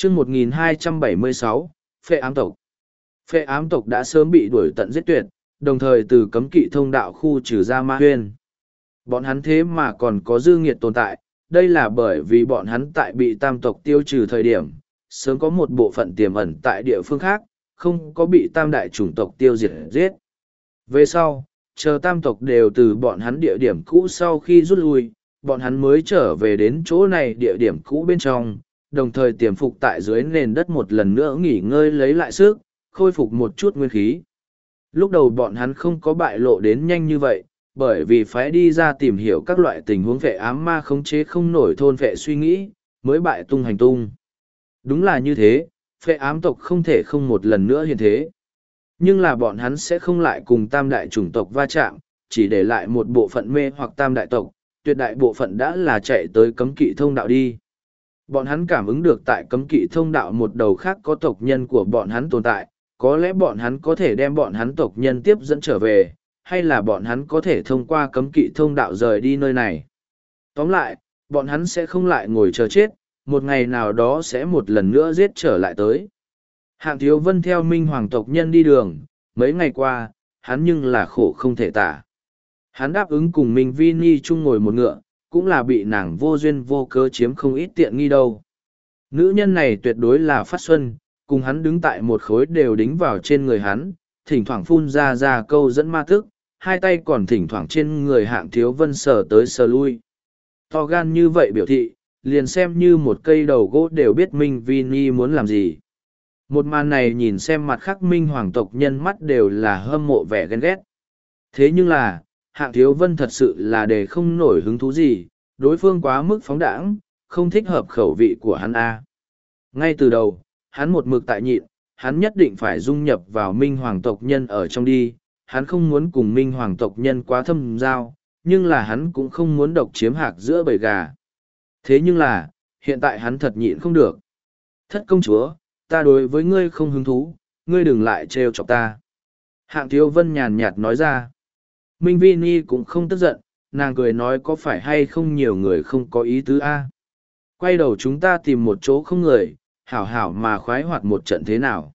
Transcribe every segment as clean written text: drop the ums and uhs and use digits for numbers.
chương 1276, phệ ám tộc. Phệ ám tộc đã sớm bị đuổi tận giết tuyệt, đồng thời từ cấm kỵ thông đạo khu trừ ra ma huyên. Bọn hắn thế mà còn có dư nghiệt tồn tại, đây là bởi vì bọn hắn tại bị tam tộc tiêu trừ thời điểm, sớm có một bộ phận tiềm ẩn tại địa phương khác, không có bị tam đại chủng tộc tiêu diệt giết. Về sau, chờ tam tộc đều từ bọn hắn địa điểm cũ sau khi rút lui, bọn hắn mới trở về đến chỗ này địa điểm cũ bên trong, đồng thời tiềm phục tại dưới nền đất một lần nữa nghỉ ngơi lấy lại sức, khôi phục một chút nguyên khí. Lúc đầu bọn hắn không có bại lộ đến nhanh như vậy, bởi vì phái đi ra tìm hiểu các loại tình huống vệ ám ma khống chế không nổi thôn vệ suy nghĩ, mới bại tung hành tung. Đúng là như thế, phệ ám tộc không thể không một lần nữa hiện thế. Nhưng là bọn hắn sẽ không lại cùng tam đại chủng tộc va chạm, chỉ để lại một bộ phận mê hoặc tam đại tộc, tuyệt đại bộ phận đã là chạy tới cấm kỵ thông đạo đi. Bọn hắn cảm ứng được tại cấm kỵ thông đạo một đầu khác có tộc nhân của bọn hắn tồn tại, có lẽ bọn hắn có thể đem bọn hắn tộc nhân tiếp dẫn trở về, hay là bọn hắn có thể thông qua cấm kỵ thông đạo rời đi nơi này. Tóm lại, bọn hắn sẽ không lại ngồi chờ chết, một ngày nào đó sẽ một lần nữa giết trở lại tới. Hạng Thiếu Vân theo Minh Hoàng tộc nhân đi đường, mấy ngày qua, hắn nhưng là khổ không thể tả. Hắn đáp ứng cùng Minh Vi Ni chung ngồi một ngựa, cũng là bị nàng vô duyên vô cớ chiếm không ít tiện nghi đâu. Nữ nhân này tuyệt đối là phát xuân, cùng hắn đứng tại một khối đều đính vào trên người hắn, thỉnh thoảng phun ra câu dẫn ma tức, hai tay còn thỉnh thoảng trên người Hạng Thiếu Vân sờ tới sờ lui. To gan như vậy biểu thị, liền xem như một cây đầu gỗ đều biết Minh Vi Ni muốn làm gì. Một màn này nhìn xem mặt khác Minh Hoàng tộc nhân mắt đều là hâm mộ vẻ ghen ghét. Thế nhưng là, Hạng Thiếu Vân thật sự là để không nổi hứng thú gì, đối phương quá mức phóng đãng, không thích hợp khẩu vị của hắn a. Ngay từ đầu, hắn một mực tại nhịn, hắn nhất định phải dung nhập vào Minh Hoàng tộc nhân ở trong đi, hắn không muốn cùng Minh Hoàng tộc nhân quá thâm giao, nhưng là hắn cũng không muốn độc chiếm hạc giữa bầy gà. Thế nhưng là, hiện tại hắn thật nhịn không được. Thất công chúa, ta đối với ngươi không hứng thú, ngươi đừng lại trêu chọc ta. Hạng Thiếu Vân nhàn nhạt nói ra. Minh Vi Ni cũng không tức giận, nàng cười nói có phải hay không nhiều người không có ý tứ a. Quay đầu chúng ta tìm một chỗ không người, hảo hảo mà khoái hoạt một trận thế nào.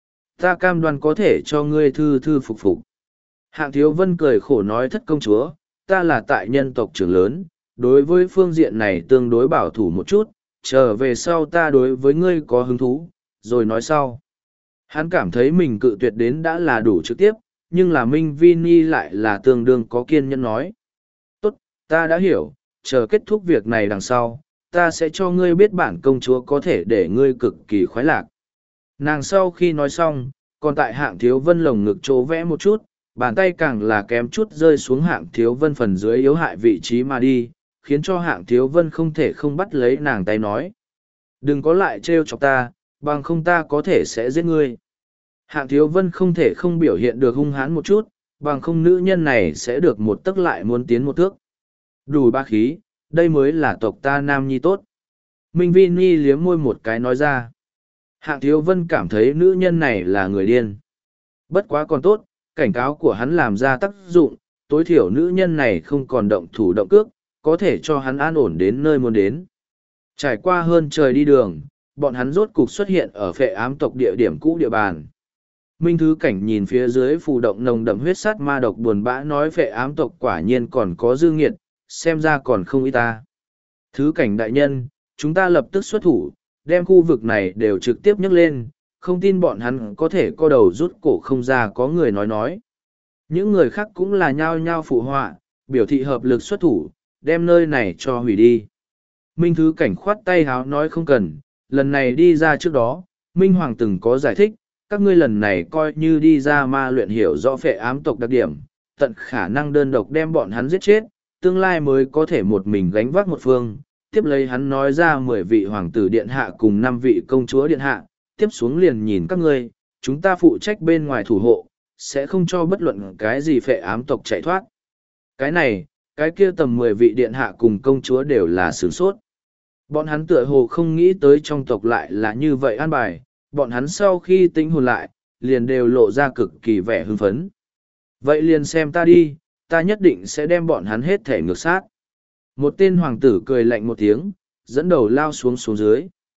Ta cam đoan có thể cho ngươi thư thư phục phục. Hạng Thiếu Vân cười khổ nói thất công chúa, ta là tại nhân tộc trưởng lớn, đối với phương diện này tương đối bảo thủ một chút, trở về sau ta đối với ngươi có hứng thú, rồi nói sau. Hắn cảm thấy mình cự tuyệt đến đã là đủ trực tiếp, nhưng là Minh Vi Ni lại là tương đương có kiên nhẫn nói. Tốt, ta đã hiểu, chờ kết thúc việc này đằng sau, ta sẽ cho ngươi biết bản công chúa có thể để ngươi cực kỳ khoái lạc. Nàng sau khi nói xong, còn tại Hạng Thiếu Vân lồng ngực chỗ vẽ một chút, bàn tay càng là kém chút rơi xuống Hạng Thiếu Vân phần dưới yếu hại vị trí mà đi, khiến cho Hạng Thiếu Vân không thể không bắt lấy nàng tay nói. Đừng có lại trêu chọc ta, bằng không ta có thể sẽ giết ngươi. Hạng Thiếu Vân không thể không biểu hiện được hung hãn một chút, bằng không nữ nhân này sẽ được một tấc lại muốn tiến một thước. Đủ ba khí, đây mới là tộc ta nam nhi tốt. Minh Vi Ni liếm môi một cái nói ra. Hạng Thiếu Vân cảm thấy nữ nhân này là người điên. Bất quá còn tốt, cảnh cáo của hắn làm ra tác dụng, tối thiểu nữ nhân này không còn động thủ động cước, có thể cho hắn an ổn đến nơi muốn đến. Trải qua hơn trời đi đường, bọn hắn rốt cục xuất hiện ở phệ ám tộc địa điểm cũ địa bàn. Minh Thứ Cảnh nhìn phía dưới phù động nồng đậm huyết sát ma độc buồn bã nói phệ ám tộc quả nhiên còn có dư nghiệt, xem ra còn không ít ta. Thứ Cảnh đại nhân, chúng ta lập tức xuất thủ, đem khu vực này đều trực tiếp nhấc lên, không tin bọn hắn có thể co đầu rút cổ không ra có người nói. Những người khác cũng là nhao nhao phụ họa, biểu thị hợp lực xuất thủ, đem nơi này cho hủy đi. Minh Thứ Cảnh khoát tay háo nói không cần, lần này đi ra trước đó, Minh Hoàng từng có giải thích, các ngươi lần này coi như đi ra ma luyện hiểu rõ phệ ám tộc đặc điểm, tận khả năng đơn độc đem bọn hắn giết chết, tương lai mới có thể một mình gánh vác một phương. Tiếp lấy hắn nói ra 10 vị hoàng tử điện hạ cùng 5 vị công chúa điện hạ, tiếp xuống liền nhìn các ngươi, chúng ta phụ trách bên ngoài thủ hộ, sẽ không cho bất luận cái gì phệ ám tộc chạy thoát. Cái này, cái kia tầm 10 vị điện hạ cùng công chúa đều là sửng sốt. Bọn hắn tựa hồ không nghĩ tới trong tộc lại là như vậy an bài, bọn hắn sau khi tính hồn lại, liền đều lộ ra cực kỳ vẻ hưng phấn. Vậy liền xem ta đi, ta nhất định sẽ đem bọn hắn hết thể ngược sát. Một tên hoàng tử cười lạnh một tiếng, dẫn đầu lao xuống dưới.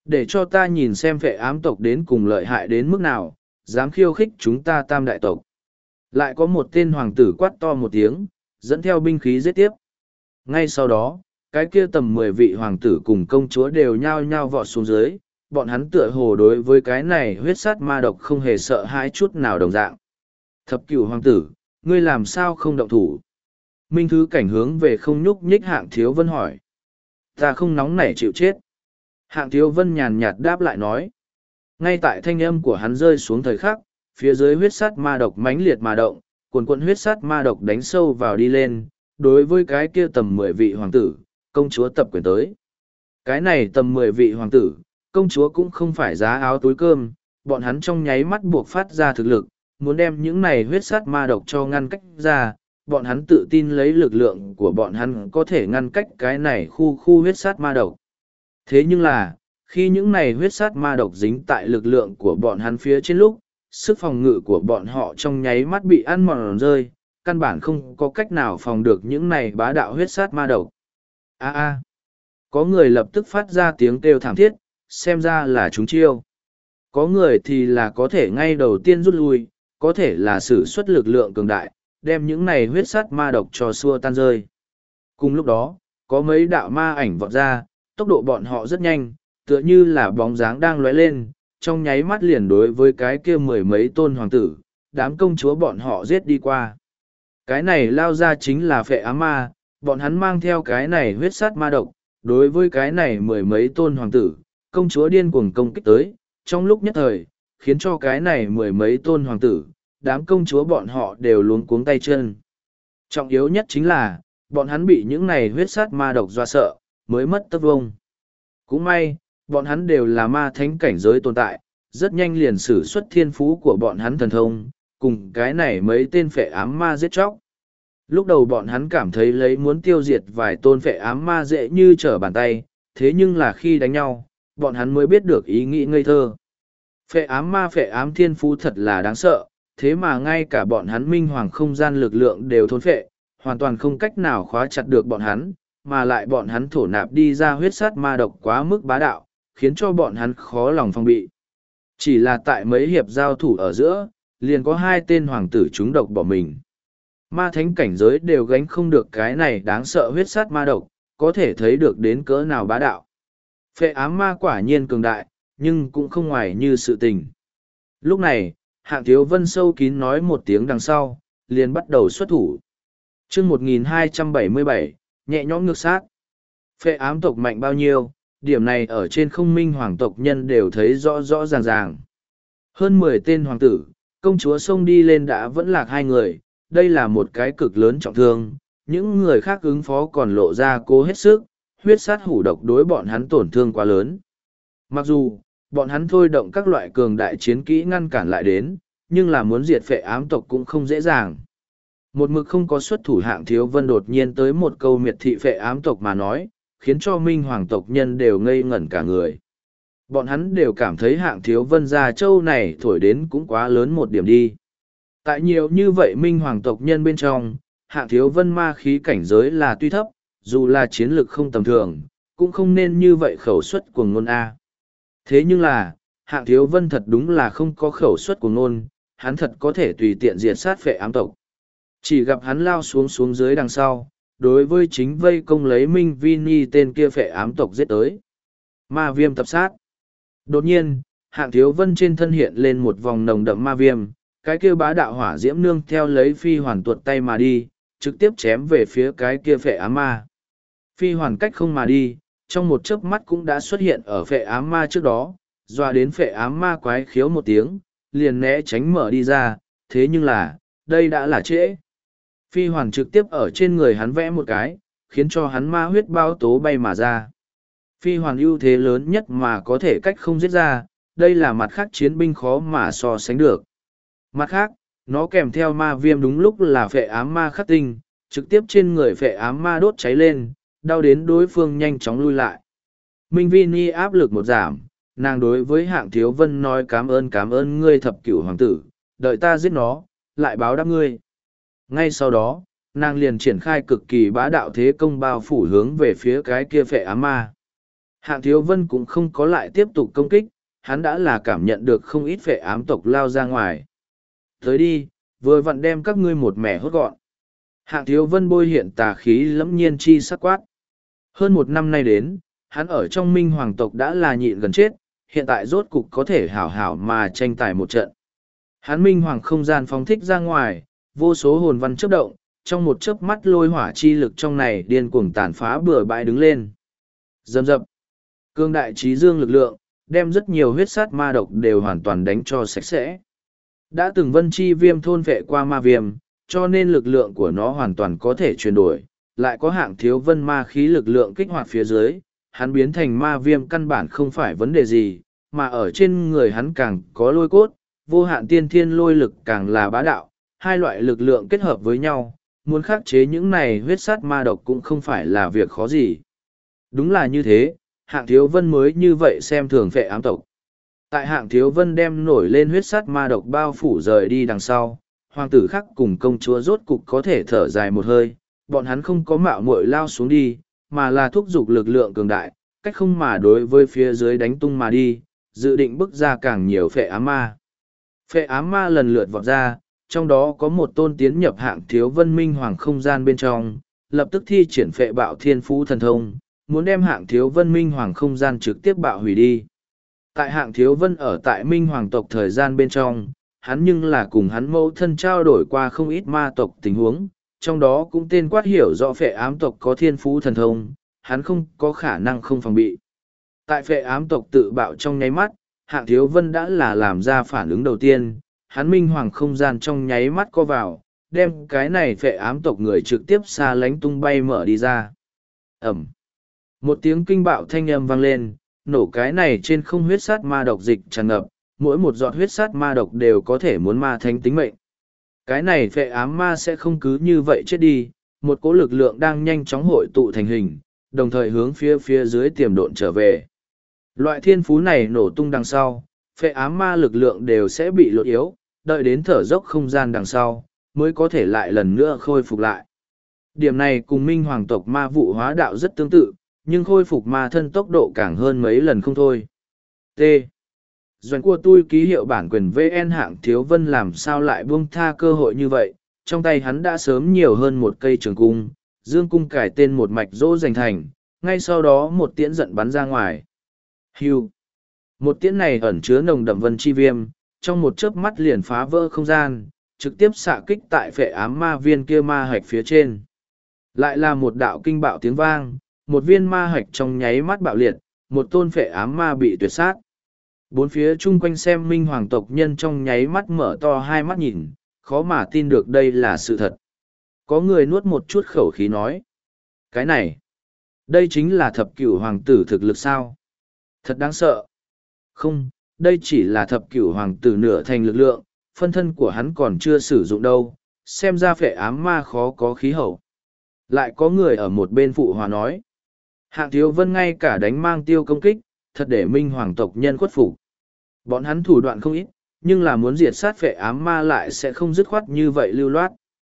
Để cho ta nhìn xem phệ ám tộc đến cùng lợi hại đến mức nào, dám khiêu khích chúng ta tam đại tộc. Lại có một tên hoàng tử quát to một tiếng, dẫn theo binh khí giết tiếp. Ngay sau đó, cái kia tầm 10 vị hoàng tử cùng công chúa đều nhao nhao vọt xuống dưới, bọn hắn tựa hồ đối với cái này huyết sát ma độc không hề sợ hãi chút nào đồng dạng. Thập cửu hoàng tử, ngươi làm sao không động thủ? Minh Thứ Cảnh hướng về không nhúc nhích Hạng Thiếu Vân hỏi. Ta không nóng nảy chịu chết. Hạng Thiếu Vân nhàn nhạt đáp lại nói. Ngay tại thanh âm của hắn rơi xuống thời khắc, phía dưới huyết sát ma độc mãnh liệt mà động, cuồn cuộn huyết sát ma độc đánh sâu vào đi lên, đối với cái kia tầm 10 vị hoàng tử, công chúa tập quyền tới. Cái này tầm 10 vị hoàng tử, công chúa cũng không phải giá áo túi cơm, bọn hắn trong nháy mắt buộc phát ra thực lực, muốn đem những này huyết sát ma độc cho ngăn cách ra, bọn hắn tự tin lấy lực lượng của bọn hắn có thể ngăn cách cái này khu huyết sát ma độc. Thế nhưng là, khi những này huyết sát ma độc dính tại lực lượng của bọn hắn phía trên lúc, sức phòng ngự của bọn họ trong nháy mắt bị ăn mòn rơi, căn bản không có cách nào phòng được những này bá đạo huyết sát ma độc. Có người lập tức phát ra tiếng kêu thảm thiết, xem ra là chúng chiêu. Có người thì là có thể ngay đầu tiên rút lui, có thể là sử xuất lực lượng cường đại, đem những này huyết sát ma độc cho xua tan rơi. Cùng lúc đó, có mấy đạo ma ảnh vọt ra, tốc độ bọn họ rất nhanh, tựa như là bóng dáng đang lóe lên, trong nháy mắt liền đối với cái kia mười mấy tôn hoàng tử, đám công chúa bọn họ giết đi qua. Cái này lao ra chính là phệ ám ma, bọn hắn mang theo cái này huyết sát ma độc, đối với cái này mười mấy tôn hoàng tử, công chúa điên cuồng công kích tới, trong lúc nhất thời, khiến cho cái này mười mấy tôn hoàng tử, đám công chúa bọn họ đều luống cuống tay chân. Trọng yếu nhất chính là, bọn hắn bị những này huyết sát ma độc dọa sợ, mới mất tất vông. Cũng may, bọn hắn đều là ma thánh cảnh giới tồn tại, rất nhanh liền sử xuất thiên phú của bọn hắn thần thông, cùng cái này mấy tên phệ ám ma giết chóc. Lúc đầu bọn hắn cảm thấy lấy muốn tiêu diệt vài tôn phệ ám ma dễ như trở bàn tay, thế nhưng là khi đánh nhau, bọn hắn mới biết được ý nghĩ ngây thơ. Phệ ám ma phệ ám thiên phú thật là đáng sợ, thế mà ngay cả bọn hắn minh hoàng không gian lực lượng đều thôn phệ, hoàn toàn không cách nào khóa chặt được bọn hắn, mà lại bọn hắn thổ nạp đi ra huyết sát ma độc quá mức bá đạo, khiến cho bọn hắn khó lòng phòng bị. Chỉ là tại mấy hiệp giao thủ ở giữa, liền có hai tên hoàng tử trúng độc bỏ mình. Ma thánh cảnh giới đều gánh không được cái này đáng sợ huyết sát ma độc, có thể thấy được đến cỡ nào bá đạo. Phệ ám ma quả nhiên cường đại, nhưng cũng không ngoài như sự tình. Lúc này, Hạng Thiếu Vân sâu kín nói một tiếng đằng sau, liền bắt đầu xuất thủ. chương 1277, nhẹ nhõm ngược sát. Phệ ám tộc mạnh bao nhiêu, điểm này ở trên không minh hoàng tộc nhân đều thấy rõ rõ ràng ràng. Hơn 10 tên hoàng tử, công chúa xông đi lên đã vẫn lạc hai người, đây là một cái cực lớn trọng thương, những người khác ứng phó còn lộ ra cố hết sức, huyết sát hủ độc đối bọn hắn tổn thương quá lớn. Mặc dù, bọn hắn thôi động các loại cường đại chiến kỹ ngăn cản lại đến, nhưng là muốn diệt phệ ám tộc cũng không dễ dàng. Một mực không có xuất thủ Hạng Thiếu Vân đột nhiên tới một câu miệt thị phệ ám tộc mà nói, khiến cho minh hoàng tộc nhân đều ngây ngẩn cả người. Bọn hắn đều cảm thấy Hạng Thiếu Vân gia châu này thổi đến cũng quá lớn một điểm đi. Tại nhiều như vậy minh hoàng tộc nhân bên trong, Hạng Thiếu Vân ma khí cảnh giới là tuy thấp, dù là chiến lực không tầm thường, cũng không nên như vậy khẩu suất cuồng ngôn A. Thế nhưng là, Hạng Thiếu Vân thật đúng là không có khẩu suất cuồng ngôn, hắn thật có thể tùy tiện diệt sát phệ ám tộc. Chỉ gặp hắn lao xuống dưới đằng sau, đối với chính vây công lấy Minh Vini tên kia phệ ám tộc giết tới. Ma viêm tập sát. Đột nhiên, Hạng Thiếu Vân trên thân hiện lên một vòng nồng đậm ma viêm, cái kia bá đạo hỏa diễm nương theo lấy phi hoàn tuột tay mà đi, trực tiếp chém về phía cái kia phệ ám ma. Phi hoàn cách không mà đi, trong một chớp mắt cũng đã xuất hiện ở phệ ám ma trước đó, dọa đến phệ ám ma quái khiếu một tiếng, liền né tránh mở đi ra, thế nhưng là, đây đã là trễ. Phi hoàn trực tiếp ở trên người hắn vẽ một cái, khiến cho hắn ma huyết bao tố bay mà ra. Phi hoàn ưu thế lớn nhất mà có thể cách không giết ra, đây là mặt khác chiến binh khó mà so sánh được. Mặt khác, nó kèm theo ma viêm đúng lúc là phệ ám ma khắc tinh, trực tiếp trên người phệ ám ma đốt cháy lên, đau đến đối phương nhanh chóng lui lại. Minh Vini áp lực một giảm, nàng đối với Hạng Thiếu Vân nói cảm ơn ngươi thập cửu hoàng tử, đợi ta giết nó, lại báo đáp ngươi. Ngay sau đó, nàng liền triển khai cực kỳ bá đạo thế công bao phủ hướng về phía cái kia phệ ám ma. Hạng Thiếu Vân cũng không có lại tiếp tục công kích, hắn đã là cảm nhận được không ít phệ ám tộc lao ra ngoài. Tới đi, vừa vặn đem các ngươi một mẻ hốt gọn. Hạng Thiếu Vân bôi hiện tà khí lẫm nhiên chi sắc quát. Hơn một năm nay đến, hắn ở trong Minh Hoàng tộc đã là nhịn gần chết, hiện tại rốt cục có thể hảo hảo mà tranh tài một trận. Hắn Minh Hoàng không gian phóng thích ra ngoài, vô số hồn văn chớp động, trong một chớp mắt lôi hỏa chi lực trong này điên cuồng tàn phá bừa bãi đứng lên. Dầm dập, cương đại trí dương lực lượng, đem rất nhiều huyết sát ma độc đều hoàn toàn đánh cho sạch sẽ. Đã từng vân chi viêm thôn vệ qua ma viêm, cho nên lực lượng của nó hoàn toàn có thể chuyển đổi, lại có Hạng Thiếu Vân ma khí lực lượng kích hoạt phía dưới, hắn biến thành ma viêm căn bản không phải vấn đề gì, mà ở trên người hắn càng có lôi cốt, vô hạn tiên thiên lôi lực càng là bá đạo, hai loại lực lượng kết hợp với nhau, muốn khắc chế những này huyết sát ma độc cũng không phải là việc khó gì. Đúng là như thế, Hạng Thiếu Vân mới như vậy xem thường phệ ám tộc. Tại Hạng Thiếu Vân đem nổi lên huyết sát ma độc bao phủ rời đi đằng sau, hoàng tử khác cùng công chúa rốt cục có thể thở dài một hơi, bọn hắn không có mạo muội lao xuống đi, mà là thúc giục lực lượng cường đại, cách không mà đối với phía dưới đánh tung mà đi, dự định bức ra càng nhiều phệ ám ma. Phệ ám ma lần lượt vọt ra, trong đó có một tôn tiến nhập Hạng Thiếu Vân Minh Hoàng không gian bên trong, lập tức thi triển phệ bạo thiên phú thần thông, muốn đem Hạng Thiếu Vân Minh Hoàng không gian trực tiếp bạo hủy đi. Tại Hạng Thiếu Vân ở tại Minh Hoàng tộc thời gian bên trong, hắn nhưng là cùng hắn mẫu thân trao đổi qua không ít ma tộc tình huống, trong đó cũng tên quát hiểu rõ phệ ám tộc có thiên phú thần thông, hắn không có khả năng không phòng bị. Tại phệ ám tộc tự bạo trong nháy mắt, Hạng Thiếu Vân đã là làm ra phản ứng đầu tiên, hắn Minh Hoàng không gian trong nháy mắt co vào, đem cái này phệ ám tộc người trực tiếp xa lánh tung bay mở đi ra. Ẩm. Một tiếng kinh bạo thanh âm vang lên, nổ cái này trên không huyết sát ma độc dịch tràn ngập, mỗi một giọt huyết sát ma độc đều có thể muốn ma thánh tính mệnh. Cái này phệ ám ma sẽ không cứ như vậy chết đi, một cỗ lực lượng đang nhanh chóng hội tụ thành hình, đồng thời hướng phía dưới tiềm độn trở về. Loại thiên phú này nổ tung đằng sau, phệ ám ma lực lượng đều sẽ bị lột yếu, đợi đến thở dốc không gian đằng sau, mới có thể lại lần nữa khôi phục lại. Điểm này cùng Minh Hoàng tộc ma vụ hóa đạo rất tương tự, nhưng khôi phục ma thân tốc độ càng hơn mấy lần không thôi. T. Doanh của tôi ký hiệu bản quyền VN Hạng Thiếu Vân làm sao lại buông tha cơ hội như vậy, trong tay hắn đã sớm nhiều hơn một cây trường cung, dương cung cải tên một mạch dỗ dành thành, ngay sau đó một tiễn giận bắn ra ngoài. Hưu. Một tiễn này ẩn chứa nồng đậm vân chi viêm, trong một chớp mắt liền phá vỡ không gian, trực tiếp xạ kích tại phệ ám ma viên kia ma hạch phía trên. Lại là một đạo kinh bạo tiếng vang, một viên ma hạch trong nháy mắt bạo liệt, một tôn phệ ám ma bị tuyệt sát. Bốn phía chung quanh xem Minh Hoàng tộc nhân trong nháy mắt mở to hai mắt nhìn, khó mà tin được đây là sự thật. Có người nuốt một chút khẩu khí nói. Cái này, đây chính là thập cửu hoàng tử thực lực sao? Thật đáng sợ. Không, đây chỉ là thập cửu hoàng tử nửa thành lực lượng, phân thân của hắn còn chưa sử dụng đâu, xem ra phệ ám ma khó có khí hậu. Lại có người ở một bên phụ hòa nói. Hạng Thiếu Vân ngay cả đánh mang tiêu công kích, thật để Minh Hoàng tộc nhân khuất phục. Bọn hắn thủ đoạn không ít, nhưng là muốn diệt sát phệ ám ma lại sẽ không dứt khoát như vậy lưu loát.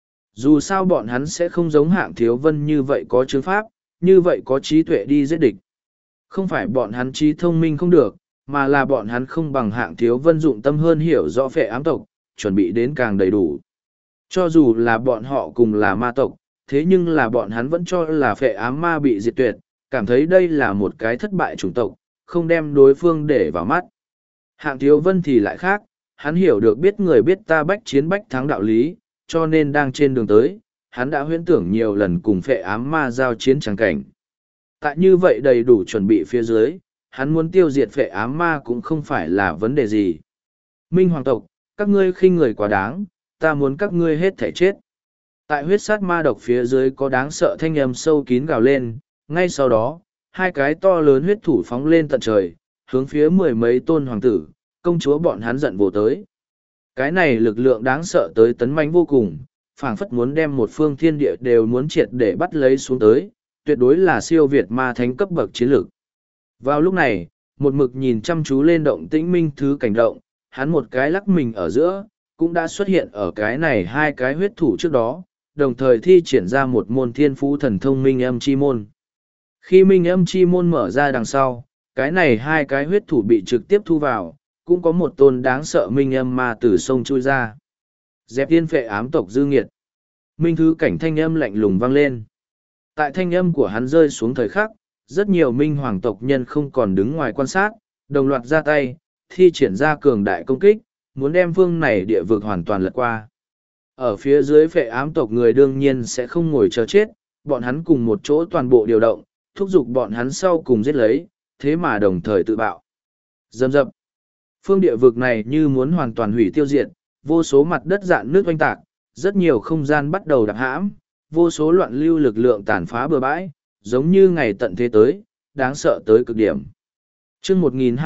Dù sao bọn hắn sẽ không giống Hạng Thiếu Vân như vậy có chứng pháp, như vậy có trí tuệ đi giết địch. Không phải bọn hắn trí thông minh không được, mà là bọn hắn không bằng Hạng Thiếu Vân dụng tâm hơn hiểu rõ phệ ám tộc, chuẩn bị đến càng đầy đủ. Cho dù là bọn họ cùng là ma tộc, thế nhưng là bọn hắn vẫn cho là phệ ám ma bị diệt tuyệt, cảm thấy đây là một cái thất bại chủng tộc, không đem đối phương để vào mắt. Hạng Thiếu Vân thì lại khác, hắn hiểu được biết người biết ta bách chiến bách thắng đạo lý, cho nên đang trên đường tới, hắn đã huyễn tưởng nhiều lần cùng phệ ám ma giao chiến trắng cảnh. Tại như vậy đầy đủ chuẩn bị phía dưới, hắn muốn tiêu diệt phệ ám ma cũng không phải là vấn đề gì. Minh Hoàng tộc, các ngươi khinh người quá đáng, ta muốn các ngươi hết thể chết. Tại huyết sát ma độc phía dưới có đáng sợ thanh âm sâu kín gào lên, ngay sau đó, hai cái to lớn huyết thủ phóng lên tận trời, hướng phía mười mấy tôn hoàng tử, công chúa bọn hắn giận vồ tới. Cái này lực lượng đáng sợ tới tấn mãnh vô cùng, phảng phất muốn đem một phương thiên địa đều muốn triệt để bắt lấy xuống tới, tuyệt đối là siêu việt ma thánh cấp bậc chiến lược. Vào lúc này, một mực nhìn chăm chú lên động tĩnh minh thứ cảnh động, hắn một cái lắc mình ở giữa, cũng đã xuất hiện ở cái này hai cái huyết thủ trước đó, đồng thời thi triển ra một môn thiên phú thần thông minh âm chi môn. Khi minh âm chi môn mở ra đằng sau, cái này hai cái huyết thủ bị trực tiếp thu vào, cũng có một tôn đáng sợ minh âm ma từ sông chui ra. Dẹp tiên phệ ám tộc dư nghiệt. Minh thứ cảnh thanh âm lạnh lùng vang lên. Tại thanh âm của hắn rơi xuống thời khắc, rất nhiều minh hoàng tộc nhân không còn đứng ngoài quan sát, đồng loạt ra tay, thi triển ra cường đại công kích, muốn đem phương này địa vực hoàn toàn lật qua. Ở phía dưới phệ ám tộc người đương nhiên sẽ không ngồi chờ chết, bọn hắn cùng một chỗ toàn bộ điều động, thúc giục bọn hắn sau cùng giết lấy, thế mà đồng thời tự bạo. Dầm dập. Phương địa vực này như muốn hoàn toàn hủy tiêu diệt, vô số mặt đất dạn nước oanh tạc, rất nhiều không gian bắt đầu đạp hãm, vô số loạn lưu lực lượng tàn phá bừa bãi, giống như ngày tận thế tới, đáng sợ tới cực điểm. chương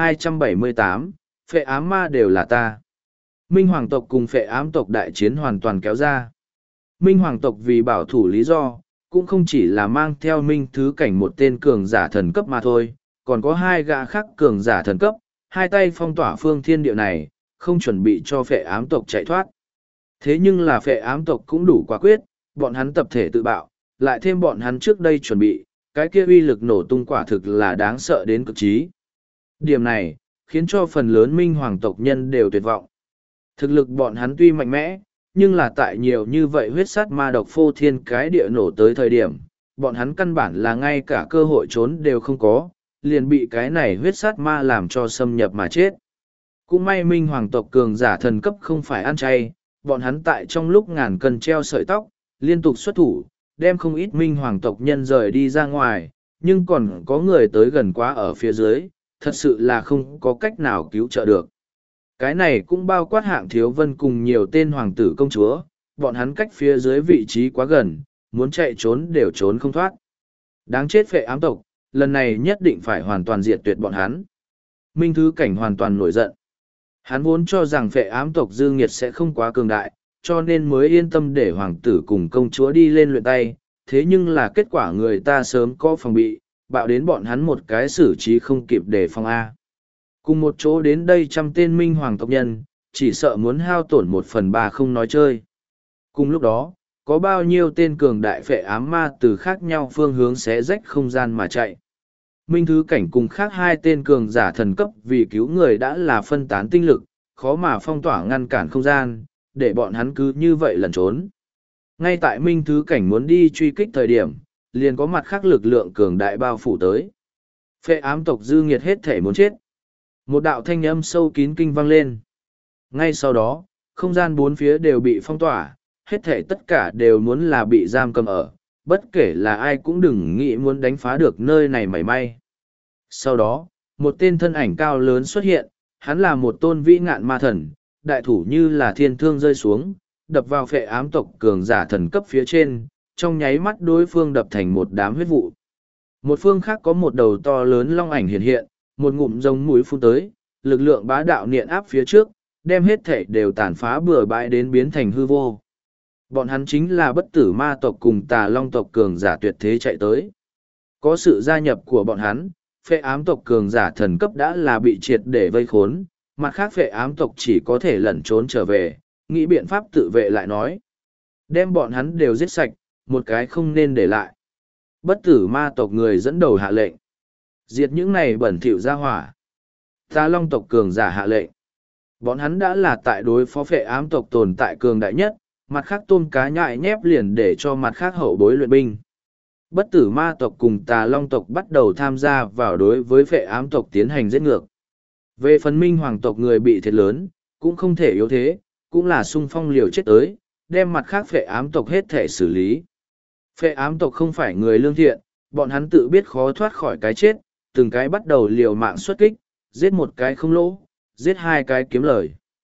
1278, phệ ám ma đều là ta. Minh Hoàng tộc cùng phệ ám tộc đại chiến hoàn toàn kéo ra. Minh Hoàng tộc vì bảo thủ lý do, cũng không chỉ là mang theo Minh Thứ Cảnh một tên cường giả thần cấp mà thôi, còn có hai gã khác cường giả thần cấp, hai tay phong tỏa phương thiên địa này, không chuẩn bị cho phệ ám tộc chạy thoát. Thế nhưng là phệ ám tộc cũng đủ quả quyết, bọn hắn tập thể tự bạo, lại thêm bọn hắn trước đây chuẩn bị, cái kia uy lực nổ tung quả thực là đáng sợ đến cực trí. Điểm này, khiến cho phần lớn Minh Hoàng tộc nhân đều tuyệt vọng. Thực lực bọn hắn tuy mạnh mẽ, nhưng là tại nhiều như vậy huyết sát ma độc phô thiên cái địa nổ tới thời điểm, bọn hắn căn bản là ngay cả cơ hội trốn đều không có, liền bị cái này huyết sát ma làm cho xâm nhập mà chết. Cũng may Minh Hoàng tộc cường giả thần cấp không phải ăn chay, bọn hắn tại trong lúc ngàn cân treo sợi tóc, liên tục xuất thủ, đem không ít Minh Hoàng tộc nhân rời đi ra ngoài, nhưng còn có người tới gần quá ở phía dưới, thật sự là không có cách nào cứu trợ được. Cái này cũng bao quát Hạng Thiếu Vân cùng nhiều tên hoàng tử công chúa, bọn hắn cách phía dưới vị trí quá gần, muốn chạy trốn đều trốn không thoát. Đáng chết phệ ám tộc, lần này nhất định phải hoàn toàn diệt tuyệt bọn hắn. Minh Thứ Cảnh hoàn toàn nổi giận. Hắn vốn cho rằng phệ ám tộc dư nghiệt sẽ không quá cường đại, cho nên mới yên tâm để hoàng tử cùng công chúa đi lên luyện tay, thế nhưng là kết quả người ta sớm có phòng bị, bạo đến bọn hắn một cái xử trí không kịp để phòng A. Cùng một chỗ đến đây 100 tên minh hoàng tộc nhân, chỉ sợ muốn hao tổn 1/3 không nói chơi. Cùng lúc đó, có bao nhiêu tên cường đại phệ ám ma từ khác nhau phương hướng xé rách không gian mà chạy. Minh Thứ Cảnh cùng khác hai tên cường giả thần cấp vì cứu người đã là phân tán tinh lực, khó mà phong tỏa ngăn cản không gian, để bọn hắn cứ như vậy lẩn trốn. Ngay tại Minh Thứ Cảnh muốn đi truy kích thời điểm, liền có mặt khác lực lượng cường đại bao phủ tới. Phệ ám tộc dư nghiệt hết thể muốn chết. Một đạo thanh âm sâu kín kinh vang lên. Ngay sau đó, không gian bốn phía đều bị phong tỏa, hết thể tất cả đều muốn là bị giam cầm ở, bất kể là ai cũng đừng nghĩ muốn đánh phá được nơi này mảy may. Sau đó, một tên thân ảnh cao lớn xuất hiện, hắn là một tôn vĩ ngạn ma thần, đại thủ như là thiên thương rơi xuống, đập vào phệ ám tộc cường giả thần cấp phía trên, trong nháy mắt đối phương đập thành một đám huyết vụ. Một phương khác có một đầu to lớn long ảnh hiện hiện, một ngụm rồng mũi phun tới, lực lượng bá đạo niện áp phía trước, đem hết thể đều tàn phá bừa bãi đến biến thành hư vô. Bọn hắn chính là bất tử ma tộc cùng tà long tộc cường giả tuyệt thế chạy tới. Có sự gia nhập của bọn hắn, phệ ám tộc cường giả thần cấp đã là bị triệt để vây khốn, mặt khác phệ ám tộc chỉ có thể lẩn trốn trở về, nghĩ biện pháp tự vệ lại nói. Đem bọn hắn đều giết sạch, một cái không nên để lại. Bất tử ma tộc người dẫn đầu hạ lệnh. Diệt những này bẩn thỉu ra hỏa. Tà long tộc cường giả hạ lệnh. Bọn hắn đã là tại đối phó phệ ám tộc tồn tại cường đại nhất, mặt khác tôm cá nhại nhép liền để cho mặt khác hậu bối luyện binh. Bất tử ma tộc cùng tà long tộc bắt đầu tham gia vào đối với phệ ám tộc tiến hành giết ngược. Về phần minh hoàng tộc người bị thiệt lớn, cũng không thể yếu thế, cũng là sung phong liều chết tới, đem mặt khác phệ ám tộc hết thể xử lý. Phệ ám tộc không phải người lương thiện, bọn hắn tự biết khó thoát khỏi cái chết, từng cái bắt đầu liều mạng xuất kích, giết một cái không lỗ, giết hai cái kiếm lời.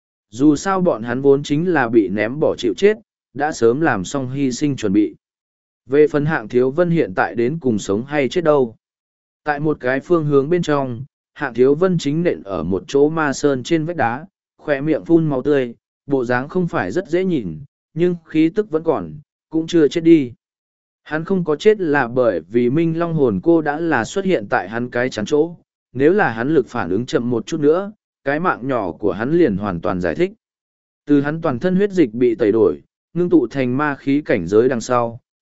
Dù sao bọn hắn vốn chính là bị ném bỏ chịu chết, đã sớm làm xong hy sinh chuẩn bị. Về phần Hạng Thiếu Vân hiện tại đến cùng sống hay chết đâu. Tại một cái phương hướng bên trong, Hạng Thiếu Vân chính nện ở một chỗ ma sơn trên vách đá, khỏe miệng phun máu tươi, bộ dáng không phải rất dễ nhìn, nhưng khí tức vẫn còn, cũng chưa chết đi. Hắn không có chết là bởi vì Minh Long hồn cô đã là xuất hiện tại hắn cái chắn chỗ, nếu là hắn lực phản ứng chậm một chút nữa, cái mạng nhỏ của hắn liền hoàn toàn giải thích. Từ hắn toàn thân huyết dịch bị tẩy đổi, ngưng tụ thành ma khí cảnh giới đằng sau,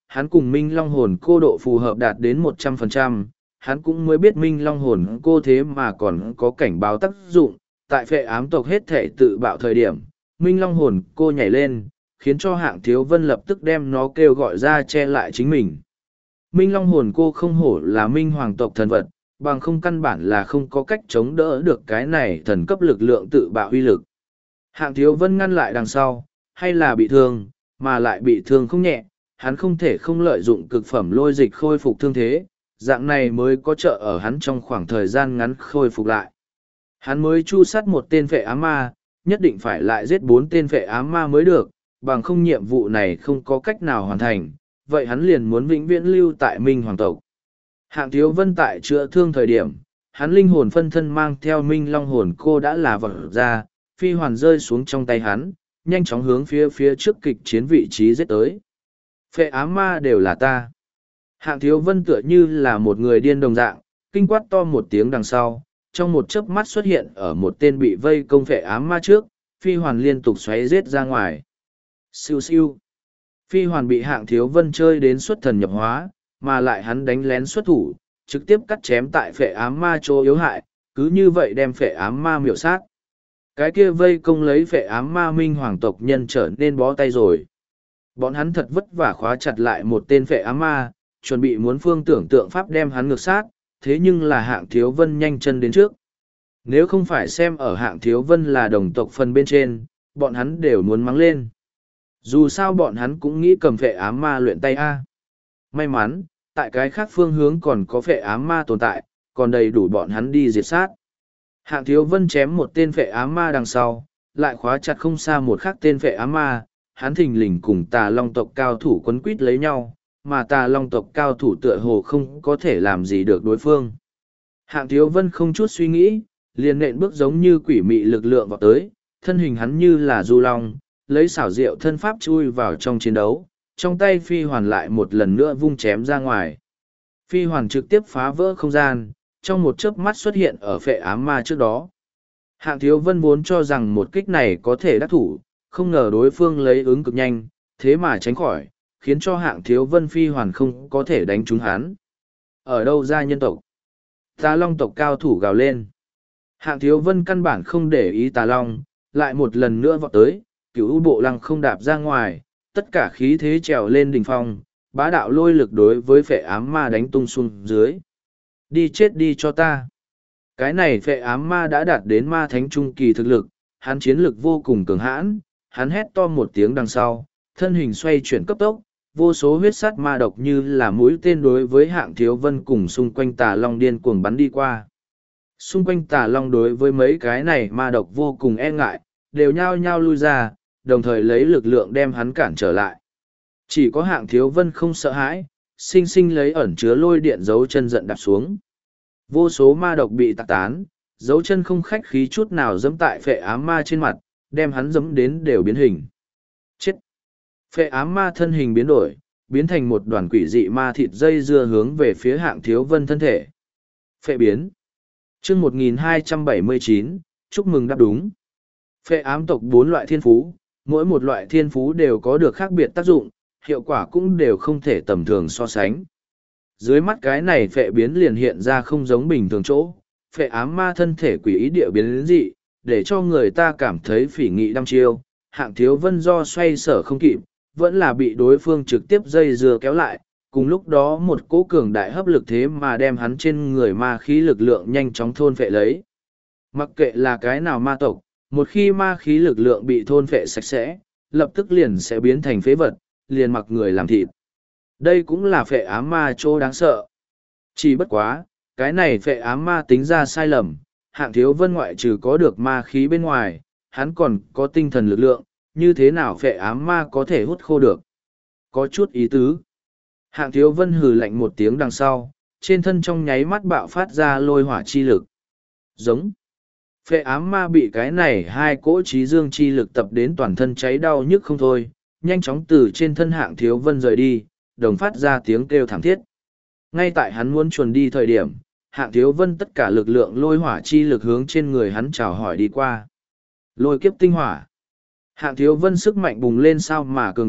hắn cùng Minh Long hồn cô độ phù hợp đạt đến 100%, hắn cũng mới biết Minh Long hồn cô thế mà còn có cảnh báo tác dụng, tại phệ ám tộc hết thể tự bạo thời điểm, Minh Long hồn cô nhảy lên, khiến cho Hạng Thiếu Vân lập tức đem nó kêu gọi ra che lại chính mình. Minh Long hồn cô không hổ là Minh Hoàng tộc thần vật, bằng không căn bản là không có cách chống đỡ được cái này thần cấp lực lượng tự bạo uy lực. Hạng Thiếu Vân ngăn lại đằng sau, hay là bị thương, mà lại bị thương không nhẹ, hắn không thể không lợi dụng cực phẩm lôi dịch khôi phục thương thế, dạng này mới có trợ ở hắn trong khoảng thời gian ngắn khôi phục lại. Hắn mới chu sát một tên phệ ám ma, nhất định phải lại giết 4 tên phệ ám ma mới được, bằng không nhiệm vụ này không có cách nào hoàn thành, vậy hắn liền muốn vĩnh viễn lưu tại Minh Hoàng tộc. Hạng Thiếu Vân tại chữa thương thời điểm, hắn linh hồn phân thân mang theo Minh Long hồn cô đã là vật ra, phi hoàn rơi xuống trong tay hắn, nhanh chóng hướng phía trước kịch chiến vị trí giết tới. Phệ ám ma đều là ta. Hạng Thiếu Vân tựa như là một người điên đồng dạng, kinh quát to một tiếng đằng sau, trong một chớp mắt xuất hiện ở một tên bị vây công phệ ám ma trước, phi hoàn liên tục xoáy giết ra ngoài. Siêu siêu. Phi hoàn bị Hạng Thiếu Vân chơi đến xuất thần nhập hóa, mà lại hắn đánh lén xuất thủ, trực tiếp cắt chém tại phệ ám ma chỗ yếu hại, cứ như vậy đem phệ ám ma miểu sát. Cái kia vây công lấy phệ ám ma Minh Hoàng tộc nhân trở nên bó tay rồi. Bọn hắn thật vất vả khóa chặt lại một tên phệ ám ma, chuẩn bị muốn phương tưởng tượng pháp đem hắn ngược sát, thế nhưng là Hạng Thiếu Vân nhanh chân đến trước. Nếu không phải xem ở Hạng Thiếu Vân là đồng tộc phần bên trên, bọn hắn đều muốn mắng lên. Dù sao bọn hắn cũng nghĩ cầm phệ ám ma luyện tay A. May mắn, tại cái khác phương hướng còn có phệ ám ma tồn tại, còn đầy đủ bọn hắn đi diệt sát. Hạng Thiếu Vân chém một tên phệ ám ma đằng sau, lại khóa chặt không xa một khác tên phệ ám ma, hắn thình lình cùng Tà Long tộc cao thủ quấn quýt lấy nhau, mà Tà Long tộc cao thủ tựa hồ không có thể làm gì được đối phương. Hạng Thiếu Vân không chút suy nghĩ, liền nện bước giống như quỷ mị lực lượng vào tới, thân hình hắn như là du long, lấy xảo diệu thân pháp chui vào trong chiến đấu, trong tay phi hoàn lại một lần nữa vung chém ra ngoài. Phi hoàn trực tiếp phá vỡ không gian, trong một chớp mắt xuất hiện ở phệ ám ma trước đó. Hạng Thiếu Vân vốn cho rằng một kích này có thể đắc thủ, không ngờ đối phương lấy ứng cực nhanh, thế mà tránh khỏi, khiến cho Hạng Thiếu Vân phi hoàn không có thể đánh trúng hắn. Ở đâu ra nhân tộc? Tà Long tộc cao thủ gào lên. Hạng Thiếu Vân căn bản không để ý Tà Long, lại một lần nữa vọt tới, cửu bộ lăng không đạp ra ngoài, tất cả khí thế trèo lên đỉnh phong, bá đạo lôi lực đối với phệ ám ma đánh tung xuống dưới. Đi chết đi cho ta. Cái này phệ ám ma đã đạt đến ma thánh trung kỳ thực lực, hắn chiến lực vô cùng cường hãn, hắn hét to một tiếng đằng sau, thân hình xoay chuyển cấp tốc, vô số huyết sắt ma độc như là mũi tên đối với Hạng Thiếu Vân cùng xung quanh Tà Long điên cuồng bắn đi qua. Xung quanh Tà Long đối với mấy cái này ma độc vô cùng e ngại, đều nhao nhao lui ra, đồng thời lấy lực lượng đem hắn cản trở lại. Chỉ có Hạng Thiếu Vân không sợ hãi, sinh sinh lấy ẩn chứa lôi điện dấu chân giận đạp xuống. Vô số ma độc bị tạc tán, dấu chân không khách khí chút nào dẫm tại phệ ám ma trên mặt, đem hắn dẫm đến đều biến hình. Chết! Phệ ám ma thân hình biến đổi, biến thành một đoàn quỷ dị ma thịt dây dưa hướng về phía Hạng Thiếu Vân thân thể. Phệ biến! Chương 1279, chúc mừng đáp đúng. Phệ ám tộc 4 loại thiên phú, mỗi một loại thiên phú đều có được khác biệt tác dụng, hiệu quả cũng đều không thể tầm thường so sánh. Dưới mắt cái này phệ biến liền hiện ra không giống bình thường chỗ, phệ ám ma thân thể quỷ ý địa biến dị, để cho người ta cảm thấy phỉ nghị đăm chiêu. Hạng Thiếu Vân do xoay sở không kịp, vẫn là bị đối phương trực tiếp dây dưa kéo lại, cùng lúc đó một cỗ cường đại hấp lực thế mà đem hắn trên người ma khí lực lượng nhanh chóng thôn phệ lấy. Mặc kệ là cái nào ma tộc, một khi ma khí lực lượng bị thôn phệ sạch sẽ, lập tức liền sẽ biến thành phế vật, liền mặc người làm thịt. Đây cũng là phệ ám ma chỗ đáng sợ. Chỉ bất quá, cái này phệ ám ma tính ra sai lầm, Hạng Thiếu Vân ngoại trừ có được ma khí bên ngoài, hắn còn có tinh thần lực lượng, như thế nào phệ ám ma có thể hút khô được. Có chút ý tứ. Hạng Thiếu Vân hừ lạnh một tiếng đằng sau, trên thân trong nháy mắt bạo phát ra lôi hỏa chi lực. Giống. Phệ ám ma bị cái này hai cỗ trí dương chi lực tập đến toàn thân cháy đau nhức không thôi, nhanh chóng từ trên thân Hạng Thiếu Vân rời đi, đồng phát ra tiếng kêu thảm thiết. Ngay tại hắn muốn chuồn đi thời điểm, Hạng Thiếu Vân tất cả lực lượng lôi hỏa chi lực hướng trên người hắn chào hỏi đi qua. Lôi kiếp tinh hỏa. Hạng Thiếu Vân sức mạnh bùng lên sao mà cường đại,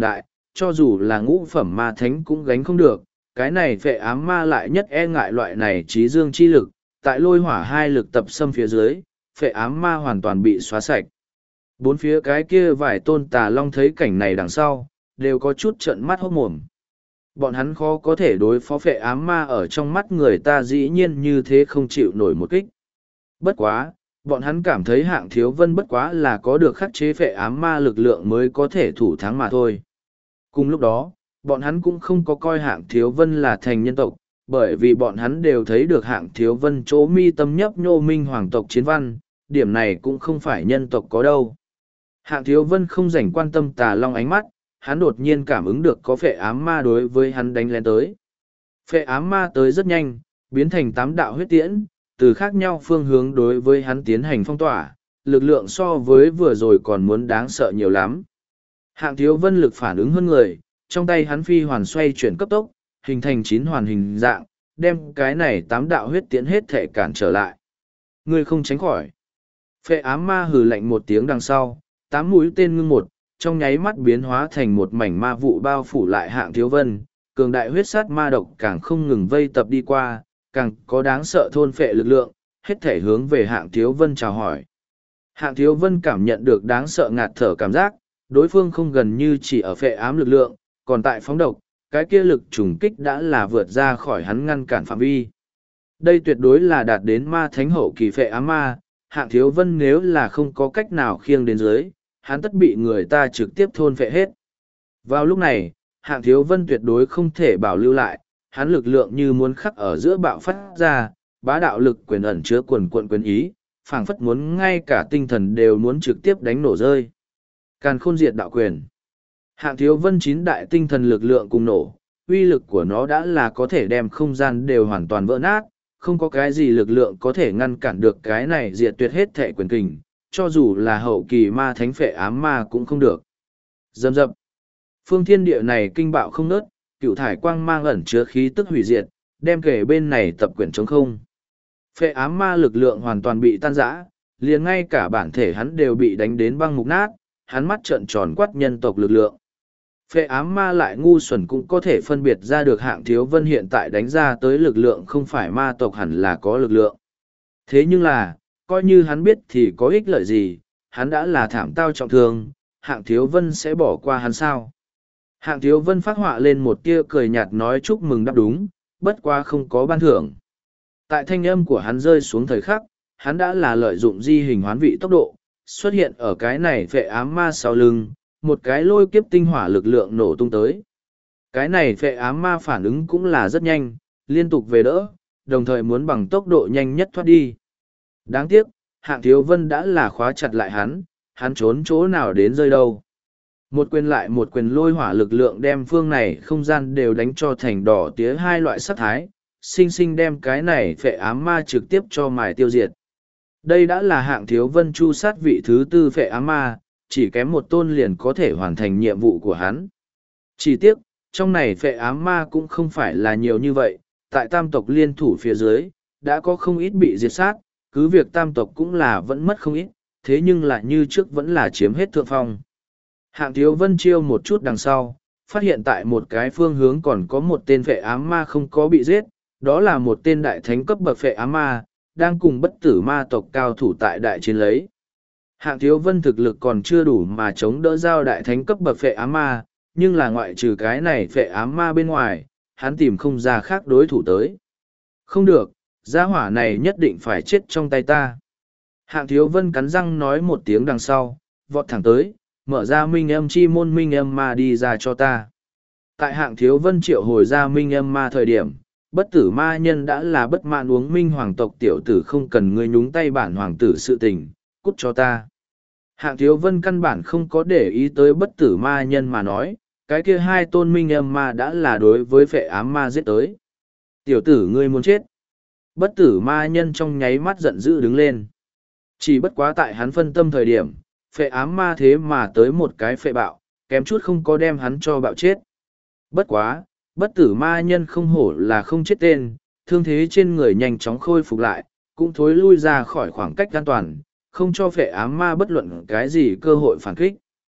cho dù là ngũ phẩm ma thánh cũng gánh không được, cái này phệ ám ma lại nhất e ngại loại này trí dương chi lực, tại lôi hỏa hai lực tập xâm phía dưới, phệ ám ma hoàn toàn bị xóa sạch. Bốn phía cái kia vài tôn tà long thấy cảnh này đằng sau, đều có chút trợn mắt hốt mồm. Bọn hắn khó có thể đối phó phệ ám ma ở trong mắt người ta dĩ nhiên như thế không chịu nổi một kích. Bất quá, bọn hắn cảm thấy Hạng Thiếu Vân bất quá là có được khắc chế phệ ám ma lực lượng mới có thể thủ thắng mà thôi. Cùng lúc đó, bọn hắn cũng không có coi Hạng Thiếu Vân là thành nhân tộc, bởi vì bọn hắn đều thấy được Hạng Thiếu Vân chỗ mi tâm nhấp nhô minh hoàng tộc chiến văn, điểm này cũng không phải nhân tộc có đâu. Hạng Thiếu Vân không dành quan tâm tà long ánh mắt, hắn đột nhiên cảm ứng được có phệ ám ma đối với hắn đánh lên tới. Phệ ám ma tới rất nhanh, biến thành 8 đạo huyết tiễn, từ khác nhau phương hướng đối với hắn tiến hành phong tỏa, lực lượng so với vừa rồi còn muốn đáng sợ nhiều lắm. Hạng Thiếu Vân lực phản ứng hơn người, trong tay hắn phi hoàn xoay chuyển cấp tốc, hình thành 9 hoàn hình dạng, đem cái này 8 đạo huyết tiễn hết thể cản trở lại. Ngươi không tránh khỏi. Phệ ám ma hừ lạnh một tiếng đằng sau, 8 mũi tên ngưng một, trong nháy mắt biến hóa thành một mảnh ma vụ bao phủ lại Hạng Thiếu Vân, cường đại huyết sát ma độc càng không ngừng vây tập đi qua, càng có đáng sợ thôn phệ lực lượng, hết thể hướng về Hạng Thiếu Vân chào hỏi. Hạng Thiếu Vân cảm nhận được đáng sợ ngạt thở cảm giác, đối phương không gần như chỉ ở phệ ám lực lượng, còn tại phóng độc, cái kia lực trùng kích đã là vượt ra khỏi hắn ngăn cản phạm vi. Đây tuyệt đối là đạt đến ma thánh hậu kỳ phệ ám ma, Hạng Thiếu Vân nếu là không có cách nào khiêng đến dưới, hắn tất bị người ta trực tiếp thôn phệ hết. Vào lúc này, Hạng Thiếu Vân tuyệt đối không thể bảo lưu lại, hắn lực lượng như muốn khắc ở giữa bạo phát ra, bá đạo lực quyền ẩn chứa quần quận quyền ý, phảng phất muốn ngay cả tinh thần đều muốn trực tiếp đánh nổ rơi. Càn khôn diệt đạo quyền. Hạng Thiếu Vân 9 đại tinh thần lực lượng cùng nổ, uy lực của nó đã là có thể đem không gian đều hoàn toàn vỡ nát, không có cái gì lực lượng có thể ngăn cản được cái này diệt tuyệt hết thể quyền kình, cho dù là hậu kỳ ma thánh phệ ám ma cũng không được. Dầm dập. Phương thiên địa này kinh bạo không nớt, cựu thải quang mang ẩn chứa khí tức hủy diệt, đem kể bên này tập quyển trống không. Phệ ám ma lực lượng hoàn toàn bị tan rã, liền ngay cả bản thể hắn đều bị đánh đến băng mục nát, hắn mắt trợn tròn quát nhân tộc lực lượng. Phệ ám ma lại ngu xuẩn cũng có thể phân biệt ra được Hạng Thiếu Vân hiện tại đánh ra tới lực lượng không phải ma tộc hẳn là có lực lượng. Thế nhưng là, coi như hắn biết thì có ích lợi gì, hắn đã là thảm tao trọng thương, Hạng Thiếu Vân sẽ bỏ qua hắn sao? Hạng Thiếu Vân phát họa lên một tia cười nhạt nói chúc mừng đáp đúng, bất quá không có ban thưởng. Tại thanh âm của hắn rơi xuống thời khắc, hắn đã là lợi dụng di hình hoán vị tốc độ, xuất hiện ở cái này phệ ám ma sau lưng, một cái lôi kiếp tinh hỏa lực lượng nổ tung tới. Cái này phệ ám ma phản ứng cũng là rất nhanh, liên tục về đỡ, đồng thời muốn bằng tốc độ nhanh nhất thoát đi. Đáng tiếc, Hạng Thiếu Vân đã là khóa chặt lại hắn trốn chỗ nào đến rơi đâu. Một quyền lại một quyền lôi hỏa lực lượng đem phương này không gian đều đánh cho thành đỏ tía hai loại sắc thái, sinh sinh đem cái này phệ ám ma trực tiếp cho mài tiêu diệt. Đây đã là Hạng Thiếu Vân chu sát vị thứ 4 phệ ám ma, chỉ kém một tôn liền có thể hoàn thành nhiệm vụ của hắn. Chỉ tiếc, trong này phệ ám ma cũng không phải là nhiều như vậy, tại tam tộc liên thủ phía dưới, đã có không ít bị diệt sát, cứ việc tam tộc cũng là vẫn mất không ít, thế nhưng lại như trước vẫn là chiếm hết thượng phong. Hạng Thiếu Vân chiêu một chút đằng sau, phát hiện tại một cái phương hướng còn có một tên phệ ám ma không có bị giết, đó là một tên đại thánh cấp bậc phệ ám ma, đang cùng bất tử ma tộc cao thủ tại đại chiến lấy. Hạng Thiếu Vân thực lực còn chưa đủ mà chống đỡ giao đại thánh cấp bậc phệ ám ma, nhưng là ngoại trừ cái này phệ ám ma bên ngoài, hắn tìm không ra khác đối thủ tới. Không được, gia hỏa này nhất định phải chết trong tay ta. Hạng Thiếu Vân cắn răng nói một tiếng đằng sau, vọt thẳng tới, mở ra minh âm chi môn minh âm ma đi ra cho ta. Tại Hạng Thiếu Vân triệu hồi ra minh âm ma thời điểm, bất tử ma nhân đã là bất mãn uống minh hoàng tộc tiểu tử không cần ngươi nhúng tay bản hoàng tử sự tình, cút cho ta. Hạng Thiếu Vân căn bản không có để ý tới bất tử ma nhân mà nói, cái kia hai tôn minh âm ma đã là đối với phệ ám ma giết tới. Tiểu tử ngươi muốn chết. Bất tử ma nhân trong nháy mắt giận dữ đứng lên. Chỉ bất quá tại hắn phân tâm thời điểm, phệ ám ma thế mà tới một cái phệ bạo, kém chút không có đem hắn cho bạo chết. Bất quá, bất tử ma nhân không hổ là không chết tên, thương thế trên người nhanh chóng khôi phục lại, cũng thối lui ra khỏi khoảng cách an toàn, không cho phệ ám ma bất luận cái gì cơ hội phản kích.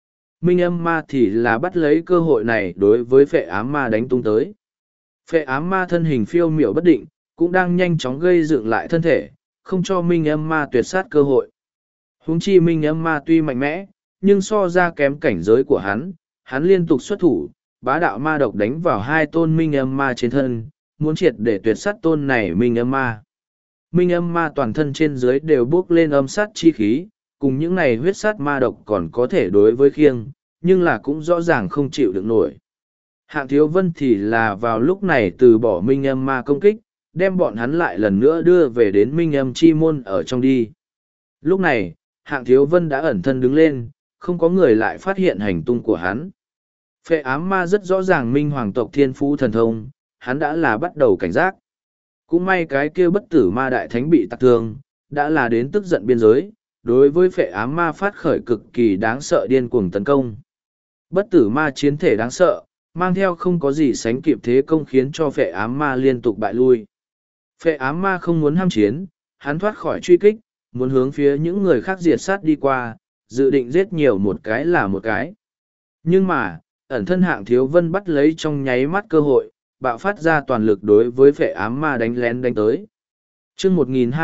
Minh âm ma thì là bắt lấy cơ hội này đối với phệ ám ma đánh tung tới. Phệ ám ma thân hình phiêu miểu bất định, cũng đang nhanh chóng gây dựng lại thân thể, không cho minh âm ma tuyệt sát cơ hội. Huống chi minh âm ma tuy mạnh mẽ, nhưng so ra kém cảnh giới của hắn liên tục xuất thủ, bá đạo ma độc đánh vào hai tôn minh âm ma trên thân, muốn triệt để tuyệt sát tôn này minh âm ma. Minh âm ma toàn thân trên dưới đều bước lên âm sát chi khí, cùng những này huyết sát ma độc còn có thể đối với khiêng, nhưng là cũng rõ ràng không chịu được nổi. Hạng Thiếu Vân thì là vào lúc này từ bỏ minh âm ma công kích, đem bọn hắn lại lần nữa đưa về đến minh âm chi môn ở trong đi. Lúc này, Hạng Thiếu Vân đã ẩn thân đứng lên, không có người lại phát hiện hành tung của hắn. Phệ ám ma rất rõ ràng minh hoàng tộc thiên phú thần thông, hắn đã là bắt đầu cảnh giác. Cũng may cái kia bất tử ma đại thánh bị tạc thương, đã là đến tức giận biên giới, đối với phệ ám ma phát khởi cực kỳ đáng sợ điên cuồng tấn công. Bất tử ma chiến thể đáng sợ, mang theo không có gì sánh kịp thế công khiến cho phệ ám ma liên tục bại lui. Phệ ám ma không muốn ham chiến, hắn thoát khỏi truy kích, muốn hướng phía những người khác diệt sát đi qua, dự định giết nhiều một cái là một cái. Nhưng mà, ẩn thân Hạng Thiếu Vân bắt lấy trong nháy mắt cơ hội, bạo phát ra toàn lực đối với phệ ám ma đánh lén đánh tới. chương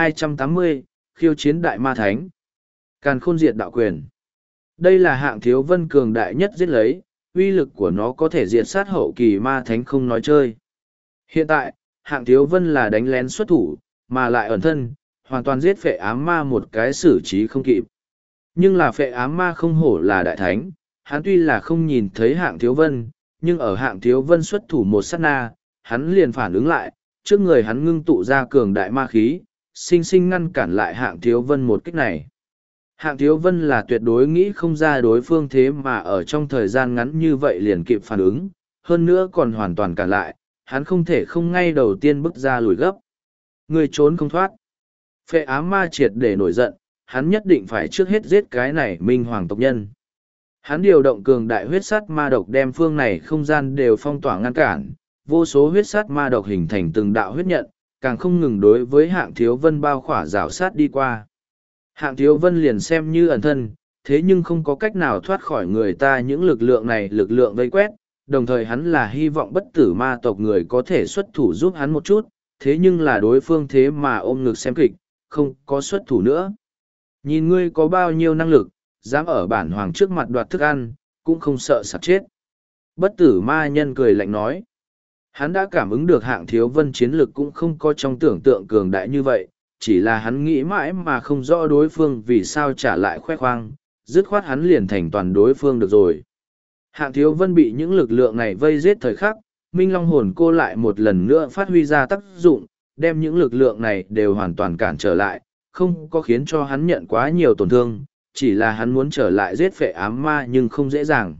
1280, khiêu chiến đại ma thánh. Càn khôn diệt đạo quyền. Đây là Hạng Thiếu Vân cường đại nhất giết lấy, uy lực của nó có thể diệt sát hậu kỳ ma thánh không nói chơi. Hiện tại, Hạng Thiếu Vân là đánh lén xuất thủ, mà lại ẩn thân, hoàn toàn giết phệ ám ma một cái xử trí không kịp. Nhưng là phệ ám ma không hổ là đại thánh, hắn tuy là không nhìn thấy Hạng Thiếu Vân, nhưng ở Hạng Thiếu Vân xuất thủ một sát na, hắn liền phản ứng lại, trước người hắn ngưng tụ ra cường đại ma khí, sinh sinh ngăn cản lại Hạng Thiếu Vân một kích này. Hạng Thiếu Vân là tuyệt đối nghĩ không ra đối phương thế mà ở trong thời gian ngắn như vậy liền kịp phản ứng, hơn nữa còn hoàn toàn cản lại, hắn không thể không ngay đầu tiên bước ra lùi gấp. Người trốn không thoát. Phệ ám ma triệt để nổi giận, hắn nhất định phải trước hết giết cái này minh hoàng tộc nhân. Hắn điều động cường đại huyết sắt ma độc đem phương này không gian đều phong tỏa ngăn cản, vô số huyết sắt ma độc hình thành từng đạo huyết nhận, càng không ngừng đối với Hạng Thiếu Vân bao khỏa rào sát đi qua. Hạng Thiếu Vân liền xem như ẩn thân, thế nhưng không có cách nào thoát khỏi người ta những lực lượng này lực lượng vây quét, đồng thời hắn là hy vọng bất tử ma tộc người có thể xuất thủ giúp hắn một chút, thế nhưng là đối phương thế mà ôm ngực xem kịch, không có xuất thủ nữa. Nhìn ngươi có bao nhiêu năng lực, dám ở bản hoàng trước mặt đoạt thức ăn, cũng không sợ sặc chết. Bất tử ma nhân cười lạnh nói. Hắn đã cảm ứng được Hạng Thiếu Vân chiến lực cũng không có trong tưởng tượng cường đại như vậy, chỉ là hắn nghĩ mãi mà không rõ đối phương vì sao trả lại khoe khoang, dứt khoát hắn liền thành toàn đối phương được rồi. Hạng Thiếu Vân bị những lực lượng này vây giết thời khắc, Minh Long hồn cô lại một lần nữa phát huy ra tác dụng, đem những lực lượng này đều hoàn toàn cản trở lại, không có khiến cho hắn nhận quá nhiều tổn thương, chỉ là hắn muốn trở lại giết phệ ám ma nhưng không dễ dàng.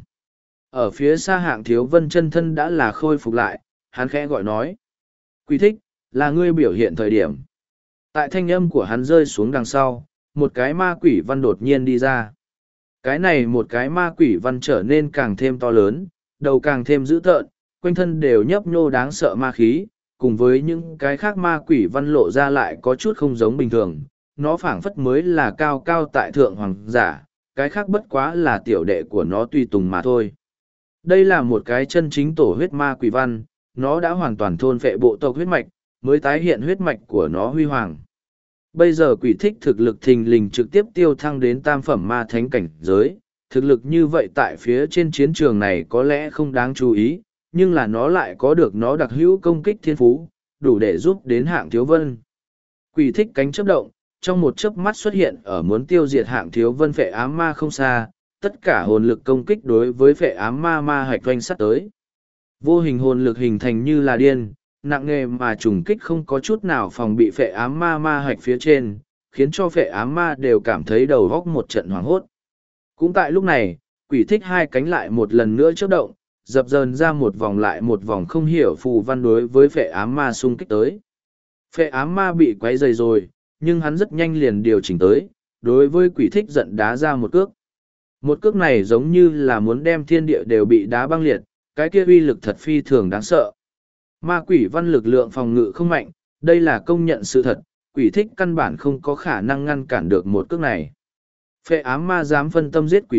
Ở phía xa Hạng Thiếu Vân chân thân đã là khôi phục lại, hắn khẽ gọi nói. Quý thích, là ngươi biểu hiện thời điểm. Tại thanh âm của hắn rơi xuống đằng sau, một cái ma quỷ văn đột nhiên đi ra. Cái này một cái ma quỷ văn trở nên càng thêm to lớn, đầu càng thêm dữ tợn, quanh thân đều nhấp nhô đáng sợ ma khí, cùng với những cái khác ma quỷ văn lộ ra lại có chút không giống bình thường. Nó phảng phất mới là cao cao tại thượng hoàng giả, cái khác bất quá là tiểu đệ của nó tùy tùng mà thôi. Đây là một cái chân chính tổ huyết ma quỷ văn, nó đã hoàn toàn thôn phệ bộ tộc huyết mạch, mới tái hiện huyết mạch của nó huy hoàng. Bây giờ quỷ thích thực lực thình lình trực tiếp tiêu thăng đến tam phẩm ma thánh cảnh giới, thực lực như vậy tại phía trên chiến trường này có lẽ không đáng chú ý, nhưng là nó lại có được nó đặc hữu công kích thiên phú, đủ để giúp đến Hạng Thiếu Vân. Quỷ thích cánh chớp động, trong một chớp mắt xuất hiện ở muốn tiêu diệt Hạng Thiếu Vân phệ ám ma không xa, tất cả hồn lực công kích đối với phệ ám ma ma hạch doanh sắt tới. Vô hình hồn lực hình thành như là điên, nặng nề mà trùng kích không có chút nào phòng bị phệ ám ma ma hạch phía trên, khiến cho phệ ám ma đều cảm thấy đầu góc một trận hoảng hốt. Cũng tại lúc này, quỷ thích hai cánh lại một lần nữa chớp động, dập dờn ra một vòng lại một vòng không hiểu phù văn đối với phệ ám ma xung kích tới. Phệ ám ma bị quấy dày rồi, nhưng hắn rất nhanh liền điều chỉnh tới, đối với quỷ thích giận đá ra một cước. Một cước này giống như là muốn đem thiên địa đều bị đá băng liệt, cái kia uy lực thật phi thường đáng sợ. Ma quỷ văn lực lượng phòng ngự không mạnh, đây là công nhận sự thật, quỷ thích căn bản không có khả năng ngăn cản được một cước này. Phệ ám ma dám phân tâm giết quỷ thích,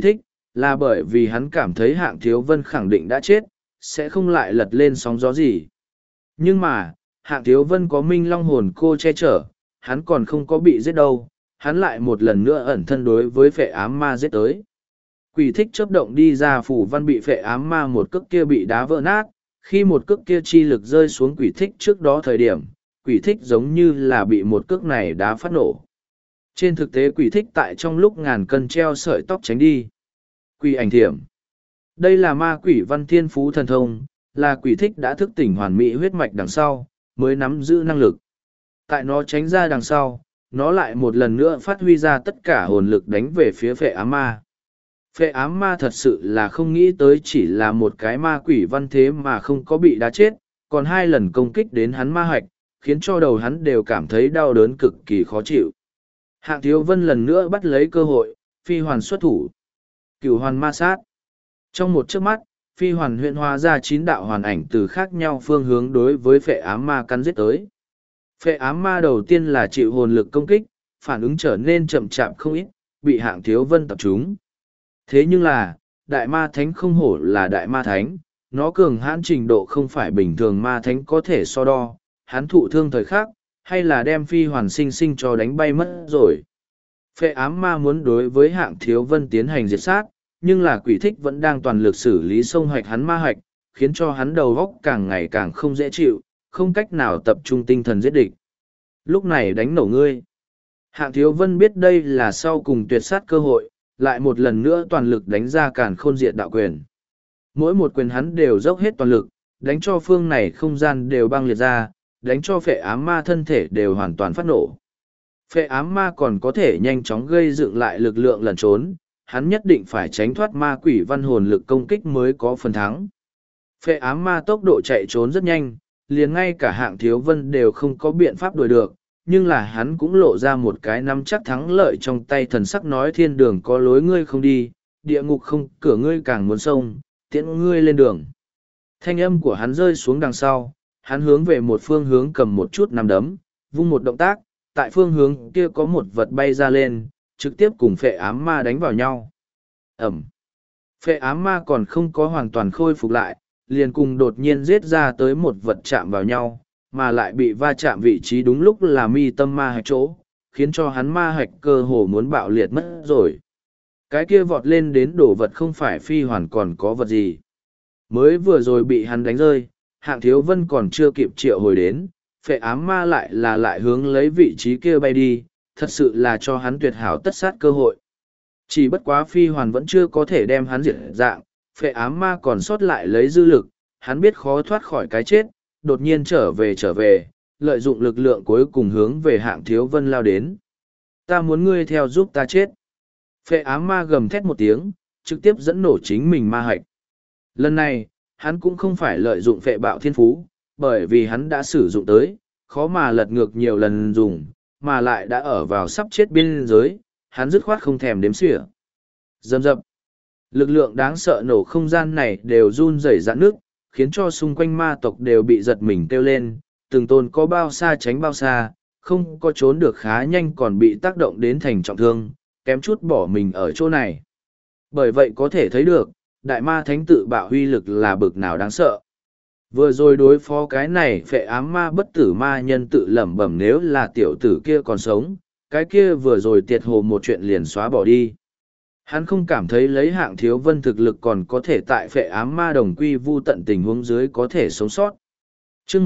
là bởi vì hắn cảm thấy Hạng Thiếu Vân khẳng định đã chết, sẽ không lại lật lên sóng gió gì. Nhưng mà, Hạng Thiếu Vân có Minh Long hồn cô che chở, hắn còn không có bị giết đâu, hắn lại một lần nữa ẩn thân đối với phệ ám ma giết tới. Quỷ thích chớp động đi ra phủ văn bị phệ ám ma một cước kia bị đá vỡ nát, khi một cước kia chi lực rơi xuống quỷ thích trước đó thời điểm, quỷ thích giống như là bị một cước này đá phát nổ. Trên thực tế quỷ thích tại trong lúc ngàn cân treo sợi tóc tránh đi. Quỷ ảnh thiểm. Đây là ma quỷ văn thiên phú thần thông, là quỷ thích đã thức tỉnh hoàn mỹ huyết mạch đằng sau, mới nắm giữ năng lực. Tại nó tránh ra đằng sau, nó lại một lần nữa phát huy ra tất cả hồn lực đánh về phía phệ ám ma. Phệ ám ma thật sự là không nghĩ tới chỉ là một cái ma quỷ văn thế mà không có bị đá chết, còn hai lần công kích đến hắn ma hạch, khiến cho đầu hắn đều cảm thấy đau đớn cực kỳ khó chịu. Hạng Thiếu Vân lần nữa bắt lấy cơ hội, phi hoàn xuất thủ. Cửu hoàn ma sát. Trong một chớp mắt, phi hoàn huyện hóa ra 9 đạo hoàn ảnh từ khác nhau phương hướng đối với phệ ám ma cắn giết tới. Phệ ám ma đầu tiên là chịu hồn lực công kích, phản ứng trở nên chậm chạp không ít, bị Hạng Thiếu Vân tập trúng. Thế nhưng là, đại ma thánh không hổ là đại ma thánh, nó cường hãn trình độ không phải bình thường ma thánh có thể so đo, hắn thụ thương thời khắc, hay là đem phi hoàn sinh sinh cho đánh bay mất rồi. Phệ ám ma muốn đối với Hạng Thiếu Vân tiến hành diệt sát, nhưng là quỷ thích vẫn đang toàn lực xử lý sông hoạch hắn ma hoạch, khiến cho hắn đầu góc càng ngày càng không dễ chịu, không cách nào tập trung tinh thần giết địch. Lúc này đánh nổ ngươi. Hạng Thiếu Vân biết đây là sau cùng tuyệt sát cơ hội, lại một lần nữa toàn lực đánh ra càn khôn diệt đạo quyền. Mỗi một quyền hắn đều dốc hết toàn lực, đánh cho phương này không gian đều băng liệt ra, đánh cho phệ ám ma thân thể đều hoàn toàn phát nổ. Phệ ám ma còn có thể nhanh chóng gây dựng lại lực lượng lẩn trốn, hắn nhất định phải tránh thoát ma quỷ văn hồn lực công kích mới có phần thắng. Phệ ám ma tốc độ chạy trốn rất nhanh, liền ngay cả Hạng Thiếu Vân đều không có biện pháp đuổi được, nhưng là hắn cũng lộ ra một cái nắm chắc thắng lợi trong tay, thần sắc nói thiên đường có lối ngươi không đi, địa ngục không cửa ngươi càng muốn xông, tiễn ngươi lên đường. Thanh âm của hắn rơi xuống đằng sau, hắn hướng về một phương hướng cầm một chút nắm đấm, vung một động tác, tại phương hướng kia có một vật bay ra lên, trực tiếp cùng phệ ám ma đánh vào nhau. Ẩm. Phệ ám ma còn không có hoàn toàn khôi phục lại, liền cùng đột nhiên giết ra tới một vật chạm vào nhau, mà lại bị va chạm vị trí đúng lúc là mi tâm ma hạch chỗ, khiến cho hắn ma hạch cơ hồ muốn bạo liệt mất rồi. Cái kia vọt lên đến đổ vật không phải phi hoàn còn có vật gì. Mới vừa rồi bị hắn đánh rơi, Hạng Thiếu Vân còn chưa kịp triệu hồi đến, phệ ám ma lại hướng lấy vị trí kia bay đi, thật sự là cho hắn tuyệt hảo tất sát cơ hội. Chỉ bất quá phi hoàn vẫn chưa có thể đem hắn diệt dạng, phệ ám ma còn sót lại lấy dư lực, hắn biết khó thoát khỏi cái chết, đột nhiên trở về, lợi dụng lực lượng cuối cùng hướng về Hạng Thiếu Vân lao đến. Ta muốn ngươi theo giúp ta chết. Phệ ám ma gầm thét một tiếng, trực tiếp dẫn nổ chính mình ma hạch. Lần này, hắn cũng không phải lợi dụng phệ bạo thiên phú, bởi vì hắn đã sử dụng tới, khó mà lật ngược nhiều lần dùng, mà lại đã ở vào sắp chết biên giới, hắn dứt khoát không thèm đếm xỉa. Dầm dập. Lực lượng đáng sợ nổ không gian này đều run rẩy rạn nước, khiến cho xung quanh ma tộc đều bị giật mình kêu lên, từng tôn có bao xa tránh bao xa, không có trốn được khá nhanh còn bị tác động đến thành trọng thương, kém chút bỏ mình ở chỗ này. Bởi vậy có thể thấy được, đại ma thánh tự bạo huy lực là bực nào đáng sợ. Vừa rồi đối phó cái này phệ ám ma bất tử ma nhân tự lẩm bẩm nếu là tiểu tử kia còn sống, cái kia vừa rồi tiệt hồ một chuyện liền xóa bỏ đi. Hắn không cảm thấy lấy Hạng Thiếu Vân thực lực còn có thể tại phệ ám ma đồng quy vu tận tình huống dưới có thể sống sót. Chương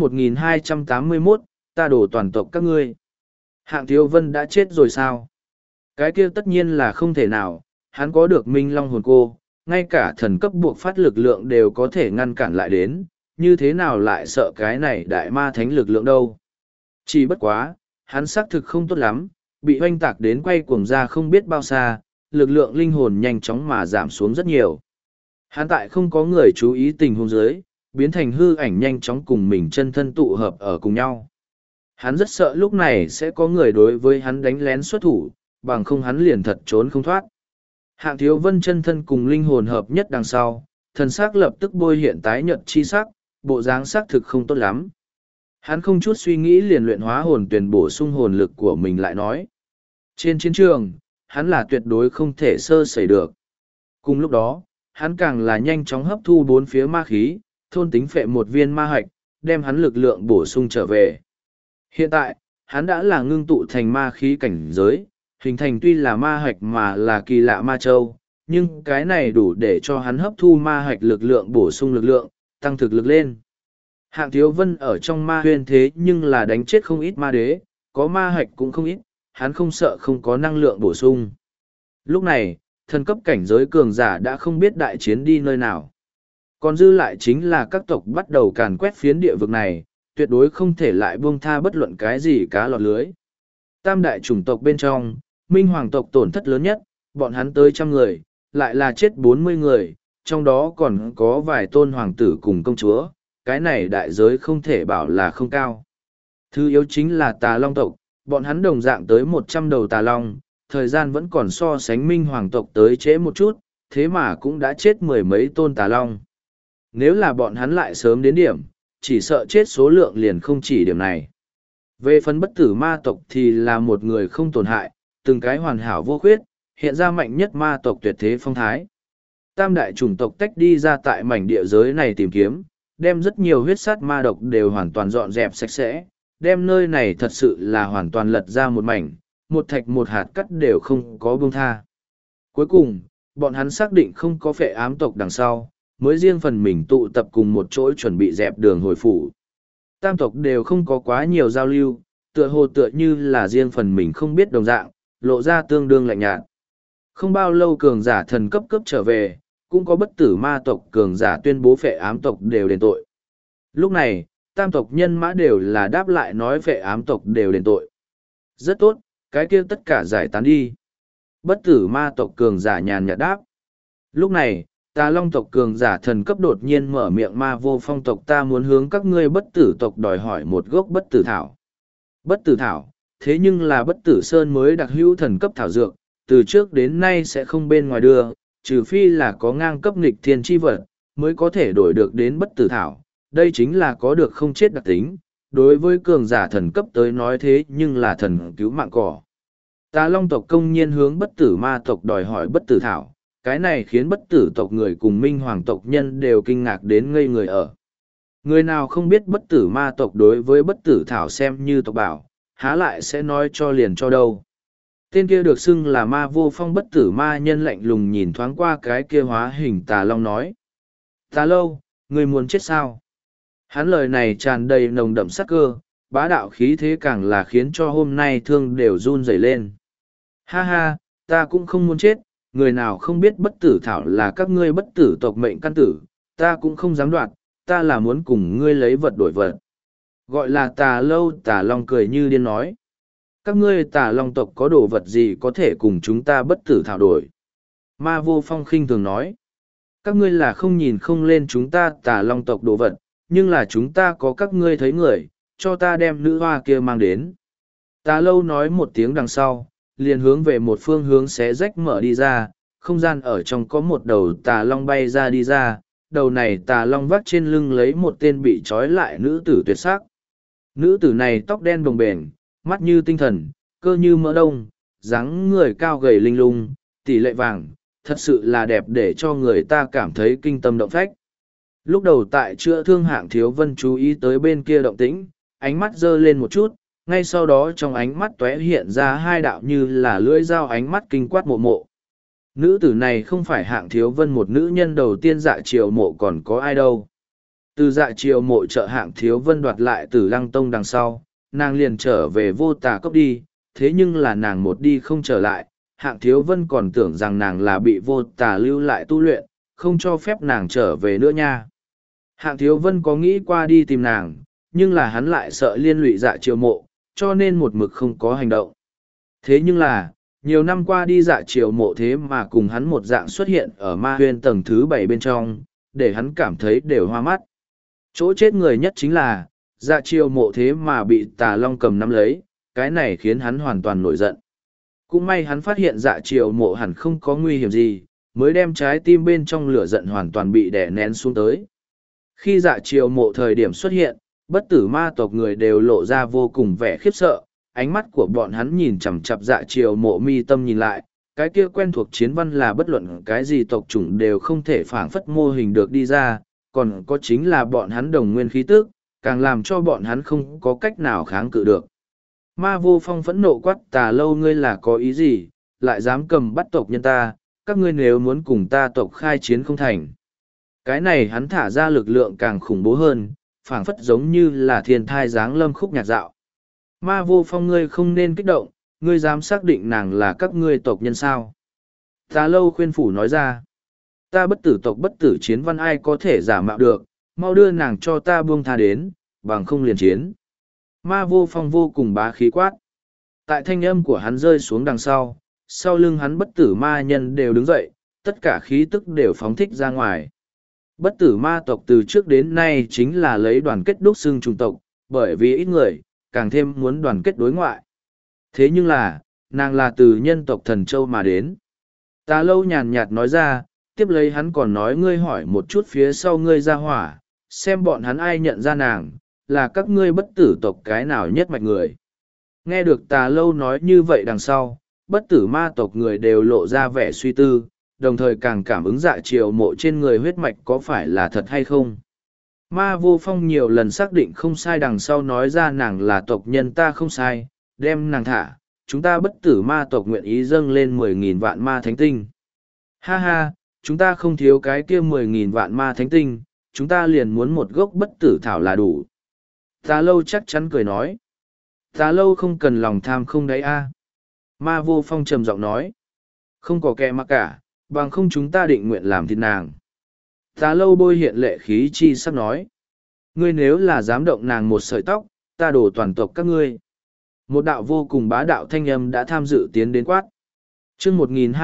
1281, ta đổ toàn tộc các ngươi. Hạng Thiếu Vân đã chết rồi sao? Cái kia tất nhiên là không thể nào, hắn có được Minh Long hồn cô, ngay cả thần cấp buộc phát lực lượng đều có thể ngăn cản lại đến, như thế nào lại sợ cái này đại ma thánh lực lượng đâu. Chỉ bất quá, hắn xác thực không tốt lắm, bị oanh tạc đến quay cuồng ra không biết bao xa, lực lượng linh hồn nhanh chóng mà giảm xuống rất nhiều. Hắn tại không có người chú ý tình huống dưới, biến thành hư ảnh nhanh chóng cùng mình chân thân tụ hợp ở cùng nhau. Hắn rất sợ lúc này sẽ có người đối với hắn đánh lén xuất thủ, bằng không hắn liền thật trốn không thoát. Hạng Thiếu Vân chân thân cùng linh hồn hợp nhất đằng sau, thần sắc lập tức bôi hiện tái nhợt chi sắc, bộ dáng sắc thực không tốt lắm. Hắn không chút suy nghĩ liền luyện hóa hồn tuyển bổ sung hồn lực của mình lại nói. Trên chiến trường, hắn là tuyệt đối không thể sơ sẩy được. Cùng lúc đó, hắn càng là nhanh chóng hấp thu bốn phía ma khí, thôn tính phệ một viên ma hạch, đem hắn lực lượng bổ sung trở về. Hiện tại, hắn đã là ngưng tụ thành ma khí cảnh giới, hình thành tuy là ma hạch mà là kỳ lạ ma châu, nhưng cái này đủ để cho hắn hấp thu ma hạch lực lượng bổ sung lực lượng, tăng thực lực lên. Hạng Thiếu Vân ở trong ma huyên thế nhưng là đánh chết không ít ma đế, có ma hạch cũng không ít, hắn không sợ không có năng lượng bổ sung. Lúc này, thần cấp cảnh giới cường giả đã không biết đại chiến đi nơi nào. Còn dư lại chính là các tộc bắt đầu càn quét phiến địa vực này, tuyệt đối không thể lại buông tha bất luận cái gì cá lọt lưới. Tam đại chủng tộc bên trong, Minh Hoàng tộc tổn thất lớn nhất, bọn hắn tới 100 người, lại là chết 40 người, trong đó còn có vài tôn hoàng tử cùng công chúa, cái này đại giới không thể bảo là không cao. Thứ yếu chính là Tà Long tộc, bọn hắn đồng dạng tới 100 đầu Tà Long, thời gian vẫn còn so sánh Minh Hoàng tộc tới trễ một chút, thế mà cũng đã chết mười mấy tôn Tà Long. Nếu là bọn hắn lại sớm đến điểm, chỉ sợ chết số lượng liền không chỉ điểm này. Về phần bất tử ma tộc thì là một người không tổn hại, từng cái hoàn hảo vô khuyết, hiện ra mạnh nhất ma tộc tuyệt thế phong thái. Tam đại chủng tộc tách đi ra tại mảnh địa giới này tìm kiếm, đem rất nhiều huyết sát ma độc đều hoàn toàn dọn dẹp sạch sẽ, đem nơi này thật sự là hoàn toàn lật ra một mảnh, một thạch một hạt cắt đều không có buông tha. Cuối cùng, bọn hắn xác định không có phệ ám tộc đằng sau, mới riêng phần mình tụ tập cùng một chỗ chuẩn bị dẹp đường hồi phủ. Tam tộc đều không có quá nhiều giao lưu, tựa hồ tựa như là riêng phần mình không biết đồng dạng, lộ ra tương đương lạnh nhạt. Không bao lâu cường giả thần cấp cấp trở về, cũng có bất tử ma tộc cường giả tuyên bố phệ ám tộc đều đền tội. Lúc này, tam tộc nhân mã đều là đáp lại nói phệ ám tộc đều đền tội. Rất tốt, cái kia tất cả giải tán đi. Bất tử ma tộc cường giả nhàn nhạt đáp. Lúc này, Tà Long tộc cường giả thần cấp đột nhiên mở miệng Ma Vô Phong tộc, ta muốn hướng các ngươi bất tử tộc đòi hỏi một gốc bất tử thảo. Bất tử thảo, thế nhưng là bất tử sơn mới đặc hữu thần cấp thảo dược, từ trước đến nay sẽ không bên ngoài đưa, trừ phi là có ngang cấp nghịch thiên chi vật, mới có thể đổi được đến bất tử thảo. Đây chính là có được không chết đặc tính, đối với cường giả thần cấp tới nói thế nhưng là thần cứu mạng cỏ. Tà Long tộc công nhiên hướng bất tử ma tộc đòi hỏi bất tử thảo, cái này khiến bất tử tộc người cùng Minh Hoàng tộc nhân đều kinh ngạc đến ngây người ở. Người nào không biết bất tử ma tộc đối với bất tử thảo xem như tộc bảo, há lại sẽ nói cho liền cho đâu. Tên kia được xưng là Ma Vô Phong bất tử ma nhân lạnh lùng nhìn thoáng qua cái kia hóa hình Tà Long nói. Tà Lâu, người muốn chết sao? Hắn lời này tràn đầy nồng đậm sắc cơ, bá đạo khí thế càng là khiến cho hôm nay thương đều run rẩy lên. Ha ha, ta cũng không muốn chết, người nào không biết bất tử thảo là các ngươi bất tử tộc mệnh căn tử, ta cũng không dám đoạt, ta là muốn cùng ngươi lấy vật đổi vật. Gọi là Tà Lâu, Tà Long cười như điên nói. Các ngươi Tà Long tộc có đồ vật gì có thể cùng chúng ta bất tử thảo đổi? Ma Vô Phong khinh thường nói. Các ngươi là không nhìn không lên chúng ta Tà Long tộc đồ vật, nhưng là chúng ta có các ngươi thấy người, cho ta đem nữ hoa kia mang đến. Tà Lâu nói một tiếng đằng sau, liền hướng về một phương hướng xé rách mở đi ra, không gian ở trong có một đầu Tà Long bay ra đi ra, đầu này Tà Long vác trên lưng lấy một tên bị trói lại nữ tử tuyệt sắc. Nữ tử này tóc đen bồng bềnh, mắt như tinh thần, cơ như mỡ đông, dáng người cao gầy linh lung, tỷ lệ vàng, thật sự là đẹp để cho người ta cảm thấy kinh tâm động phách. Lúc đầu tại chữa thương Hạng Thiếu Vân chú ý tới bên kia động tĩnh, ánh mắt dơ lên một chút, ngay sau đó trong ánh mắt tóe hiện ra hai đạo như là lưỡi dao ánh mắt kinh quát mộ mộ. Nữ tử này không phải Hạng Thiếu Vân một nữ nhân đầu tiên Dạ Triều Mộ còn có ai đâu. Từ Dạ Triều Mộ trợ Hạng Thiếu Vân đoạt lại Tử Lăng Tông đằng sau, nàng liền trở về Vô Tà Cốc đi, thế nhưng là nàng một đi không trở lại, Hạng Thiếu Vân còn tưởng rằng nàng là bị Vô Tà lưu lại tu luyện, không cho phép nàng trở về nữa nha. Hạng Thiếu Vân có nghĩ qua đi tìm nàng, nhưng là hắn lại sợ liên lụy Dạ Triều Mộ, cho nên một mực không có hành động. Thế nhưng là, nhiều năm qua đi Dạ Triều Mộ thế mà cùng hắn một dạng xuất hiện ở ma huyên tầng thứ 7 bên trong, để hắn cảm thấy đều hoa mắt. Chỗ chết người nhất chính là, Dạ Triều Mộ thế mà bị Tà Long cầm nắm lấy, cái này khiến hắn hoàn toàn nổi giận. Cũng may hắn phát hiện Dạ Triều Mộ hẳn không có nguy hiểm gì, mới đem trái tim bên trong lửa giận hoàn toàn bị đè nén xuống tới. Khi Dạ Triều Mộ thời điểm xuất hiện, bất tử ma tộc người đều lộ ra vô cùng vẻ khiếp sợ, ánh mắt của bọn hắn nhìn chằm chằm Dạ Triều Mộ mi tâm nhìn lại, cái kia quen thuộc chiến văn là bất luận cái gì tộc chủng đều không thể phảng phất mô hình được đi ra, còn có chính là bọn hắn đồng nguyên khí tức, càng làm cho bọn hắn không có cách nào kháng cự được. Ma Vô Phong phẫn nộ quát Tà Lâu, ngươi là có ý gì, lại dám cầm bắt tộc nhân ta, các ngươi nếu muốn cùng ta tộc khai chiến không thành. Cái này hắn thả ra lực lượng càng khủng bố hơn, phảng phất giống như là thiên thai giáng lâm khúc nhạc dạo. Ma Vô Phong, ngươi không nên kích động, ngươi dám xác định nàng là các ngươi tộc nhân sao? Tà Lâu khuyên phủ nói ra, ta bất tử tộc bất tử chiến văn ai có thể giả mạo được, mau đưa nàng cho ta buông tha đến, bằng không liền chiến. Ma Vô Phong vô cùng bá khí quát. Tại thanh âm của hắn rơi xuống đằng sau lưng hắn bất tử ma nhân đều đứng dậy, tất cả khí tức đều phóng thích ra ngoài. Bất tử ma tộc từ trước đến nay chính là lấy đoàn kết đúc xương chủng tộc, bởi vì ít người, càng thêm muốn đoàn kết đối ngoại. Thế nhưng là, nàng là từ nhân tộc Thần Châu mà đến. Tà Lâu nhàn nhạt nói ra, tiếp lấy hắn còn nói, ngươi hỏi một chút phía sau ngươi ra hỏa, xem bọn hắn ai nhận ra nàng, là các ngươi bất tử tộc cái nào nhất mạch người. Nghe được Tà Lâu nói như vậy đằng sau, bất tử ma tộc người đều lộ ra vẻ suy tư, đồng thời càng cảm ứng Dạ Triều Mộ trên người huyết mạch có phải là thật hay không. Ma Vô Phong nhiều lần xác định không sai đằng sau nói ra, nàng là tộc nhân ta không sai, đem nàng thả, chúng ta bất tử ma tộc nguyện ý dâng lên 10.000 vạn ma thánh tinh. Ha ha, chúng ta không thiếu cái kia 10.000 vạn ma thánh tinh, chúng ta liền muốn một gốc bất tử thảo là đủ. Tà Lâu chắc chắn cười nói. Tà Lâu không cần lòng tham không đấy a. Ma Vô Phong trầm giọng nói. Không có kẻ mà cả, bằng không chúng ta định nguyện làm thịt nàng. Tà Lâu bôi hiện lệ khí chi sắc nói. Ngươi nếu là dám động nàng một sợi tóc, ta đổ toàn tộc các ngươi. Một đạo vô cùng bá đạo thanh âm đã tham dự tiến đến quát. chương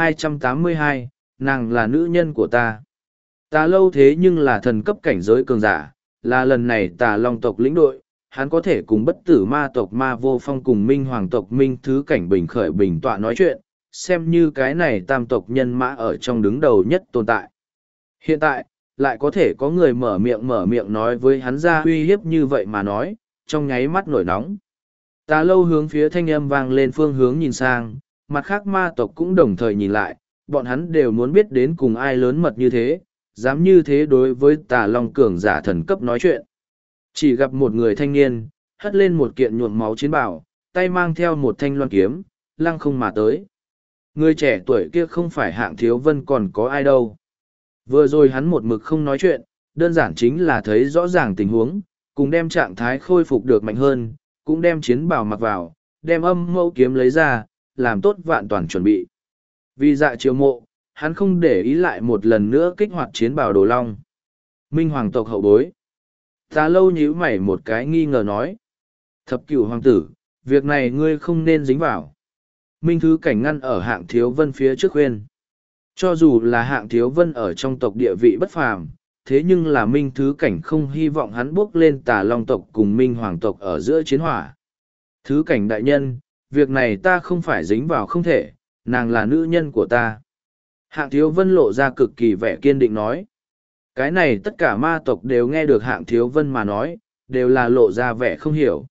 1282, nàng là nữ nhân của ta. Tà Lâu thế nhưng là thần cấp cảnh giới cường giả, là lần này Tà Long tộc lĩnh đội, hắn có thể cùng bất tử ma tộc Ma Vô Phong cùng Minh Hoàng tộc Minh Thứ Cảnh bình khởi bình tọa nói chuyện, xem như cái này tam tộc nhân mã ở trong đứng đầu nhất tồn tại. Hiện tại, lại có thể có người mở miệng nói với hắn ra uy hiếp như vậy mà nói, trong nháy mắt nổi nóng. Tà Lâu hướng phía thanh âm vang lên phương hướng nhìn sang, mặt khác ma tộc cũng đồng thời nhìn lại, bọn hắn đều muốn biết đến cùng ai lớn mật như thế, dám như thế đối với Tà Long cường giả thần cấp nói chuyện. Chỉ gặp một người thanh niên, hất lên một kiện nhuộm máu chiến bào, tay mang theo một thanh loan kiếm, lăng không mà tới. Người trẻ tuổi kia không phải Hạng Thiếu Vân còn có ai đâu. Vừa rồi hắn một mực không nói chuyện, đơn giản chính là thấy rõ ràng tình huống, cùng đem trạng thái khôi phục được mạnh hơn, cũng đem chiến bào mặc vào, đem âm mâu kiếm lấy ra, làm tốt vạn toàn chuẩn bị. Vì Dạ Triều Mộ, hắn không để ý lại một lần nữa kích hoạt chiến bào Đồ Long. Minh Hoàng tộc hậu bối. Tà Lâu nhíu mày một cái nghi ngờ nói. Thập Cửu hoàng tử, việc này ngươi không nên dính vào. Minh Thứ Cảnh ngăn ở Hạng Thiếu Vân phía trước khuyên. Cho dù là Hạng Thiếu Vân ở trong tộc địa vị bất phàm, thế nhưng là Minh Thứ Cảnh không hy vọng hắn bước lên Tà Long tộc cùng Minh Hoàng tộc ở giữa chiến hỏa. Thứ Cảnh đại nhân, việc này ta không phải dính vào không thể, nàng là nữ nhân của ta. Hạng Thiếu Vân lộ ra cực kỳ vẻ kiên định nói. Cái này tất cả ma tộc đều nghe được Hạng Thiếu Vân mà nói, đều là lộ ra vẻ không hiểu.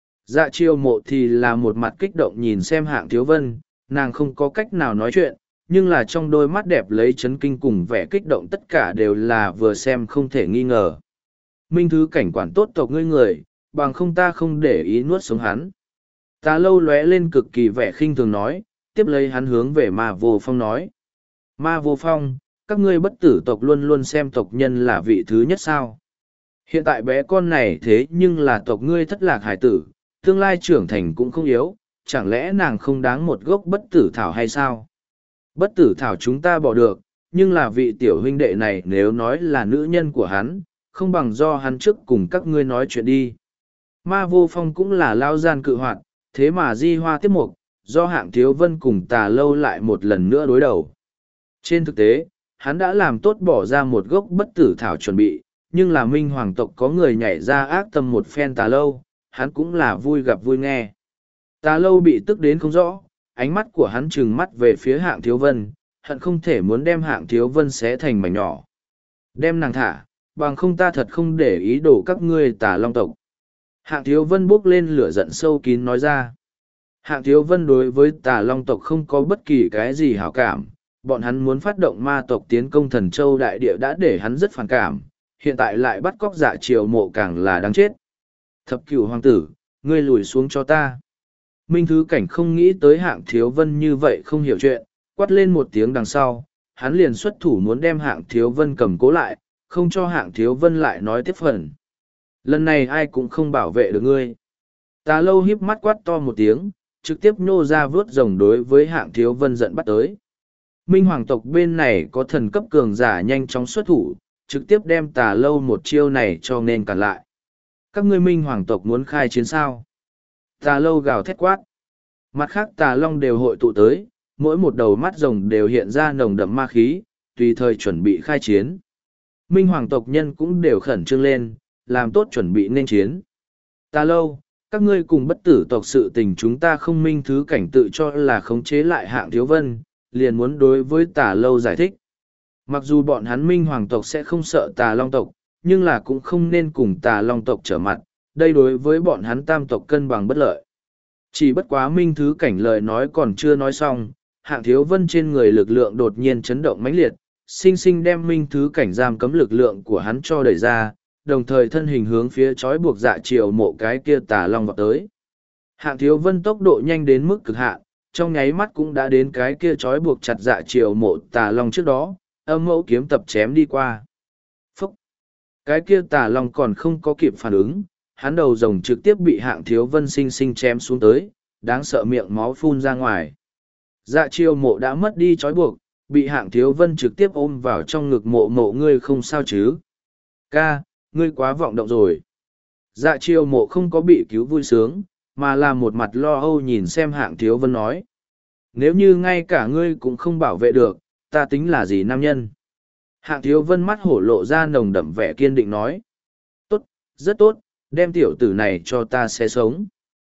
Dạ Triều Mộ thì là một mặt kích động nhìn xem Hạng Thiếu Vân, nàng không có cách nào nói chuyện, nhưng là trong đôi mắt đẹp lấy chấn kinh cùng vẻ kích động tất cả đều là vừa xem không thể nghi ngờ. Minh Thứ Cảnh quản tốt tộc ngươi người, bằng không ta không để ý nuốt sống hắn. Tà Lâu lóe lên cực kỳ vẻ khinh thường nói, tiếp lấy hắn hướng về Ma Vô Phong nói. Ma Vô Phong, các ngươi bất tử tộc luôn luôn xem tộc nhân là vị thứ nhất sao. Hiện tại bé con này thế nhưng là tộc ngươi thất lạc hải tử, tương lai trưởng thành cũng không yếu, chẳng lẽ nàng không đáng một gốc bất tử thảo hay sao? Bất tử thảo chúng ta bỏ được, nhưng là vị tiểu huynh đệ này nếu nói là nữ nhân của hắn, không bằng do hắn trước cùng các ngươi nói chuyện đi. Ma Vô Phong cũng là lao gian cự hoạt, thế mà di hoa tiếp mục, do Hạng Thiếu Vân cùng Tà Lâu lại một lần nữa đối đầu. Trên thực tế, hắn đã làm tốt bỏ ra một gốc bất tử thảo chuẩn bị, nhưng là Minh Hoàng tộc có người nhảy ra ác tâm một phen Tà Lâu, hắn cũng là vui gặp vui nghe. Tà Lâu bị tức đến không rõ, ánh mắt của hắn trừng mắt về phía Hạng Thiếu Vân, hận không thể muốn đem Hạng Thiếu Vân xé thành mảnh nhỏ. Đem nàng thả, bằng không ta thật không để ý đổ các ngươi Tà Long tộc. Hạng Thiếu Vân bốc lên lửa giận sâu kín nói ra. Hạng Thiếu Vân đối với Tà Long tộc không có bất kỳ cái gì hảo cảm, bọn hắn muốn phát động ma tộc tiến công Thần Châu đại địa đã để hắn rất phản cảm, hiện tại lại bắt cóc Dạ Triều Mộ càng là đáng chết. Thập Cửu hoàng tử, ngươi lùi xuống cho ta. Minh Thứ Cảnh không nghĩ tới Hạng Thiếu Vân như vậy không hiểu chuyện, quát lên một tiếng đằng sau, hắn liền xuất thủ muốn đem Hạng Thiếu Vân cầm cố lại, không cho Hạng Thiếu Vân lại nói tiếp phần. Lần này ai cũng không bảo vệ được ngươi. Tà Lâu híp mắt quát to một tiếng, trực tiếp nhô ra vớt rồng đối với Hạng Thiếu Vân giận bắt tới. Minh Hoàng tộc bên này có thần cấp cường giả nhanh chóng xuất thủ, trực tiếp đem Tà Lâu một chiêu này cho nên cản lại. Các ngươi Minh Hoàng tộc muốn khai chiến sao? Tà Lâu gào thét quát. Mặt khác Tà Long đều hội tụ tới, mỗi một đầu mắt rồng đều hiện ra nồng đậm ma khí, tùy thời chuẩn bị khai chiến. Minh Hoàng tộc nhân cũng đều khẩn trương lên, làm tốt chuẩn bị nên chiến. Tà Lâu, các ngươi cùng bất tử tộc sự tình chúng ta không Minh Thứ Cảnh tự cho là khống chế lại Hạng Thiếu Vân, liền muốn đối với Tà Lâu giải thích. Mặc dù bọn hắn Minh Hoàng tộc sẽ không sợ Tà Long tộc, nhưng là cũng không nên cùng Tà Long tộc trở mặt, đây đối với bọn hắn tam tộc cân bằng bất lợi. Chỉ bất quá Minh Thứ Cảnh lời nói còn chưa nói xong, Hạng Thiếu Vân trên người lực lượng đột nhiên chấn động mãnh liệt, sinh sinh đem Minh Thứ Cảnh giam cấm lực lượng của hắn cho đẩy ra, đồng thời thân hình hướng phía trói buộc Dạ Triều Mộ cái kia Tà Long vào tới. Hạng Thiếu Vân tốc độ nhanh đến mức cực hạn, trong nháy mắt cũng đã đến cái kia trói buộc chặt Dạ Triều Mộ Tà Long trước đó, âm mẫu kiếm tập chém đi qua. Phúc! Cái kia Tà Long còn không có kịp phản ứng, hắn đầu rồng trực tiếp bị Hạng Thiếu Vân sinh sinh chém xuống tới, đáng sợ miệng máu phun ra ngoài. Dạ Triều Mộ đã mất đi trói buộc, bị Hạng Thiếu Vân trực tiếp ôm vào trong ngực Mộ Mộ, ngươi không sao chứ? Ca, ngươi quá vọng động rồi. Dạ Triều Mộ không có bị cứu vui sướng, mà là một mặt lo âu nhìn xem Hạng Thiếu Vân nói. Nếu như ngay cả ngươi cũng không bảo vệ được, ta tính là gì nam nhân? Hạng Thiếu Vân mắt hổ lộ ra nồng đậm vẻ kiên định nói. Tốt, rất tốt, đem tiểu tử này cho ta sẽ sống.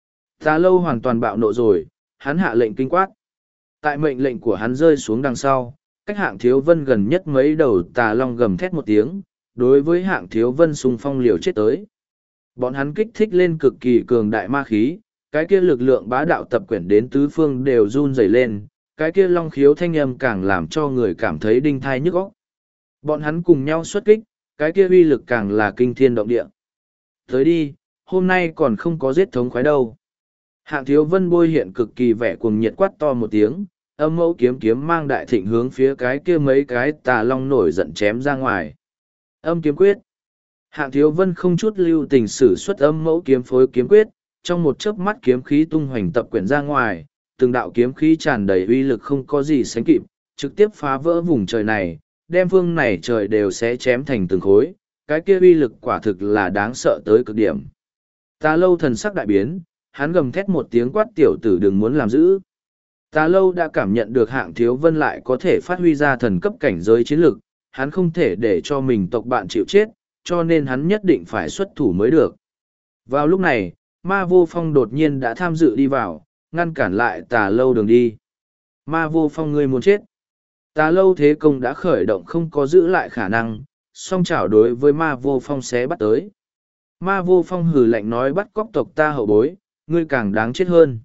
Tà Lâu hoàn toàn bạo nộ rồi, hắn hạ lệnh kinh quát. Tại mệnh lệnh của hắn rơi xuống đằng sau, cách Hạng Thiếu Vân gần nhất mấy đầu Tà Long gầm thét một tiếng, đối với Hạng Thiếu Vân xung phong liều chết tới. Bọn hắn kích thích lên cực kỳ cường đại ma khí, cái kia lực lượng bá đạo tập quyển đến tứ phương đều run rẩy lên, cái kia long khiếu thanh âm càng làm cho người cảm thấy đinh thai nhức óc. Bọn hắn cùng nhau xuất kích, cái kia uy lực càng là kinh thiên động địa. Tới đi, hôm nay còn không có giết thống khoái đâu. Hạng Thiếu Vân bôi hiện cực kỳ vẻ cuồng nhiệt quát to một tiếng, âm mẫu kiếm kiếm mang đại thịnh hướng phía cái kia mấy cái Tà Long nổi giận chém ra ngoài. Âm kiếm quyết. Hạng Thiếu Vân không chút lưu tình sử xuất âm mẫu kiếm phối kiếm quyết, trong một chớp mắt kiếm khí tung hoành tập quyển ra ngoài, từng đạo kiếm khí tràn đầy uy lực không có gì sánh kịp, trực tiếp phá vỡ vùng trời này, đem phương này trời đều sẽ chém thành từng khối, cái kia uy lực quả thực là đáng sợ tới cực điểm. Tà Lâu thần sắc đại biến, hắn gầm thét một tiếng quát tiểu tử đừng muốn làm dữ. Tà Lâu đã cảm nhận được Hạng Thiếu Vân lại có thể phát huy ra thần cấp cảnh giới chiến lực, hắn không thể để cho mình tộc bạn chịu chết, cho nên hắn nhất định phải xuất thủ mới được. Vào lúc này, Ma Vô Phong đột nhiên đã tham dự đi vào, ngăn cản lại Tà Lâu đường đi. Ma Vô Phong ngươi muốn chết. Tà Lâu thế công đã khởi động không có giữ lại khả năng, song chảo đối với Ma Vô Phong sẽ bắt tới. Ma Vô Phong hừ lạnh nói bắt cóc tộc ta hậu bối, ngươi càng đáng chết hơn.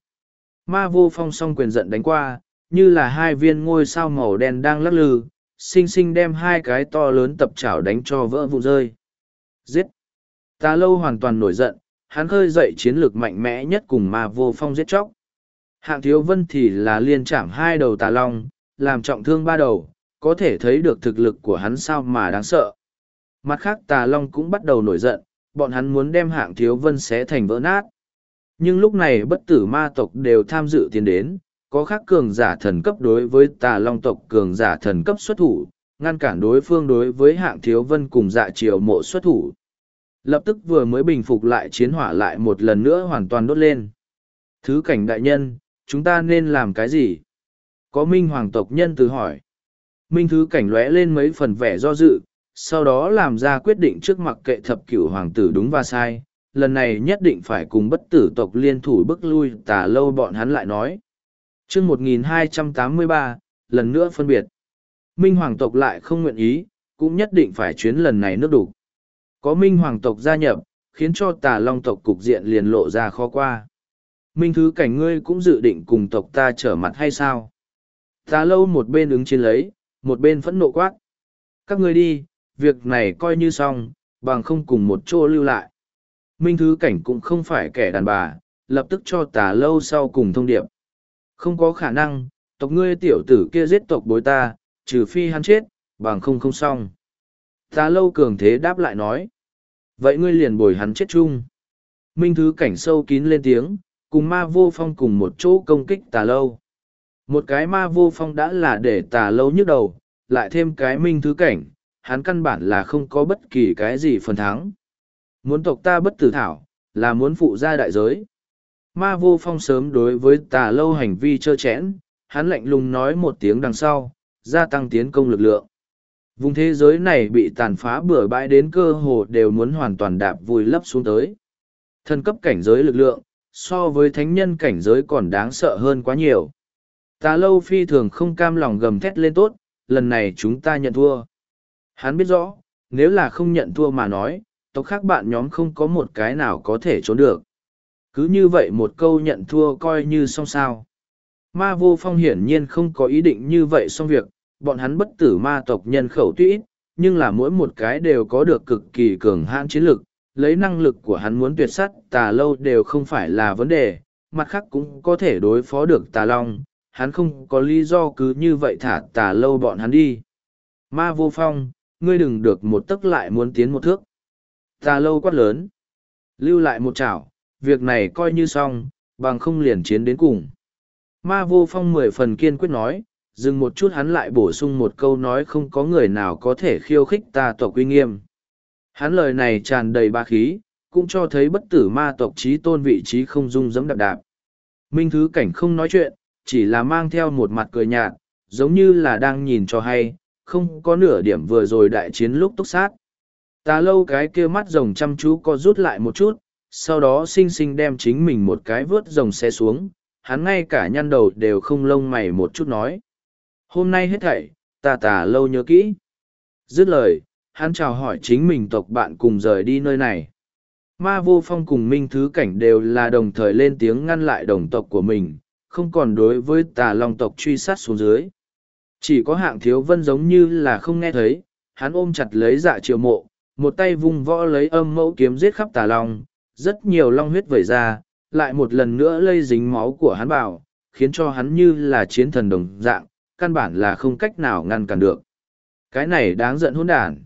Ma Vô Phong song quyền giận đánh qua, như là hai viên ngôi sao màu đen đang lắc lư, xinh xinh đem hai cái to lớn tập chảo đánh cho vỡ vụn rơi. Giết! Tà Lâu hoàn toàn nổi giận, hắn khơi dậy chiến lược mạnh mẽ nhất cùng Ma Vô Phong giết chóc. Hạng Thiếu Vân thì là liên chạm hai đầu Tà Long, làm trọng thương ba đầu, có thể thấy được thực lực của hắn sao mà đáng sợ. Mặt khác Tà Long cũng bắt đầu nổi giận, bọn hắn muốn đem Hạng Thiếu Vân xé thành vỡ nát. Nhưng lúc này bất tử ma tộc đều tham dự tiến đến, có khác cường giả thần cấp đối với Tà Long tộc cường giả thần cấp xuất thủ, ngăn cản đối phương đối với Hạng Thiếu Vân cùng Dạ Triều Mộ xuất thủ. Lập tức vừa mới bình phục lại chiến hỏa lại một lần nữa hoàn toàn đốt lên. Thứ Cảnh đại nhân, chúng ta nên làm cái gì? Có Minh Hoàng tộc nhân từ hỏi. Minh Thứ Cảnh lóe lên mấy phần vẻ do dự, sau đó làm ra quyết định trước mặc kệ thập cửu hoàng tử đúng và sai, lần này nhất định phải cùng bất tử tộc liên thủ bức lui Tà Lâu bọn hắn lại nói. Chương 1283, lần nữa phân biệt. Minh Hoàng tộc lại không nguyện ý, cũng nhất định phải chuyến lần này nước đủ. Có Minh Hoàng tộc gia nhập, khiến cho Tà Long tộc cục diện liền lộ ra khó qua. Minh Thứ Cảnh ngươi cũng dự định cùng tộc ta trở mặt hay sao? Tà Lâu một bên ứng chiến lấy, một bên phẫn nộ quát. Các ngươi đi, việc này coi như xong, bằng không cùng một chỗ lưu lại. Minh Thứ Cảnh cũng không phải kẻ đàn bà, lập tức cho Tà Lâu sau cùng thông điệp. Không có khả năng, tộc ngươi tiểu tử kia giết tộc bối ta, trừ phi hắn chết, bằng không không xong. Tà Lâu cường thế đáp lại nói. Vậy ngươi liền bồi hắn chết chung. Minh Thứ Cảnh sâu kín lên tiếng, cùng Ma Vô Phong cùng một chỗ công kích Tà Lâu. Một cái Ma Vô Phong đã là để Tà Lâu nhức đầu, lại thêm cái Minh Thứ Cảnh, hắn căn bản là không có bất kỳ cái gì phần thắng. Muốn tộc ta bất tử thảo, là muốn phụ ra đại giới. Ma Vô Phong sớm đối với Tà Lâu hành vi trơ chẽn, hắn lạnh lùng nói một tiếng đằng sau, gia tăng tiến công lực lượng. Vùng thế giới này bị tàn phá bừa bãi đến cơ hồ đều muốn hoàn toàn đạp vùi lấp xuống tới. Thần cấp cảnh giới lực lượng, so với thánh nhân cảnh giới còn đáng sợ hơn quá nhiều. Tà Lâu phi thường không cam lòng gầm thét lên tốt, lần này chúng ta nhận thua. Hắn biết rõ, nếu là không nhận thua mà nói, tộc khác bạn nhóm không có một cái nào có thể trốn được. Cứ như vậy một câu nhận thua coi như xong sao. Ma Vô Phong hiển nhiên không có ý định như vậy xong việc, bọn hắn bất tử ma tộc nhân khẩu tuy ít, nhưng là mỗi một cái đều có được cực kỳ cường hãn chiến lực, lấy năng lực của hắn muốn tuyệt sát Tà Lâu đều không phải là vấn đề, mặt khác cũng có thể đối phó được Tà Long, hắn không có lý do cứ như vậy thả Tà Lâu bọn hắn đi. Ma Vô Phong, ngươi đừng được một tấc lại muốn tiến một thước. Tà Lâu quát lớn, lưu lại một chảo, việc này coi như xong, bằng không liền chiến đến cùng. Ma Vô Phong 10 phần kiên quyết nói, dừng một chút hắn lại bổ sung một câu nói không có người nào có thể khiêu khích ta tộc uy nghiêm. Hắn lời này tràn đầy ba khí, cũng cho thấy bất tử ma tộc trí tôn vị trí không dung dẫm đạp đạp. Minh Thứ Cảnh không nói chuyện, chỉ là mang theo một mặt cười nhạt, giống như là đang nhìn cho hay, không có nửa điểm vừa rồi đại chiến lúc túc sát. Tà Lâu cái kia mắt rồng chăm chú co rút lại một chút, sau đó xinh xinh đem chính mình một cái vớt rồng xe xuống, hắn ngay cả nhăn đầu đều không lông mày một chút nói. Hôm nay hết thảy, ta Tà Lâu nhớ kỹ. Dứt lời, hắn chào hỏi chính mình tộc bạn cùng rời đi nơi này. Ma Vô Phong cùng Minh Thứ Cảnh đều là đồng thời lên tiếng ngăn lại đồng tộc của mình, không còn đối với Tà Long tộc truy sát xuống dưới. Chỉ có Hạng Thiếu Vân giống như là không nghe thấy, hắn ôm chặt lấy Dạ Triều Mộ, một tay vung võ lấy âm mẫu kiếm giết khắp Tà Long, rất nhiều long huyết vẩy ra, lại một lần nữa lây dính máu của hắn vào, khiến cho hắn như là chiến thần đồng dạng, căn bản là không cách nào ngăn cản được. Cái này đáng giận hỗn đản.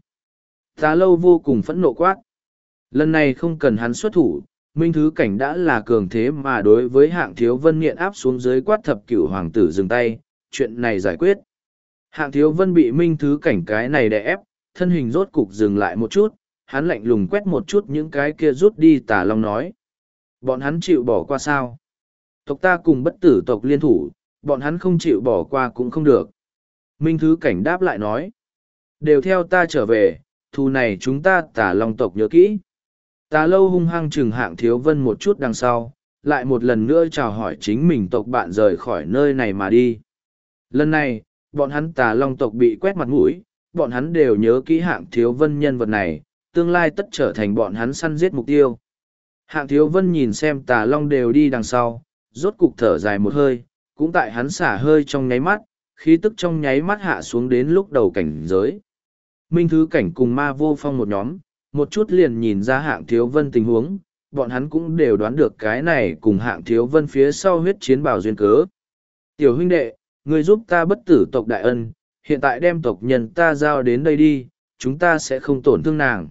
Tà Lâu vô cùng phẫn nộ quát. Lần này không cần hắn xuất thủ, Minh Thứ Cảnh đã là cường thế mà đối với Hạng Thiếu Vân nghiện áp xuống dưới quát thập cửu hoàng tử dừng tay, chuyện này giải quyết. Hạng Thiếu Vân bị Minh Thứ Cảnh cái này đè ép, thân hình rốt cục dừng lại một chút, hắn lạnh lùng quét một chút những cái kia rút đi. Tà Long nói. Bọn hắn chịu bỏ qua sao? Tộc ta cùng bất tử tộc liên thủ, bọn hắn không chịu bỏ qua cũng không được. Minh Thứ Cảnh đáp lại nói. Đều theo ta trở về, thù này chúng ta Tà Long tộc nhớ kỹ. Tà Lâu hung hăng chừng Hạng Thiếu Vân một chút đằng sau, lại một lần nữa chào hỏi chính mình tộc bạn rời khỏi nơi này mà đi. Lần này, bọn hắn Tà Long tộc bị quét mặt mũi, bọn hắn đều nhớ kỹ Hạng Thiếu Vân nhân vật này, tương lai tất trở thành bọn hắn săn giết mục tiêu. Hạng Thiếu Vân nhìn xem Tà Long đều đi đằng sau, rốt cục thở dài một hơi, cũng tại hắn xả hơi trong nháy mắt, khí tức trong nháy mắt hạ xuống đến lúc đầu cảnh giới. Minh Thứ Cảnh cùng Ma Vô Phong một nhóm, một chút liền nhìn ra Hạng Thiếu Vân tình huống, bọn hắn cũng đều đoán được cái này cùng Hạng Thiếu Vân phía sau huyết chiến bảo duyên cớ. Tiểu huynh đệ, người giúp ta bất tử tộc đại ân, hiện tại đem tộc nhân ta giao đến đây đi, chúng ta sẽ không tổn thương nàng.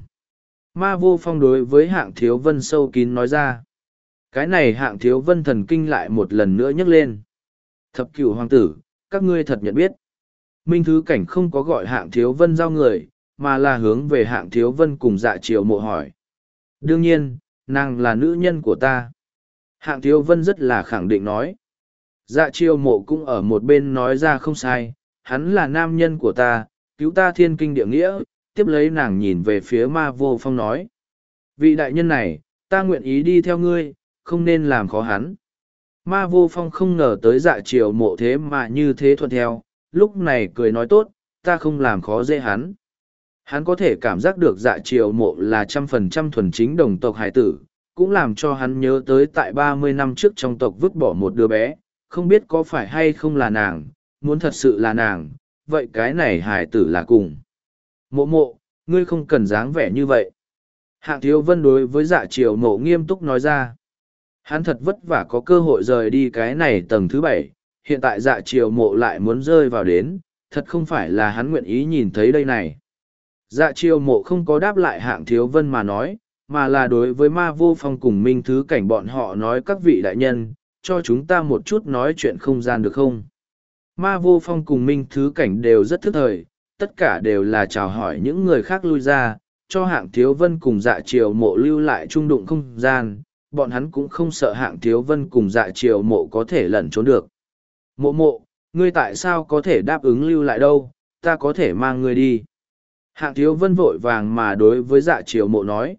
Ma Vô Phong đối với Hạng Thiếu Vân sâu kín nói ra. Cái này Hạng Thiếu Vân thần kinh lại một lần nữa nhấc lên. Thập cửu hoàng tử, các ngươi thật nhận biết. Minh Thứ Cảnh không có gọi Hạng Thiếu Vân giao người, mà là hướng về Hạng Thiếu Vân cùng Dạ Triều Mộ hỏi. Đương nhiên, nàng là nữ nhân của ta. Hạng Thiếu Vân rất là khẳng định nói. Dạ Triều Mộ cũng ở một bên nói ra không sai, hắn là nam nhân của ta, cứu ta thiên kinh địa nghĩa, tiếp lấy nàng nhìn về phía Ma Vô Phong nói. Vị đại nhân này, ta nguyện ý đi theo ngươi, không nên làm khó hắn. Ma Vô Phong không ngờ tới Dạ Triều Mộ thế mà như thế thuận theo, lúc này cười nói tốt, ta không làm khó dễ hắn. Hắn có thể cảm giác được Dạ Triều Mộ là 100% thuần chính đồng tộc hải tử, cũng làm cho hắn nhớ tới tại 30 năm trước trong tộc vứt bỏ một đứa bé, không biết có phải hay không là nàng, muốn thật sự là nàng, vậy cái này hài tử là cùng. Mộ mộ, ngươi không cần dáng vẻ như vậy. Hạng Thiếu Vân đối với Dạ Triều Mộ nghiêm túc nói ra. Hắn thật vất vả có cơ hội rời đi cái này tầng thứ 7, hiện tại Dạ Triều Mộ lại muốn rơi vào đến, thật không phải là hắn nguyện ý nhìn thấy đây này. Dạ Triều Mộ không có đáp lại Hạng Thiếu Vân mà nói, mà là đối với Ma Vô Phong cùng Minh Thứ Cảnh bọn họ nói: các vị đại nhân, cho chúng ta một chút nói chuyện không gian được không? Ma Vô Phong cùng Minh Thứ Cảnh đều rất thức thời, tất cả đều là chào hỏi những người khác lui ra, cho Hạng Thiếu Vân cùng Dạ Triều Mộ lưu lại trung đụng không gian, bọn hắn cũng không sợ Hạng Thiếu Vân cùng Dạ Triều Mộ có thể lẩn trốn được. Mộ mộ, ngươi tại sao có thể đáp ứng lưu lại đâu, ta có thể mang ngươi đi. Hạng Thiếu Vân vội vàng mà đối với Dạ Triều Mộ nói.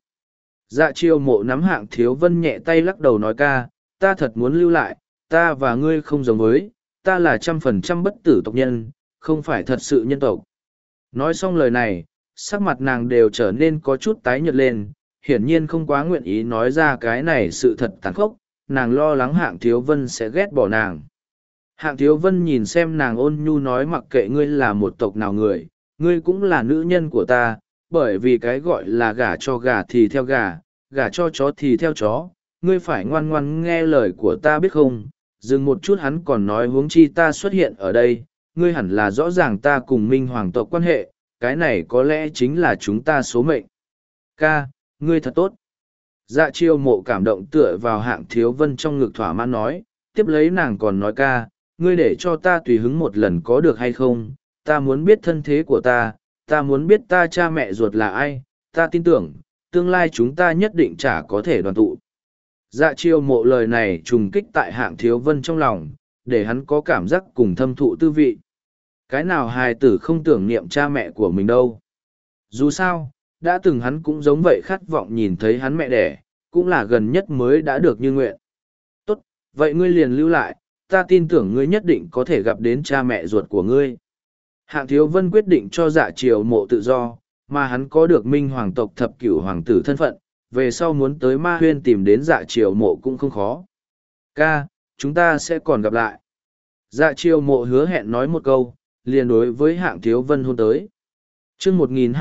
Dạ Triều Mộ nắm Hạng Thiếu Vân nhẹ tay lắc đầu nói: ca, ta thật muốn lưu lại, ta và ngươi không giống với, ta là 100% bất tử tộc nhân, không phải thật sự nhân tộc. Nói xong lời này, sắc mặt nàng đều trở nên có chút tái nhợt lên, hiển nhiên không quá nguyện ý nói ra cái này sự thật tàn khốc, nàng lo lắng Hạng Thiếu Vân sẽ ghét bỏ nàng. Hạng Thiếu Vân nhìn xem nàng ôn nhu nói: mặc kệ ngươi là một tộc nào người, ngươi cũng là nữ nhân của ta, bởi vì cái gọi là gả cho gà thì theo gà, gả cho chó thì theo chó, ngươi phải ngoan ngoan nghe lời của ta biết không? Dừng một chút hắn còn nói: huống chi ta xuất hiện ở đây, ngươi hẳn là rõ ràng ta cùng Minh Hoàng tộc quan hệ, cái này có lẽ chính là chúng ta số mệnh. Ca, ngươi thật tốt. Dạ Triều Mộ cảm động tựa vào Hạng Thiếu Vân trong ngực thỏa mãn nói, tiếp lấy nàng còn nói: ca, ngươi để cho ta tùy hứng một lần có được hay không? Ta muốn biết thân thế của ta muốn biết ta cha mẹ ruột là ai, ta tin tưởng, tương lai chúng ta nhất định chả có thể đoàn tụ. Dạ Triều Mộ lời này trùng kích tại Hạng Thiếu Vân trong lòng, để hắn có cảm giác cùng thâm thụ tư vị. Cái nào hài tử không tưởng niệm cha mẹ của mình đâu. Dù sao, đã từng hắn cũng giống vậy khát vọng nhìn thấy hắn mẹ đẻ, cũng là gần nhất mới đã được như nguyện. Tốt, vậy ngươi liền lưu lại, ta tin tưởng ngươi nhất định có thể gặp đến cha mẹ ruột của ngươi. Hạng Thiếu Vân quyết định cho Dạ Triều Mộ tự do, mà hắn có được Minh Hoàng tộc thập cửu hoàng tử thân phận, về sau muốn tới Ma Huyên tìm đến Dạ Triều Mộ cũng không khó. Ca, chúng ta sẽ còn gặp lại. Dạ Triều Mộ hứa hẹn nói một câu, liền đối với Hạng Thiếu Vân hôn tới. Chương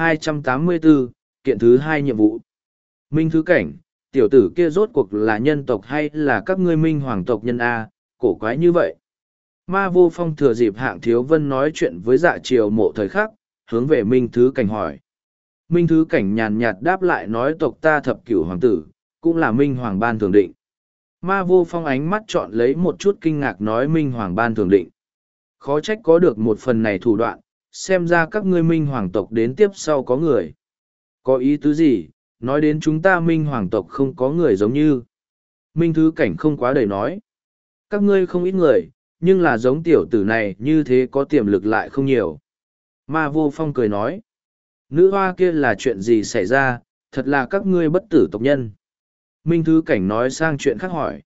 1284, kiện thứ 2 nhiệm vụ. Minh Thứ Cảnh, tiểu tử kia rốt cuộc là nhân tộc hay là các ngươi Minh Hoàng tộc nhân A, cổ quái như vậy. Ma Vô Phong thừa dịp Hạng Thiếu Vân nói chuyện với Dạ Triều Mộ thời khắc, hướng về Minh Thứ Cảnh hỏi. Minh Thứ Cảnh nhàn nhạt đáp lại nói: tộc ta thập cửu hoàng tử, cũng là Minh Hoàng ban thường định. Ma Vô Phong ánh mắt chọn lấy một chút kinh ngạc nói: Minh Hoàng ban thường định. Khó trách có được một phần này thủ đoạn, xem ra các ngươi Minh Hoàng tộc đến tiếp sau có người. Có ý tứ gì, nói đến chúng ta Minh Hoàng tộc không có người giống như. Minh Thứ Cảnh không quá đầy nói. Các ngươi không ít người, nhưng là giống tiểu tử này như thế có tiềm lực lại không nhiều. Ma Vô Phong cười nói. Nữ hoa kia là chuyện gì xảy ra, thật là các ngươi bất tử tộc nhân. Minh Thứ Cảnh nói sang chuyện khác hỏi.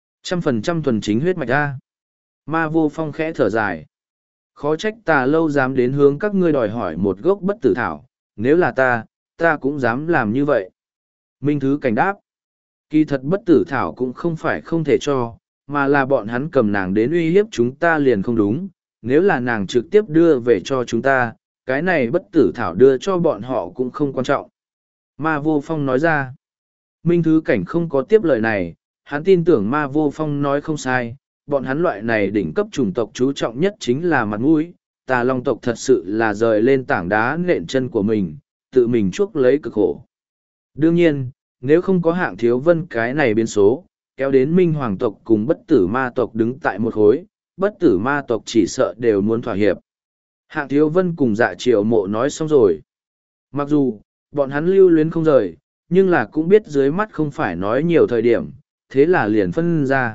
100% thuần chính huyết mạch ra. Ma Vô Phong khẽ thở dài. Khó trách Tà Lâu dám đến hướng các ngươi đòi hỏi một gốc bất tử thảo, nếu là ta cũng dám làm như vậy. Minh Thứ Cảnh đáp. Kỳ thật bất tử thảo cũng không phải không thể cho, mà là bọn hắn cầm nàng đến uy hiếp chúng ta liền không đúng. Nếu là nàng trực tiếp đưa về cho chúng ta, cái này bất tử thảo đưa cho bọn họ cũng không quan trọng. Ma Vô Phong nói ra. Minh Thứ Cảnh không có tiếp lời này, hắn tin tưởng Ma Vô Phong nói không sai, bọn hắn loại này đỉnh cấp chủng tộc chú trọng nhất chính là mặt mũi. Tà Long tộc thật sự là rời lên tảng đá nện chân của mình, tự mình chuốc lấy cực khổ. Đương nhiên, nếu không có Hạng Thiếu Vân cái này biến số, kéo đến Minh Hoàng tộc cùng bất tử ma tộc đứng tại một khối, bất tử ma tộc chỉ sợ đều muốn thỏa hiệp. Hạng Thiếu Vân cùng Dạ Triều Mộ nói xong rồi. Mặc dù, bọn hắn lưu luyến không rời, nhưng là cũng biết dưới mắt không phải nói nhiều thời điểm, thế là liền phân ra.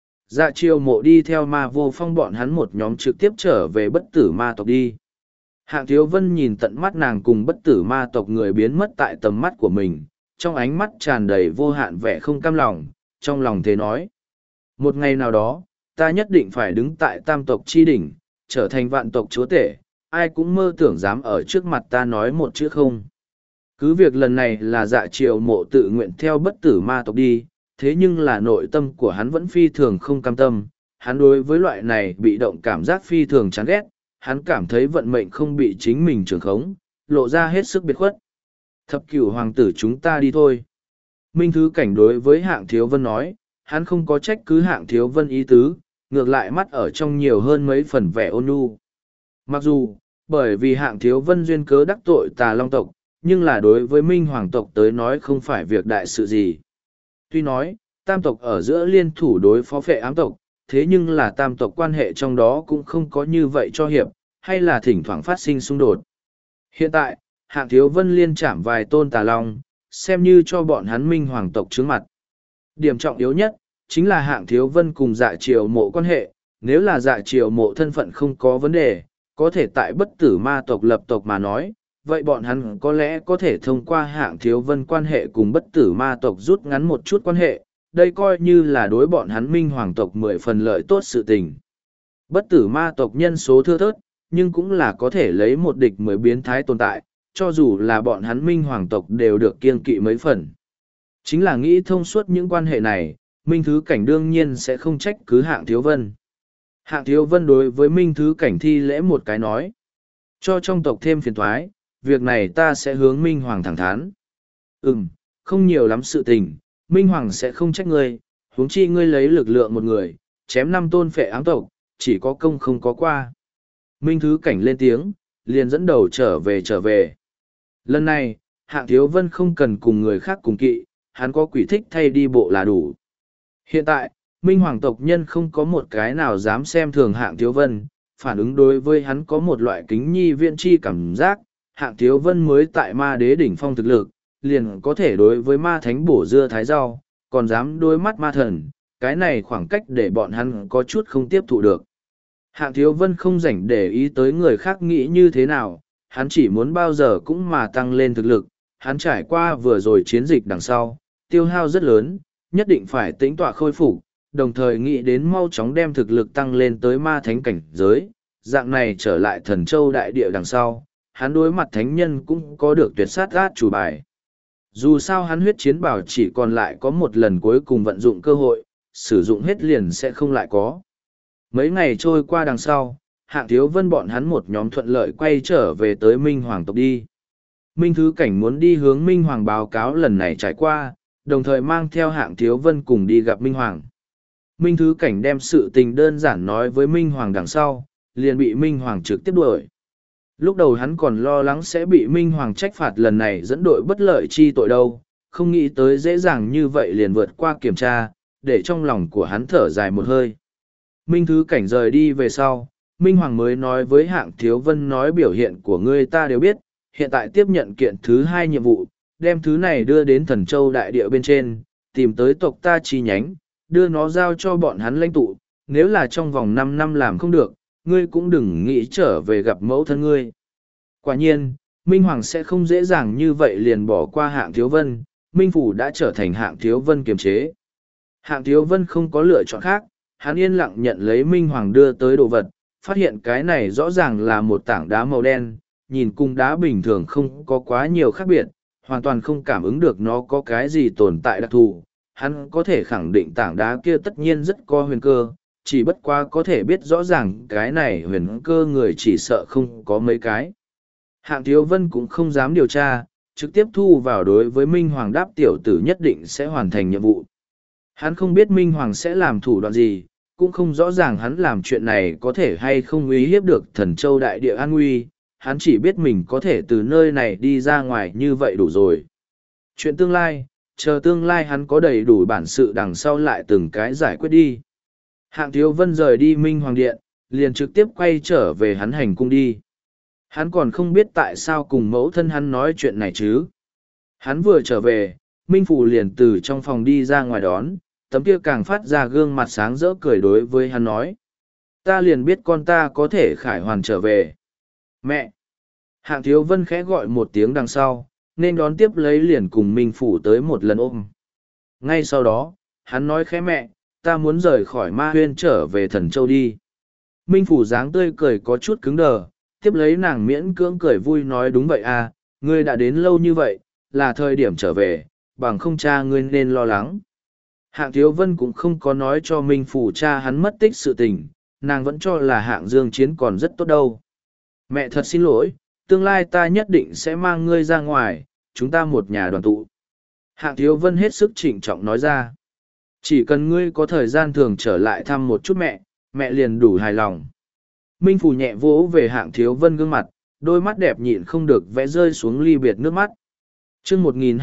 Dạ Triều Mộ đi theo Ma Vô Phong bọn hắn một nhóm trực tiếp trở về bất tử ma tộc đi. Hạng Thiếu Vân nhìn tận mắt nàng cùng bất tử ma tộc người biến mất tại tầm mắt của mình, trong ánh mắt tràn đầy vô hạn vẻ không cam lòng, trong lòng thế nói. Một ngày nào đó, ta nhất định phải đứng tại tam tộc chi đỉnh, trở thành vạn tộc chúa tể, ai cũng mơ tưởng dám ở trước mặt ta nói một chữ không. Cứ việc lần này là Dạ Triều Mộ tự nguyện theo bất tử ma tộc đi, thế nhưng là nội tâm của hắn vẫn phi thường không cam tâm. Hắn đối với loại này bị động cảm giác phi thường chán ghét, hắn cảm thấy vận mệnh không bị chính mình trường khống, lộ ra hết sức biệt khuất. Thập cửu hoàng tử chúng ta đi thôi. Minh Thứ Cảnh đối với Hạng Thiếu Vân nói, hắn không có trách cứ Hạng Thiếu Vân ý tứ, ngược lại mắt ở trong nhiều hơn mấy phần vẻ ôn nhu. Mặc dù, bởi vì Hạng Thiếu Vân duyên cớ đắc tội Tà Long tộc, nhưng là đối với Minh Hoàng tộc tới nói không phải việc đại sự gì. Tuy nói, tam tộc ở giữa liên thủ đối phó Phệ Ám tộc, thế nhưng là tam tộc quan hệ trong đó cũng không có như vậy cho hiệp, hay là thỉnh thoảng phát sinh xung đột. Hiện tại, Hạng Thiếu Vân liên chạm vài tôn Tà Long, xem như cho bọn hắn Minh Hoàng tộc trướng mặt. Điểm trọng yếu nhất, chính là Hạng Thiếu Vân cùng Dạ Triều Mộ quan hệ, nếu là Dạ Triều Mộ thân phận không có vấn đề, có thể tại bất tử ma tộc lập tộc mà nói, vậy bọn hắn có lẽ có thể thông qua Hạng Thiếu Vân quan hệ cùng bất tử ma tộc rút ngắn một chút quan hệ, đây coi như là đối bọn hắn Minh Hoàng tộc 10 phần lợi tốt sự tình. Bất tử ma tộc nhân số thưa thớt, nhưng cũng là có thể lấy một địch 10 biến thái tồn tại, cho dù là bọn hắn Minh Hoàng tộc đều được kiêng kỵ mấy phần. Chính là nghĩ thông suốt những quan hệ này, Minh Thứ Cảnh đương nhiên sẽ không trách cứ Hạng Thiếu Vân. Hạng Thiếu Vân đối với Minh Thứ Cảnh thi lễ một cái nói, cho trong tộc thêm phiền thoái, việc này ta sẽ hướng Minh Hoàng thẳng thắn. Không nhiều lắm sự tình, Minh Hoàng sẽ không trách ngươi, huống chi ngươi lấy lực lượng một người, chém 5 tôn Phệ Ám tộc, chỉ có công không có qua. Minh Thứ Cảnh lên tiếng, liền dẫn đầu trở về. Lần này, Hạng Thiếu Vân không cần cùng người khác cùng kỵ, hắn có quỷ thích thay đi bộ là đủ. Hiện tại, Minh Hoàng tộc nhân không có một cái nào dám xem thường Hạng Thiếu Vân, phản ứng đối với hắn có một loại kính nhi viễn chi cảm giác, Hạng Thiếu Vân mới tại ma đế đỉnh phong thực lực, liền có thể đối với ma thánh bổ dưa thái rau, còn dám đối mắt ma thần, cái này khoảng cách để bọn hắn có chút không tiếp thụ được. Hạng Thiếu Vân không rảnh để ý tới người khác nghĩ như thế nào, hắn chỉ muốn bao giờ cũng mà tăng lên thực lực, hắn trải qua vừa rồi chiến dịch đằng sau, tiêu hao rất lớn, nhất định phải tĩnh tọa khôi phục, đồng thời nghĩ đến mau chóng đem thực lực tăng lên tới ma thánh cảnh giới, dạng này trở lại Thần Châu đại địa đằng sau, hắn đối mặt thánh nhân cũng có được tuyệt sát át chủ bài. Dù sao hắn huyết chiến bảo chỉ còn lại có một lần cuối cùng vận dụng cơ hội, sử dụng hết liền sẽ không lại có. Mấy ngày trôi qua đằng sau, Hạng Thiếu Vân bọn hắn một nhóm thuận lợi quay trở về tới Minh Hoàng tộc đi. Minh Thứ Cảnh muốn đi hướng Minh Hoàng báo cáo lần này trải qua, đồng thời mang theo Hạng Thiếu Vân cùng đi gặp Minh Hoàng. Minh Thứ Cảnh đem sự tình đơn giản nói với Minh Hoàng đằng sau, liền bị Minh Hoàng trực tiếp đuổi. Lúc đầu hắn còn lo lắng sẽ bị Minh Hoàng trách phạt lần này dẫn đội bất lợi chi tội đâu, không nghĩ tới dễ dàng như vậy liền vượt qua kiểm tra, để trong lòng của hắn thở dài một hơi. Minh Thứ Cảnh rời đi về sau, Minh Hoàng mới nói với Hạng Thiếu Vân nói biểu hiện của ngươi ta đều biết, hiện tại tiếp nhận kiện thứ 2 nhiệm vụ, đem thứ này đưa đến Thần Châu đại địa bên trên, tìm tới tộc ta chi nhánh, đưa nó giao cho bọn hắn lãnh tụ, nếu là trong vòng 5 năm làm không được, ngươi cũng đừng nghĩ trở về gặp mẫu thân ngươi. Quả nhiên, Minh Hoàng sẽ không dễ dàng như vậy liền bỏ qua Hạng Thiếu Vân, Minh Phủ đã trở thành Hạng Thiếu Vân kiềm chế. Hạng Thiếu Vân không có lựa chọn khác, hắn yên lặng nhận lấy Minh Hoàng đưa tới đồ vật, phát hiện cái này rõ ràng là một tảng đá màu đen, nhìn cùng đá bình thường không có quá nhiều khác biệt, hoàn toàn không cảm ứng được nó có cái gì tồn tại đặc thù. Hắn có thể khẳng định tảng đá kia tất nhiên rất có huyền cơ, chỉ bất quá có thể biết rõ ràng cái này huyền cơ người chỉ sợ không có mấy cái. Hạng Thiếu Vân cũng không dám điều tra, trực tiếp thu vào đối với Minh Hoàng đáp tiểu tử nhất định sẽ hoàn thành nhiệm vụ. Hắn không biết Minh Hoàng sẽ làm thủ đoạn gì, cũng không rõ ràng hắn làm chuyện này có thể hay không uy hiếp được Thần Châu đại địa an nguy, hắn chỉ biết mình có thể từ nơi này đi ra ngoài như vậy đủ rồi. Chuyện tương lai, chờ tương lai hắn có đầy đủ bản sự đằng sau lại từng cái giải quyết đi. Hạng Thiếu Vân rời đi Minh Hoàng Điện, liền trực tiếp quay trở về hắn hành cung đi. Hắn còn không biết tại sao cùng mẫu thân hắn nói chuyện này chứ. Hắn vừa trở về, Minh Phủ liền từ trong phòng đi ra ngoài đón, tấm kia càng phát ra gương mặt sáng rỡ cười đối với hắn nói. Ta liền biết con ta có thể khải hoàn trở về. Mẹ! Hạng Thiếu Vân khẽ gọi một tiếng đằng sau, nên đón tiếp lấy liền cùng Minh Phủ tới một lần ôm. Ngay sau đó, hắn nói khẽ mẹ, ta muốn rời khỏi Ma Huyên trở về Thần Châu đi. Minh Phủ dáng tươi cười có chút cứng đờ, tiếp lấy nàng miễn cưỡng cười vui nói đúng vậy à, ngươi đã đến lâu như vậy, là thời điểm trở về, bằng không cha ngươi nên lo lắng. Hạng Thiếu Vân cũng không có nói cho Minh Phủ cha hắn mất tích sự tình, nàng vẫn cho là Hạng Dương Chiến còn rất tốt đâu. Mẹ thật xin lỗi, tương lai ta nhất định sẽ mang ngươi ra ngoài, chúng ta một nhà đoàn tụ. Hạng Thiếu Vân hết sức trịnh trọng nói ra. Chỉ cần ngươi có thời gian thường trở lại thăm một chút mẹ, mẹ liền đủ hài lòng. Minh Phủ nhẹ vỗ về Hạng Thiếu Vân gương mặt, đôi mắt đẹp nhịn không được vẽ rơi xuống ly biệt nước mắt. chương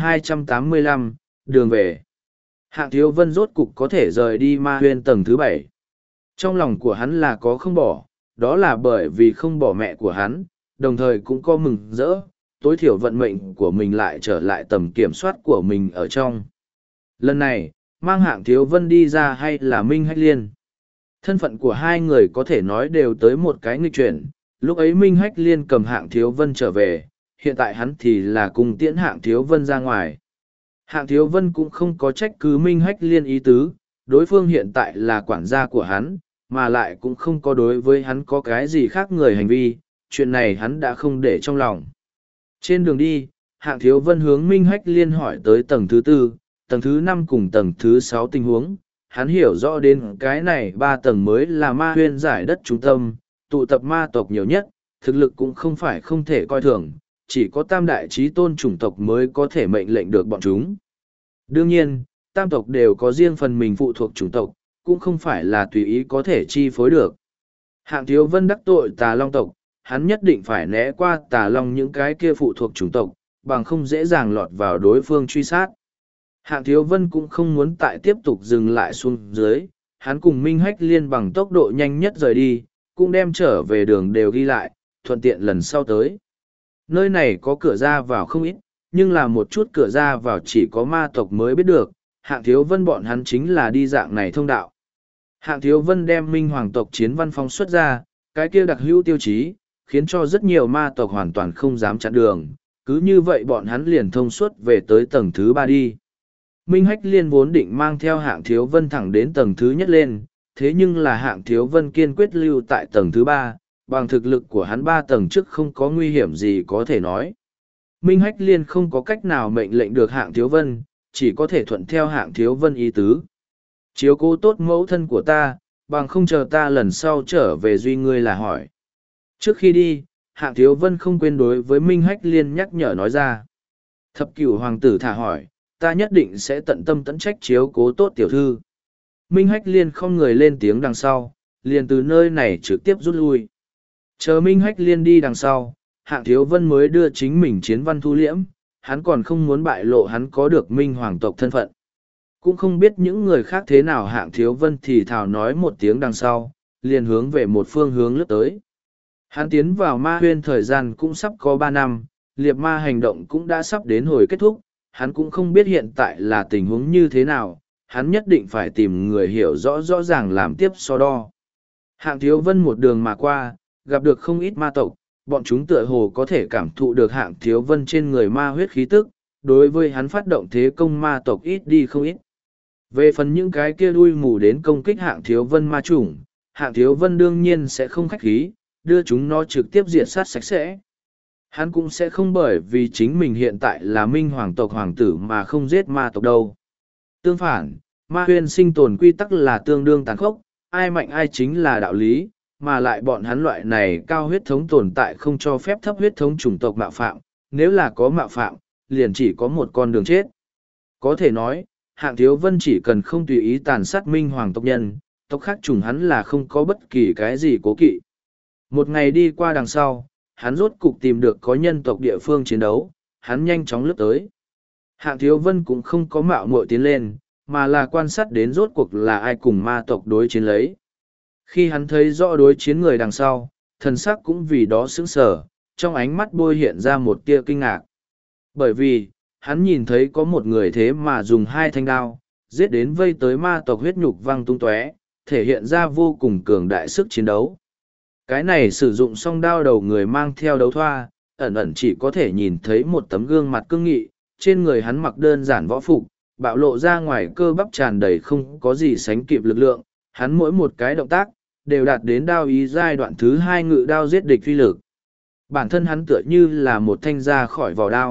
1285, đường về. Hạng Thiếu Vân rốt cục có thể rời đi ma huyên tầng thứ 7. Trong lòng của hắn là có không bỏ, đó là bởi vì không bỏ mẹ của hắn, đồng thời cũng có mừng rỡ, tối thiểu vận mệnh của mình lại trở lại tầm kiểm soát của mình ở trong. Lần này, mang Hạng Thiếu Vân đi ra hay là Minh Hách Liên? Thân phận của hai người có thể nói đều tới một cái nghịch chuyển, lúc ấy Minh Hách Liên cầm Hạng Thiếu Vân trở về, hiện tại hắn thì là cùng tiễn Hạng Thiếu Vân ra ngoài. Hạng Thiếu Vân cũng không có trách cứ Minh Hách Liên ý tứ, đối phương hiện tại là quản gia của hắn, mà lại cũng không có đối với hắn có cái gì khác người hành vi, chuyện này hắn đã không để trong lòng. Trên đường đi, Hạng Thiếu Vân hướng Minh Hách Liên hỏi tới tầng thứ 4, tầng thứ 5 cùng tầng thứ 6 tình huống, hắn hiểu rõ đến cái này 3 tầng mới là ma huyên giải đất trung tâm, tụ tập ma tộc nhiều nhất, thực lực cũng không phải không thể coi thường, chỉ có tam đại chí tôn chủng tộc mới có thể mệnh lệnh được bọn chúng. Đương nhiên, tam tộc đều có riêng phần mình phụ thuộc chủng tộc, cũng không phải là tùy ý có thể chi phối được. Hạng Thiếu Vân đắc tội Tà Long tộc, hắn nhất định phải né qua Tà Long những cái kia phụ thuộc chủng tộc, bằng không dễ dàng lọt vào đối phương truy sát. Hạng Thiếu Vân cũng không muốn tại tiếp tục dừng lại xuống dưới, hắn cùng Minh Hách Liên bằng tốc độ nhanh nhất rời đi, cũng đem trở về đường đều ghi lại, thuận tiện lần sau tới. Nơi này có cửa ra vào không ít, nhưng là một chút cửa ra vào chỉ có ma tộc mới biết được, Hạng Thiếu Vân bọn hắn chính là đi dạng này thông đạo. Hạng Thiếu Vân đem Minh Hoàng tộc chiến văn phóng xuất ra, cái kia đặc hữu tiêu chí, khiến cho rất nhiều ma tộc hoàn toàn không dám chặn đường, cứ như vậy bọn hắn liền thông suốt về tới tầng thứ 3 đi. Minh Hách Liên vốn định mang theo Hạng Thiếu Vân thẳng đến tầng thứ nhất lên, thế nhưng là Hạng Thiếu Vân kiên quyết lưu tại tầng thứ 3, bằng thực lực của hắn 3 tầng trước không có nguy hiểm gì có thể nói. Minh Hách Liên không có cách nào mệnh lệnh được Hạng Thiếu Vân, chỉ có thể thuận theo Hạng Thiếu Vân ý tứ. Chiếu cố tốt mẫu thân của ta, bằng không chờ ta lần sau trở về duy ngươi là hỏi. Trước khi đi, Hạng Thiếu Vân không quên đối với Minh Hách Liên nhắc nhở nói ra. Thập cửu hoàng tử thả hỏi, ta nhất định sẽ tận tâm tận trách chiếu cố tốt tiểu thư. Minh Hách Liên không người lên tiếng đằng sau, liền từ nơi này trực tiếp rút lui. Chờ Minh Hách Liên đi đằng sau, Hạng Thiếu Vân mới đưa chính mình chiến văn thu liễm, hắn còn không muốn bại lộ hắn có được Minh Hoàng tộc thân phận. Cũng không biết những người khác thế nào. Hạng Thiếu Vân thì thào nói một tiếng đằng sau, liền hướng về một phương hướng lướt tới. Hắn tiến vào ma huyên thời gian cũng sắp có 3 năm, liệp ma hành động cũng đã sắp đến hồi kết thúc, hắn cũng không biết hiện tại là tình huống như thế nào, hắn nhất định phải tìm người hiểu rõ rõ ràng làm tiếp so đo. Hạng Thiếu Vân một đường mà qua, gặp được không ít ma tộc, bọn chúng tựa hồ có thể cảm thụ được Hạng Thiếu Vân trên người ma huyết khí tức, đối với hắn phát động thế công ma tộc ít đi không ít. Về phần những cái kia đuôi mù đến công kích Hạng Thiếu Vân ma chủng, Hạng Thiếu Vân đương nhiên sẽ không khách khí, đưa chúng nó trực tiếp diệt sát sạch sẽ. Hắn cũng sẽ không bởi vì chính mình hiện tại là Minh Hoàng tộc hoàng tử mà không giết ma tộc đâu. Tương phản, ma huyên sinh tồn quy tắc là tương đương tàn khốc, ai mạnh ai chính là đạo lý, mà lại bọn hắn loại này cao huyết thống tồn tại không cho phép thấp huyết thống chủng tộc mạo phạm, nếu là có mạo phạm, liền chỉ có một con đường chết. Có thể nói, Hạng Thiếu Vân chỉ cần không tùy ý tàn sát Minh Hoàng tộc nhân, tộc khác chủng hắn là không có bất kỳ cái gì cố kỵ. Một ngày đi qua đằng sau, hắn rốt cục tìm được có nhân tộc địa phương chiến đấu, hắn nhanh chóng lướt tới. Hạng Thiếu Vân cũng không có mạo muội tiến lên, mà là quan sát đến rốt cuộc là ai cùng ma tộc đối chiến lấy. Khi hắn thấy rõ đối chiến người đằng sau, thần sắc cũng vì đó sững sờ, trong ánh mắt bôi hiện ra một tia kinh ngạc. Bởi vì, hắn nhìn thấy có một người thế mà dùng 2 thanh đao, giết đến vây tới ma tộc huyết nhục văng tung tóe, thể hiện ra vô cùng cường đại sức chiến đấu. Cái này sử dụng song đao đầu người mang theo đấu thoa, ẩn ẩn chỉ có thể nhìn thấy một tấm gương mặt cương nghị, trên người hắn mặc đơn giản võ phục, bạo lộ ra ngoài cơ bắp tràn đầy không có gì sánh kịp lực lượng, hắn mỗi một cái động tác, đều đạt đến đao ý giai đoạn thứ 2 ngự đao giết địch phi lực. Bản thân hắn tựa như là một thanh ra khỏi vỏ đao,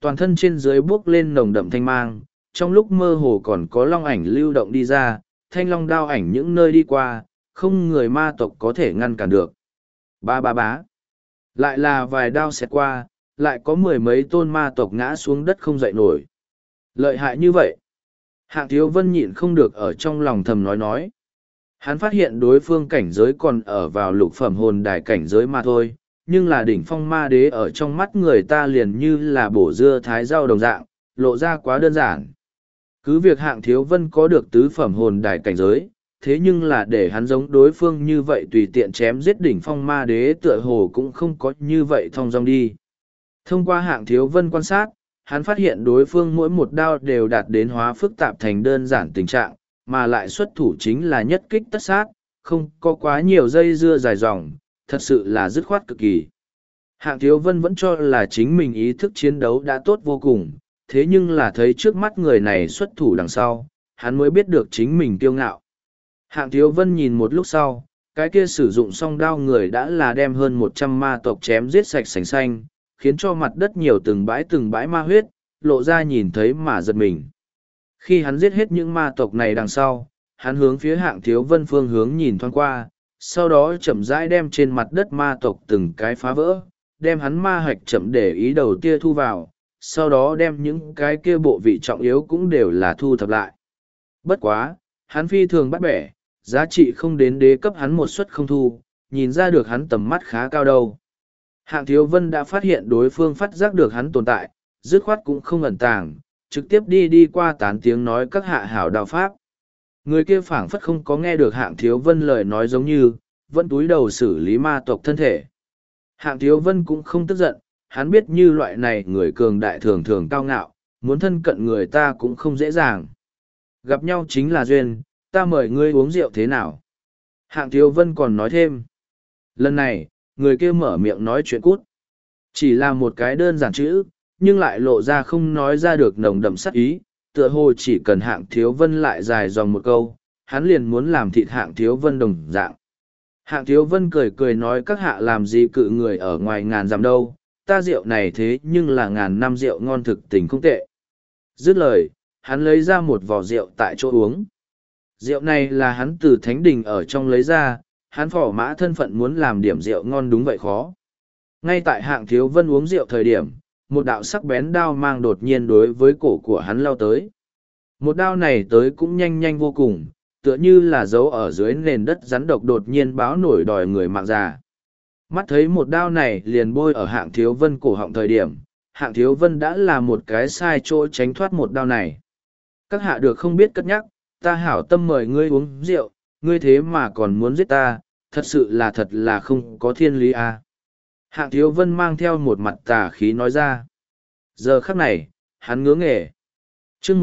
toàn thân trên dưới buốc lên nồng đậm thanh mang, trong lúc mơ hồ còn có long ảnh lưu động đi ra, thanh long đao ảnh những nơi đi qua, không người ma tộc có thể ngăn cản được. Ba ba bá. Lại là vài đao xẹt qua, lại có mười mấy tôn ma tộc ngã xuống đất không dậy nổi. Lợi hại như vậy. Hạng Thiếu Vân nhịn không được ở trong lòng thầm nói. Hắn phát hiện đối phương cảnh giới còn ở vào lục phẩm hồn đài cảnh giới mà thôi, nhưng là đỉnh phong ma đế ở trong mắt người ta liền như là bổ dưa thái rau đồng dạng, lộ ra quá đơn giản. Cứ việc Hạng Thiếu Vân có được tứ phẩm hồn đài cảnh giới, thế nhưng là để hắn giống đối phương như vậy tùy tiện chém giết đỉnh phong ma đế tựa hồ cũng không có như vậy thong dong đi. Thông qua Hạng Thiếu Vân quan sát, hắn phát hiện đối phương mỗi một đao đều đạt đến hóa phức tạp thành đơn giản tình trạng, mà lại xuất thủ chính là nhất kích tất sát, không có quá nhiều dây dưa dài dòng, thật sự là dứt khoát cực kỳ. Hạng Thiếu Vân vẫn cho là chính mình ý thức chiến đấu đã tốt vô cùng, thế nhưng là thấy trước mắt người này xuất thủ đằng sau, hắn mới biết được chính mình kiêu ngạo. Hạng Thiếu Vân nhìn một lúc sau, cái kia sử dụng song đao người đã là đem hơn 100 ma tộc chém giết sạch sành xanh, khiến cho mặt đất nhiều từng bãi ma huyết, lộ ra nhìn thấy mà giật mình. Khi hắn giết hết những ma tộc này đằng sau, hắn hướng phía Hạng Thiếu Vân phương hướng nhìn thoáng qua, sau đó chậm rãi đem trên mặt đất ma tộc từng cái phá vỡ, đem hắn ma hạch chậm để ý đầu tia thu vào, sau đó đem những cái kia bộ vị trọng yếu cũng đều là thu thập lại. Bất quá, hắn phi thường bắt bẻ, giá trị không đến đế cấp hắn một suất không thu, nhìn ra được hắn tầm mắt khá cao đâu. Hạng Thiếu Vân đã phát hiện đối phương phát giác được hắn tồn tại, dứt khoát cũng không ẩn tàng, trực tiếp đi qua tán tiếng nói các hạ hảo đạo pháp. Người kia phảng phất không có nghe được Hạng Thiếu Vân lời nói giống như, vẫn túi đầu xử lý ma tộc thân thể. Hạng Thiếu Vân cũng không tức giận, hắn biết như loại này người cường đại thường thường cao ngạo, muốn thân cận người ta cũng không dễ dàng. Gặp nhau chính là duyên, ta mời ngươi uống rượu thế nào? Hạng Thiếu Vân còn nói thêm. Lần này, người kia mở miệng nói chuyện cút. Chỉ là một cái đơn giản chữ, nhưng lại lộ ra không nói ra được nồng đậm sắc ý, tựa hồ chỉ cần Hạng Thiếu Vân lại dài dòng một câu, hắn liền muốn làm thịt Hạng Thiếu Vân đồng dạng. Hạng Thiếu Vân cười nói các hạ làm gì cự người ở ngoài ngàn dặm đâu, ta rượu này thế nhưng là ngàn năm rượu ngon thực tình không tệ. Dứt lời, hắn lấy ra một vò rượu tại chỗ uống. Rượu này là hắn từ thánh đình ở trong lấy ra, hắn phỏ mã thân phận muốn làm điểm rượu ngon đúng vậy khó. Ngay tại Hạng Thiếu Vân uống rượu thời điểm, một đạo sắc bén đao mang đột nhiên đối với cổ của hắn lao tới. Một đao này tới cũng nhanh vô cùng, tựa như là dấu ở dưới nền đất rắn độc đột nhiên báo nổi đòi người mạng già. Mắt thấy một đao này liền bôi ở Hạng Thiếu Vân cổ họng thời điểm, Hạng Thiếu Vân đã là một cái sai chỗ tránh thoát một đao này. Các hạ được không biết cất nhắc, ta hảo tâm mời ngươi uống rượu, ngươi thế mà còn muốn giết ta, thật là không có thiên lý à. Hạng Thiếu Vân mang theo một mặt tà khí nói ra. Giờ khắc này, hắn ngứa nghề. Chương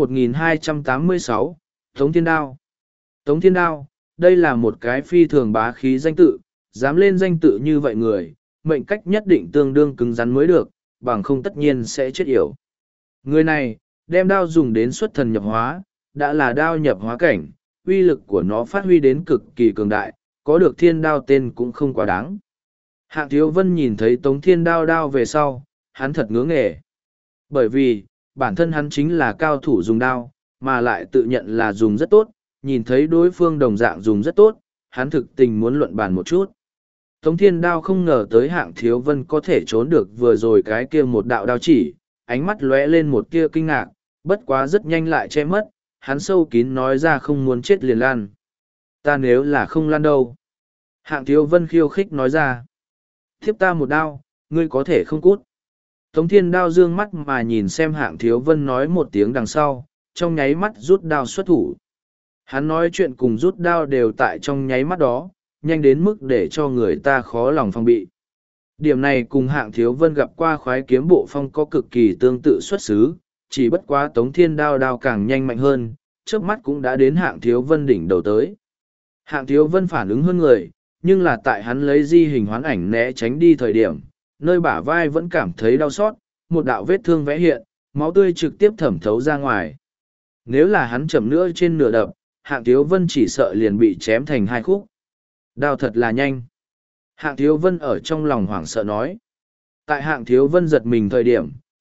1286, Tống Thiên Đao. Tống Thiên Đao, đây là một cái phi thường bá khí danh tự, dám lên danh tự như vậy người, mệnh cách nhất định tương đương cứng rắn mới được, bằng không tất nhiên sẽ chết yểu. Người này, đem đao dùng đến xuất thần nhập hóa, đã là đao nhập hóa cảnh, uy lực của nó phát huy đến cực kỳ cường đại, có được thiên đao tên cũng không quá đáng. Hạng Thiếu Vân nhìn thấy Tống Thiên đao về sau, hắn thật ngứa nghề. Bởi vì, bản thân hắn chính là cao thủ dùng đao, mà lại tự nhận là dùng rất tốt, nhìn thấy đối phương đồng dạng dùng rất tốt, hắn thực tình muốn luận bàn một chút. Tống Thiên đao không ngờ tới Hạng Thiếu Vân có thể trốn được vừa rồi cái kia một đạo đao chỉ, ánh mắt lóe lên một tia kinh ngạc, bất quá rất nhanh lại che mất, hắn sâu kín nói ra không muốn chết liền lan. Ta nếu là không lan đâu. Hạng Thiếu Vân khiêu khích nói ra. Thiếp ta một đao, ngươi có thể không cút. Tống Thiên đao dương mắt mà nhìn xem Hạng Thiếu Vân nói một tiếng đằng sau, trong nháy mắt rút đao xuất thủ. Hắn nói chuyện cùng rút đao đều tại trong nháy mắt đó, nhanh đến mức để cho người ta khó lòng phòng bị. Điểm này cùng Hạng Thiếu Vân gặp qua khoái kiếm bộ phong có cực kỳ tương tự xuất xứ, chỉ bất quá Tống Thiên đao càng nhanh mạnh hơn, trước mắt cũng đã đến Hạng Thiếu Vân đỉnh đầu tới. Hạng Thiếu Vân phản ứng hơn người, nhưng là tại hắn lấy di hình hoán ảnh né tránh đi thời điểm, nơi bả vai vẫn cảm thấy đau xót, một đạo vết thương vẽ hiện, máu tươi trực tiếp thẩm thấu ra ngoài. Nếu là hắn chậm nữa trên nửa đập, Hạng Thiếu Vân chỉ sợ liền bị chém thành hai khúc. Đao thật là nhanh. Hạng Thiếu Vân ở trong lòng hoảng sợ nói. Tại Hạng Thiếu Vân giật mình thời điểm,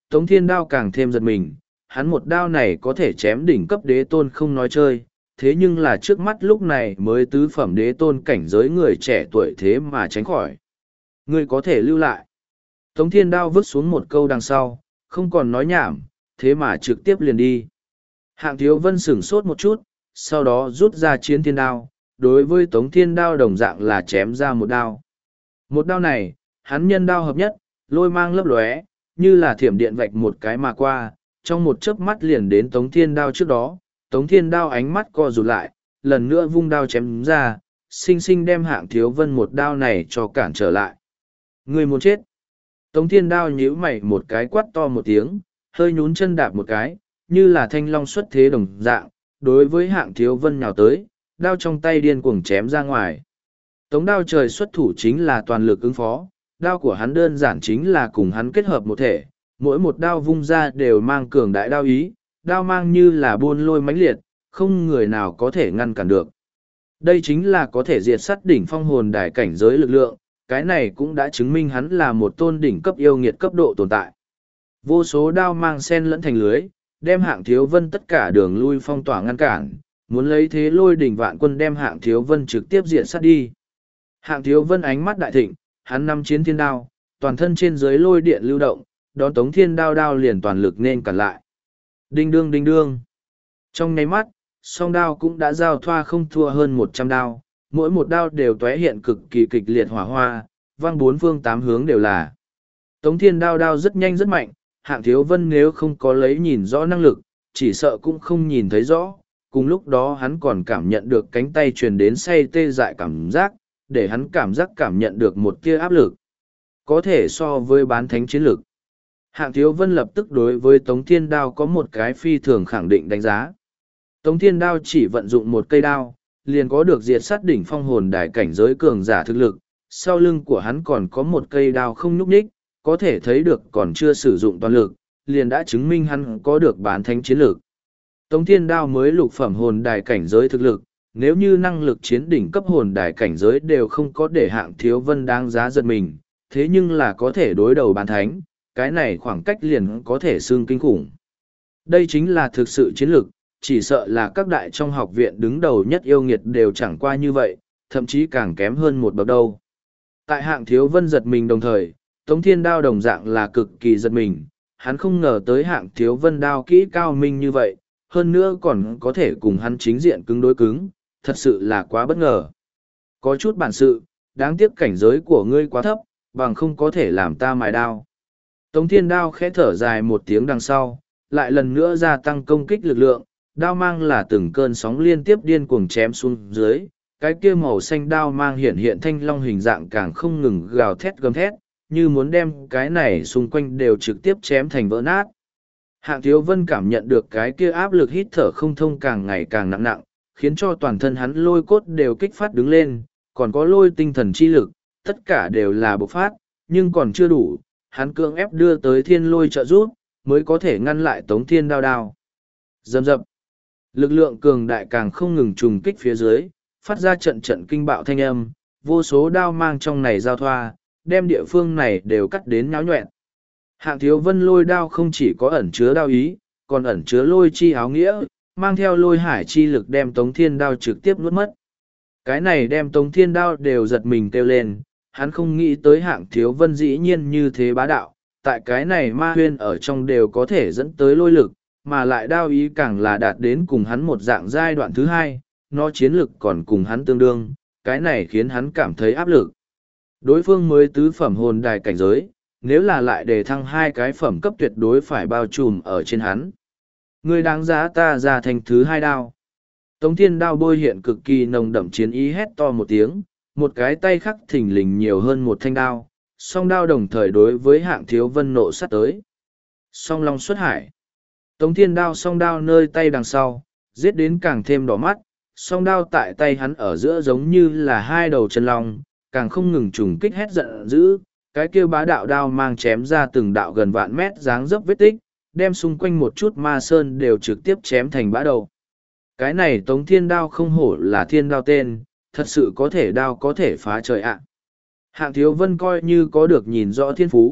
Tống Thiên Đao càng thêm giật mình, hắn một đao này có thể chém đỉnh cấp đế tôn không nói chơi, thế nhưng là trước mắt lúc này mới tứ phẩm đế tôn cảnh giới người trẻ tuổi thế mà tránh khỏi. Ngươi có thể lưu lại. Tống Thiên Đao vứt xuống một câu đằng sau, không còn nói nhảm, thế mà trực tiếp liền đi. Hạng Thiếu Vân sửng sốt một chút, sau đó rút ra chiến thiên đao, đối với Tống Thiên Đao đồng dạng là chém ra một đao. Một đao này, hắn nhân đao hợp nhất, lôi mang lấp lóe, như là thiểm điện vạch một cái mà qua, trong một chớp mắt liền đến Tống Thiên Đao trước đó. Tống Thiên Đao ánh mắt co rụt lại, lần nữa vung đao chém ra, xinh xinh đem Hạng Thiếu Vân một đao này cho cản trở lại. Người muốn chết. Tống Thiên Đao nhíu mày một cái quát to một tiếng, hơi nhún chân đạp một cái, như là thanh long xuất thế đồng dạng, đối với Hạng Thiếu Vân nhào tới, đao trong tay điên cuồng chém ra ngoài. Tống Đao trời xuất thủ chính là toàn lực ứng phó, đao của hắn đơn giản chính là cùng hắn kết hợp một thể, mỗi một đao vung ra đều mang cường đại đao ý, đao mang như là buôn lôi mãnh liệt, không người nào có thể ngăn cản được. Đây chính là có thể diệt sát đỉnh phong hồn đài cảnh giới lực lượng, cái này cũng đã chứng minh hắn là một tôn đỉnh cấp yêu nghiệt cấp độ tồn tại. Vô số đao mang sen lẫn thành lưới, đem Hạng Thiếu Vân tất cả đường lui phong tỏa ngăn cản, muốn lấy thế lôi đỉnh vạn quân đem Hạng Thiếu Vân trực tiếp diệt sát đi. Hạng Thiếu Vân ánh mắt đại thịnh, hắn nắm chiến thiên đao, toàn thân trên dưới lôi điện lưu động, đón Tống Thiên Đao đao liền toàn lực nên cản lại. Đinh đương đinh đương. Trong nháy mắt, song đao cũng đã giao thoa không thua hơn 100 đao, mỗi một đao đều tóe hiện cực kỳ kịch liệt hỏa hoa, vang bốn phương tám hướng đều là. Tống Thiên Đao đao rất nhanh rất mạnh, Hạng Thiếu Vân nếu không có lấy nhìn rõ năng lực, chỉ sợ cũng không nhìn thấy rõ. Cùng lúc đó hắn còn cảm nhận được cánh tay truyền đến say tê dại cảm giác, để hắn cảm giác cảm nhận được một tia áp lực. Có thể so với bán thánh chiến lực. Hạng Thiếu Vân lập tức đối với Tống Thiên Đao có một cái phi thường khẳng định đánh giá. Tống Thiên Đao chỉ vận dụng một cây đao, liền có được diệt sát đỉnh phong hồn đài cảnh giới cường giả thực lực, sau lưng của hắn còn có một cây đao không nhúc nhích, có thể thấy được còn chưa sử dụng toàn lực, liền đã chứng minh hắn có được bán thánh chiến lực. Tống Thiên Đao mới lục phẩm hồn đài cảnh giới thực lực, nếu như năng lực chiến đỉnh cấp hồn đài cảnh giới đều không có để Hạng Thiếu Vân đáng giá giật mình, thế nhưng là có thể đối đầu bán thánh, cái này khoảng cách liền có thể xương kinh khủng. Đây chính là thực sự chiến lực, chỉ sợ là các đại trong học viện đứng đầu nhất yêu nghiệt đều chẳng qua như vậy, thậm chí càng kém hơn một bậc đâu. Tại Hạng Thiếu Vân giật mình đồng thời, Tống Thiên Đao đồng dạng là cực kỳ giật mình, hắn không ngờ tới Hạng Thiếu Vân đao kỹ cao minh như vậy, hơn nữa còn có thể cùng hắn chính diện cứng đối cứng, thật sự là quá bất ngờ. Có chút bản sự, đáng tiếc cảnh giới của ngươi quá thấp, bằng không có thể làm ta mài đao. Tống Thiên Đao khẽ thở dài một tiếng đằng sau, lại lần nữa gia tăng công kích lực lượng, đao mang là từng cơn sóng liên tiếp điên cuồng chém xuống dưới, cái kia màu xanh đao mang hiện hiện thanh long hình dạng càng không ngừng gào thét gầm thét, như muốn đem cái này xung quanh đều trực tiếp chém thành vỡ nát. Hạng Thiếu Vân cảm nhận được cái kia áp lực hít thở không thông càng ngày càng nặng nặng, khiến cho toàn thân hắn lôi cốt đều kích phát đứng lên, còn có lôi tinh thần chi lực, tất cả đều là bộc phát, nhưng còn chưa đủ, hắn cưỡng ép đưa tới thiên lôi trợ giúp, mới có thể ngăn lại Tống Thiên Đao đao. Dầm dập, lực lượng cường đại càng không ngừng trùng kích phía dưới, phát ra trận trận kinh bạo thanh âm, vô số đao mang trong này giao thoa, đem địa phương này đều cắt đến nháo nhoẹn. Hạng Thiếu Vân lôi đao không chỉ có ẩn chứa đao ý, còn ẩn chứa lôi chi áo nghĩa, mang theo lôi hải chi lực đem Tống Thiên Đao trực tiếp nuốt mất. Cái này đem Tống Thiên Đao đều giật mình kêu lên, hắn không nghĩ tới Hạng Thiếu Vân dĩ nhiên như thế bá đạo, tại cái này ma huyên ở trong đều có thể dẫn tới lôi lực, mà lại đao ý càng là đạt đến cùng hắn một dạng giai đoạn thứ hai, nó chiến lực còn cùng hắn tương đương, cái này khiến hắn cảm thấy áp lực. Đối phương mới tứ phẩm hồn đài cảnh giới, nếu là lại đề thăng hai cái phẩm cấp tuyệt đối phải bao trùm ở trên hắn. Người đáng giá ta ra thành thứ hai đao. Tống Thiên Đao bôi hiện cực kỳ nồng đậm chiến ý hét to một tiếng, một cái tay khắc thình lình nhiều hơn một thanh đao, song đao đồng thời đối với Hạng Thiếu Vân nộ sát tới. Song long xuất hải. Tống Thiên Đao song đao nơi tay đằng sau, giết đến càng thêm đỏ mắt, song đao tại tay hắn ở giữa giống như là hai đầu chân long, càng không ngừng trùng kích hét giận dữ, cái kia bá đạo đao mang chém ra từng đạo gần vạn mét dáng dấp vết tích, đem xung quanh một chút ma sơn đều trực tiếp chém thành bã đầu. Cái này Tống Thiên Đao không hổ là thiên đao tên, thật sự có thể đao có thể phá trời ạ. Hạng Thiếu Vân coi như có được nhìn rõ thiên phú,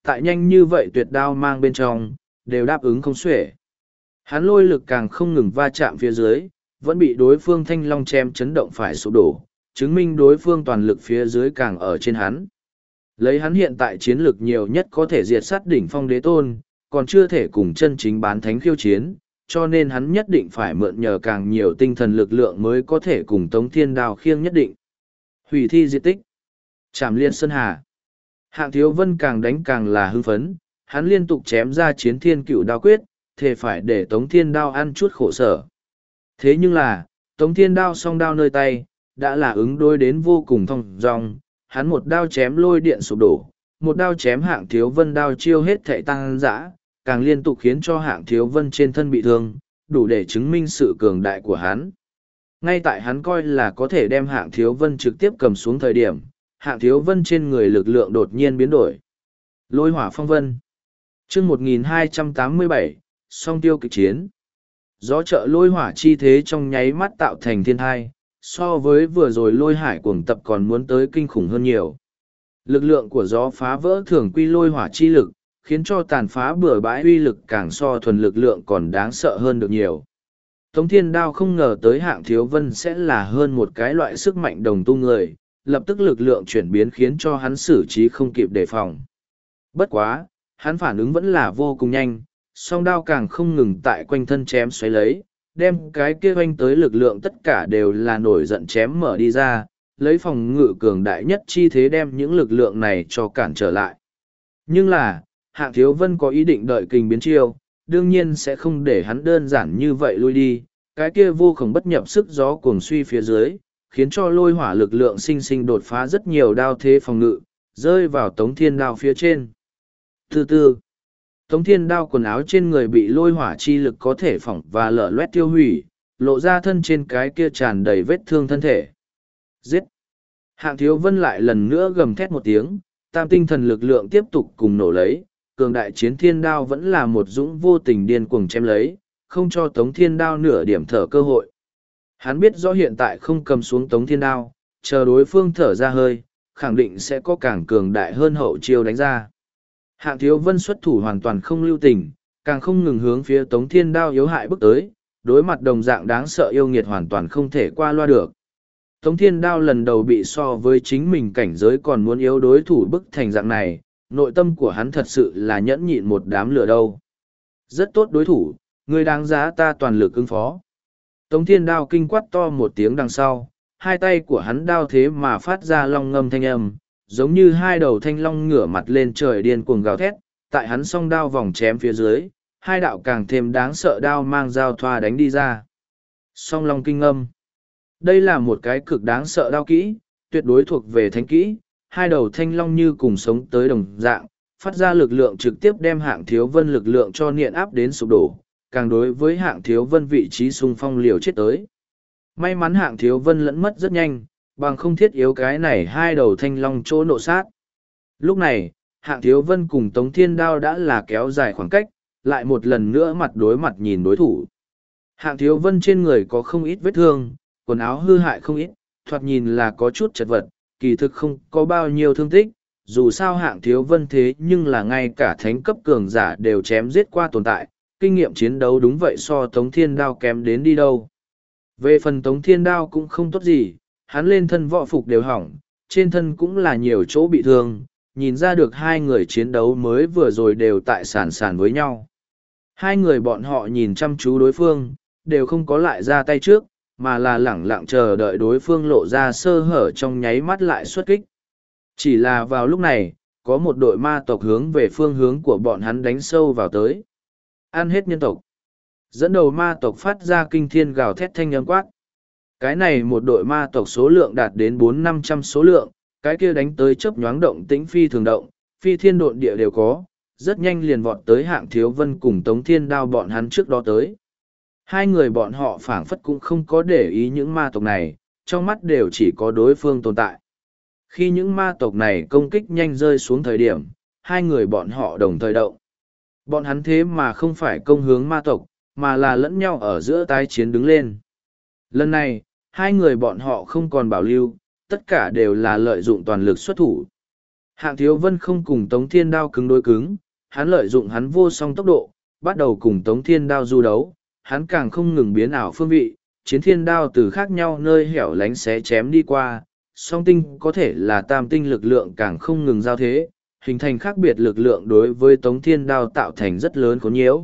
tại nhanh như vậy tuyệt đao mang bên trong, đều đáp ứng không xuể. Hắn lôi lực càng không ngừng va chạm phía dưới, vẫn bị đối phương thanh long chém chấn động phải sụp đổ, chứng minh đối phương toàn lực phía dưới càng ở trên hắn. Lấy hắn hiện tại chiến lực nhiều nhất có thể diệt sát đỉnh phong đế tôn, còn chưa thể cùng chân chính bán thánh khiêu chiến, cho nên hắn nhất định phải mượn nhờ càng nhiều tinh thần lực lượng mới có thể cùng Tống Thiên Đao khiêng nhất định. Hủy thi diệt tích. Trảm liên sơn hà. Hạng Thiếu Vân càng đánh càng là hưng phấn, hắn liên tục chém ra chiến thiên cựu đao quyết, thề phải để Tống Thiên Đao ăn chút khổ sở. Thế nhưng là, Tống Thiên Đao song đao nơi tay, đã là ứng đối đến vô cùng thong dong, hắn một đao chém lôi điện sụp đổ, một đao chém Hạng Thiếu Vân đao chiêu hết thảy tăng dã, càng liên tục khiến cho Hạng Thiếu Vân trên thân bị thương, đủ để chứng minh sự cường đại của hắn. Ngay tại hắn coi là có thể đem Hạng Thiếu Vân trực tiếp cầm xuống thời điểm, Hạng Thiếu Vân trên người lực lượng đột nhiên biến đổi. Lôi hỏa phong vân. Chương 1287, song tiêu kịch chiến. Gió trợ lôi hỏa chi thế trong nháy mắt tạo thành thiên thai, so với vừa rồi lôi hải cuồng tập còn muốn tới kinh khủng hơn nhiều. Lực lượng của gió phá vỡ thường quy lôi hỏa chi lực, khiến cho tàn phá bừa bãi uy lực càng so thuần lực lượng còn đáng sợ hơn được nhiều. Tống Thiên Đao không ngờ tới Hạng Thiếu Vân sẽ là hơn một cái loại sức mạnh đồng tu người, lập tức lực lượng chuyển biến khiến cho hắn xử trí không kịp đề phòng. Bất quá, hắn phản ứng vẫn là vô cùng nhanh, song đao càng không ngừng tại quanh thân chém xoáy lấy, đem cái kia oanh tới lực lượng tất cả đều là nổi giận chém mở đi ra, lấy phòng ngự cường đại nhất chi thế đem những lực lượng này cho cản trở lại. Nhưng là, Hạng Thiếu Vân có ý định đợi kình biến chiêu, đương nhiên sẽ không để hắn đơn giản như vậy lui đi, cái kia vô cùng bất nhập sức gió cuồng suy phía dưới, khiến cho lôi hỏa lực lượng sinh sinh đột phá rất nhiều đao thế phòng ngự, rơi vào Tống Thiên Đao phía trên. Từ từ, Tống Thiên Đao quần áo trên người bị lôi hỏa chi lực có thể phỏng và lở loét tiêu hủy, lộ ra thân trên cái kia tràn đầy vết thương thân thể. Giết! Hạng Thiếu Vân lại lần nữa gầm thét một tiếng, tam tinh thần lực lượng tiếp tục cùng nổ lấy, cường đại chiến thiên đao vẫn là một dũng vô tình điên cuồng chém lấy, không cho Tống Thiên Đao nửa điểm thở cơ hội. Hắn biết rõ hiện tại không cầm xuống Tống Thiên Đao, chờ đối phương thở ra hơi, khẳng định sẽ có càng cường đại hơn hậu chiêu đánh ra. Hạng Thiếu Vân xuất thủ hoàn toàn không lưu tình, càng không ngừng hướng phía Tống Thiên Đao yếu hại bước tới, đối mặt đồng dạng đáng sợ yêu nghiệt hoàn toàn không thể qua loa được. Tống Thiên Đao lần đầu bị so với chính mình cảnh giới còn muốn yếu đối thủ bức thành dạng này, nội tâm của hắn thật sự là nhẫn nhịn một đám lửa đâu. Rất tốt đối thủ, người đáng giá ta toàn lực ứng phó. Tống Thiên Đao kinh quát to một tiếng đằng sau, hai tay của hắn đao thế mà phát ra long ngâm thanh âm, giống như hai đầu thanh long ngửa mặt lên trời điên cuồng gào thét, tại hắn song đao vòng chém phía dưới, hai đạo càng thêm đáng sợ đao mang giao thoa đánh đi ra. Song long kinh âm. Đây là một cái cực đáng sợ đao kỹ, tuyệt đối thuộc về thánh kỹ, hai đầu thanh long như cùng sống tới đồng dạng, phát ra lực lượng trực tiếp đem Hạng Thiếu Vân lực lượng cho niện áp đến sụp đổ, càng đối với Hạng Thiếu Vân vị trí xung phong liều chết tới. May mắn Hạng Thiếu Vân lẫn mất rất nhanh, bằng không thiết yếu cái này hai đầu thanh long chỗ nộ sát. Lúc này, Hạng Thiếu Vân cùng Tống Thiên Đao đã là kéo dài khoảng cách, lại một lần nữa mặt đối mặt nhìn đối thủ. Hạng Thiếu Vân trên người có không ít vết thương, quần áo hư hại không ít, thoạt nhìn là có chút chật vật, kỳ thực không có bao nhiêu thương tích, dù sao Hạng Thiếu Vân thế nhưng là ngay cả thánh cấp cường giả đều chém giết qua tồn tại, kinh nghiệm chiến đấu đúng vậy so Tống Thiên Đao kém đến đi đâu. Về phần Tống Thiên Đao cũng không tốt gì, hắn lên thân võ phục đều hỏng, trên thân cũng là nhiều chỗ bị thương, nhìn ra được hai người chiến đấu mới vừa rồi đều tại sàn với nhau. Hai người bọn họ nhìn chăm chú đối phương, đều không có lại ra tay trước, mà là lẳng lặng chờ đợi đối phương lộ ra sơ hở trong nháy mắt lại xuất kích. Chỉ là vào lúc này, có một đội ma tộc hướng về phương hướng của bọn hắn đánh sâu vào tới. Ăn hết nhân tộc. Dẫn đầu ma tộc phát ra kinh thiên gào thét thanh âm quát. Cái này một đội ma tộc số lượng đạt đến 400-500 số lượng, cái kia đánh tới chớp nhoáng động tĩnh phi thường động, phi thiên độn địa đều có, rất nhanh liền vọt tới Hạng Thiếu Vân cùng Tống Thiên Đao bọn hắn trước đó tới. Hai người bọn họ phảng phất cũng không có để ý những ma tộc này, trong mắt đều chỉ có đối phương tồn tại. Khi những ma tộc này công kích nhanh rơi xuống thời điểm, hai người bọn họ đồng thời động. Bọn hắn thế mà không phải công hướng ma tộc, mà là lẫn nhau ở giữa tái chiến đứng lên. Lần này, hai người bọn họ không còn bảo lưu, tất cả đều là lợi dụng toàn lực xuất thủ. Hạng Thiếu Vân không cùng Tống Thiên Đao cứng đối cứng, hắn lợi dụng hắn vô song tốc độ, bắt đầu cùng Tống Thiên Đao du đấu, hắn càng không ngừng biến ảo phương vị, chiến thiên đao từ khác nhau nơi hẻo lánh xé chém đi qua, song tinh có thể là tam tinh lực lượng càng không ngừng giao thế, hình thành khác biệt lực lượng đối với Tống Thiên Đao tạo thành rất lớn khốn nhiễu.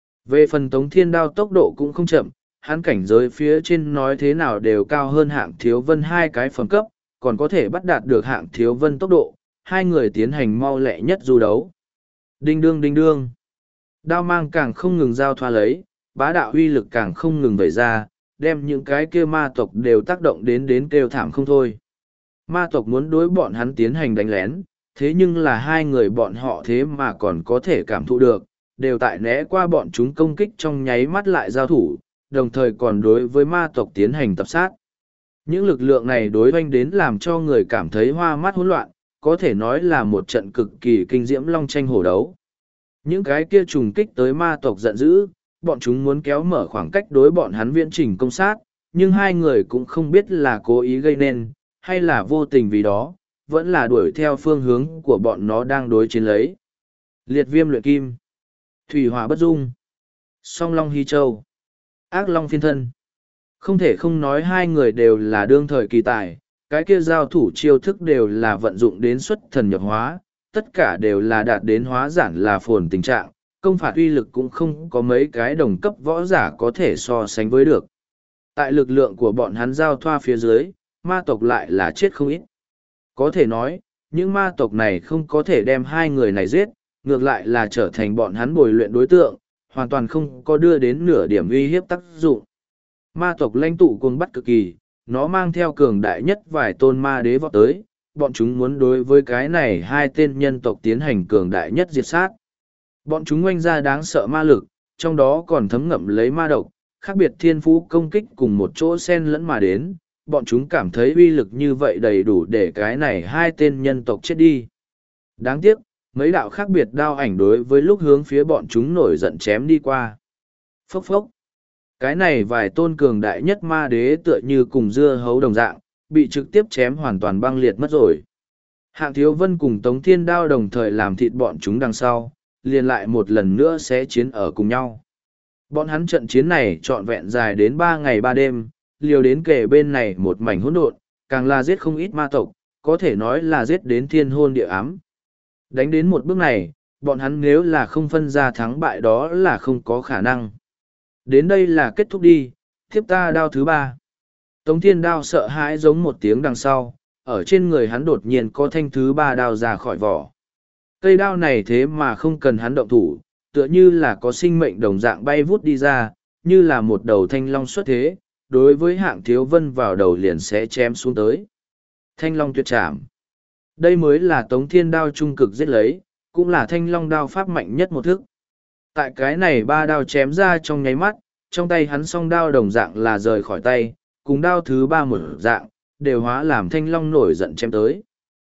Về phần Tống Thiên Đao tốc độ cũng không chậm, hắn cảnh giới phía trên nói thế nào đều cao hơn Hạng Thiếu Vân hai cái phẩm cấp, còn có thể bắt đạt được Hạng Thiếu Vân tốc độ, hai người tiến hành mau lẹ nhất du đấu. Đinh đương đinh đương. Đao mang càng không ngừng giao thoa lấy, bá đạo uy lực càng không ngừng vẩy ra, đem những cái kia ma tộc đều tác động đến kêu thảm không thôi. Ma tộc muốn đối bọn hắn tiến hành đánh lén, thế nhưng là hai người bọn họ thế mà còn có thể cảm thụ được, đều tại né qua bọn chúng công kích trong nháy mắt lại giao thủ, đồng thời còn đối với ma tộc tiến hành tập sát. Những lực lượng này đối oanh đến làm cho người cảm thấy hoa mắt hỗn loạn, có thể nói là một trận cực kỳ kinh diễm long tranh hổ đấu. Những cái kia trùng kích tới ma tộc giận dữ, bọn chúng muốn kéo mở khoảng cách đối bọn hắn viễn trình công sát, nhưng hai người cũng không biết là cố ý gây nên, hay là vô tình vì đó, vẫn là đuổi theo phương hướng của bọn nó đang đối chiến lấy. Liệt viêm luyện kim, thủy hỏa bất dung, song long hy châu, ác long phiên thân. Không thể không nói hai người đều là đương thời kỳ tài, cái kia giao thủ chiêu thức đều là vận dụng đến xuất thần nhập hóa, tất cả đều là đạt đến hóa giản là phồn tình trạng, công phạt uy lực cũng không có mấy cái đồng cấp võ giả có thể so sánh với được. Tại lực lượng của bọn hắn giao thoa phía dưới, ma tộc lại là chết không ít. Có thể nói, những ma tộc này không có thể đem hai người này giết, ngược lại là trở thành bọn hắn bồi luyện đối tượng, hoàn toàn không có đưa đến nửa điểm uy hiếp tác dụng. Ma tộc lãnh tụ cuồng bắt cực kỳ, nó mang theo cường đại nhất vài tôn ma đế vọt tới, bọn chúng muốn đối với cái này hai tên nhân tộc tiến hành cường đại nhất diệt sát. Bọn chúng oanh ra đáng sợ ma lực, trong đó còn thấm ngậm lấy ma độc, khác biệt thiên phú công kích cùng một chỗ xen lẫn mà đến, bọn chúng cảm thấy uy lực như vậy đầy đủ để cái này hai tên nhân tộc chết đi. Đáng tiếc, mấy đạo khác biệt đao ảnh đối với lúc hướng phía bọn chúng nổi giận chém đi qua. Phốc phốc. Cái này vài tôn cường đại nhất ma đế tựa như cùng dưa hấu đồng dạng, bị trực tiếp chém hoàn toàn băng liệt mất rồi. Hạng Thiếu Vân cùng Tống Thiên Đao đồng thời làm thịt bọn chúng đằng sau, liền lại một lần nữa sẽ chiến ở cùng nhau. Bọn hắn trận chiến này trọn vẹn dài đến 3 ngày 3 đêm, liều đến kề bên này một mảnh hỗn độn, càng là giết không ít ma tộc, có thể nói là giết đến thiên hôn địa ám. Đánh đến một bước này, bọn hắn nếu là không phân ra thắng bại đó là không có khả năng. Đến đây là kết thúc đi, tiếp ta đao thứ 3. Tống Thiên Đao sợ hãi giống một tiếng đằng sau, ở trên người hắn đột nhiên có thanh thứ 3 đao ra khỏi vỏ. Cây đao này thế mà không cần hắn động thủ, tựa như là có sinh mệnh đồng dạng bay vút đi ra, như là một đầu thanh long xuất thế, đối với Hạng Thiếu Vân vào đầu liền sẽ chém xuống tới. Thanh long tuyệt trảm. Đây mới là Tống Thiên Đao trung cực giết lấy, cũng là thanh long đao pháp mạnh nhất một thức. Tại cái này 3 đao chém ra trong nháy mắt, trong tay hắn song đao đồng dạng là rời khỏi tay, cùng đao thứ 3 một dạng, đều hóa làm thanh long nổi giận chém tới.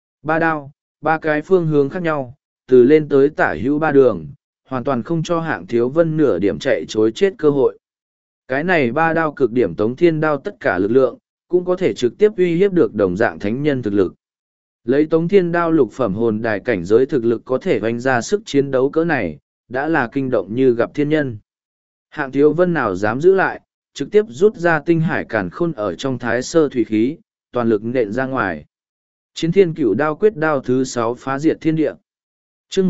3 đao, 3 cái phương hướng khác nhau, từ lên tới tả hữu 3 đường, hoàn toàn không cho Hạng Thiếu Vân nửa điểm chạy chối chết cơ hội. Cái này 3 đao cực điểm Tống Thiên Đao tất cả lực lượng, cũng có thể trực tiếp uy hiếp được đồng dạng thánh nhân thực lực. Lấy Tống Thiên Đao lục phẩm hồn đài cảnh giới thực lực có thể vành ra sức chiến đấu cỡ này, đã là kinh động như gặp thiên nhân. Hạng Thiếu Vân nào dám giữ lại, trực tiếp rút ra tinh hải càn khôn ở trong thái sơ thủy khí, toàn lực nện ra ngoài. Chiến thiên cửu đao quyết đao thứ 6 phá diệt thiên địa. Chương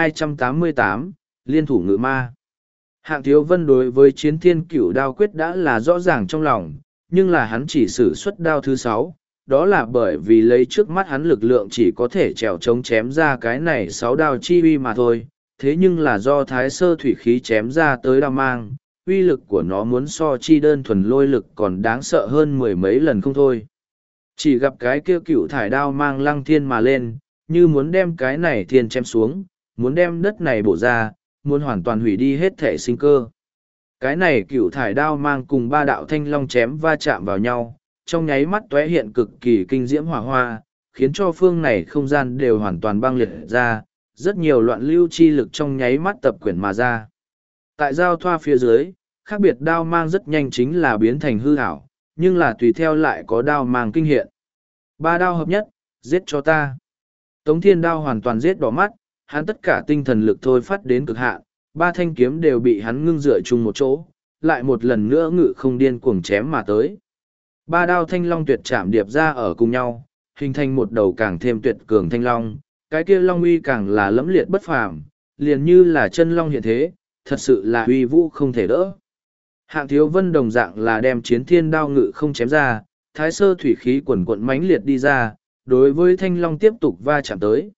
1288, liên thủ ngự ma. Hạng Thiếu Vân đối với chiến thiên cửu đao quyết đã là rõ ràng trong lòng, nhưng là hắn chỉ sử xuất đao thứ 6, đó là bởi vì lấy trước mắt hắn lực lượng chỉ có thể trèo chống chém ra cái này 6 đao chi uy mà thôi, thế nhưng là do thái sơ thủy khí chém ra tới đao mang, uy lực của nó muốn so chi đơn thuần lôi lực còn đáng sợ hơn mười mấy lần không thôi. Chỉ gặp cái kia cựu thải đao mang lăng thiên mà lên, như muốn đem cái này thiên chém xuống, muốn đem đất này bổ ra, muốn hoàn toàn hủy đi hết thể sinh cơ. Cái này cựu thải đao mang cùng 3 đạo thanh long chém va chạm vào nhau, trong nháy mắt tóe hiện cực kỳ kinh diễm hỏa hoa, khiến cho phương này không gian đều hoàn toàn băng liệt ra, rất nhiều loạn lưu chi lực trong nháy mắt tập quyển mà ra. Tại giao thoa phía dưới, khác biệt đao mang rất nhanh chính là biến thành hư ảo, nhưng là tùy theo lại có đao mang kinh hiện. 3 đao hợp nhất, giết cho ta. Tống Thiên Đao hoàn toàn giết đỏ mắt, hắn tất cả tinh thần lực thôi phát đến cực hạn, ba thanh kiếm đều bị hắn ngưng dựa chung một chỗ, lại một lần nữa ngự không điên cuồng chém mà tới. Ba đao thanh long tuyệt chạm điệp ra ở cùng nhau, hình thành một đầu càng thêm tuyệt cường thanh long, cái kia long uy càng là lẫm liệt bất phàm, liền như là chân long hiện thế, thật sự là uy vũ không thể đỡ. Hạng Thiếu Vân đồng dạng là đem chiến thiên đao ngự không chém ra, thái sơ thủy khí quần quận mãnh liệt đi ra, đối với thanh long tiếp tục va chạm tới.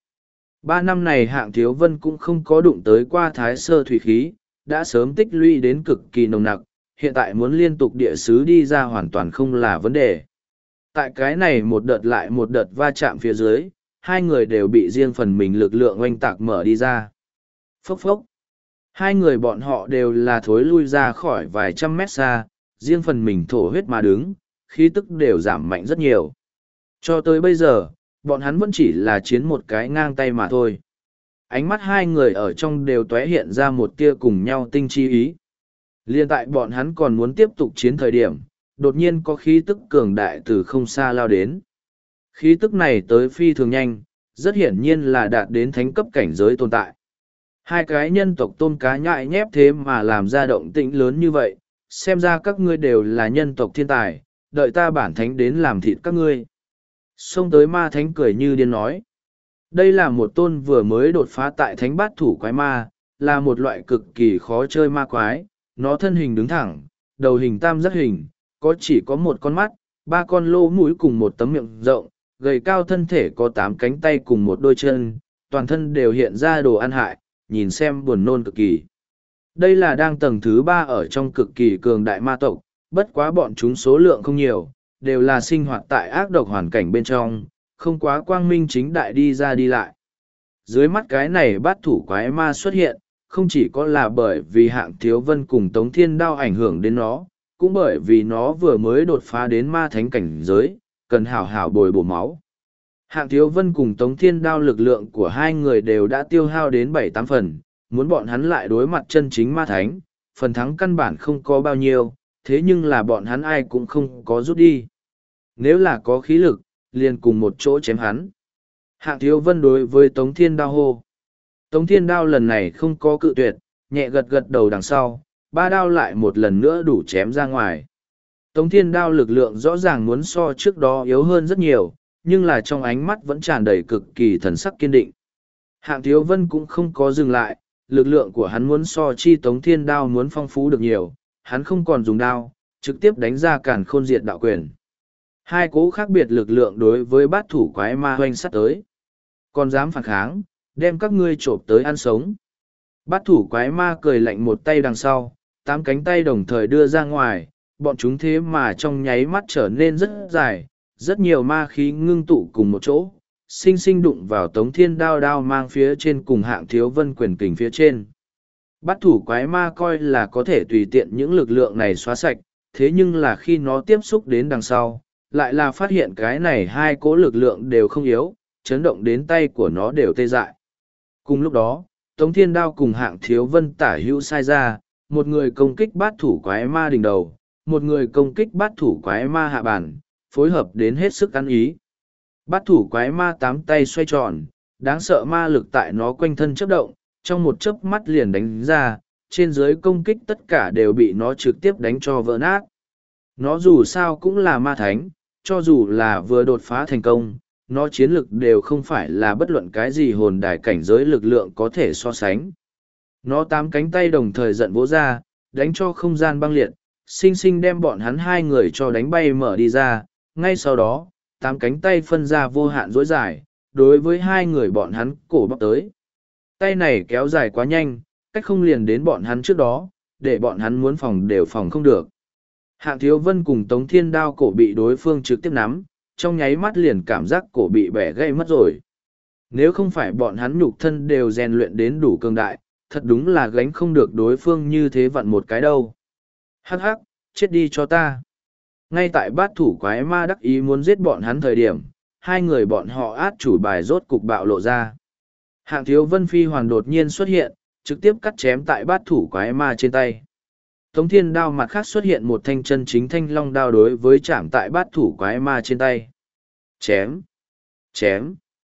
3 năm này Hạng Thiếu Vân cũng không có đụng tới qua thái sơ thủy khí, đã sớm tích lũy đến cực kỳ nồng nặc, hiện tại muốn liên tục địa sứ đi ra hoàn toàn không là vấn đề. Tại cái này một đợt lại một đợt va chạm phía dưới, hai người đều bị riêng phần mình lực lượng oanh tạc mở đi ra. Phốc phốc. Hai người bọn họ đều là thối lui ra khỏi vài trăm mét xa, riêng phần mình thổ huyết mà đứng, khí tức đều giảm mạnh rất nhiều. Cho tới bây giờ, bọn hắn vẫn chỉ là chiến một cái ngang tay mà thôi. Ánh mắt hai người ở trong đều tóe hiện ra một tia cùng nhau tinh chi ý. Liên tại bọn hắn còn muốn tiếp tục chiến thời điểm, đột nhiên có khí tức cường đại từ không xa lao đến. Khí tức này tới phi thường nhanh, rất hiển nhiên là đạt đến thánh cấp cảnh giới tồn tại. Hai cái nhân tộc tôn cá nhại nhép thế mà làm ra động tĩnh lớn như vậy, xem ra các ngươi đều là nhân tộc thiên tài, đợi ta bản thánh đến làm thịt các ngươi. Xông tới ma thánh cười như điên nói. Đây là một tôn vừa mới đột phá tại thánh bát thủ quái ma, là một loại cực kỳ khó chơi ma quái, nó thân hình đứng thẳng, đầu hình tam giác hình, chỉ có một con mắt, ba con lỗ mũi cùng một tấm miệng rộng, gầy cao thân thể có 8 cánh tay cùng một đôi chân, toàn thân đều hiện ra đồ ăn hại, nhìn xem buồn nôn cực kỳ. Đây là đang tầng thứ 3 ở trong cực kỳ cường đại ma tộc, bất quá bọn chúng số lượng không nhiều, đều là sinh hoạt tại ác độc hoàn cảnh bên trong, không quá quang minh chính đại đi ra đi lại. Dưới mắt cái này bát thủ quái ma xuất hiện, không chỉ có là bởi vì Hạng Thiếu Vân cùng Tống Thiên Đao ảnh hưởng đến nó, cũng bởi vì nó vừa mới đột phá đến ma thánh cảnh giới, cần hảo hảo bồi bổ máu. Hạng Thiếu Vân cùng Tống Thiên Đao lực lượng của hai người đều đã tiêu hao đến 7-8 phần, muốn bọn hắn lại đối mặt chân chính ma thánh, phần thắng căn bản không có bao nhiêu, thế nhưng là bọn hắn ai cũng không có rút đi. Nếu là có khí lực, liền cùng một chỗ chém hắn. Hạng Thiếu Vân đối với Tống Thiên Đao hô. Tống Thiên Đao lần này không có cự tuyệt, nhẹ gật gật đầu đằng sau, ba đao lại một lần nữa đủ chém ra ngoài. Tống Thiên Đao lực lượng rõ ràng muốn so trước đó yếu hơn rất nhiều, nhưng là trong ánh mắt vẫn tràn đầy cực kỳ thần sắc kiên định. Hạng Thiếu Vân cũng không có dừng lại, lực lượng của hắn muốn so chi Tống Thiên Đao muốn phong phú được nhiều, hắn không còn dùng đao, trực tiếp đánh ra càn khôn diệt đạo quyền. Hai cố khác biệt lực lượng đối với bát thủ quái ma hoanh sắt tới. Còn dám phản kháng, đem các ngươi trộm tới ăn sống. Bát thủ quái ma cười lạnh một tay đằng sau, 8 cánh tay đồng thời đưa ra ngoài, bọn chúng thế mà trong nháy mắt trở nên rất dài, rất nhiều ma khí ngưng tụ cùng một chỗ, sinh sinh đụng vào Tống Thiên Đao đao mang phía trên cùng Hạng Thiếu Vân quyền kình phía trên. Bát thủ quái ma coi là có thể tùy tiện những lực lượng này xóa sạch, thế nhưng là khi nó tiếp xúc đến đằng sau, lại là phát hiện cái này hai cỗ lực lượng đều không yếu, chấn động đến tay của nó đều tê dại. Cùng lúc đó, Tống Thiên Đao cùng Hạng Thiếu Vân tả hữu sai ra, một người công kích bát thủ quái ma đỉnh đầu, một người công kích bát thủ quái ma hạ bản, phối hợp đến hết sức ăn ý. Bát thủ quái ma 8 tay xoay tròn, đáng sợ ma lực tại nó quanh thân chớp động, trong một chớp mắt liền đánh ra, trên dưới công kích tất cả đều bị nó trực tiếp đánh cho vỡ nát. Nó dù sao cũng là ma thánh, cho dù là vừa đột phá thành công, nó chiến lực đều không phải là bất luận cái gì hồn đài cảnh giới lực lượng có thể so sánh. Nó 8 cánh tay đồng thời giận vỗ ra, đánh cho không gian băng liệt, sinh sinh đem bọn hắn hai người cho đánh bay mở đi ra, ngay sau đó, 8 cánh tay phân ra vô hạn dối dài, đối với hai người bọn hắn cổ bóc tới. Tay này kéo dài quá nhanh, cách không liền đến bọn hắn trước đó, để bọn hắn muốn phòng đều phòng không được. Hạng Thiếu Vân cùng Tống Thiên Đao cổ bị đối phương trực tiếp nắm, trong nháy mắt liền cảm giác cổ bị bẻ gãy mất rồi. Nếu không phải bọn hắn nhục thân đều rèn luyện đến đủ cường đại, thật đúng là gánh không được đối phương như thế vặn một cái đâu. Hắc hắc, chết đi cho ta. Ngay tại bát thủ quái ma đắc ý muốn giết bọn hắn thời điểm, hai người bọn họ át chủ bài rốt cục bạo lộ ra. Hạng Thiếu Vân phi hoàn đột nhiên xuất hiện, trực tiếp cắt chém tại bát thủ quái ma trên tay. Tống Thiên Đao mặt khác xuất hiện một thanh chân chính thanh long đao đối với chạm tại bát thủ quái ma trên tay. Chém! Chém!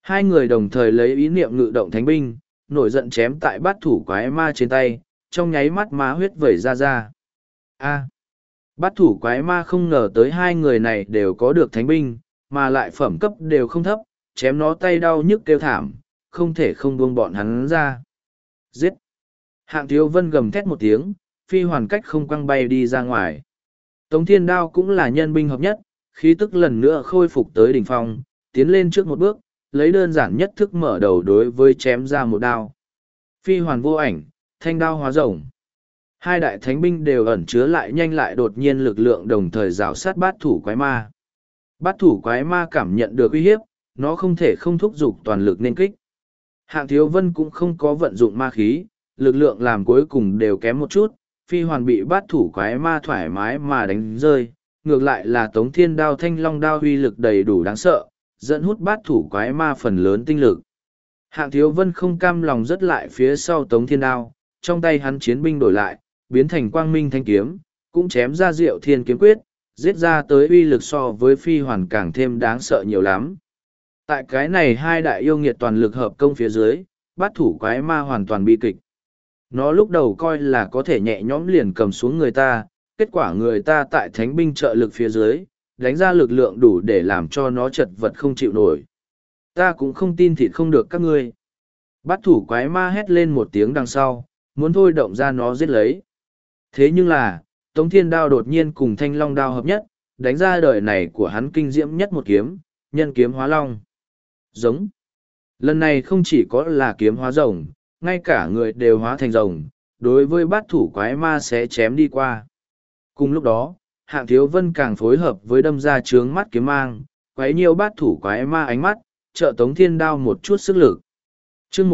Hai người đồng thời lấy ý niệm ngự động thánh binh, nổi giận chém tại bát thủ quái ma trên tay, trong nháy mắt má huyết vẩy ra. A. Bát thủ quái ma không ngờ tới hai người này đều có được thánh binh, mà lại phẩm cấp đều không thấp, chém nó tay đau nhức kêu thảm, không thể không buông bọn hắn ra. Giết! Hạng Thiếu Vân gầm thét một tiếng, phi hoàn cách không quăng bay đi ra ngoài. Tống Thiên Đao cũng là nhân binh hợp nhất, khí tức lần nữa khôi phục tới đỉnh phong, tiến lên trước một bước, lấy đơn giản nhất thức mở đầu đối với chém ra một đao. Phi hoàn vô ảnh, thanh đao hóa rồng. Hai đại thánh binh đều ẩn chứa lại nhanh lại đột nhiên lực lượng đồng thời rào sát bát thủ quái ma. Bát thủ quái ma cảm nhận được uy hiếp, nó không thể không thúc giục toàn lực nên kích. Hạng Thiếu Vân cũng không có vận dụng ma khí, lực lượng làm cuối cùng đều kém một chút, phi hoàn bị bát thủ quái ma thoải mái mà đánh rơi, ngược lại là Tống Thiên Đao thanh long đao uy lực đầy đủ đáng sợ, dẫn hút bát thủ quái ma phần lớn tinh lực. Hạng Thiếu Vân không cam lòng dứt lại phía sau Tống Thiên Đao, trong tay hắn chiến binh đổi lại, biến thành quang minh thanh kiếm, cũng chém ra Diệu Thiên kiếm quyết, giết ra tới uy lực so với phi hoàn càng thêm đáng sợ nhiều lắm. Tại cái này hai đại yêu nghiệt toàn lực hợp công phía dưới, bát thủ quái ma hoàn toàn bi kịch. Nó lúc đầu coi là có thể nhẹ nhõm liền cầm xuống người ta, kết quả người ta tại thánh binh trợ lực phía dưới, đánh ra lực lượng đủ để làm cho nó chật vật không chịu nổi. Ta cũng không tin thịt không được các ngươi. Bát thủ quái ma hét lên một tiếng đằng sau, muốn thôi động ra nó giết lấy. Thế nhưng là, Tống Thiên Đao đột nhiên cùng thanh long đao hợp nhất, đánh ra đời này của hắn kinh diễm nhất một kiếm, nhân kiếm hóa long. Giống. Lần này không chỉ có là kiếm hóa rồng, ngay cả người đều hóa thành rồng, đối với bát thủ quái ma sẽ chém đi qua. Cùng lúc đó, Hạng Thiếu Vân càng phối hợp với đâm ra trướng mắt kiếm mang, quấy nhiều bát thủ quái ma ánh mắt, trợ Tống Thiên Đao một chút sức lực. chương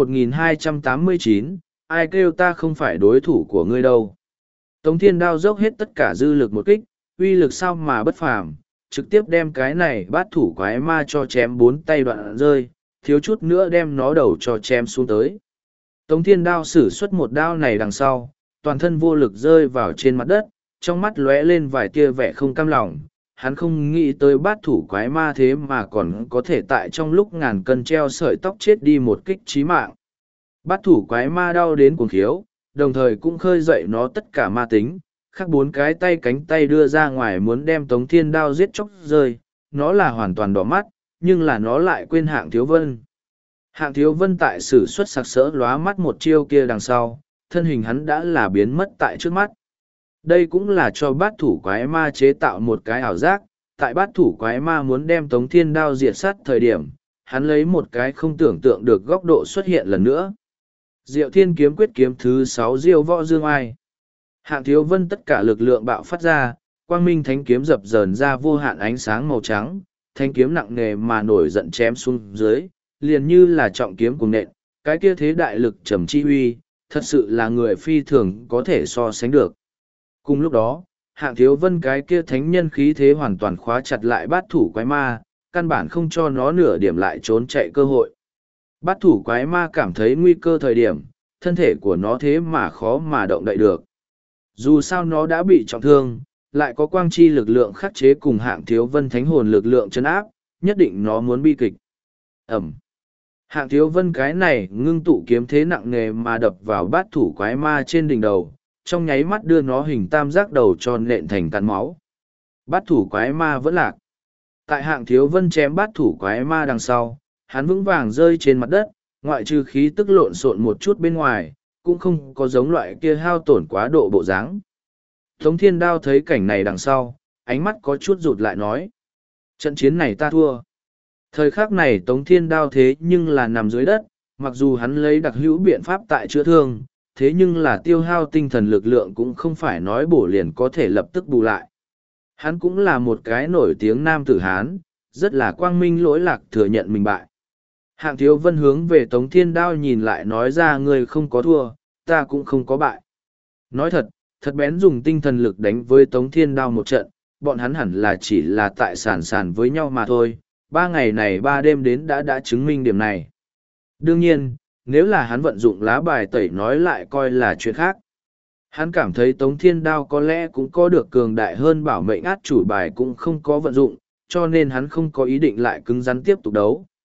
1289, ai kêu ta không phải đối thủ của ngươi đâu. Tống Thiên Đao dốc hết tất cả dư lực một kích, uy lực sao mà bất phàm, trực tiếp đem cái này bát thủ quái ma cho chém bốn tay đoạn rơi, thiếu chút nữa đem nó đầu cho chém xuống tới. Tống Thiên Đao sử xuất một đao này đằng sau, toàn thân vô lực rơi vào trên mặt đất, trong mắt lóe lên vài tia vẻ không cam lòng. Hắn không nghĩ tới bát thủ quái ma thế mà còn có thể tại trong lúc ngàn cân treo sợi tóc chết đi một kích chí mạng. Bát thủ quái ma đau đến cuồng khiếu, đồng thời cũng khơi dậy nó tất cả ma tính, khắc bốn cái tay cánh tay đưa ra ngoài muốn đem Tống Thiên Đao giết chóc rơi, nó là hoàn toàn đỏ mắt, nhưng là nó lại quên Hạng Thiếu Vân. Hạng Thiếu Vân tại sử xuất sặc sỡ lóa mắt một chiêu kia đằng sau, thân hình hắn đã là biến mất tại trước mắt. Đây cũng là cho bát thủ quái ma chế tạo một cái ảo giác, tại bát thủ quái ma muốn đem Tống Thiên Đao diệt sát thời điểm, hắn lấy một cái không tưởng tượng được góc độ xuất hiện lần nữa. Diệu Thiên kiếm quyết kiếm thứ 6 Diêu Võ Dương Ai. Hạng Thiếu Vân tất cả lực lượng bạo phát ra, quang minh thánh kiếm dập dờn ra vô hạn ánh sáng màu trắng, thanh kiếm nặng nề mà nổi giận chém xuống dưới, liền như là trọng kiếm cùng nện, cái kia thế đại lực trầm chi huy, thật sự là người phi thường có thể so sánh được. Cùng lúc đó, Hạng Thiếu Vân cái kia thánh nhân khí thế hoàn toàn khóa chặt lại bát thủ quái ma, căn bản không cho nó nửa điểm lại trốn chạy cơ hội. Bát thủ quái ma cảm thấy nguy cơ thời điểm, thân thể của nó thế mà khó mà động đậy được. Dù sao nó đã bị trọng thương, lại có quang chi lực lượng khắc chế cùng Hạng Thiếu Vân thánh hồn lực lượng chấn áp, nhất định nó muốn bi kịch. Ẩm. Hạng Thiếu Vân cái này ngưng tụ kiếm thế nặng nề mà đập vào bát thủ quái ma trên đỉnh đầu, trong nháy mắt đưa nó hình tam giác đầu cho nện thành cắn máu. Bát thủ quái ma vẫn lạc. Tại Hạng Thiếu Vân chém bát thủ quái ma đằng sau, hắn vững vàng rơi trên mặt đất, ngoại trừ khí tức lộn xộn một chút bên ngoài, cũng không có giống loại kia hao tổn quá độ bộ dáng. Tống Thiên Đao thấy cảnh này đằng sau, ánh mắt có chút rụt lại nói. Trận chiến này ta thua. Thời khắc này Tống Thiên Đao thế nhưng là nằm dưới đất, mặc dù hắn lấy đặc hữu biện pháp tại chữa thương, thế nhưng là tiêu hao tinh thần lực lượng cũng không phải nói bổ liền có thể lập tức bù lại. Hắn cũng là một cái nổi tiếng nam tử Hán, rất là quang minh lỗi lạc thừa nhận mình bại. Hạng Thiếu Vân hướng về Tống Thiên Đao nhìn lại nói ra ngươi không có thua, ta cũng không có bại. Nói thật, thật bén dùng tinh thần lực đánh với Tống Thiên Đao một trận, bọn hắn hẳn là chỉ là tại sàn với nhau mà thôi, 3 ngày này 3 đêm đến đã chứng minh điểm này. Đương nhiên, nếu là hắn vận dụng lá bài tẩy nói lại coi là chuyện khác. Hắn cảm thấy Tống Thiên Đao có lẽ cũng có được cường đại hơn bảo mệnh át chủ bài cũng không có vận dụng, cho nên hắn không có ý định lại cứng rắn tiếp tục đấu.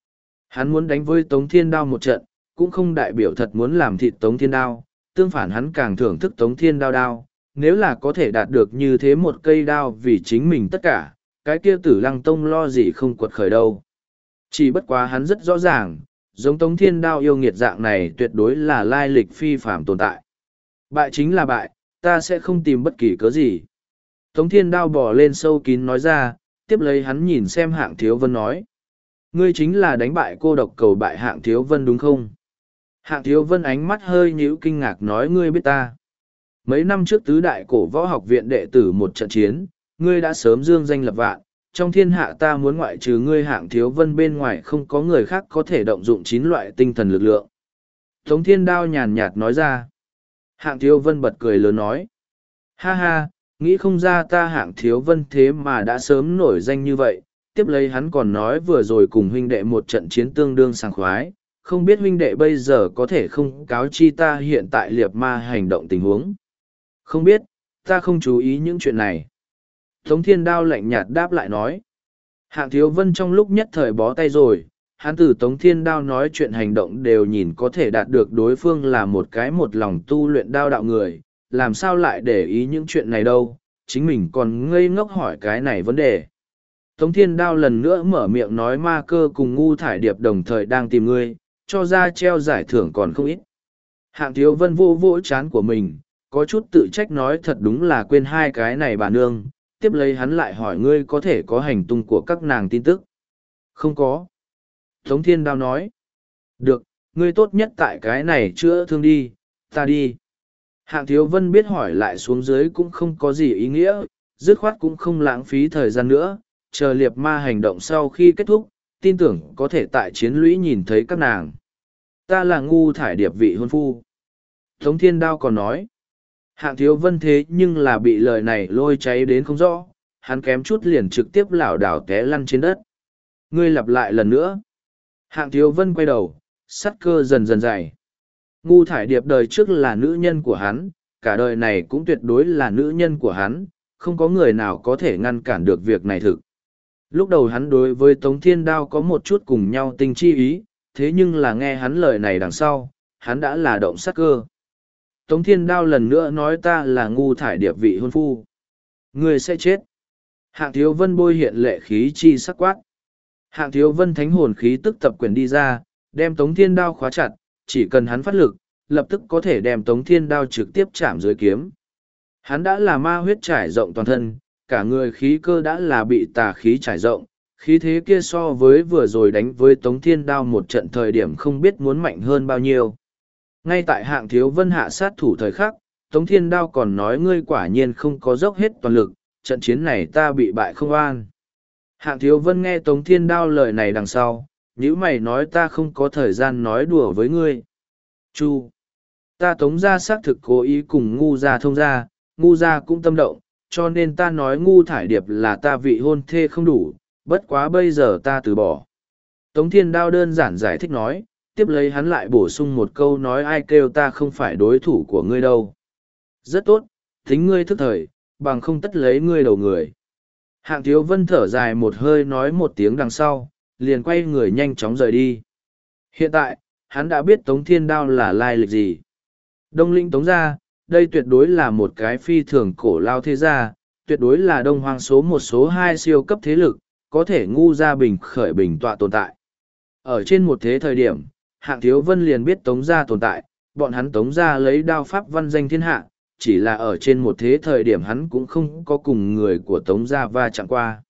Hắn muốn đánh với Tống Thiên Đao một trận, cũng không đại biểu thật muốn làm thịt Tống Thiên Đao, tương phản hắn càng thưởng thức Tống Thiên Đao đao, nếu là có thể đạt được như thế một cây đao vì chính mình tất cả, cái kia Tử Lăng Tông lo gì không quật khởi đâu. Chỉ bất quá hắn rất rõ ràng, giống Tống Thiên Đao yêu nghiệt dạng này tuyệt đối là lai lịch phi phàm tồn tại. Bại chính là bại, ta sẽ không tìm bất kỳ cớ gì. Tống Thiên Đao bỏ lên sâu kín nói ra, tiếp lấy hắn nhìn xem Hạng Thiếu Vân nói. Ngươi chính là đánh bại cô độc cầu bại Hạng Thiếu Vân đúng không? Hạng Thiếu Vân ánh mắt hơi nhíu kinh ngạc nói ngươi biết ta. Mấy năm trước tứ đại cổ võ học viện đệ tử một trận chiến, ngươi đã sớm dương danh lập vạn, trong thiên hạ ta muốn ngoại trừ ngươi Hạng Thiếu Vân bên ngoài không có người khác có thể động dụng 9 loại tinh thần lực lượng. Tống Thiên Đao nhàn nhạt nói ra. Hạng Thiếu Vân bật cười lớn nói. Ha ha, nghĩ không ra ta Hạng Thiếu Vân thế mà đã sớm nổi danh như vậy. Tiếp lấy hắn còn nói vừa rồi cùng huynh đệ một trận chiến tương đương sảng khoái, không biết huynh đệ bây giờ có thể không cáo chi ta hiện tại liệt ma hành động tình huống. Không biết, ta không chú ý những chuyện này. Tống Thiên Đao lạnh nhạt đáp lại nói. Hạng Thiếu Vân trong lúc nhất thời bó tay rồi, hắn từ Tống Thiên Đao nói chuyện hành động đều nhìn có thể đạt được đối phương là một cái một lòng tu luyện đao đạo người, làm sao lại để ý những chuyện này đâu, chính mình còn ngây ngốc hỏi cái này vấn đề. Tống Thiên Đao lần nữa mở miệng nói ma cơ cùng ngu thải điệp đồng thời đang tìm ngươi, cho ra treo giải thưởng còn không ít. Hạng Thiếu Vân vô vỗ chán của mình, có chút tự trách nói thật đúng là quên hai cái này bà nương, tiếp lấy hắn lại hỏi ngươi có thể có hành tung của các nàng tin tức. Không có. Tống Thiên Đao nói. Được, ngươi tốt nhất tại cái này chữa thương đi, ta đi. Hạng Thiếu Vân biết hỏi lại xuống dưới cũng không có gì ý nghĩa, dứt khoát cũng không lãng phí thời gian nữa, chờ liệt ma hành động sau khi kết thúc, tin tưởng có thể tại chiến lũy nhìn thấy các nàng. Ta là ngu thải điệp vị hôn phu. Tống Thiên Đao còn nói. Hạng Thiếu Vân thế nhưng là bị lời này lôi cháy đến không rõ, hắn kém chút liền trực tiếp lảo đảo té lăn trên đất. Ngươi lặp lại lần nữa. Hạng Thiếu Vân quay đầu, sắt cơ dần dần dày. Ngu thải điệp đời trước là nữ nhân của hắn, cả đời này cũng tuyệt đối là nữ nhân của hắn, không có người nào có thể ngăn cản được việc này thực. Lúc đầu hắn đối với Tống Thiên Đao có một chút cùng nhau tình chi ý, thế nhưng là nghe hắn lời này đằng sau, hắn đã là động sát cơ. Tống Thiên Đao lần nữa nói ta là ngu thải điệp vị hôn phu. Ngươi sẽ chết. Hạng Thiếu Vân bôi hiện lệ khí chi sắc quát. Hạng Thiếu Vân thánh hồn khí tức tập quyền đi ra, đem Tống Thiên Đao khóa chặt, chỉ cần hắn phát lực, lập tức có thể đem Tống Thiên Đao trực tiếp chạm dưới kiếm. Hắn đã là ma huyết trải rộng toàn thân, cả người khí cơ đã là bị tà khí trải rộng, khí thế kia so với vừa rồi đánh với Tống Thiên Đao một trận thời điểm không biết muốn mạnh hơn bao nhiêu. Ngay tại Hạng Thiếu Vân hạ sát thủ thời khắc, Tống Thiên Đao còn nói ngươi quả nhiên không có dốc hết toàn lực, trận chiến này ta bị bại không an. Hạng Thiếu Vân nghe Tống Thiên Đao lời này đằng sau, nhữ mày nói ta không có thời gian nói đùa với ngươi. Chu! Ta Tống gia xác thực cố ý cùng ngu gia thông gia, ngu gia cũng tâm động, cho nên ta nói ngu thải điệp là ta vị hôn thê không đủ, bất quá bây giờ ta từ bỏ. Tống Thiên Đao đơn giản giải thích nói, tiếp lấy hắn lại bổ sung một câu nói ai kêu ta không phải đối thủ của ngươi đâu. Rất tốt, tính ngươi thức thời, bằng không tất lấy ngươi đầu người. Hạng Thiếu Vân thở dài một hơi nói một tiếng đằng sau, liền quay người nhanh chóng rời đi. Hiện tại, hắn đã biết Tống Thiên Đao là lai lịch gì. Đông Linh Tống gia, đây tuyệt đối là một cái phi thường cổ lao thế gia, tuyệt đối là Đông Hoang số một số hai siêu cấp thế lực, có thể ngu ra bình khởi bình tọa tồn tại. Ở trên một thế thời điểm, Hạng Thiếu Vân liền biết Tống gia tồn tại, bọn hắn Tống gia lấy đao pháp văn danh thiên hạ, chỉ là ở trên một thế thời điểm hắn cũng không có cùng người của Tống gia va chạm qua.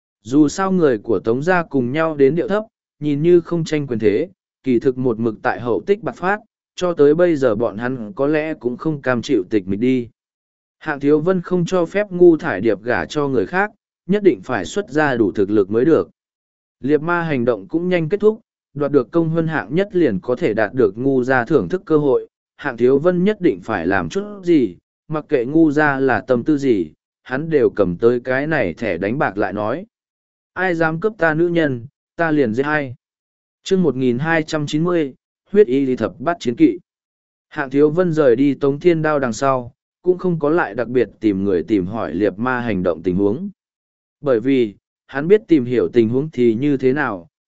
Dù sao người của Tống gia cùng nhau đến điệu thấp, nhìn như không tranh quyền thế, kỳ thực một mực tại hậu tích bạc phát, cho tới bây giờ bọn hắn có lẽ cũng không cam chịu tịch mịch đi. Hạng Thiếu Vân không cho phép ngu thải điệp gả cho người khác, nhất định phải xuất ra đủ thực lực mới được. Liệt ma hành động cũng nhanh kết thúc, đoạt được công huân hạng nhất liền có thể đạt được ngu gia thưởng thức cơ hội. Hạng Thiếu Vân nhất định phải làm chút gì, mặc kệ ngu gia là tâm tư gì, hắn đều cầm tới cái này thẻ đánh bạc lại nói. Ai dám cướp ta nữ nhân, ta liền giết hay. Chương 1290, huyết y lý thập bát chiến kỵ. Hạng Thiếu Vân rời đi Tống Thiên Đao đằng sau, cũng không có lại đặc biệt tìm người tìm hỏi liệt ma hành động tình huống. Bởi vì, hắn biết tìm hiểu tình huống thì như thế nào,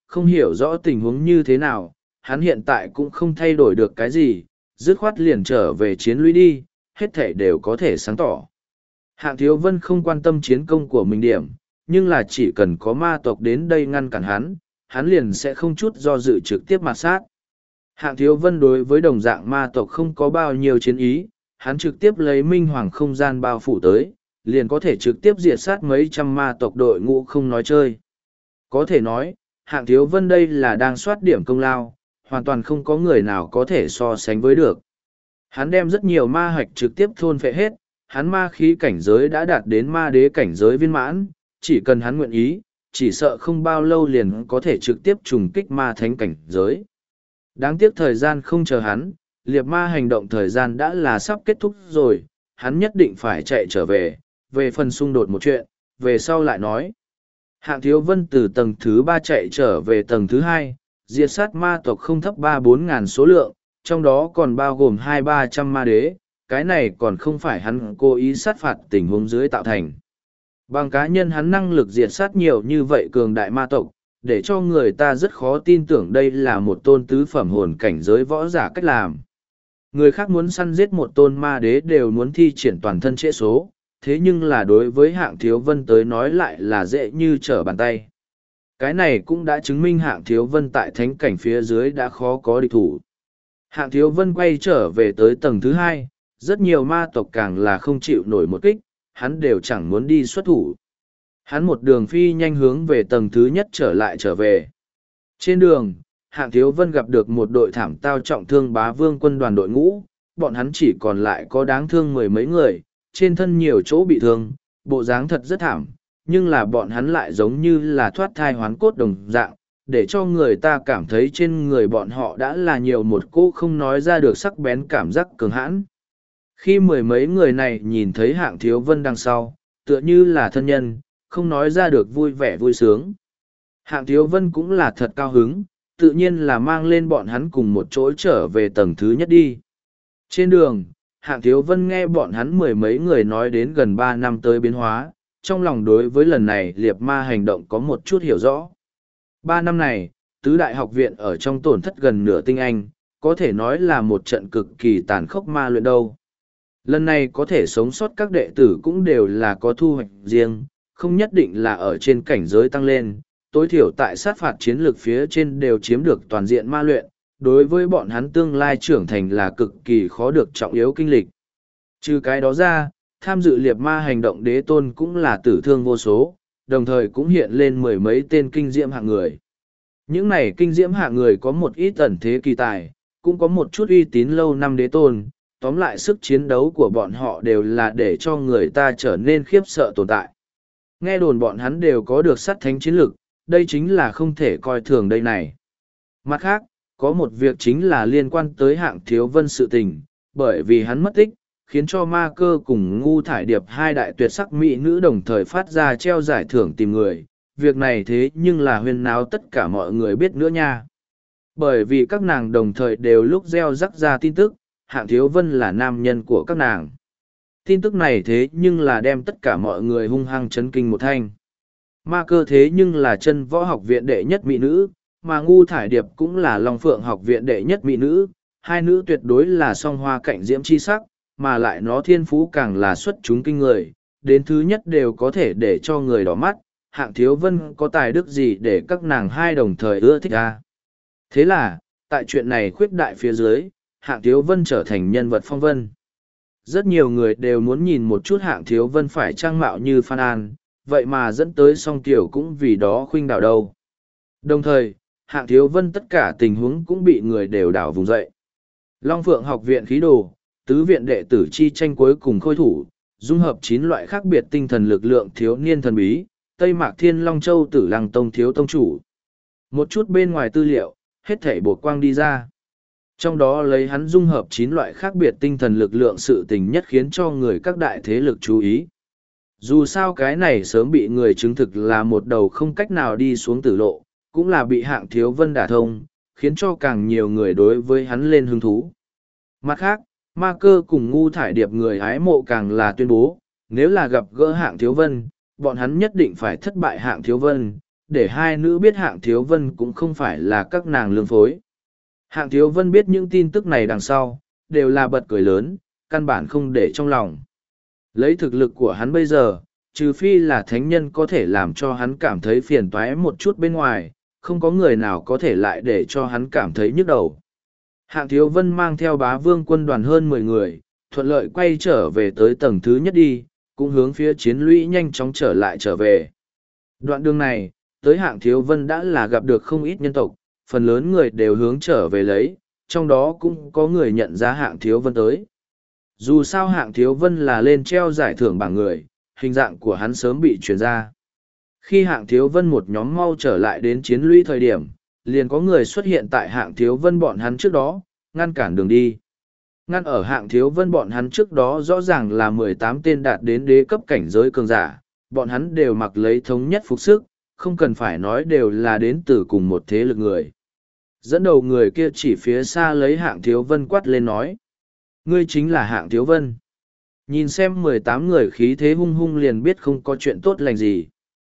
không hiểu rõ tình huống như thế nào, hắn hiện tại cũng không thay đổi được cái gì, dứt khoát liền trở về chiến lũy đi, hết thể đều có thể sáng tỏ. Hạng Thiếu Vân không quan tâm chiến công của mình điểm, nhưng là chỉ cần có ma tộc đến đây ngăn cản hắn liền sẽ không chút do dự trực tiếp mạt sát. Hạng Thiếu Vân đối với đồng dạng ma tộc không có bao nhiêu chiến ý, hắn trực tiếp lấy minh hoàng không gian bao phủ tới, liền có thể trực tiếp diệt sát mấy trăm ma tộc đội ngũ không nói chơi. Có thể nói, Hạng Thiếu Vân đây là đang soát điểm công lao, hoàn toàn không có người nào có thể so sánh với được. Hắn đem rất nhiều ma hạch trực tiếp thôn phệ hết, hắn ma khí cảnh giới đã đạt đến ma đế cảnh giới viên mãn, chỉ cần hắn nguyện ý, chỉ sợ không bao lâu liền có thể trực tiếp trùng kích ma thánh cảnh giới. Đáng tiếc thời gian không chờ hắn, liệt ma hành động thời gian đã là sắp kết thúc rồi, hắn nhất định phải chạy trở về phần xung đột một chuyện, về sau lại nói. Hạng Thiếu Vân từ tầng thứ 3 chạy trở về tầng thứ 2, diệt sát ma tộc không thấp 3-4 ngàn số lượng, trong đó còn bao gồm 200-300 ma đế, cái này còn không phải hắn cố ý sát phạt tình huống dưới tạo thành. Bằng cá nhân hắn năng lực diệt sát nhiều như vậy cường đại ma tộc, để cho người ta rất khó tin tưởng đây là một tôn tứ phẩm hồn cảnh giới võ giả cách làm. Người khác muốn săn giết một tôn ma đế đều muốn thi triển toàn thân trễ số, thế nhưng là đối với Hạng Thiếu Vân tới nói lại là dễ như trở bàn tay. Cái này cũng đã chứng minh Hạng Thiếu Vân tại thánh cảnh phía dưới đã khó có địch thủ. Hạng Thiếu Vân quay trở về tới tầng thứ 2, rất nhiều ma tộc càng là không chịu nổi một kích, hắn đều chẳng muốn đi xuất thủ. Hắn một đường phi nhanh hướng về tầng thứ nhất trở về. Trên đường, Hạng Thiếu Vân gặp được một đội thảm tao trọng thương bá vương quân đoàn đội ngũ, bọn hắn chỉ còn lại có đáng thương mười mấy người, trên thân nhiều chỗ bị thương, bộ dáng thật rất thảm, nhưng là bọn hắn lại giống như là thoát thai hoán cốt đồng dạng, để cho người ta cảm thấy trên người bọn họ đã là nhiều một cỗ không nói ra được sắc bén cảm giác cường hãn. Khi mười mấy người này nhìn thấy Hạng Thiếu Vân đằng sau, tựa như là thân nhân, không nói ra được vui vẻ vui sướng. Hạng Thiếu Vân cũng là thật cao hứng, tự nhiên là mang lên bọn hắn cùng một chỗ trở về tầng thứ nhất đi. Trên đường, Hạng Thiếu Vân nghe bọn hắn mười mấy người nói đến gần 3 năm tới biến hóa, trong lòng đối với lần này liệt ma hành động có một chút hiểu rõ. 3 năm này, tứ đại học viện ở trong tổn thất gần nửa tinh anh, có thể nói là một trận cực kỳ tàn khốc ma luyện đâu. Lần này có thể sống sót các đệ tử cũng đều là có thu hoạch riêng, không nhất định là ở trên cảnh giới tăng lên, tối thiểu tại sát phạt chiến lược phía trên đều chiếm được toàn diện ma luyện, đối với bọn hắn tương lai trưởng thành là cực kỳ khó được trọng yếu kinh lịch. Trừ cái đó ra, tham dự liệt ma hành động đế tôn cũng là tử thương vô số, đồng thời cũng hiện lên mười mấy tên kinh diễm hạng người. Những này kinh diễm hạng người có một ít ẩn thế kỳ tài, cũng có một chút uy tín lâu năm đế tôn, tóm lại sức chiến đấu của bọn họ đều là để cho người ta trở nên khiếp sợ tồn tại. Nghe đồn bọn hắn đều có được sát thánh chiến lực, đây chính là không thể coi thường đây này. Mặt khác, có một việc chính là liên quan tới Hạng Thiếu Vân sự tình, bởi vì hắn mất tích, khiến cho ma cơ cùng ngu thải điệp hai đại tuyệt sắc mỹ nữ đồng thời phát ra treo giải thưởng tìm người. Việc này thế nhưng là huyên náo tất cả mọi người biết nữa nha. Bởi vì các nàng đồng thời đều lúc gieo rắc ra tin tức, Hạng Thiếu Vân là nam nhân của các nàng. Tin tức này thế nhưng là đem tất cả mọi người hung hăng chấn kinh một thanh. Ma cơ thế nhưng là chân võ học viện đệ nhất mỹ nữ, mà ngu thải điệp cũng là Long Phượng học viện đệ nhất mỹ nữ, hai nữ tuyệt đối là song hoa cạnh diễm chi sắc, mà lại nó thiên phú càng là xuất chúng kinh người, đến thứ nhất đều có thể để cho người đỏ mắt, Hạng Thiếu Vân có tài đức gì để các nàng hai đồng thời ưa thích ra. Thế là, tại chuyện này khuyết đại phía dưới, Hạng Thiếu Vân trở thành nhân vật phong vân. Rất nhiều người đều muốn nhìn một chút Hạng Thiếu Vân phải trang mạo như Phan An, vậy mà dẫn tới song tiểu cũng vì đó khuynh đảo đâu. Đồng thời, Hạng Thiếu Vân tất cả tình huống cũng bị người đều đảo vùng dậy. Long Phượng học viện khí đồ, tứ viện đệ tử chi tranh cuối cùng khôi thủ, dung hợp 9 loại khác biệt tinh thần lực lượng thiếu niên thần bí, Tây Mạc Thiên Long Châu Tử Lăng Tông thiếu tông chủ. Một chút bên ngoài tư liệu, hết thảy bột quang đi ra. Trong đó lấy hắn dung hợp 9 loại khác biệt tinh thần lực lượng sự tình nhất khiến cho người các đại thế lực chú ý. Dù sao cái này sớm bị người chứng thực là một đầu không cách nào đi xuống tử lộ, cũng là bị Hạng Thiếu Vân đả thông, khiến cho càng nhiều người đối với hắn lên hứng thú. Mặt khác, ma cơ cùng ngu thải điệp người hái mộ càng là tuyên bố, nếu là gặp gỡ Hạng Thiếu Vân, bọn hắn nhất định phải thất bại Hạng Thiếu Vân, để hai nữ biết Hạng Thiếu Vân cũng không phải là các nàng lương phối. Hạng Thiếu Vân biết những tin tức này đằng sau, đều là bật cười lớn, căn bản không để trong lòng. Lấy thực lực của hắn bây giờ, trừ phi là thánh nhân có thể làm cho hắn cảm thấy phiền toái một chút bên ngoài, không có người nào có thể lại để cho hắn cảm thấy nhức đầu. Hạng Thiếu Vân mang theo Bá Vương quân đoàn hơn 10 người, thuận lợi quay trở về tới tầng thứ nhất đi, cũng hướng phía chiến lũy nhanh chóng trở về. Đoạn đường này, tới Hạng Thiếu Vân đã là gặp được không ít nhân tộc, phần lớn người đều hướng trở về lấy, trong đó cũng có người nhận ra Hạng Thiếu Vân tới. Dù sao Hạng Thiếu Vân là lên treo giải thưởng bảng người, hình dạng của hắn sớm bị truyền ra. Khi Hạng Thiếu Vân một nhóm mau trở lại đến chiến lũy thời điểm, liền có người xuất hiện tại Hạng Thiếu Vân bọn hắn trước đó, ngăn cản đường đi. Ngăn ở Hạng Thiếu Vân bọn hắn trước đó rõ ràng là 18 tên đạt đến đế cấp cảnh giới cường giả, bọn hắn đều mặc lấy thống nhất phục sức, không cần phải nói đều là đến từ cùng một thế lực người. Dẫn đầu người kia chỉ phía xa lấy Hạng Thiếu Vân quát lên nói. Ngươi chính là Hạng Thiếu Vân. Nhìn xem 18 người khí thế hung hung liền biết không có chuyện tốt lành gì.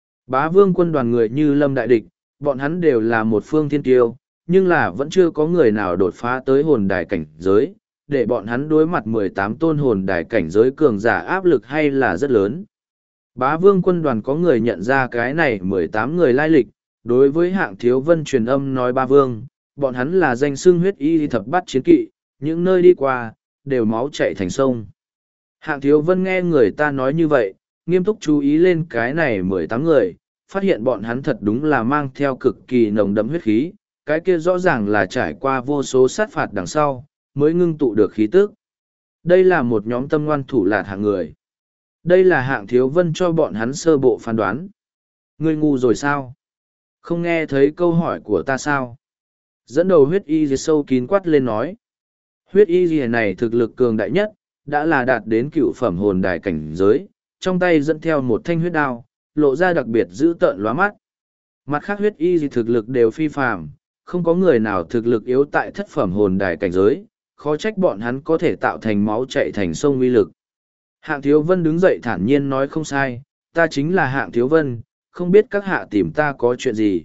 Bá Vương quân đoàn người như lâm đại địch, bọn hắn đều là một phương thiên tiêu, nhưng là vẫn chưa có người nào đột phá tới hồn đài cảnh giới, để bọn hắn đối mặt 18 tôn hồn đài cảnh giới cường giả áp lực hay là rất lớn. Bá Vương quân đoàn có người nhận ra cái này 18 người lai lịch, đối với Hạng Thiếu Vân truyền âm nói Ba Vương, bọn hắn là danh xưng huyết y thập bát chiến kỵ, những nơi đi qua, đều máu chảy thành sông. Hạng Thiếu Vân nghe người ta nói như vậy, nghiêm túc chú ý lên cái này 18 người, phát hiện bọn hắn thật đúng là mang theo cực kỳ nồng đậm huyết khí, cái kia rõ ràng là trải qua vô số sát phạt đằng sau, mới ngưng tụ được khí tức. Đây là một nhóm tâm ngoan thủ lạt hạng người. Đây là Hạng Thiếu Vân cho bọn hắn sơ bộ phán đoán. Ngươi ngu rồi sao? Không nghe thấy câu hỏi của ta sao? Dẫn đầu huyết y sâu kín quát lên nói. Huyết y này thực lực cường đại nhất, đã là đạt đến cựu phẩm hồn đài cảnh giới, trong tay dẫn theo một thanh huyết đao, lộ ra đặc biệt dữ tợn lóa mắt. Mặt khác huyết y thực lực đều phi phàm, không có người nào thực lực yếu tại thất phẩm hồn đài cảnh giới, khó trách bọn hắn có thể tạo thành máu chạy thành sông uy lực. Hạng Thiếu Vân đứng dậy thản nhiên nói không sai, ta chính là Hạng Thiếu Vân, không biết các hạ tìm ta có chuyện gì.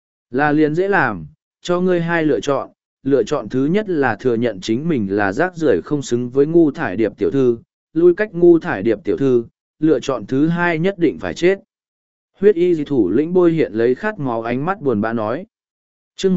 Là liền dễ làm, cho ngươi hai lựa chọn. Lựa chọn thứ nhất là thừa nhận chính mình là rác rưởi không xứng với Ngu Thải Điệp tiểu thư, lui cách Ngu Thải Điệp tiểu thư. Lựa chọn thứ hai nhất định phải chết. Huyết y thủ lĩnh Bôi hiện lấy khát máu ánh mắt buồn bã nói. Chương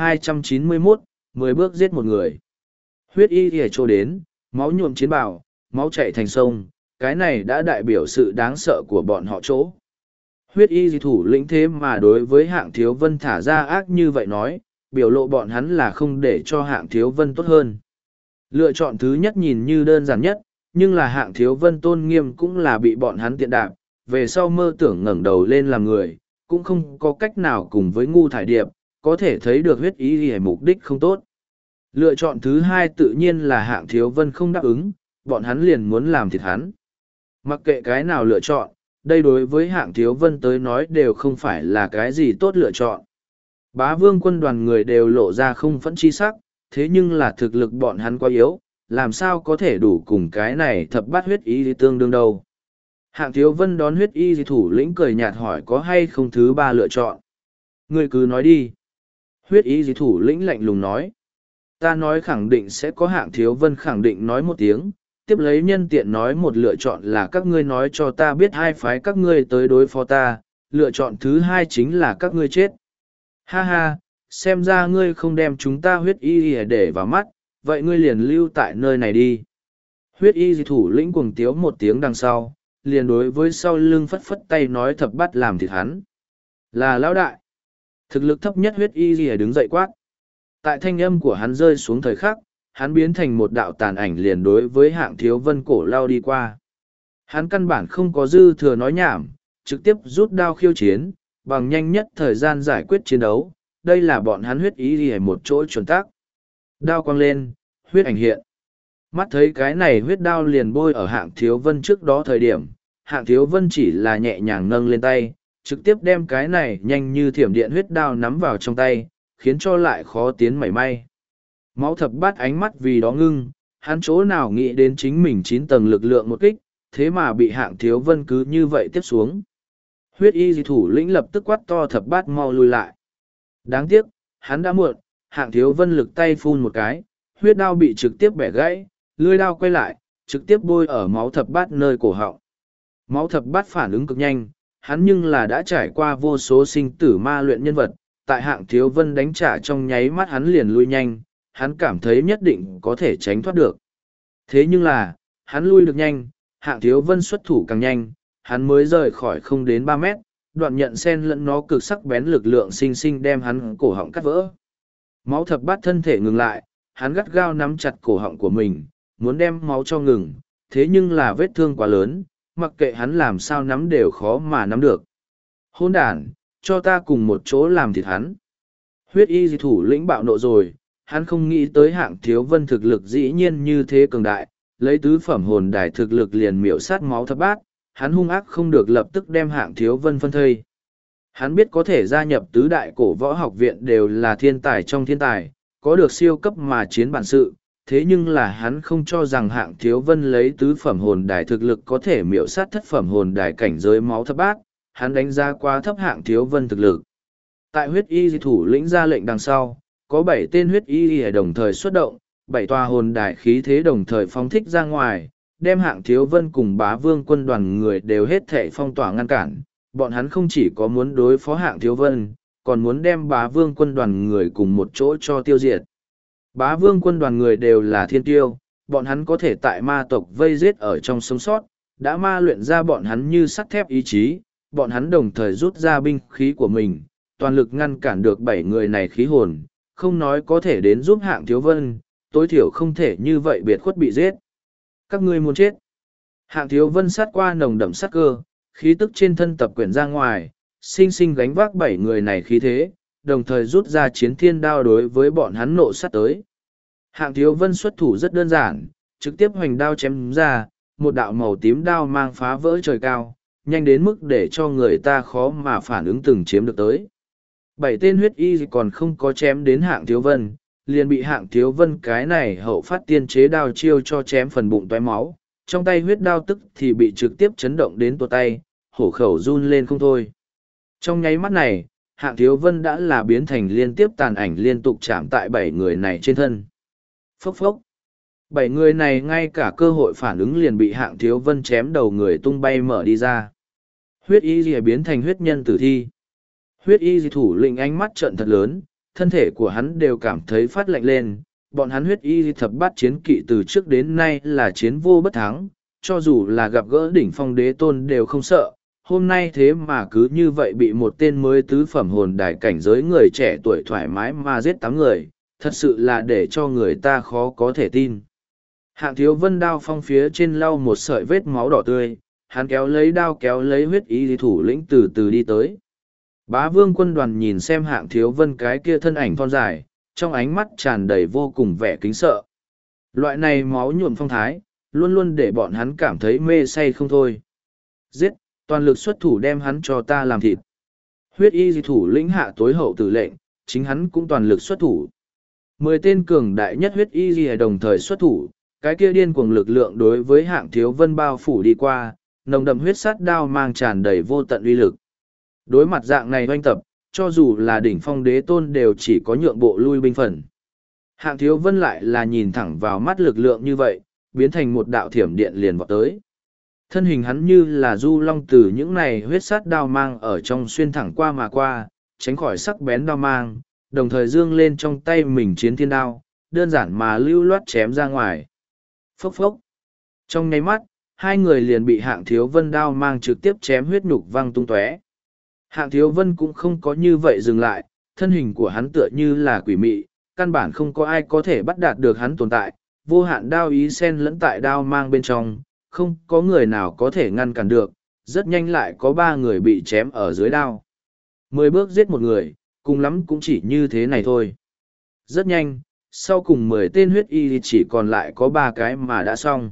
1291, 10 bước giết một người. Huyết y ở chỗ đến, máu nhuộm chiến bào, máu chảy thành sông, cái này đã đại biểu sự đáng sợ của bọn họ chỗ. Huyết y thủ lĩnh thế mà đối với Hạng Thiếu Vân thả ra ác như vậy nói, biểu lộ bọn hắn là không để cho Hạng Thiếu Vân tốt hơn. Lựa chọn thứ nhất nhìn như đơn giản nhất, nhưng là Hạng Thiếu Vân tôn nghiêm cũng là bị bọn hắn tiện đạp, về sau mơ tưởng ngẩng đầu lên làm người, cũng không có cách nào cùng với Ngu Thải Điệp, có thể thấy được huyết ý hề mục đích không tốt. Lựa chọn thứ hai tự nhiên là Hạng Thiếu Vân không đáp ứng, bọn hắn liền muốn làm thịt hắn. Mặc kệ cái nào lựa chọn, đây đối với Hạng Thiếu Vân tới nói đều không phải là cái gì tốt lựa chọn. Bá Vương quân đoàn người đều lộ ra không phẫn chi sắc, thế nhưng là thực lực bọn hắn quá yếu, làm sao có thể đủ cùng cái này thập bát huyết y tương đương đâu. Hạng Thiếu Vân đón huyết y thủ lĩnh cười nhạt hỏi có hay không thứ ba lựa chọn. Người cứ nói đi. Huyết y thủ lĩnh lạnh lùng nói. Ta nói khẳng định sẽ có. Hạng Thiếu Vân khẳng định nói một tiếng, tiếp lấy nhân tiện nói một lựa chọn là các ngươi nói cho ta biết hai phái các ngươi tới đối phó ta, lựa chọn thứ hai chính là các ngươi chết. Ha ha, xem ra ngươi không đem chúng ta huyết y để vào mắt, vậy ngươi liền lưu tại nơi này đi. Huyết y thủ lĩnh cuồng tiếu một tiếng đằng sau, liền đối với sau lưng phất phất tay nói thập bắt làm thịt hắn. Là lão đại. Thực lực thấp nhất huyết y đứng dậy quát. Tại thanh âm của hắn rơi xuống thời khắc, hắn biến thành một đạo tàn ảnh liền đối với Hạng Thiếu Vân cổ lao đi qua. Hắn căn bản không có dư thừa nói nhảm, trực tiếp rút đao khiêu chiến, bằng nhanh nhất thời gian giải quyết chiến đấu. Đây là bọn hắn huyết ý đi một chỗ chuẩn tác. Đao quăng lên, huyết ảnh hiện. Mắt thấy cái này huyết đao liền bôi ở Hạng Thiếu Vân trước đó thời điểm, Hạng Thiếu Vân chỉ là nhẹ nhàng nâng lên tay, trực tiếp đem cái này nhanh như thiểm điện huyết đao nắm vào trong tay, khiến cho lại khó tiến mảy may. Máu thập bát ánh mắt vì đó ngưng, hắn chỗ nào nghĩ đến chính mình 9 tầng lực lượng một kích, thế mà bị Hạng Thiếu Vân cứ như vậy tiếp xuống. Huyết y thủ lĩnh lập tức quát to thập bát mau lui lại. Đáng tiếc, hắn đã muộn, Hạng Thiếu Vân lực tay phun một cái, huyết đao bị trực tiếp bẻ gãy, lưỡi đao quay lại, trực tiếp bôi ở máu thập bát nơi cổ họng. Máu thập bát phản ứng cực nhanh, hắn nhưng là đã trải qua vô số sinh tử ma luyện nhân vật, tại Hạng Thiếu Vân đánh trả trong nháy mắt hắn liền lui nhanh, hắn cảm thấy nhất định có thể tránh thoát được. Thế nhưng là, hắn lui được nhanh, Hạng Thiếu Vân xuất thủ càng nhanh, hắn mới rời khỏi không đến 3 mét, đoạn nhận sen lẫn nó cực sắc bén lực lượng sinh sinh đem hắn cổ họng cắt vỡ. Máu thập bát thân thể ngừng lại, hắn gắt gao nắm chặt cổ họng của mình, muốn đem máu cho ngừng, thế nhưng là vết thương quá lớn, mặc kệ hắn làm sao nắm đều khó mà nắm được. Hôn đàn, cho ta cùng một chỗ làm thịt hắn. Huyết y thủ lĩnh bạo nộ rồi, hắn không nghĩ tới Hạng Thiếu Vân thực lực dĩ nhiên như thế cường đại, lấy tứ phẩm hồn đài thực lực liền miểu sát máu thập bát, hắn hung ác không được lập tức đem Hạng Thiếu Vân phân thây. Hắn biết có thể gia nhập tứ đại cổ võ học viện đều là thiên tài trong thiên tài, có được siêu cấp mà chiến bản sự, thế nhưng là hắn không cho rằng Hạng Thiếu Vân lấy tứ phẩm hồn đài thực lực có thể miểu sát thất phẩm hồn đài cảnh giới máu thập bát, hắn đánh giá quá thấp Hạng Thiếu Vân thực lực. Tại huyết y thủ lĩnh ra lệnh đằng sau, có 7 tên huyết y đồng thời xuất động, 7 tòa hồn đài khí thế đồng thời phóng thích ra ngoài, đem Hạng Thiếu Vân cùng Bá Vương quân đoàn người đều hết thảy phong tỏa ngăn cản. Bọn hắn không chỉ có muốn đối phó Hạng Thiếu Vân, còn muốn đem Bá Vương quân đoàn người cùng một chỗ cho tiêu diệt. Bá Vương quân đoàn người đều là thiên tiêu, bọn hắn có thể tại ma tộc vây giết ở trong sống sót, đã ma luyện ra bọn hắn như sắt thép ý chí, bọn hắn đồng thời rút ra binh khí của mình, toàn lực ngăn cản được 7 người này khí hồn, không nói có thể đến giúp Hạng Thiếu Vân, tối thiểu không thể như vậy biệt khuất bị giết. Các ngươi muốn chết. Hạng Thiếu Vân sát qua nồng đậm sát cơ, khí tức trên thân tập quyển ra ngoài, sinh sinh gánh vác 7 người này khí thế, đồng thời rút ra chiến thiên đao đối với bọn hắn nộ sát tới. Hạng Thiếu Vân xuất thủ rất đơn giản, trực tiếp hoành đao chém ra, một đạo màu tím đao mang phá vỡ trời cao, nhanh đến mức để cho người ta khó mà phản ứng từng chiếm được tới. 7 tên huyết y còn không có chém đến Hạng Thiếu Vân, liền bị Hạng Thiếu Vân cái này hậu phát tiên chế đao chiêu cho chém phần bụng toé máu, trong tay huyết đao tức thì bị trực tiếp chấn động đến tuột tay, hổ khẩu run lên không thôi. Trong nháy mắt này, Hạng Thiếu Vân đã là biến thành liên tiếp tàn ảnh liên tục chạm tại 7 người này trên thân. Phốc phốc. 7 người này ngay cả cơ hội phản ứng liền bị Hạng Thiếu Vân chém đầu người tung bay mở đi ra. Huyết y rìa biến thành huyết nhân tử thi. Huyết y thủ lĩnh ánh mắt trợn thật lớn, thân thể của hắn đều cảm thấy phát lạnh lên. Bọn hắn huyết y thập bát chiến kỵ từ trước đến nay là chiến vô bất thắng, cho dù là gặp gỡ đỉnh phong đế tôn đều không sợ. Hôm nay thế mà cứ như vậy bị một tên mới tứ phẩm hồn đài cảnh giới người trẻ tuổi thoải mái mà giết 8 người, thật sự là để cho người ta khó có thể tin. Hạng Thiếu Vân đao phong phía trên lau một sợi vết máu đỏ tươi, hắn kéo lấy đao kéo lấy huyết y thủ lĩnh từ từ đi tới. Bá Vương quân đoàn nhìn xem Hạng Thiếu Vân cái kia thân ảnh thon dài, trong ánh mắt tràn đầy vô cùng vẻ kính sợ. Loại này máu nhuộm phong thái, luôn luôn để bọn hắn cảm thấy mê say không thôi. Giết, toàn lực xuất thủ đem hắn cho ta làm thịt. Huyết y thủ lĩnh hạ tối hậu tử lệnh, chính hắn cũng toàn lực xuất thủ. 10 tên cường đại nhất huyết y đồng thời xuất thủ, cái kia điên cuồng lực lượng đối với Hạng Thiếu Vân bao phủ đi qua, nồng đậm huyết sát đao mang tràn đầy vô tận uy lực. Đối mặt dạng này oanh tập, cho dù là đỉnh phong đế tôn đều chỉ có nhượng bộ lui binh phần. Hạng Thiếu Vân lại là nhìn thẳng vào mắt lực lượng như vậy, biến thành một đạo thiểm điện liền vọt tới. Thân hình hắn như là du long từ những này huyết sát đao mang ở trong xuyên thẳng qua mà qua, tránh khỏi sắc bén đao mang, đồng thời dương lên trong tay mình chiến thiên đao, đơn giản mà lưu loát chém ra ngoài. Phốc phốc. Trong nháy mắt, hai người liền bị Hạng Thiếu Vân đao mang trực tiếp chém huyết nhục văng tung tóe. Hạng Thiếu Vân cũng không có như vậy dừng lại, thân hình của hắn tựa như là quỷ mị, căn bản không có ai có thể bắt đạt được hắn tồn tại, vô hạn đao ý xen lẫn tại đao mang bên trong, không có người nào có thể ngăn cản được, rất nhanh lại có 3 người bị chém ở dưới đao. 10 bước giết một người, cùng lắm cũng chỉ như thế này thôi. Rất nhanh, sau cùng 10 tên huyết y chỉ còn lại có 3 cái mà đã xong.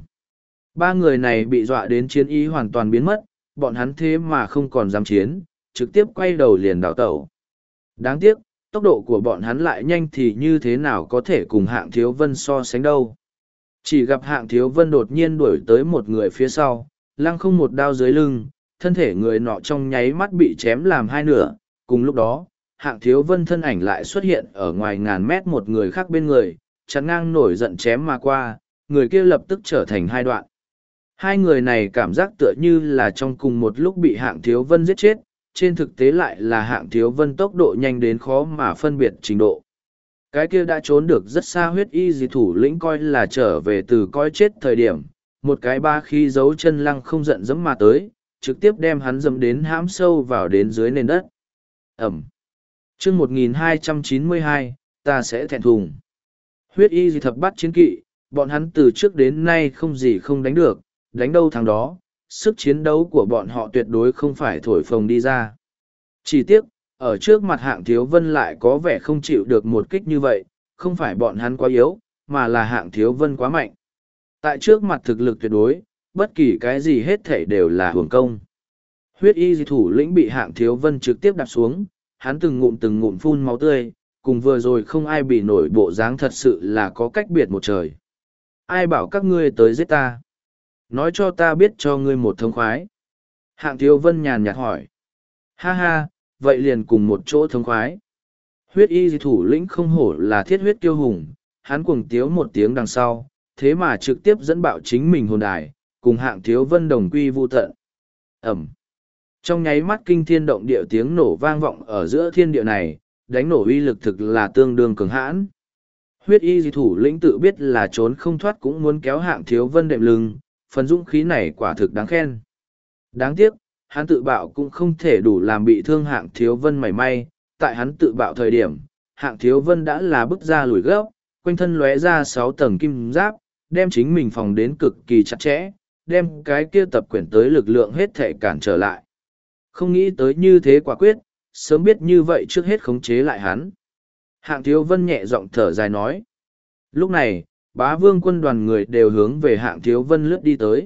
3 người này bị dọa đến chiến ý hoàn toàn biến mất, bọn hắn thế mà không còn dám chiến, trực tiếp quay đầu liền đảo tẩu. Đáng tiếc, tốc độ của bọn hắn lại nhanh thì như thế nào có thể cùng Hạng Thiếu Vân so sánh đâu. Chỉ gặp Hạng Thiếu Vân đột nhiên đuổi tới một người phía sau, lăng không một đao dưới lưng, thân thể người nọ trong nháy mắt bị chém làm hai nửa. Cùng lúc đó, Hạng Thiếu Vân thân ảnh lại xuất hiện ở ngoài ngàn mét một người khác bên người, chắn ngang nổi giận chém mà qua, người kia lập tức trở thành hai đoạn. Hai người này cảm giác tựa như là trong cùng một lúc bị Hạng Thiếu Vân giết chết, trên thực tế lại là Hạng Thiếu Vân tốc độ nhanh đến khó mà phân biệt trình độ. Cái kia đã trốn được rất xa huyết y dị thủ lĩnh coi là trở về từ coi chết thời điểm, một cái ba khí giấu chân lăng không giận dẫm mà tới, trực tiếp đem hắn dẫm đến hãm sâu vào đến dưới nền đất. Ẩm. Chương 1292, ta sẽ thẹn thùng. Huyết y dị thập bắt chiến kỵ, bọn hắn từ trước đến nay không gì không đánh được, đánh đâu thắng đó, sức chiến đấu của bọn họ tuyệt đối không phải thổi phồng đi ra. Chỉ tiếc, ở trước mặt Hạng Thiếu Vân lại có vẻ không chịu được một kích như vậy, không phải bọn hắn quá yếu, mà là Hạng Thiếu Vân quá mạnh. Tại trước mặt thực lực tuyệt đối, bất kỳ cái gì hết thể đều là hưởng công. Huyết y dị thủ lĩnh bị Hạng Thiếu Vân trực tiếp đạp xuống, hắn từng ngụm phun máu tươi, cùng vừa rồi không ai bị nổi bộ dáng thật sự là có cách biệt một trời. Ai bảo các ngươi tới giết ta? Nói cho ta biết cho ngươi một thông khoái. Hạng Thiếu Vân nhàn nhạt hỏi. Ha ha, vậy liền cùng một chỗ thông khoái. Huyết y dị thủ lĩnh không hổ là thiết huyết kiêu hùng, hắn cuồng tiếu một tiếng đằng sau, thế mà trực tiếp dẫn bạo chính mình hồn đài, cùng Hạng Thiếu Vân đồng quy vu tận. Ẩm. Trong nháy mắt kinh thiên động địa tiếng nổ vang vọng ở giữa thiên địa này, đánh nổ uy lực thực là tương đương cường hãn. Huyết y dị thủ lĩnh tự biết là trốn không thoát cũng muốn kéo Hạng Thiếu Vân đệm lưng, phần dũng khí này quả thực đáng khen. Đáng tiếc, hắn tự bạo cũng không thể đủ làm bị thương Hạng Thiếu Vân mảy may, tại hắn tự bạo thời điểm, Hạng Thiếu Vân đã là bước ra lùi gấp, quanh thân lóe ra 6 tầng kim giáp, đem chính mình phòng đến cực kỳ chặt chẽ, đem cái kia tập quyển tới lực lượng hết thể cản trở lại. Không nghĩ tới như thế quả quyết, sớm biết như vậy trước hết khống chế lại hắn. Hạng Thiếu Vân nhẹ giọng thở dài nói. Lúc này, Bá Vương quân đoàn người đều hướng về Hạng Thiếu Vân lướt đi tới.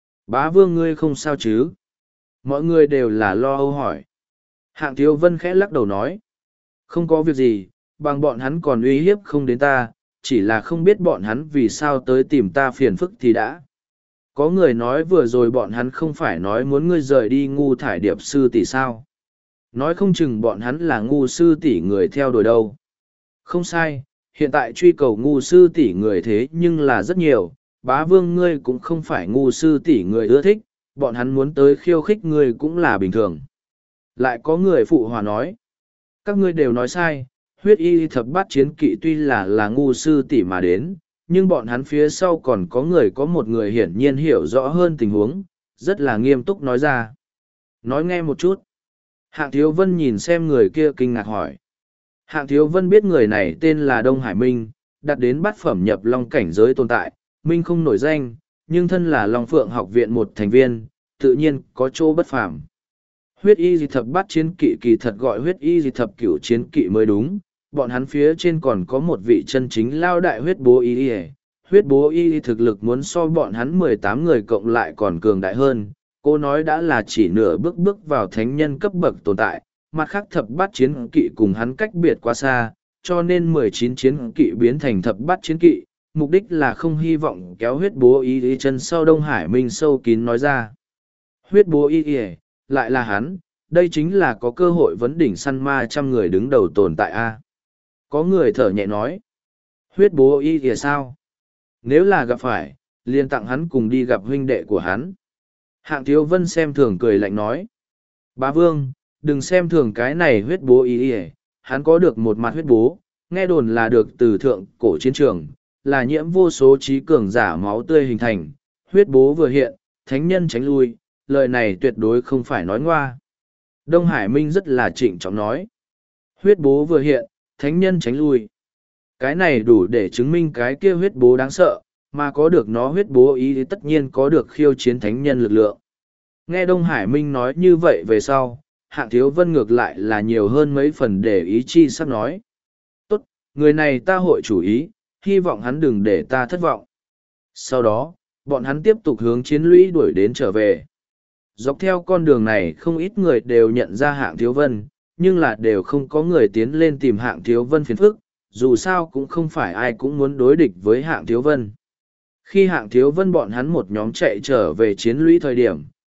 Bá Vương ngươi không sao chứ? Mọi người đều là lo âu hỏi. Hạng Thiếu Vân khẽ lắc đầu nói. Không có việc gì, bằng bọn hắn còn uy hiếp không đến ta, chỉ là không biết bọn hắn vì sao tới tìm ta phiền phức thì đã. Có người nói vừa rồi bọn hắn không phải nói muốn ngươi rời đi ngu thải điệp sư tỷ sao. Nói không chừng bọn hắn là ngu sư tỷ người theo đuổi đâu. Không sai, hiện tại truy cầu ngu sư tỷ người thế nhưng là rất nhiều, Bá Vương ngươi cũng không phải ngu sư tỷ người ưa thích, bọn hắn muốn tới khiêu khích ngươi cũng là bình thường. Lại có người phụ hòa nói, các ngươi đều nói sai, huyết y thập bát chiến kỵ tuy là ngu sư tỷ mà đến, nhưng bọn hắn phía sau còn có một người hiển nhiên hiểu rõ hơn tình huống, rất là nghiêm túc nói ra. Nói nghe một chút. Hạng Thiếu Vân nhìn xem người kia kinh ngạc hỏi. Hạng Thiếu Vân biết người này tên là Đông Hải Minh, đạt đến bát phẩm nhập long cảnh giới tồn tại, Minh không nổi danh, nhưng thân là Long Phượng học viện một thành viên, tự nhiên có chỗ bất phàm. Huyết y dị thập bát chiến kỵ kỳ thật gọi huyết y dị thập cửu chiến kỵ mới đúng, bọn hắn phía trên còn có một vị chân chính lao đại huyết bố y. Huyết bố y thực lực muốn so bọn hắn 18 người cộng lại còn cường đại hơn, cô nói đã là chỉ nửa bước vào thánh nhân cấp bậc tồn tại, mặt khác thập bát chiến kỵ cùng hắn cách biệt quá xa, cho nên 19 chiến kỵ biến thành thập bát chiến kỵ, mục đích là không hy vọng kéo huyết bố y chân sau Đông Hải Minh sâu kín nói ra. Huyết bố y lại là hắn, đây chính là có cơ hội vấn đỉnh săn ma trăm người đứng đầu tồn tại a. Có người thở nhẹ nói, huyết bố y kìa sao? Nếu là gặp phải, liền tặng hắn cùng đi gặp huynh đệ của hắn. Hạng Thiếu Vân xem thường cười lạnh nói, Bá Vương, đừng xem thường cái này huyết bố y, hắn có được một mặt huyết bố, nghe đồn là được từ thượng cổ chiến trường, là nhiễm vô số trí cường giả máu tươi hình thành, huyết bố vừa hiện, thánh nhân tránh lui, lời này tuyệt đối không phải nói ngoa. Đông Hải Minh rất là trịnh trọng nói, huyết bố vừa hiện, thánh nhân tránh lui. Cái này đủ để chứng minh cái kia huyết bố đáng sợ, mà có được nó huyết bố ý thì tất nhiên có được khiêu chiến thánh nhân lực lượng. Nghe Đông Hải Minh nói như vậy về sau, Hạng Thiếu Vân ngược lại là nhiều hơn mấy phần để ý chi sắp nói. Tốt, người này ta hội chủ ý, hy vọng hắn đừng để ta thất vọng. Sau đó, bọn hắn tiếp tục hướng chiến lũy đuổi đến trở về. Dọc theo con đường này không ít người đều nhận ra Hạng Thiếu Vân, nhưng là đều không có người tiến lên tìm Hạng Thiếu Vân phiền phức, dù sao cũng không phải ai cũng muốn đối địch với Hạng Thiếu Vân. Khi Hạng Thiếu Vân bọn hắn một nhóm chạy trở về chiến lũy thời điểm,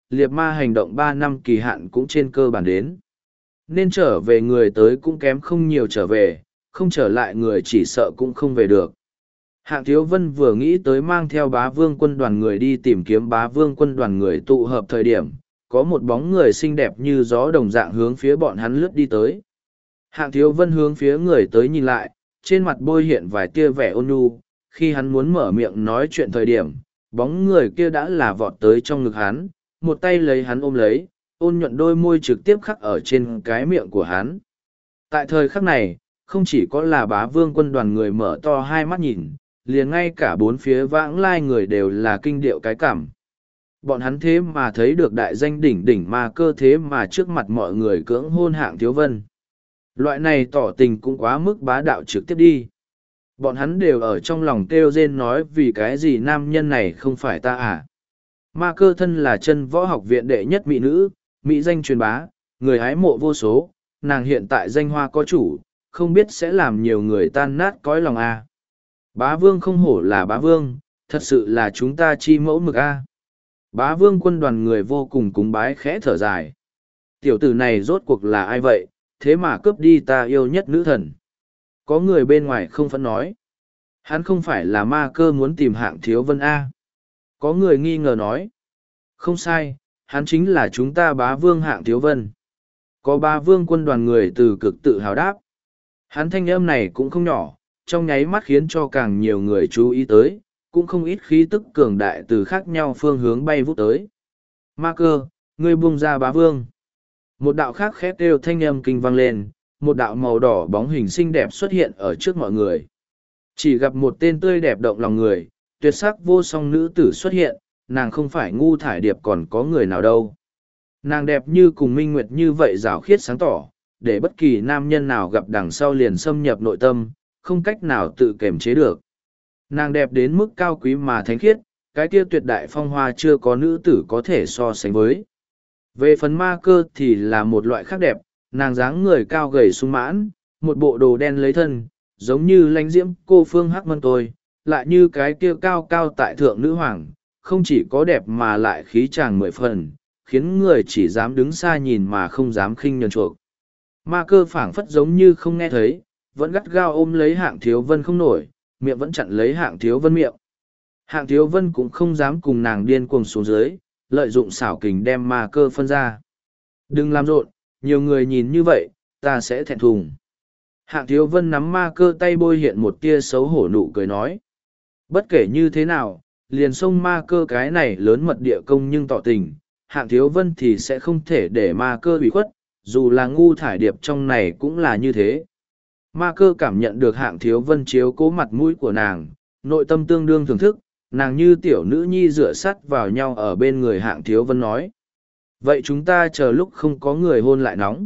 liệt ma hành động 3 năm kỳ hạn cũng trên cơ bản đến. Nên trở về người tới cũng kém không nhiều trở về, không trở lại người chỉ sợ cũng không về được. Hạng Thiếu Vân vừa nghĩ tới mang theo bá vương quân đoàn người đi tìm kiếm bá vương quân đoàn người tụ hợp thời điểm, có một bóng người xinh đẹp như gió đồng dạng hướng phía bọn hắn lướt đi tới. Hạng Thiếu Vân hướng phía người tới nhìn lại, trên mặt bôi hiện vài tia vẻ ôn nhu, khi hắn muốn mở miệng nói chuyện thời điểm, bóng người kia đã là vọt tới trong ngực hắn, một tay lấy hắn ôm lấy, ôn nhuận đôi môi trực tiếp khắc ở trên cái miệng của hắn. Tại thời khắc này, không chỉ có là bá vương quân đoàn người mở to hai mắt nhìn, liền ngay cả bốn phía vãng lai người đều là kinh điệu cái cảm. Bọn hắn thế mà thấy được đại danh đỉnh đỉnh ma cơ thế mà trước mặt mọi người cưỡng hôn Hạng Thiếu Vân. Loại này tỏ tình cũng quá mức bá đạo trực tiếp đi. Bọn hắn đều ở trong lòng kêu rên nói vì cái gì nam nhân này không phải ta à. Ma cơ thân là chân võ học viện đệ nhất mỹ nữ, mỹ danh truyền bá, người hái mộ vô số, nàng hiện tại danh hoa có chủ, không biết sẽ làm nhiều người tan nát cõi lòng à. Bá vương không hổ là bá vương, thật sự là chúng ta chi mẫu mực a. Bá vương quân đoàn người vô cùng cúng bái khẽ thở dài. Tiểu tử này rốt cuộc là ai vậy, thế mà cướp đi ta yêu nhất nữ thần. Có người bên ngoài không phẫn nói. Hắn không phải là ma cơ muốn tìm Hạng Thiếu Vân a. Có người nghi ngờ nói. Không sai, hắn chính là chúng ta bá vương Hạng Thiếu Vân. Có bá vương quân đoàn người từ cực tự hào đáp. Hắn thanh âm này cũng không nhỏ, trong nháy mắt khiến cho càng nhiều người chú ý tới, cũng không ít khí tức cường đại từ khác nhau phương hướng bay vút tới. Ma cơ, ngươi buông ra bá vương. Một đạo khác khét kêu thanh âm kinh vang lên, một đạo màu đỏ bóng hình xinh đẹp xuất hiện ở trước mọi người. Chỉ gặp một tên tươi đẹp động lòng người, tuyệt sắc vô song nữ tử xuất hiện, nàng không phải ngu thải điệp còn có người nào đâu. Nàng đẹp như cùng minh nguyệt như vậy rảo khiết sáng tỏ, để bất kỳ nam nhân nào gặp đằng sau liền xâm nhập nội tâm, không cách nào tự kiềm chế được. Nàng đẹp đến mức cao quý mà thánh khiết, cái kia tuyệt đại phong hoa chưa có nữ tử có thể so sánh với. Về phần ma cơ thì là một loại khác đẹp, nàng dáng người cao gầy sung mãn, một bộ đồ đen lấy thân, giống như lãnh diễm cô phương hắc mân tôi, lại như cái kia cao cao tại thượng nữ hoàng, không chỉ có đẹp mà lại khí chàng 10 phần, khiến người chỉ dám đứng xa nhìn mà không dám khinh nhờn chuộc. Ma cơ phảng phất giống như không nghe thấy, vẫn gắt gao ôm lấy Hạng Thiếu Vân không nổi, miệng vẫn chặn lấy Hạng Thiếu Vân miệng. Hạng Thiếu Vân cũng không dám cùng nàng điên cuồng xuống dưới, lợi dụng xảo kình đem ma cơ phân ra. Đừng làm rộn, nhiều người nhìn như vậy, ta sẽ thẹn thùng. Hạng Thiếu Vân nắm ma cơ tay bôi hiện một tia xấu hổ nụ cười nói. Bất kể như thế nào, liền xông ma cơ cái này lớn mật địa công nhưng tỏ tình, Hạng Thiếu Vân thì sẽ không thể để ma cơ bị khuất, dù là ngu thải điệp trong này cũng là như thế. Ma cơ cảm nhận được Hạng Thiếu Vân chiếu cố mặt mũi của nàng, nội tâm tương đương thưởng thức, nàng như tiểu nữ nhi dựa sắt vào nhau ở bên người Hạng Thiếu Vân nói. Vậy chúng ta chờ lúc không có người hôn lại nóng.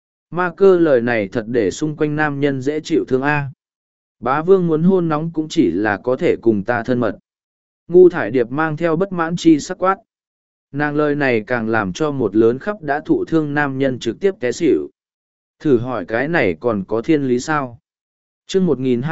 Ma cơ lời này thật để xung quanh nam nhân dễ chịu thương A. Bá vương muốn hôn nóng cũng chỉ là có thể cùng ta thân mật. Ngu thải điệp mang theo bất mãn chi sắc quát. Nàng lời này càng làm cho một lớn khắp đã thụ thương nam nhân trực tiếp té xỉu. Thử hỏi cái này còn có thiên lý sao? chương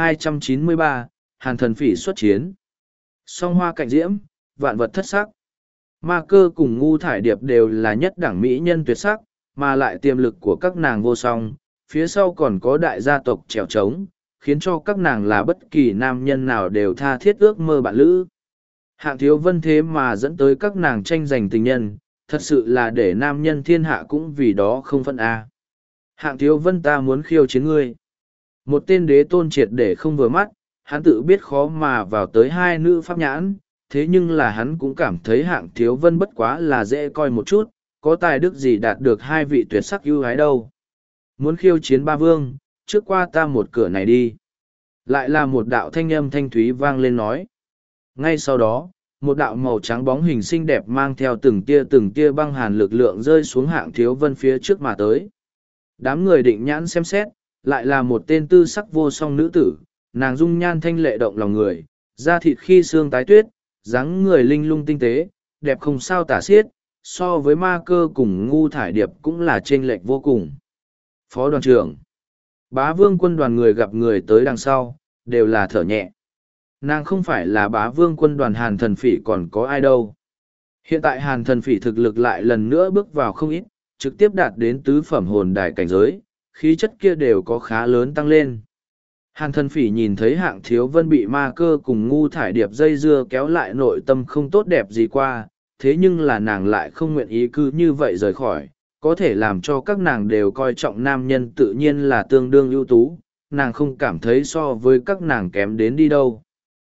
1293, Hàn thần phỉ xuất chiến. Song hoa cạnh diễm, vạn vật thất sắc. Ma cơ cùng ngu thải điệp đều là nhất đẳng mỹ nhân tuyệt sắc, mà lại tiềm lực của các nàng vô song, phía sau còn có đại gia tộc trèo trống, khiến cho các nàng là bất kỳ nam nhân nào đều tha thiết ước mơ bạn lữ. Hạng Thiếu Vân thế mà dẫn tới các nàng tranh giành tình nhân, thật sự là để nam nhân thiên hạ cũng vì đó không phân a. Hạng Thiếu Vân ta muốn khiêu chiến ngươi. Một tên đế tôn triệt để không vừa mắt, hắn tự biết khó mà vào tới hai nữ pháp nhãn, thế nhưng là hắn cũng cảm thấy Hạng Thiếu Vân bất quá là dễ coi một chút, có tài đức gì đạt được hai vị tuyệt sắc ưu ái đâu. Muốn khiêu chiến ba vương, trước qua ta một cửa này đi. Lại là một đạo thanh âm thanh thúy vang lên nói. Ngay sau đó, một đạo màu trắng bóng hình xinh đẹp mang theo từng tia băng hàn lực lượng rơi xuống Hạng Thiếu Vân phía trước mà tới. Đám người định nhãn xem xét, lại là một tên tư sắc vô song nữ tử, nàng dung nhan thanh lệ động lòng người, da thịt khi xương tái tuyết, dáng người linh lung tinh tế, đẹp không sao tả xiết, so với ma cơ cùng ngu thải điệp cũng là chênh lệch vô cùng. Phó đoàn trưởng, bá vương quân đoàn người gặp người tới đằng sau, đều là thở nhẹ. Nàng không phải là bá vương quân đoàn Hàn thần phỉ còn có ai đâu. Hiện tại hàn thần phỉ thực lực lại lần nữa bước vào không ít, trực tiếp đạt đến tứ phẩm hồn đài cảnh giới, khí chất kia đều có khá lớn tăng lên. Hàn thần phỉ nhìn thấy Hạng Thiếu Vân bị ma cơ cùng ngu thải điệp dây dưa kéo lại, nội tâm không tốt đẹp gì qua, thế nhưng là nàng lại không nguyện ý cứ như vậy rời khỏi, có thể làm cho các nàng đều coi trọng nam nhân tự nhiên là tương đương ưu tú, nàng không cảm thấy so với các nàng kém đến đi đâu.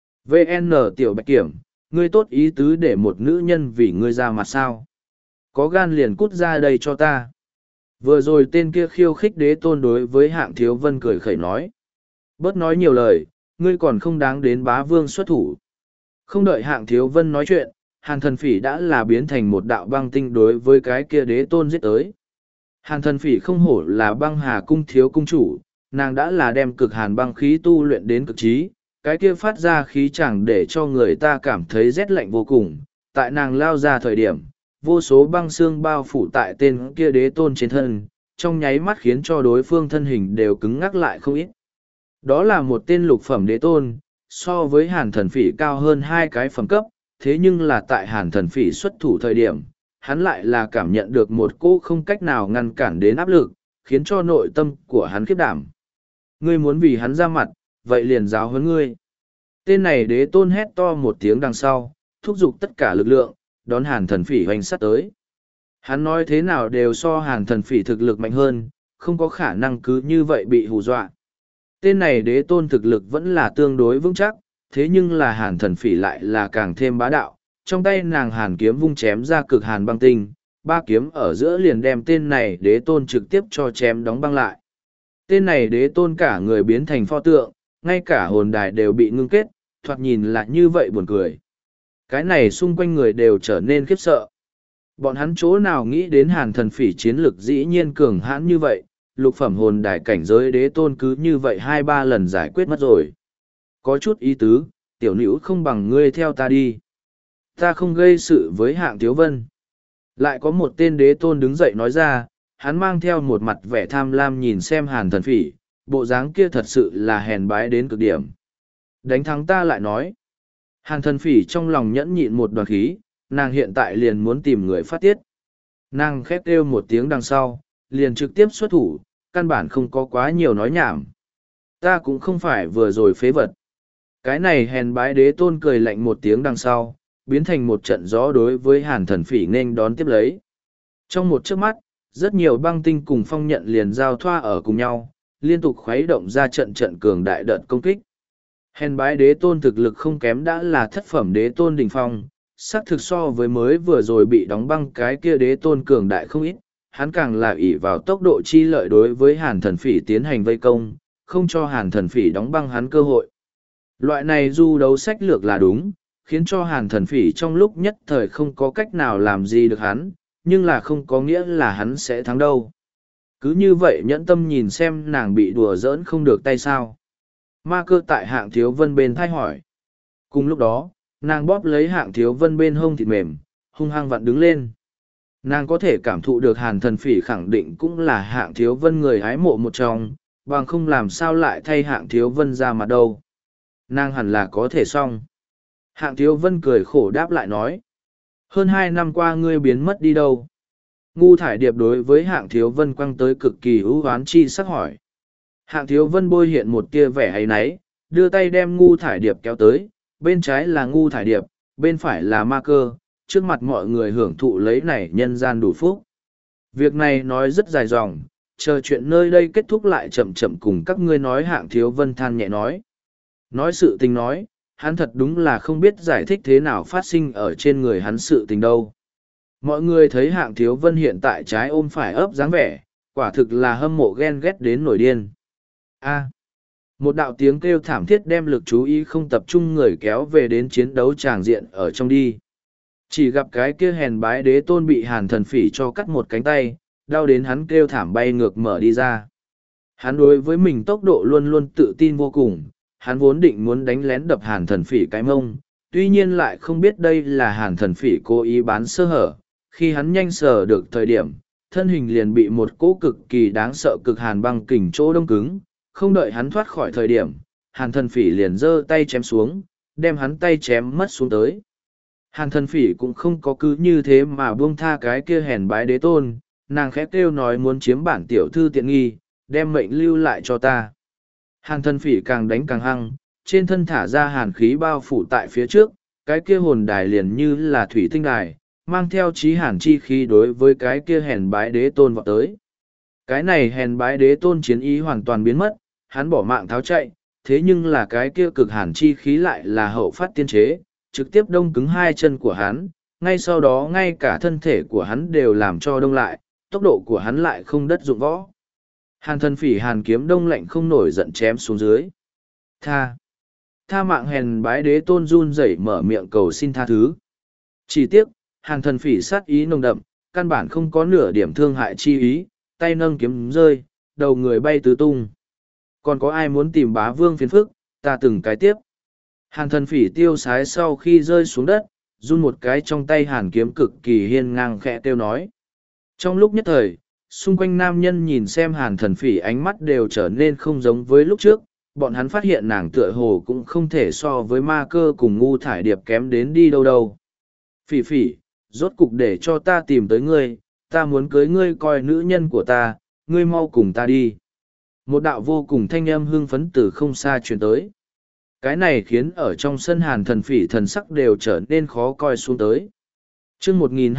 VN Tiểu Bạch Kiểm, ngươi tốt ý tứ để một nữ nhân vì ngươi ra mặt sao? Có gan liền cút ra đây cho ta. Vừa rồi tên kia khiêu khích đế tôn đối với Hạng Thiếu Vân cười khẩy nói. Bớt nói nhiều lời, ngươi còn không đáng đến bá vương xuất thủ. Không đợi Hạng Thiếu Vân nói chuyện, hàn thần phỉ đã là biến thành một đạo băng tinh đối với cái kia đế tôn giết tới. Hàn thần phỉ không hổ là băng hà cung thiếu cung chủ, nàng đã là đem cực hàn băng khí tu luyện đến cực trí, cái kia phát ra khí chẳng để cho người ta cảm thấy rét lạnh vô cùng. Tại nàng lao ra thời điểm, vô số băng xương bao phủ tại tên kia đế tôn trên thân, trong nháy mắt khiến cho đối phương thân hình đều cứng ngắc lại không ít. Đó là một tên lục phẩm đế tôn, so với hàn thần phỉ cao hơn hai cái phẩm cấp, thế nhưng là tại hàn thần phỉ xuất thủ thời điểm, hắn lại là cảm nhận được một cỗ không cách nào ngăn cản đến áp lực, khiến cho nội tâm của hắn khiếp đảm. Ngươi muốn vì hắn ra mặt, vậy liền giáo huấn ngươi. Tên này đế tôn hét to một tiếng đằng sau, thúc giục tất cả lực lượng, đón hàn thần phỉ hoành sát tới. Hắn nói thế nào đều so hàn thần phỉ thực lực mạnh hơn, không có khả năng cứ như vậy bị hù dọa. Tên này đế tôn thực lực vẫn là tương đối vững chắc, thế nhưng là hàn thần phỉ lại là càng thêm bá đạo. Trong tay nàng hàn kiếm vung chém ra cực hàn băng tinh, ba kiếm ở giữa liền đem tên này đế tôn trực tiếp cho chém đóng băng lại. Tên này đế tôn cả người biến thành pho tượng, ngay cả hồn đài đều bị ngưng kết, thoạt nhìn là như vậy buồn cười. Cái này xung quanh người đều trở nên khiếp sợ. Bọn hắn chỗ nào nghĩ đến hàn thần phỉ chiến lực dĩ nhiên cường hãn như vậy, lục phẩm hồn đài cảnh giới đế tôn cứ như vậy 2-3 lần giải quyết mất rồi. Có chút ý tứ, tiểu nữ không bằng ngươi theo ta đi. Ta không gây sự với Hạng Thiếu Vân. Lại có một tên đế tôn đứng dậy nói ra, hắn mang theo một mặt vẻ tham lam nhìn xem hàn thần phỉ, bộ dáng kia thật sự là hèn bái đến cực điểm. Đánh thắng ta lại nói. Hàn thần phỉ trong lòng nhẫn nhịn một đoàn khí, nàng hiện tại liền muốn tìm người phát tiết. Nàng khép kêu một tiếng đằng sau, liền trực tiếp xuất thủ, căn bản không có quá nhiều nói nhảm. Ta cũng không phải vừa rồi phế vật. Cái này hèn bái đế tôn cười lạnh một tiếng đằng sau, biến thành một trận gió đối với hàn thần phỉ nên đón tiếp lấy. Trong một chớp mắt, rất nhiều băng tinh cùng phong nhận liền giao thoa ở cùng nhau, liên tục khuấy động ra trận trận cường đại đợt công kích. Hèn bái đế tôn thực lực không kém đã là thất phẩm đế tôn đỉnh phong, xác thực so với mới vừa rồi bị đóng băng cái kia đế tôn cường đại không ít, hắn càng là ỷ vào tốc độ chi lợi đối với hàn thần phỉ tiến hành vây công, không cho hàn thần phỉ đóng băng hắn cơ hội. Loại này du đấu sách lược là đúng, khiến cho hàn thần phỉ trong lúc nhất thời không có cách nào làm gì được hắn, nhưng là không có nghĩa là hắn sẽ thắng đâu. Cứ như vậy nhẫn tâm nhìn xem nàng bị đùa giỡn không được tay sao. Ma cơ tại Hạng Thiếu Vân bên thay hỏi. Cùng lúc đó, nàng bóp lấy Hạng Thiếu Vân bên hông thịt mềm, hung hăng vặn đứng lên. Nàng có thể cảm thụ được hàn thần phỉ khẳng định cũng là Hạng Thiếu Vân người hái mộ một trong, bằng không làm sao lại thay Hạng Thiếu Vân ra mặt đâu. Nàng hẳn là có thể xong. Hạng Thiếu Vân cười khổ đáp lại nói. Hơn 2 năm qua ngươi biến mất đi đâu? Ngu thải điệp đối với Hạng Thiếu Vân quăng tới cực kỳ ưu oán chi sắc hỏi. Hạng Thiếu Vân bôi hiện một tia vẻ áy náy, đưa tay đem ngu thải điệp kéo tới, bên trái là ngu thải điệp, bên phải là ma cơ, trước mặt mọi người hưởng thụ lấy này nhân gian đủ phúc. Việc này nói rất dài dòng, chờ chuyện nơi đây kết thúc lại chậm chậm cùng các ngươi nói. Hạng Thiếu Vân than nhẹ nói. Nói sự tình nói, hắn thật đúng là không biết giải thích thế nào phát sinh ở trên người hắn sự tình đâu. Mọi người thấy Hạng Thiếu Vân hiện tại trái ôm phải ấp dáng vẻ, quả thực là hâm mộ ghen ghét đến nổi điên. A. Một đạo tiếng kêu thảm thiết đem lực chú ý không tập trung người kéo về đến chiến đấu tràng diện ở trong đi. Chỉ gặp cái kia hèn bái đế tôn bị hàn thần phỉ cho cắt một cánh tay, đau đến hắn kêu thảm bay ngược mở đi ra. Hắn đối với mình tốc độ luôn luôn tự tin vô cùng, hắn vốn định muốn đánh lén đập hàn thần phỉ cái mông, tuy nhiên lại không biết đây là hàn thần phỉ cố ý bán sơ hở. Khi hắn nhanh sờ được thời điểm, thân hình liền bị một cỗ cực kỳ đáng sợ cực hàn băng kình chỗ đông cứng, không đợi hắn thoát khỏi thời điểm, hàn thần phỉ liền giơ tay chém xuống, đem hắn tay chém mất xuống tới. Hàn thần phỉ cũng không có cứ như thế mà buông tha cái kia hèn bái đế tôn, nàng khẽ kêu nói muốn chiếm bản tiểu thư tiện nghi, đem mệnh lưu lại cho ta. Hàn thần phỉ càng đánh càng hăng, trên thân thả ra hàn khí bao phủ tại phía trước, cái kia hồn đài liền như là thủy tinh đài, mang theo chí hàn chi khí đối với cái kia hèn bái đế tôn vọt tới. Cái này hèn bái đế tôn chiến ý hoàn toàn biến mất, hắn bỏ mạng tháo chạy, thế nhưng là cái kia cực hàn chi khí lại là hậu phát tiên chế, trực tiếp đông cứng hai chân của hắn, ngay sau đó ngay cả thân thể của hắn đều làm cho đông lại, tốc độ của hắn lại không đất dụng võ. Hàn thần phỉ hàn kiếm đông lạnh không nổi giận chém xuống dưới. Tha mạng hèn bái đế tôn run rẩy mở miệng cầu xin tha thứ. Chỉ tiếc, hàn thần phỉ sát ý nồng đậm, căn bản không có nửa điểm thương hại chi ý, tay nâng kiếm rơi, đầu người bay tứ tung. Còn có ai muốn tìm bá vương phiền phức, ta từng cái tiếp. Hàn thần phỉ tiêu sái sau khi rơi xuống đất, run một cái trong tay hàn kiếm cực kỳ hiên ngang khẽ kêu nói. Trong lúc nhất thời, xung quanh nam nhân nhìn xem hàn thần phỉ ánh mắt đều trở nên không giống với lúc trước, bọn hắn phát hiện nàng tựa hồ cũng không thể so với ma cơ cùng ngu thải điệp kém đến đi đâu đâu. Phỉ phỉ, rốt cục để cho ta tìm tới ngươi, ta muốn cưới ngươi coi nữ nhân của ta, ngươi mau cùng ta đi. Một đạo vô cùng thanh âm hưng phấn từ không xa truyền tới. Cái này khiến ở trong sân hàn thần phỉ thần sắc đều trở nên khó coi xuống tới. chương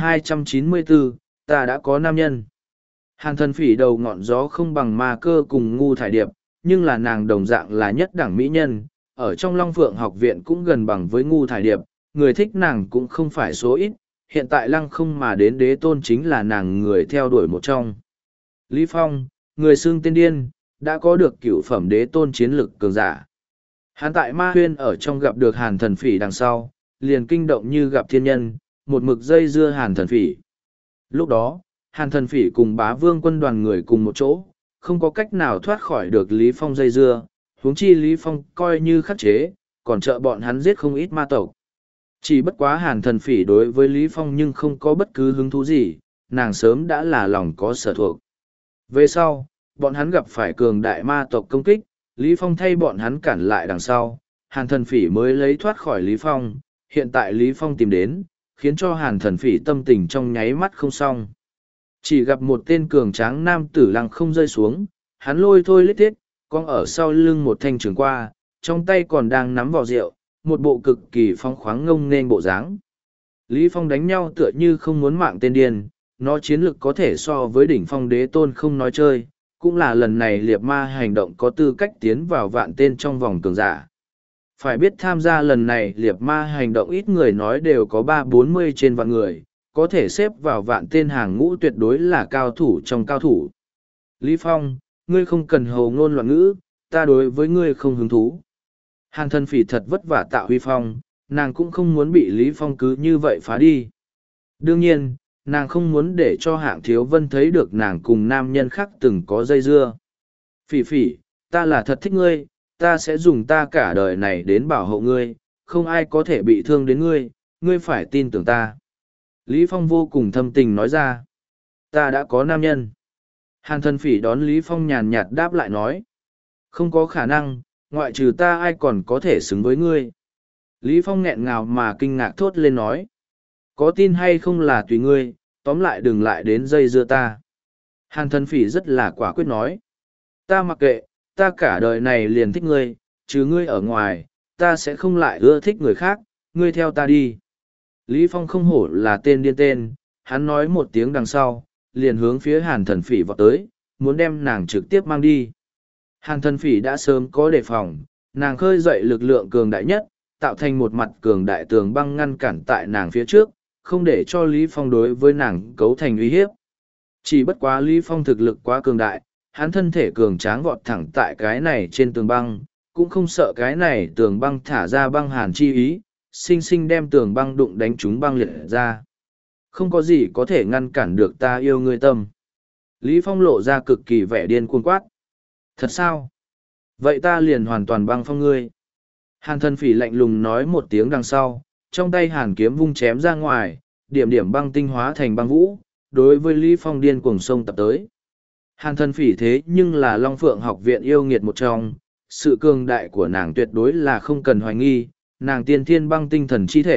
1294, ta đã có nam nhân. Hàn thần phỉ đầu ngọn gió không bằng ma cơ cùng ngu thải điệp, nhưng là nàng đồng dạng là nhất đẳng mỹ nhân, ở trong Long Phượng học viện cũng gần bằng với ngu thải điệp, người thích nàng cũng không phải số ít, hiện tại lăng không mà đến đế tôn chính là nàng người theo đuổi một trong. Lý Phong, người xưng tên điên, đã có được cửu phẩm đế tôn chiến lực cường giả. Hắn tại ma huyên ở trong gặp được hàn thần phỉ đằng sau, liền kinh động như gặp thiên nhân, một mực dây dưa hàn thần phỉ. Lúc đó, hàn thần phỉ cùng bá vương quân đoàn người cùng một chỗ, không có cách nào thoát khỏi được Lý Phong dây dưa, huống chi Lý Phong coi như khắc chế, còn trợ bọn hắn giết không ít ma tộc. Chỉ bất quá hàn thần phỉ đối với Lý Phong nhưng không có bất cứ hứng thú gì, nàng sớm đã là lòng có sở thuộc. Về sau, bọn hắn gặp phải cường đại ma tộc công kích, Lý Phong thay bọn hắn cản lại đằng sau, hàn thần phỉ mới lấy thoát khỏi Lý Phong, hiện tại Lý Phong tìm đến, khiến cho hàn thần phỉ tâm tình trong nháy mắt không xong. Chỉ gặp một tên cường tráng nam tử lăng không rơi xuống, hắn lôi thôi lết thiết, con ở sau lưng một thanh trường qua, trong tay còn đang nắm vỏ rượu, một bộ cực kỳ phong khoáng ngông nên bộ dáng. Lý Phong đánh nhau tựa như không muốn mạng tên điên, nó chiến lực có thể so với đỉnh phong đế tôn không nói chơi, cũng là lần này liệt ma hành động có tư cách tiến vào vạn tên trong vòng cường giả. Phải biết tham gia lần này liệt ma hành động ít người nói đều có 3-40 trên vạn người, có thể xếp vào vạn tên hàng ngũ tuyệt đối là cao thủ trong cao thủ. Lý Phong, ngươi không cần hồ ngôn loạn ngữ, ta đối với ngươi không hứng thú. Hàn thần phỉ thật vất vả tạo huy phong, nàng cũng không muốn bị Lý Phong cứ như vậy phá đi. Đương nhiên, nàng không muốn để cho hạng thiếu vân thấy được nàng cùng nam nhân khác từng có dây dưa. Phỉ phỉ, ta là thật thích ngươi, ta sẽ dùng ta cả đời này đến bảo hộ ngươi, không ai có thể bị thương đến ngươi, ngươi phải tin tưởng ta. Lý Phong vô cùng thâm tình nói ra. Ta đã có nam nhân. Hàn thần phỉ đón Lý Phong nhàn nhạt đáp lại nói. Không có khả năng, ngoại trừ ta ai còn có thể xứng với ngươi. Lý Phong nghẹn ngào mà kinh ngạc thốt lên nói. Có tin hay không là tùy ngươi, tóm lại đừng lại đến dây dưa ta. Hàn thần phỉ rất là quả quyết nói. Ta mặc kệ, ta cả đời này liền thích ngươi, trừ ngươi ở ngoài, ta sẽ không lại ưa thích người khác, ngươi theo ta đi. Lý Phong không hổ là tên điên tên, hắn nói một tiếng đằng sau, liền hướng phía hàn thần phỉ vọt tới, muốn đem nàng trực tiếp mang đi. Hàn thần phỉ đã sớm có đề phòng, nàng khơi dậy lực lượng cường đại nhất, tạo thành một mặt cường đại tường băng ngăn cản tại nàng phía trước, không để cho Lý Phong đối với nàng cấu thành uy hiếp. Chỉ bất quá Lý Phong thực lực quá cường đại, hắn thân thể cường tráng vọt thẳng tại cái này trên tường băng, cũng không sợ cái này tường băng thả ra băng hàn chi ý, sinh sinh đem tường băng đụng đánh chúng băng liệt ra. Không có gì có thể ngăn cản được ta yêu ngươi tâm. Lý Phong lộ ra cực kỳ vẻ điên cuồng quát. Thật sao? Vậy ta liền hoàn toàn băng phong ngươi. Hàn thần phỉ lạnh lùng nói một tiếng đằng sau, trong tay hàn kiếm vung chém ra ngoài, điểm điểm băng tinh hóa thành băng vũ, đối với Lý Phong điên cuồng sông tập tới. Hàn thần phỉ thế nhưng là Long Phượng học viện yêu nghiệt một trong, sự cường đại của nàng tuyệt đối là không cần hoài nghi, nàng tiên thiên băng tinh thần chi thể,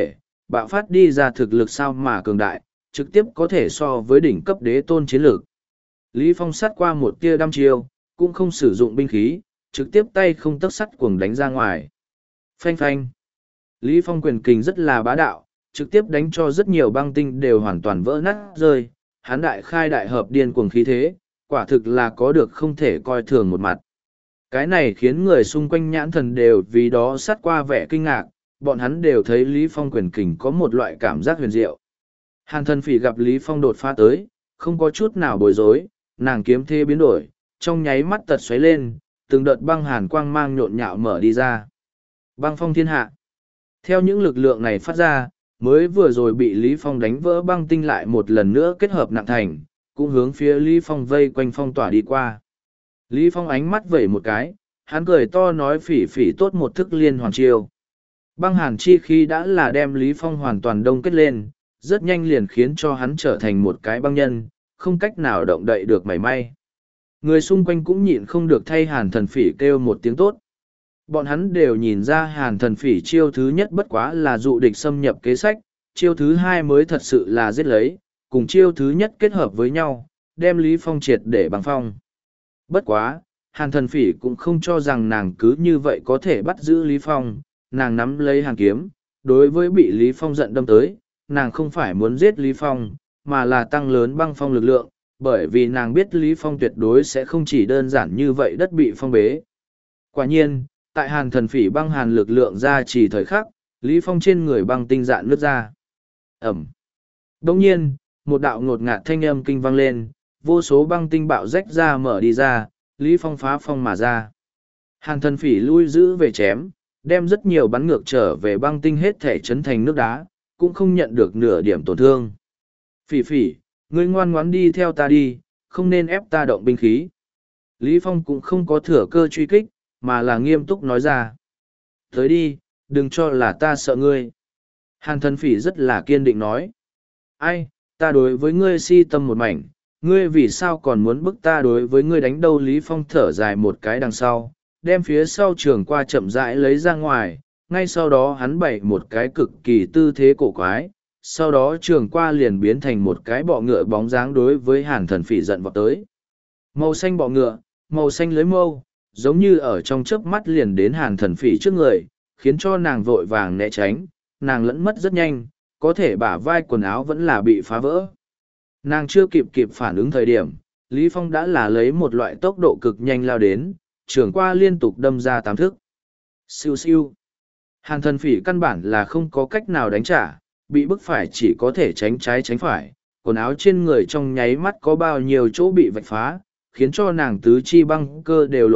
bạo phát đi ra thực lực sao mà cường đại, trực tiếp có thể so với đỉnh cấp đế tôn chiến lược. Lý Phong sát qua một tia đăm chiêu, cũng không sử dụng binh khí, trực tiếp tay không tấc sắt cuồng đánh ra ngoài. Phanh phanh. Lý Phong quyền kình rất là bá đạo, trực tiếp đánh cho rất nhiều băng tinh đều hoàn toàn vỡ nát rơi. Hắn đại khai đại hợp điên cuồng khí thế, quả thực là có được không thể coi thường một mặt. Cái này khiến người xung quanh nhãn thần đều vì đó sát qua vẻ kinh ngạc, bọn hắn đều thấy Lý Phong quyền kình có một loại cảm giác huyền diệu. Hàn Thần Phỉ gặp Lý Phong đột phá tới, không có chút nào bối rối, nàng kiếm thế biến đổi, trong nháy mắt tật xoáy lên, từng đợt băng hàn quang mang nhộn nhạo mở đi ra. Băng phong thiên hạ. Theo những lực lượng này phát ra, mới vừa rồi bị Lý Phong đánh vỡ băng tinh lại một lần nữa kết hợp nặng thành, cũng hướng phía Lý Phong vây quanh phong tỏa đi qua. Lý Phong ánh mắt vẩy một cái, hắn cười to nói Phỉ Phỉ tốt một thức liên hoàn chiêu. Băng hàn chi khí đã là đem Lý Phong hoàn toàn đông kết lên, rất nhanh liền khiến cho hắn trở thành một cái băng nhân, không cách nào động đậy được mảy may. Người xung quanh cũng nhịn không được thay Hàn Thần Phỉ kêu một tiếng tốt. Bọn hắn đều nhìn ra Hàn Thần Phỉ chiêu thứ nhất bất quá là dụ địch xâm nhập kế sách, chiêu thứ hai mới thật sự là giết lấy, cùng chiêu thứ nhất kết hợp với nhau, đem Lý Phong triệt để băng phong. Bất quá, Hàn Thần Phỉ cũng không cho rằng nàng cứ như vậy có thể bắt giữ Lý Phong, nàng nắm lấy hàn kiếm, đối với bị Lý Phong giận đâm tới, nàng không phải muốn giết Lý Phong, mà là tăng lớn băng phong lực lượng, bởi vì nàng biết Lý Phong tuyệt đối sẽ không chỉ đơn giản như vậy đất bị phong bế. Quả nhiên, tại Hàn Thần Phỉ băng hàn lực lượng ra chỉ thời khắc, Lý Phong trên người băng tinh dạn nứt ra. Ẩm. Đồng nhiên, một đạo ngột ngạt thanh âm kinh vang lên, vô số băng tinh bạo rách ra mở đi ra, Lý Phong phá phong mà ra. Hàn Thần Phỉ lui giữ về chém, đem rất nhiều bắn ngược trở về băng tinh hết thể chấn thành nước đá, cũng không nhận được nửa điểm tổn thương. Phỉ Phỉ, ngươi ngoan ngoãn đi theo ta đi, không nên ép ta động binh khí. Lý Phong cũng không có thừa cơ truy kích, mà là nghiêm túc nói ra. Tới đi, đừng cho là ta sợ ngươi. Hàn Thần Phỉ rất là kiên định nói. Ai, ta đối với ngươi si tâm một mảnh, ngươi vì sao còn muốn bức ta đối với ngươi đánh đâu? Lý Phong thở dài một cái đằng sau, đem phía sau trường qua chậm rãi lấy ra ngoài, ngay sau đó hắn bày một cái cực kỳ tư thế cổ quái, sau đó trường qua liền biến thành một cái bọ ngựa bóng dáng đối với Hàn Thần Phỉ giận vọt tới. Màu xanh bọ ngựa, màu xanh lưới mâu, giống như ở trong chớp mắt liền đến Hàn Thần Phỉ trước người, khiến cho nàng vội vàng né tránh, nàng lẫn mất rất nhanh, có thể bả vai quần áo vẫn là bị phá vỡ. Nàng chưa kịp phản ứng thời điểm, Lý Phong đã là lấy một loại tốc độ cực nhanh lao đến, trường qua liên tục đâm ra 8 thức. Siêu siêu. Hàn Thần Phỉ căn bản là không có cách nào đánh trả, bị bức phải chỉ có thể tránh trái tránh phải, quần áo trên người trong nháy mắt có bao nhiêu chỗ bị vạch phá, khiến cho nàng tứ chi băng cơ đều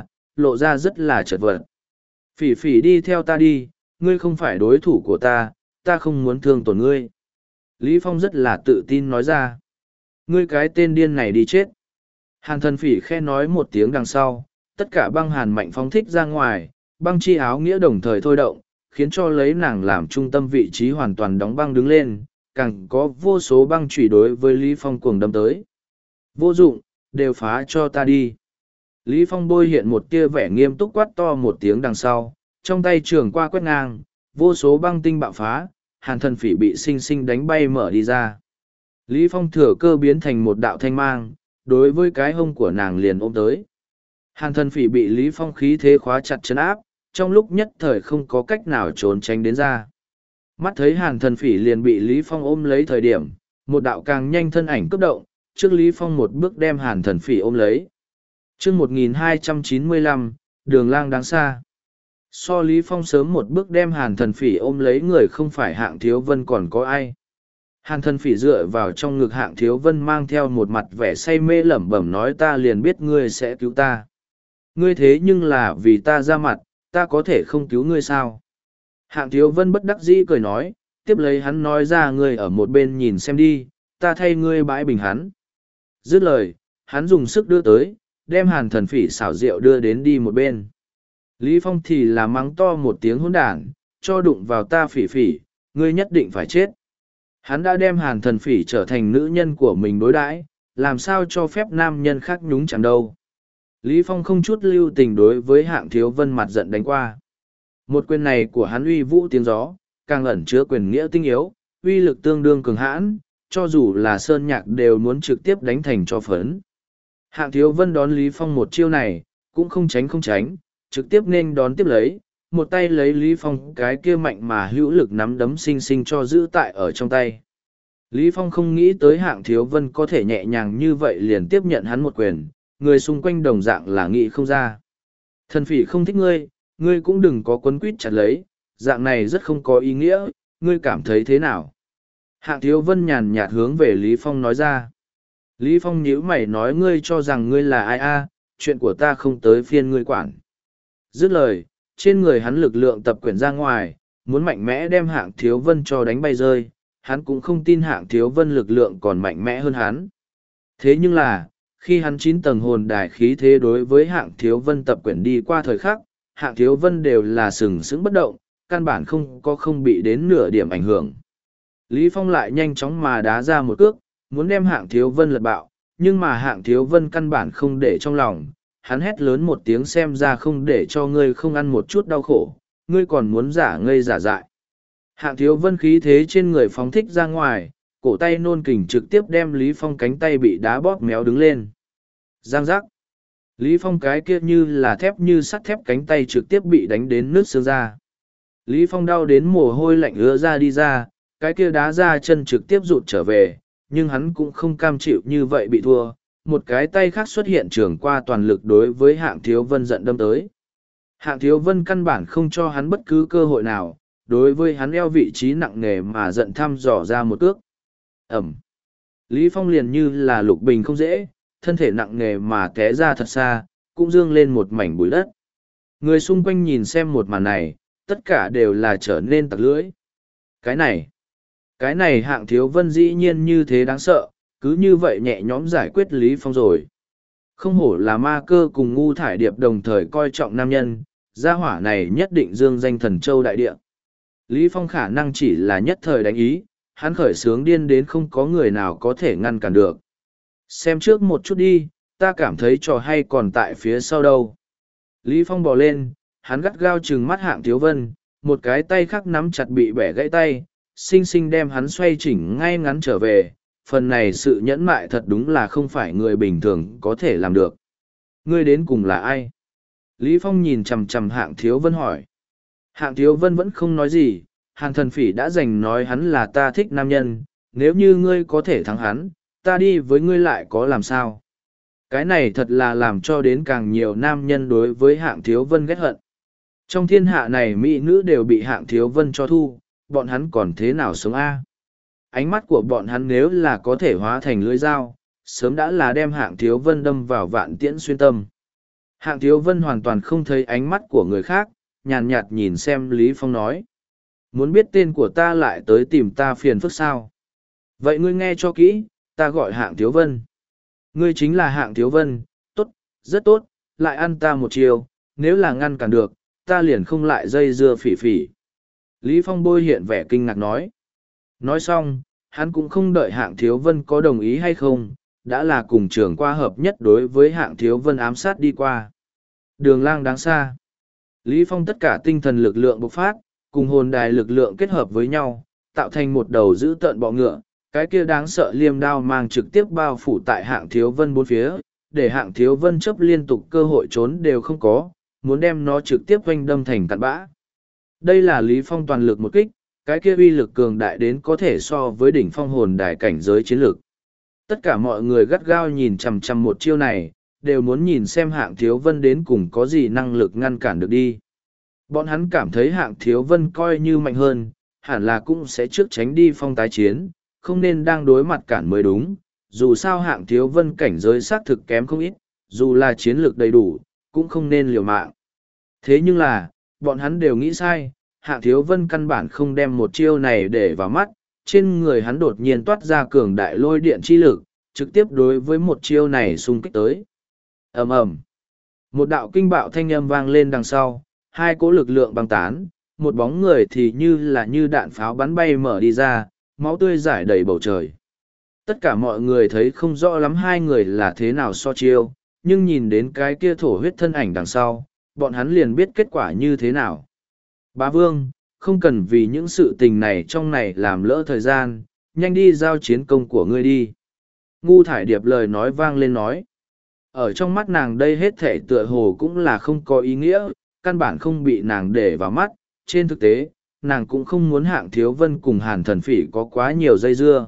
lộ ra rất là chật vật. Phỉ Phỉ đi theo ta đi, ngươi không phải đối thủ của ta không muốn thương tổn ngươi. Lý Phong rất là tự tin nói ra. Ngươi cái tên điên này đi chết. Hàn Thần Phỉ khe nói một tiếng đằng sau, tất cả băng hàn mạnh phóng thích ra ngoài, băng chi áo nghĩa đồng thời thôi động, khiến cho lấy nàng làm trung tâm vị trí hoàn toàn đóng băng đứng lên, càng có vô số băng chủy đối với Lý Phong cuồng đâm tới. Vô dụng, đều phá cho ta đi. Lý Phong bôi hiện một tia vẻ nghiêm túc quát to một tiếng đằng sau, trong tay trường qua quét ngang, vô số băng tinh bạo phá, Hàn Thần Phỉ bị sinh sinh đánh bay mở đi ra. Lý Phong thừa cơ biến thành một đạo thanh mang, đối với cái hông của nàng liền ôm tới. Hàn Thần Phỉ bị Lý Phong khí thế khóa chặt trấn áp, trong lúc nhất thời không có cách nào trốn tránh đến ra. Mắt thấy Hàn Thần Phỉ liền bị Lý Phong ôm lấy thời điểm, một đạo càng nhanh thân ảnh cấp động, trước Lý Phong một bước đem Hàn Thần Phỉ ôm lấy. Chương 1295, đường lang đáng xa. So Lý Phong sớm một bước đem Hàn Thần Phỉ ôm lấy người không phải Hạng Thiếu Vân còn có ai. Hàn Thần Phỉ dựa vào trong ngực Hạng Thiếu Vân mang theo một mặt vẻ say mê lẩm bẩm nói ta liền biết ngươi sẽ cứu ta. Ngươi thế nhưng là vì ta ra mặt, ta có thể không cứu ngươi sao? Hạng Thiếu Vân bất đắc dĩ cười nói, tiếp lấy hắn nói ra ngươi ở một bên nhìn xem đi, ta thay ngươi bãi bình hắn. Dứt lời, hắn dùng sức đưa tới, đem Hàn Thần Phỉ xảo rượu đưa đến đi một bên. Lý Phong thì là mắng to một tiếng hỗn đản, cho đụng vào ta Phỉ Phỉ, ngươi nhất định phải chết. Hắn đã đem Hàn Thần Phỉ trở thành nữ nhân của mình đối đãi, làm sao cho phép nam nhân khác nhúng chẳng đâu. Lý Phong không chút lưu tình đối với Hạng Thiếu Vân mặt giận đánh qua. Một quyền này của hắn uy vũ tiếng gió, càng ẩn chứa quyền nghĩa tinh yếu, uy lực tương đương cường hãn, cho dù là sơn nhạc đều muốn trực tiếp đánh thành cho phấn. Hạng Thiếu Vân đón Lý Phong một chiêu này, cũng không tránh, trực tiếp nên đón tiếp lấy, một tay lấy Lý Phong cái kia mạnh mà hữu lực nắm đấm xinh xinh cho giữ tại ở trong tay. Lý Phong không nghĩ tới Hạng Thiếu Vân có thể nhẹ nhàng như vậy liền tiếp nhận hắn một quyền, người xung quanh đồng dạng là nghĩ không ra. Thần phỉ không thích ngươi cũng đừng có quấn quýt chặt lấy, dạng này rất không có ý nghĩa, ngươi cảm thấy thế nào? Hạng Thiếu Vân nhàn nhạt hướng về Lý Phong nói ra. Lý Phong nhíu mày nói ngươi cho rằng ngươi là ai a? Chuyện của ta không tới phiên ngươi quản. Dứt lời, trên người hắn lực lượng tập quyển ra ngoài, muốn mạnh mẽ đem Hạng Thiếu Vân cho đánh bay rơi, hắn cũng không tin Hạng Thiếu Vân lực lượng còn mạnh mẽ hơn hắn. Thế nhưng là, khi hắn 9 tầng hồn đài khí thế đối với Hạng Thiếu Vân tập quyển đi qua thời khắc, Hạng Thiếu Vân đều là sừng sững bất động, căn bản không bị đến nửa điểm ảnh hưởng. Lý Phong lại nhanh chóng mà đá ra một cước, muốn đem Hạng Thiếu Vân lật bạo, nhưng mà Hạng Thiếu Vân căn bản không để trong lòng, hắn hét lớn một tiếng xem ra không để cho ngươi không ăn một chút đau khổ, ngươi còn muốn giả ngây giả dại. Hạng Thiếu Vân khí thế trên người phóng thích ra ngoài, cổ tay nôn kình trực tiếp đem Lý Phong cánh tay bị đá bóp méo đứng lên. Giang giác. Lý Phong cái kia như là thép như sắt thép cánh tay trực tiếp bị đánh đến nứt xương ra. Lý Phong đau đến mồ hôi lạnh ứa ra đi ra, cái kia đá ra chân trực tiếp rụt trở về, nhưng hắn cũng không cam chịu như vậy bị thua. Một cái tay khác xuất hiện trường qua toàn lực đối với Hạng Thiếu Vân giận đâm tới. Hạng Thiếu Vân căn bản không cho hắn bất cứ cơ hội nào, đối với hắn eo vị trí nặng nề mà giận thăm dò ra một cước. Ẩm. Lý Phong liền như là lục bình không dễ, thân thể nặng nề mà té ra thật xa, cũng dương lên một mảnh bụi đất. Người xung quanh nhìn xem một màn này, tất cả đều là trở nên tặc lưỡi. Cái này Hạng Thiếu Vân dĩ nhiên như thế đáng sợ, cứ như vậy nhẹ nhõm giải quyết Lý Phong rồi. Không hổ là ma cơ cùng ngu thải điệp đồng thời coi trọng nam nhân, gia hỏa này nhất định dương danh thần châu đại địa. Lý Phong khả năng chỉ là nhất thời đánh ý, hắn khởi sướng điên đến không có người nào có thể ngăn cản được. Xem trước một chút đi, ta cảm thấy trò hay còn tại phía sau đâu. Lý Phong bò lên, hắn gắt gao trừng mắt Hạng Thiếu Vân, một cái tay khác nắm chặt bị bẻ gãy tay, xinh xinh đem hắn xoay chỉnh ngay ngắn trở về. Phần này sự nhẫn mại thật đúng là không phải người bình thường có thể làm được. Ngươi đến cùng là ai? Lý Phong nhìn chằm chằm Hạng Thiếu Vân hỏi. Hạng Thiếu Vân vẫn không nói gì, Hàn Thần Phỉ đã dành nói hắn là ta thích nam nhân, nếu như ngươi có thể thắng hắn, ta đi với ngươi lại có làm sao? Cái này thật là làm cho đến càng nhiều nam nhân đối với Hạng Thiếu Vân ghét hận. Trong thiên hạ này mỹ nữ đều bị Hạng Thiếu Vân cho thu, bọn hắn còn thế nào sống a? Ánh mắt của bọn hắn nếu là có thể hóa thành lưỡi dao, sớm đã là đem Hạng Thiếu Vân đâm vào vạn tiễn xuyên tâm. Hạng Thiếu Vân hoàn toàn không thấy ánh mắt của người khác, nhàn nhạt nhìn xem Lý Phong nói. Muốn biết tên của ta lại tới tìm ta phiền phức sao? Vậy ngươi nghe cho kỹ, ta gọi Hạng Thiếu Vân. Ngươi chính là Hạng Thiếu Vân, tốt, rất tốt, lại ăn ta một chiều, nếu là ngăn cản được, ta liền không lại dây dưa phỉ phỉ. Lý Phong bôi hiện vẻ kinh ngạc nói. Nói xong, hắn cũng không đợi Hạng Thiếu Vân có đồng ý hay không, đã là cùng trường qua hợp nhất đối với Hạng Thiếu Vân ám sát đi qua. Đường lang đáng xa. Lý Phong tất cả tinh thần lực lượng bộc phát, cùng hồn đài lực lượng kết hợp với nhau, tạo thành một đầu dữ tợn bọ ngựa, cái kia đáng sợ liêm đao mang trực tiếp bao phủ tại Hạng Thiếu Vân bốn phía, để Hạng Thiếu Vân chấp liên tục cơ hội trốn đều không có, muốn đem nó trực tiếp oanh đâm thành cặn bã. Đây là Lý Phong toàn lực một kích, cái kia uy lực cường đại đến có thể so với đỉnh phong hồn đài cảnh giới chiến lược. Tất cả mọi người gắt gao nhìn chằm chằm một chiêu này, đều muốn nhìn xem Hạng Thiếu Vân đến cùng có gì năng lực ngăn cản được đi. Bọn hắn cảm thấy Hạng Thiếu Vân coi như mạnh hơn, hẳn là cũng sẽ trước tránh đi phong tái chiến, không nên đang đối mặt cản mới đúng. Dù sao Hạng Thiếu Vân cảnh giới xác thực kém không ít, dù là chiến lược đầy đủ, cũng không nên liều mạng. Thế nhưng là, bọn hắn đều nghĩ sai, Hạng Thiếu Vân căn bản không đem một chiêu này để vào mắt, trên người hắn đột nhiên toát ra cường đại lôi điện chi lực, trực tiếp đối với một chiêu này xung kích tới. Ầm ầm. Một đạo kinh bạo thanh âm vang lên đằng sau, hai cỗ lực lượng băng tán, một bóng người thì như đạn pháo bắn bay mở đi ra, máu tươi rải đầy bầu trời. Tất cả mọi người thấy không rõ lắm hai người là thế nào so chiêu, nhưng nhìn đến cái kia thổ huyết thân ảnh đằng sau, bọn hắn liền biết kết quả như thế nào. Bá Vương, không cần vì những sự tình này trong này làm lỡ thời gian, nhanh đi giao chiến công của ngươi đi. Ngu thải điệp lời nói vang lên nói. Ở trong mắt nàng đây hết thể tựa hồ cũng là không có ý nghĩa, căn bản không bị nàng để vào mắt. Trên thực tế, nàng cũng không muốn Hạng Thiếu Vân cùng Hàn Thần Phỉ có quá nhiều dây dưa.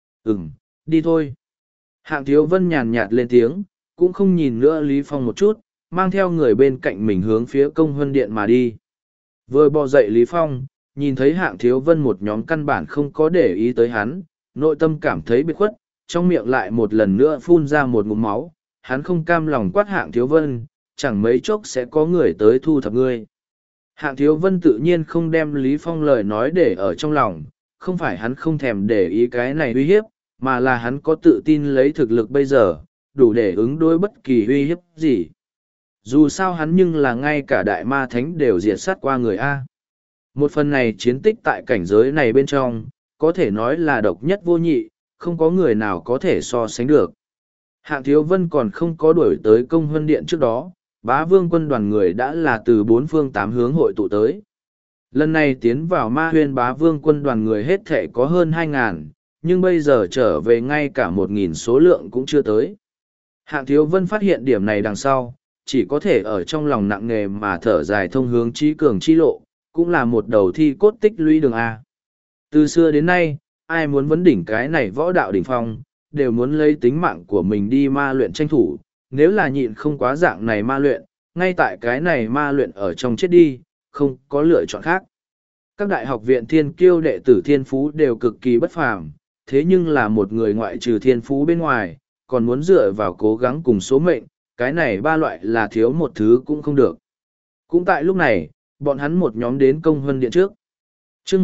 Đi thôi. Hạng Thiếu Vân nhàn nhạt lên tiếng, cũng không nhìn nữa Lý Phong một chút, mang theo người bên cạnh mình hướng phía công huân điện mà đi. Vừa bò dậy Lý Phong, nhìn thấy Hạng Thiếu Vân một nhóm căn bản không có để ý tới hắn, nội tâm cảm thấy biệt khuất, trong miệng lại một lần nữa phun ra một ngụm máu, hắn không cam lòng quát Hạng Thiếu Vân, chẳng mấy chốc sẽ có người tới thu thập ngươi. Hạng Thiếu Vân tự nhiên không đem Lý Phong lời nói để ở trong lòng, không phải hắn không thèm để ý cái này uy hiếp, mà là hắn có tự tin lấy thực lực bây giờ, đủ để ứng đối bất kỳ uy hiếp gì. Dù sao hắn nhưng là ngay cả đại ma thánh đều diệt sát qua người A. Một phần này chiến tích tại cảnh giới này bên trong, có thể nói là độc nhất vô nhị, không có người nào có thể so sánh được. Hạng Thiếu Vân còn không có đuổi tới công huân điện trước đó, Bá Vương quân đoàn người đã là từ bốn phương tám hướng hội tụ tới. Lần này tiến vào Ma Huyên Bá Vương quân đoàn người hết thể có hơn 2.000, nhưng bây giờ trở về ngay cả 1.000 số lượng cũng chưa tới. Hạng Thiếu Vân phát hiện điểm này đằng sau, chỉ có thể ở trong lòng nặng nề mà thở dài thông hướng trí cường chi lộ, cũng là một đầu thi cốt tích lũy đường A. Từ xưa đến nay, ai muốn vấn đỉnh cái này võ đạo đỉnh phong, đều muốn lấy tính mạng của mình đi ma luyện tranh thủ, nếu là nhịn không quá dạng này ma luyện, ngay tại cái này ma luyện ở trong chết đi, không có lựa chọn khác. Các đại học viện thiên kiêu đệ tử thiên phú đều cực kỳ bất phàm, thế nhưng là một người ngoại trừ thiên phú bên ngoài, còn muốn dựa vào cố gắng cùng số mệnh, cái này ba loại là thiếu một thứ cũng không được. Cũng tại lúc này, bọn hắn một nhóm đến công huân điện trước. Chương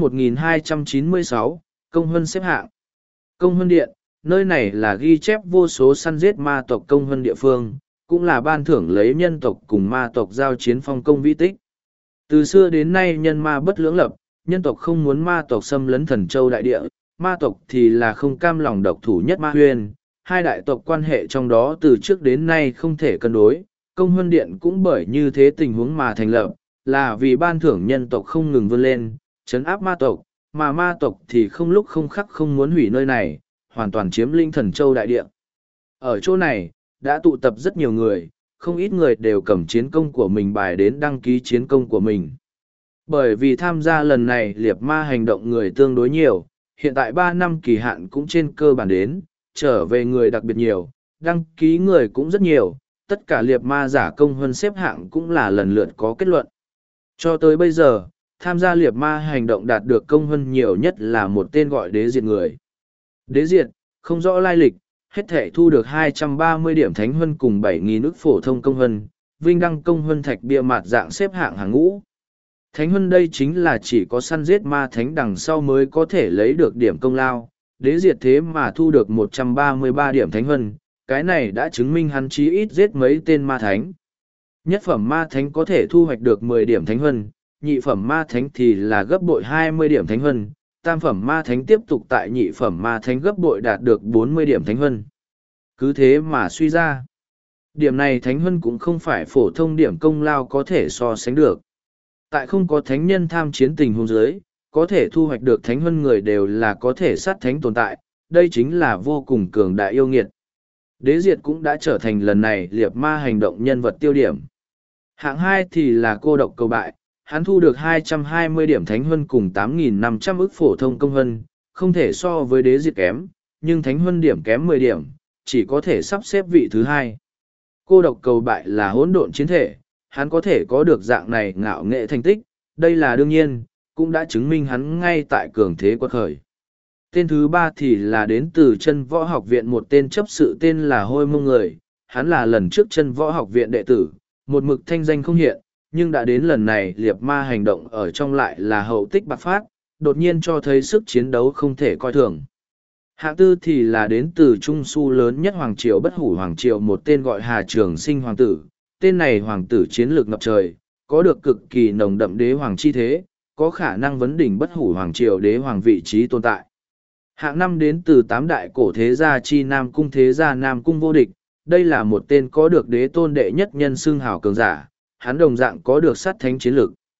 1296, công huân xếp hạng. Công huân điện, nơi này là ghi chép vô số săn giết ma tộc công huân địa phương, cũng là ban thưởng lấy nhân tộc cùng ma tộc giao chiến phong công vĩ tích. Từ xưa đến nay nhân ma bất lưỡng lập, nhân tộc không muốn ma tộc xâm lấn Thần Châu đại địa, ma tộc thì là không cam lòng độc thủ nhất Ma Huyên. Hai đại tộc quan hệ trong đó từ trước đến nay không thể cân đối, công huân điện cũng bởi như thế tình huống mà thành lập, là vì ban thưởng nhân tộc không ngừng vươn lên, trấn áp ma tộc, mà ma tộc thì không lúc không khắc không muốn hủy nơi này, hoàn toàn chiếm lĩnh Thần Châu đại địa. Ở chỗ này, đã tụ tập rất nhiều người, không ít người đều cầm chiến công của mình bài đến đăng ký chiến công của mình. Bởi vì tham gia lần này liệt ma hành động người tương đối nhiều, hiện tại 3 năm kỳ hạn cũng trên cơ bản đến, trở về người đặc biệt nhiều, đăng ký người cũng rất nhiều, tất cả liệt ma giả công huân xếp hạng cũng là lần lượt có kết luận. Cho tới bây giờ, tham gia liệt ma hành động đạt được công huân nhiều nhất là một tên gọi đế diệt người. Đế diệt, không rõ lai lịch, hết thể thu được 230 điểm thánh huân cùng 7.000 ức phổ thông công huân, vinh đăng công huân thạch bia mặt dạng xếp hạng hàng ngũ. Thánh huân đây chính là chỉ có săn giết ma thánh đằng sau mới có thể lấy được điểm công lao, đế diệt thế mà thu được 133 điểm thánh huân, cái này đã chứng minh hắn chí ít giết mấy tên ma thánh. Nhất phẩm ma thánh có thể thu hoạch được 10 điểm thánh huân, nhị phẩm ma thánh thì là gấp bội 20 điểm thánh huân, tam phẩm ma thánh tiếp tục tại nhị phẩm ma thánh gấp bội đạt được 40 điểm thánh huân. Cứ thế mà suy ra, điểm này thánh huân cũng không phải phổ thông điểm công lao có thể so sánh được. Tại không có thánh nhân tham chiến tình huống dưới, có thể thu hoạch được thánh huân người đều là có thể sát thánh tồn tại, đây chính là vô cùng cường đại yêu nghiệt. Đế diệt cũng đã trở thành lần này liệt ma hành động nhân vật tiêu điểm. Hạng 2 thì là cô độc cầu bại, hắn thu được 220 điểm thánh huân cùng 8.500 ức phổ thông công huân, không thể so với đế diệt kém, nhưng thánh huân điểm kém 10 điểm, chỉ có thể sắp xếp vị thứ 2. Cô độc cầu bại là hỗn độn chiến thể, hắn có thể có được dạng này ngạo nghệ thành tích, đây là đương nhiên, cũng đã chứng minh hắn ngay tại cường thế quật khởi. Tên thứ 3 thì là đến từ chân võ học viện một tên chấp sự tên là Hôi Mông người, hắn là lần trước chân võ học viện đệ tử, một mực thanh danh không hiện, nhưng đã đến lần này liệt ma hành động ở trong lại là hậu tích bạc phát, đột nhiên cho thấy sức chiến đấu không thể coi thường. Hạng tư thì là đến từ trung su lớn nhất Hoàng Triều bất hủ Hoàng Triều một tên gọi Hà Trường Sinh Hoàng tử, tên này Hoàng tử chiến lược ngập trời, có được cực kỳ nồng đậm đế hoàng chi thế, có khả năng vấn đỉnh bất hủ Hoàng Triều đế hoàng vị trí tồn tại. Hạng 5 đến từ 8 đại cổ thế gia chi Nam Cung thế gia Nam Cung vô địch, đây là một tên có được đế tôn đệ nhất nhân xưng hào cường giả, hắn đồng dạng có được sát thánh chiến lực.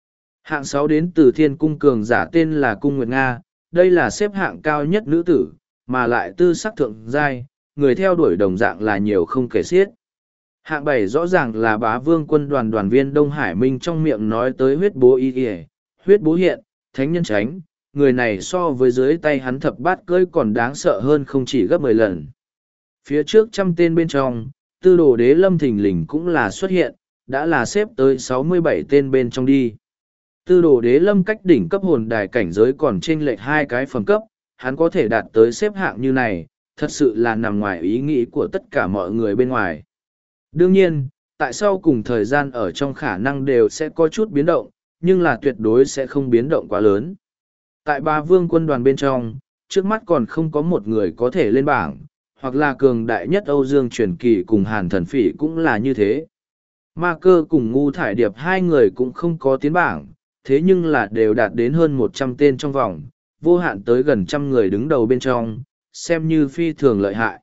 Hạng 6 đến từ thiên cung cường giả tên là Cung Nguyệt Nga, đây là xếp hạng cao nhất nữ tử, mà lại tư sắc thượng giai, người theo đuổi đồng dạng là nhiều không kể xiết. Hạng 7 rõ ràng là Bá Vương quân đoàn đoàn viên Đông Hải Minh trong miệng nói tới huyết bố y kìa, huyết bố hiện, thánh nhân tránh, người này so với dưới tay hắn thập bát cưỡi còn đáng sợ hơn không chỉ gấp 10 lần. Phía trước 100 tên bên trong, tư đồ đế lâm thình lình cũng là xuất hiện, đã là xếp tới 67 tên bên trong đi. Tư đồ đế lâm cách đỉnh cấp hồn đài cảnh giới còn chênh lệch 2 cái phẩm cấp, hắn có thể đạt tới xếp hạng như này, thật sự là nằm ngoài ý nghĩ của tất cả mọi người bên ngoài. Đương nhiên, tại sao cùng thời gian ở trong khả năng đều sẽ có chút biến động, nhưng là tuyệt đối sẽ không biến động quá lớn. Tại Bá Vương quân đoàn bên trong, trước mắt còn không có một người có thể lên bảng, hoặc là cường đại nhất Âu Dương Truyền Kỳ cùng Hàn Thần Phỉ cũng là như thế. Ma Cơ cùng Ngu Thải Điệp hai người cũng không có tiến bảng, thế nhưng là đều đạt đến hơn 100 tên trong vòng, vô hạn tới gần 100 người đứng đầu bên trong, xem như phi thường lợi hại.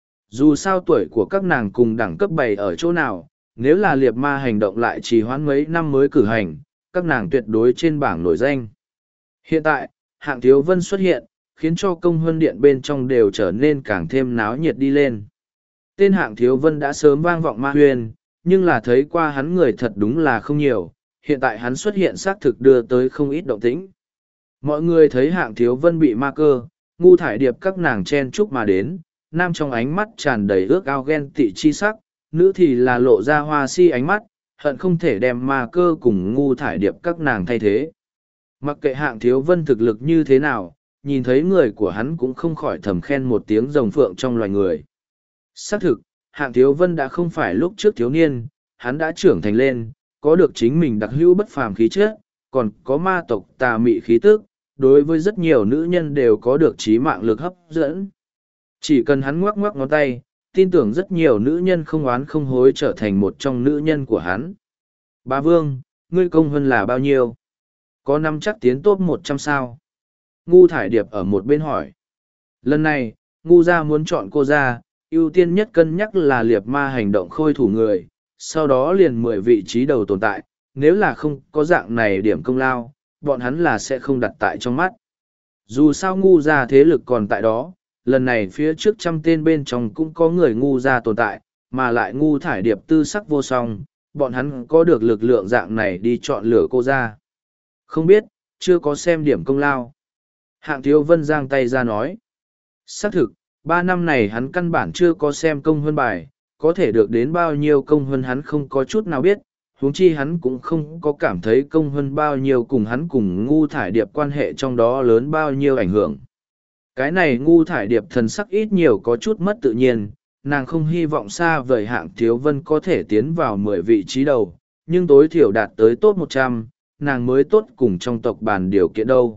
Dù sao tuổi của các nàng cùng đẳng cấp 7 ở chỗ nào, nếu là liệt ma hành động lại trì hoãn mấy năm mới cử hành, các nàng tuyệt đối trên bảng nổi danh. Hiện tại, Hạng Thiếu Vân xuất hiện, khiến cho công huân điện bên trong đều trở nên càng thêm náo nhiệt đi lên. Tên Hạng Thiếu Vân đã sớm vang vọng ma huyền, nhưng là thấy qua hắn người thật đúng là không nhiều, hiện tại hắn xuất hiện xác thực đưa tới không ít động tĩnh. Mọi người thấy Hạng Thiếu Vân bị ma cơ, Ngu Thải Điệp các nàng chen chúc mà đến, nam trong ánh mắt tràn đầy ước ao ghen tị chi sắc, nữ thì là lộ ra hoa si ánh mắt, hận không thể đem ma cơ cùng Ngu Thải Điệp các nàng thay thế. Mặc kệ Hạng Thiếu Vân thực lực như thế nào, nhìn thấy người của hắn cũng không khỏi thầm khen một tiếng rồng phượng trong loài người. Xác thực, Hạng Thiếu Vân đã không phải lúc trước thiếu niên, hắn đã trưởng thành lên, có được chính mình đặc hữu bất phàm khí chất, còn có ma tộc tà mị khí tức, đối với rất nhiều nữ nhân đều có được trí mạng lực hấp dẫn. Chỉ cần hắn ngoắc ngoắc ngón tay, tin tưởng rất nhiều nữ nhân không oán không hối trở thành một trong nữ nhân của hắn. Bá Vương, ngươi công hơn là bao nhiêu? Có năm chắc tiến top 100 sao? Ngu Thải Điệp ở một bên hỏi. Lần này, Ngu gia muốn chọn cô ra, ưu tiên nhất cân nhắc là liệt ma hành động khôi thủ người, sau đó liền 10 vị trí đầu tồn tại, nếu là không có dạng này điểm công lao, bọn hắn là sẽ không đặt tại trong mắt. Dù sao Ngu gia thế lực còn tại đó, lần này phía trước 100 tên bên trong cũng có người Ngu gia tồn tại, mà lại Ngu Thải Điệp tư sắc vô song, bọn hắn có được lực lượng dạng này đi chọn lựa cô ra. Không biết, chưa có xem điểm công lao. Hạng Thiếu Vân giang tay ra nói. Xác thực, 3 năm này hắn căn bản chưa có xem công huân bài, có thể được đến bao nhiêu công huân hắn không có chút nào biết, huống chi hắn cũng không có cảm thấy công huân bao nhiêu cùng hắn cùng Ngu Thải Điệp quan hệ trong đó lớn bao nhiêu ảnh hưởng. Cái này Ngu Thải Điệp thần sắc ít nhiều có chút mất tự nhiên, nàng không hy vọng xa vời Hạng Thiếu Vân có thể tiến vào 10 vị trí đầu, nhưng tối thiểu đạt tới top 100, nàng mới tốt cùng trong tộc bàn điều kiện đâu.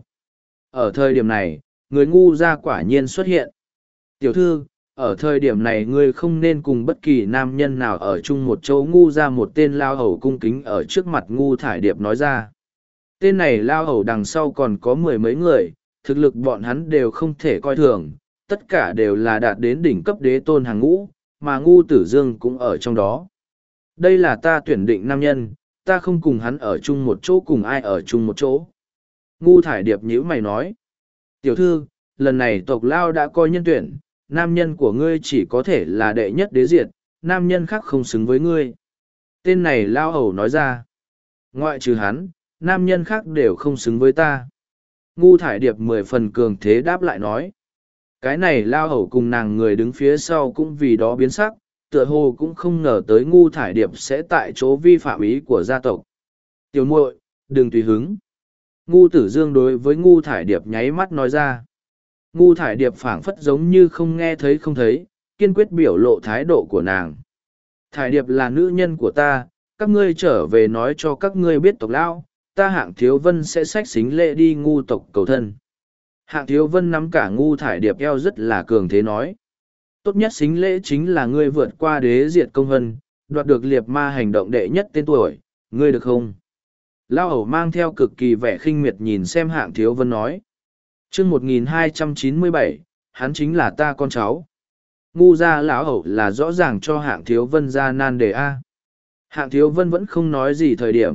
Ở thời điểm này, người Ngu gia quả nhiên xuất hiện. Tiểu thư, ở thời điểm này ngươi không nên cùng bất kỳ nam nhân nào ở chung một chỗ. Ngu gia một tên lao hầu cung kính ở trước mặt Ngu Thải Điệp nói ra. Tên này lao hầu đằng sau còn có 10 mấy người, thực lực bọn hắn đều không thể coi thường, tất cả đều là đạt đến đỉnh cấp đế tôn hàng ngũ, mà Ngu Tử Dương cũng ở trong đó. Đây là ta tuyển định nam nhân, ta không cùng hắn ở chung một chỗ cùng ai ở chung một chỗ. Ngu Thải Điệp nhíu mày nói. Tiểu thư, lần này tộc Lao đã coi nhân tuyển, nam nhân của ngươi chỉ có thể là đệ nhất đế diệt, nam nhân khác không xứng với ngươi. Tên này Lao hầu nói ra. Ngoại trừ hắn, nam nhân khác đều không xứng với ta. Ngu Thải Điệp 10 phần cường thế đáp lại nói. Cái này Lao hầu cùng nàng người đứng phía sau cũng vì đó biến sắc, tựa hồ cũng không ngờ tới Ngu Thải Điệp sẽ tại chỗ vi phạm ý của gia tộc. Tiểu muội, đừng tùy hứng. Ngu Tử Dương đối với Ngu Thải Điệp nháy mắt nói ra. Ngu Thải Điệp phảng phất giống như không nghe thấy không thấy, kiên quyết biểu lộ thái độ của nàng. Thải Điệp là nữ nhân của ta, các ngươi trở về nói cho các ngươi biết tộc Lao, ta Hạng Thiếu Vân sẽ xách xính lễ đi Ngu tộc cầu thân. Hạng Thiếu Vân nắm cả Ngu Thải Điệp eo rất là cường thế nói. Tốt nhất xính lễ chính là ngươi vượt qua đế diệt công hân, đoạt được liệt ma hành động đệ nhất tên tuổi, ngươi được không? Lao hầu mang theo cực kỳ vẻ khinh miệt nhìn xem Hạng Thiếu Vân nói. chương 1297, hắn chính là ta con cháu. Ngu gia lão hầu là rõ ràng cho Hạng Thiếu Vân ra nan đề A. Hạng Thiếu Vân vẫn không nói gì thời điểm,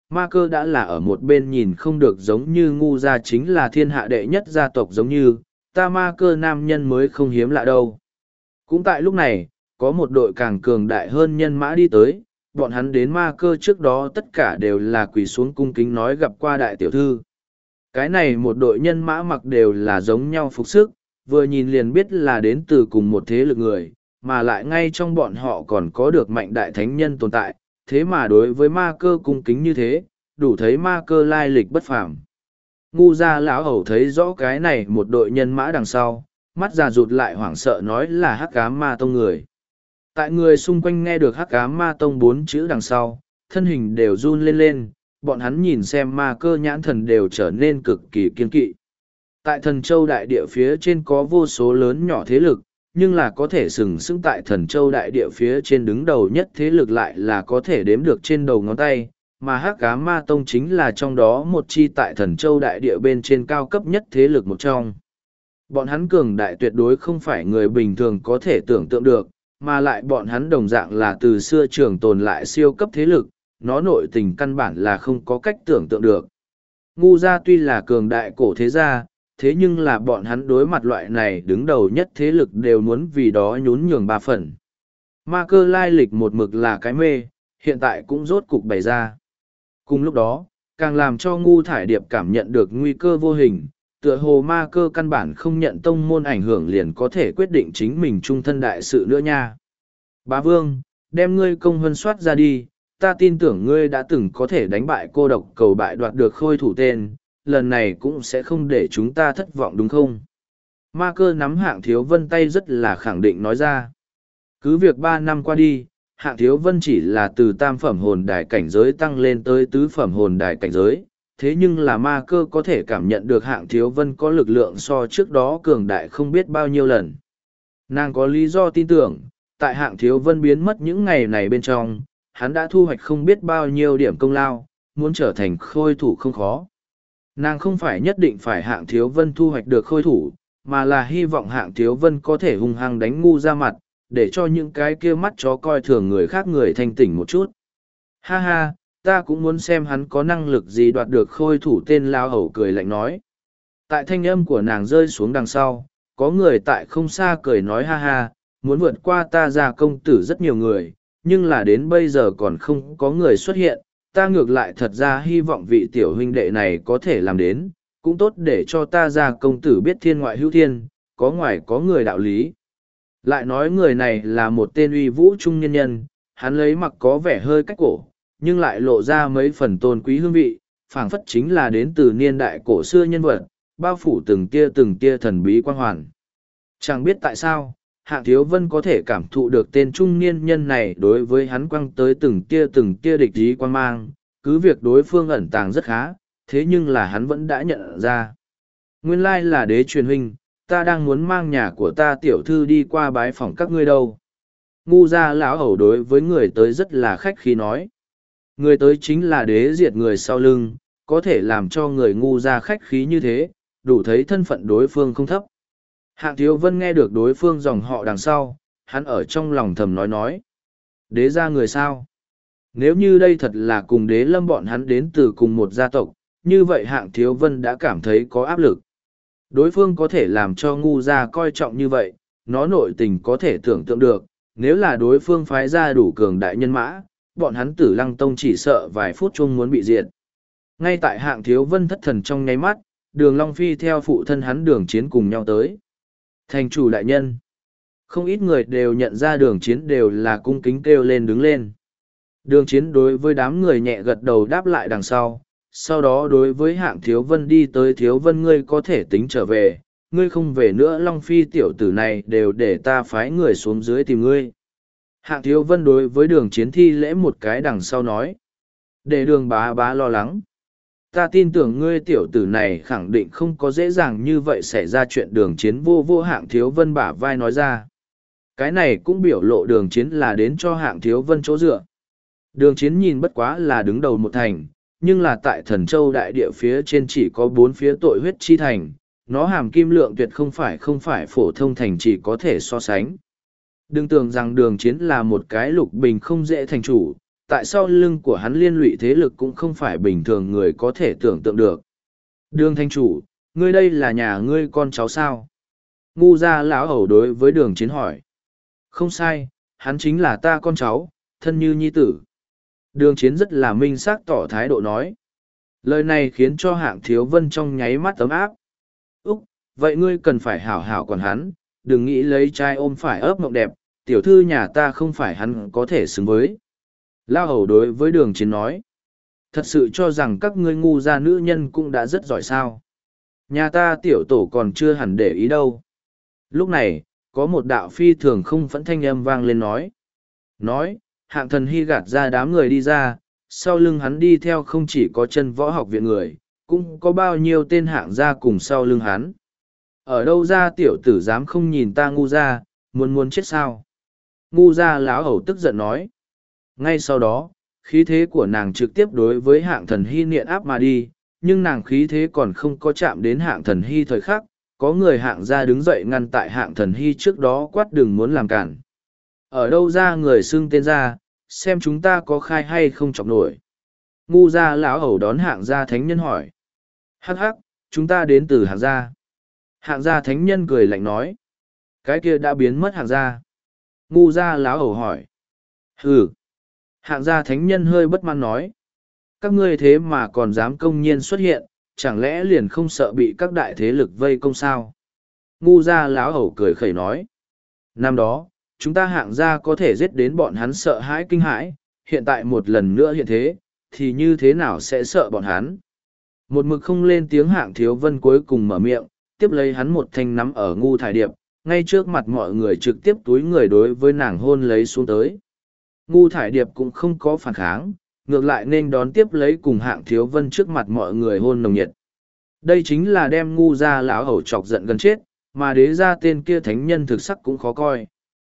Ma Cơ đã là ở một bên nhìn không được, giống như Ngu gia chính là thiên hạ đệ nhất gia tộc, giống như ta Ma Cơ nam nhân mới không hiếm lạ đâu. Cũng tại lúc này, có một đội càng cường đại hơn nhân mã đi tới, bọn hắn đến Ma Cơ trước đó tất cả đều là quỳ xuống cung kính nói gặp qua đại tiểu thư. Cái này một đội nhân mã mặc đều là giống nhau phục sức, vừa nhìn liền biết là đến từ cùng một thế lực người, mà lại ngay trong bọn họ còn có được mạnh đại thánh nhân tồn tại, thế mà đối với Ma Cơ cung kính như thế, đủ thấy Ma Cơ lai lịch bất phàm. Ngu gia lão hầu thấy rõ cái này một đội nhân mã đằng sau, mắt già rụt lại hoảng sợ nói là Hắc Ám Ma Tông người. Tại người xung quanh nghe được Hắc Ám Ma Tông 4 chữ đằng sau, thân hình đều run lên lên, bọn hắn nhìn xem Ma Cơ nhãn thần đều trở nên cực kỳ kiên kỵ. Tại Thần Châu đại địa phía trên có vô số lớn nhỏ thế lực, nhưng là có thể sừng sững tại Thần Châu đại địa phía trên đứng đầu nhất thế lực lại là có thể đếm được trên đầu ngón tay, mà Hắc Ám Ma Tông chính là trong đó một chi tại Thần Châu đại địa bên trên cao cấp nhất thế lực một trong. Bọn hắn cường đại tuyệt đối không phải người bình thường có thể tưởng tượng được, mà lại bọn hắn đồng dạng là từ xưa trường tồn lại siêu cấp thế lực, nó nội tình căn bản là không có cách tưởng tượng được. Ngu gia tuy là cường đại cổ thế gia, thế nhưng là bọn hắn đối mặt loại này đứng đầu nhất thế lực đều muốn vì đó nhún nhường 3 phần. Ma Cơ lai lịch một mực là cái mê, hiện tại cũng rốt cục bày ra. Cùng lúc đó, càng làm cho Ngu Thải Điệp cảm nhận được nguy cơ vô hình, tựa hồ Ma Cơ căn bản không nhận tông môn ảnh hưởng liền có thể quyết định chính mình trung thân đại sự nữa nha. Bá Vương, đem ngươi công huân soát ra đi, ta tin tưởng ngươi đã từng có thể đánh bại cô độc cầu bại đoạt được khôi thủ tên, lần này cũng sẽ không để chúng ta thất vọng đúng không? Ma Cơ nắm Hạng Thiếu Vân tay rất là khẳng định nói ra. Cứ việc 3 năm qua đi, Hạng Thiếu Vân chỉ là từ tam phẩm hồn đài cảnh giới tăng lên tới tứ phẩm hồn đài cảnh giới, thế nhưng là Ma Cơ có thể cảm nhận được Hạng Thiếu Vân có lực lượng so trước đó cường đại không biết bao nhiêu lần. Nàng có lý do tin tưởng, tại Hạng Thiếu Vân biến mất những ngày này bên trong, hắn đã thu hoạch không biết bao nhiêu điểm công lao, muốn trở thành khôi thủ không khó. Nàng không phải nhất định phải Hạng Thiếu Vân thu hoạch được khôi thủ, mà là hy vọng Hạng Thiếu Vân có thể hung hăng đánh Ngu ra mặt, để cho những cái kia mắt chó coi thường người khác người thanh tỉnh một chút. Ha ha, ta cũng muốn xem hắn có năng lực gì đoạt được khôi thủ tên lao hầu cười lạnh nói. Tại thanh âm của nàng rơi xuống đằng sau, có người tại không xa cười nói ha ha, muốn vượt qua ta ra công tử rất nhiều người, nhưng là đến bây giờ còn không có người xuất hiện, ta ngược lại thật ra hy vọng vị tiểu huynh đệ này có thể làm đến, cũng tốt để cho ta ra công tử biết thiên ngoại hữu thiên, có ngoài có người đạo lý. Lại nói người này là một tên uy vũ trung nhân nhân, hắn lấy mặc có vẻ hơi cách cổ, nhưng lại lộ ra mấy phần tôn quý hương vị, phảng phất chính là đến từ niên đại cổ xưa nhân vật, bao phủ từng tia thần bí quang hoàn. Chẳng biết tại sao, Hạng Thiếu Vân có thể cảm thụ được tên trung niên nhân này đối với hắn quăng tới từng tia địch ý quan mang, cứ việc đối phương ẩn tàng rất khá, thế nhưng là hắn vẫn đã nhận ra. Nguyên lai là Đế Truyền huynh, ta đang muốn mang nhà của ta tiểu thư đi qua bái phỏng các ngươi đâu. Ngu gia lão hầu đối với người tới rất là khách khí nói. Người tới chính là Đế Diệt người sau lưng, có thể làm cho người ngu gia khách khí như thế, đủ thấy thân phận đối phương không thấp. Hạng Thiếu Vân nghe được đối phương dòng họ đằng sau, hắn ở trong lòng thầm nói. Đế gia người sao? Nếu như đây thật là cùng Đế Lâm bọn hắn đến từ cùng một gia tộc, như vậy Hạng Thiếu Vân đã cảm thấy có áp lực. Đối phương có thể làm cho ngu gia coi trọng như vậy, nó nội tình có thể tưởng tượng được, nếu là đối phương phái ra đủ cường đại nhân mã, bọn hắn Tử Lăng Tông chỉ sợ vài phút chung muốn bị diệt. Ngay tại Hạng Thiếu Vân thất thần trong nháy mắt, Đường Long Phi theo phụ thân hắn Đường Chiến cùng nhau tới. Thành chủ đại nhân. Không ít người đều nhận ra Đường Chiến đều là cung kính kêu lên đứng lên. Đường Chiến đối với đám người nhẹ gật đầu đáp lại đằng sau đó đối với Hạng Thiếu Vân đi tới Thiếu Vân ngươi có thể tính trở về, ngươi không về nữa Long Phi tiểu tử này đều để ta phái người xuống dưới tìm ngươi. Hạng Thiếu Vân đối với Đường Chiến thi lễ một cái đằng sau nói. Để Đường bá bá lo lắng. Ta tin tưởng ngươi tiểu tử này khẳng định không có dễ dàng như vậy xảy ra chuyện Đường Chiến vô Hạng Thiếu Vân bả vai nói ra. Cái này cũng biểu lộ Đường Chiến là đến cho Hạng Thiếu Vân chỗ dựa. Đường Chiến nhìn bất quá là đứng đầu một thành, nhưng là tại Thần Châu đại địa phía trên chỉ có 4 phía tội huyết chi thành, nó hàm kim lượng tuyệt không phải phổ thông thành chỉ có thể so sánh. Đừng tưởng rằng Đường Chiến là một cái lục bình không dễ thành chủ, tại sao lưng của hắn liên lụy thế lực cũng không phải bình thường người có thể tưởng tượng được. Đường thanh chủ, ngươi đây là nhà ngươi con cháu sao? Ngu gia lão hầu đối với đường chiến hỏi. Không sai, hắn chính là ta con cháu, thân như nhi tử. Đường chiến rất là minh xác tỏ thái độ nói. Lời này khiến cho Hạng Thiếu Vân trong nháy mắt ấm áp. Úc, vậy ngươi cần phải hảo hảo còn hắn, đừng nghĩ lấy trai ôm phải ấp mộng đẹp, tiểu thư nhà ta không phải hắn có thể xứng với. Lao hầu đối với đường chiến nói. Thật sự cho rằng các ngươi ngu gia nữ nhân cũng đã rất giỏi sao. Nhà ta tiểu tổ còn chưa hẳn để ý đâu. Lúc này, có một đạo phi thường không phẫn thanh âm vang lên nói. Nói, Hạng Thần Hy gạt ra đám người đi ra, sau lưng hắn đi theo không chỉ có chân võ học viện người, cũng có bao nhiêu tên hạng gia cùng sau lưng hắn. Ở đâu ra tiểu tử dám không nhìn ta ngu gia, muốn chết sao? Ngu gia lão hầu tức giận nói. Ngay sau đó, khí thế của nàng trực tiếp đối với Hạng Thần Hy niện áp mà đi, nhưng nàng khí thế còn không có chạm đến Hạng Thần Hy thời khắc, có người hạng gia đứng dậy ngăn tại Hạng Thần Hy trước đó quát đừng muốn làm cản. Ở đâu ra người xưng tên ra, xem chúng ta có khai hay không chọc nổi. Ngu gia lão hầu đón Hạng gia thánh nhân hỏi. Hắc hắc, chúng ta đến từ Hạng gia. Hạng gia thánh nhân cười lạnh nói. Cái kia đã biến mất Hạng gia. Ngu gia lão hầu hỏi. Hừ. Hạng gia thánh nhân hơi bất mãn nói. Các ngươi thế mà còn dám công nhiên xuất hiện, chẳng lẽ liền không sợ bị các đại thế lực vây công sao? Ngu gia lão hầu cười khẩy nói. Năm đó, chúng ta Hạng gia có thể giết đến bọn hắn sợ hãi kinh hãi, hiện tại một lần nữa hiện thế, thì như thế nào sẽ sợ bọn hắn? Một mực không lên tiếng Hạng Thiếu Vân cuối cùng mở miệng, tiếp lấy hắn một thanh nắm ở Ngu Thải Điệp, ngay trước mặt mọi người trực tiếp túi người đối với nàng hôn lấy xuống tới. Ngu Thải Điệp cũng không có phản kháng, ngược lại nên đón tiếp lấy cùng Hạng Thiếu Vân trước mặt mọi người hôn nồng nhiệt. Đây chính là đem Ngu gia lão hầu chọc giận gần chết, mà đế gia tên kia thánh nhân thực sắc cũng khó coi.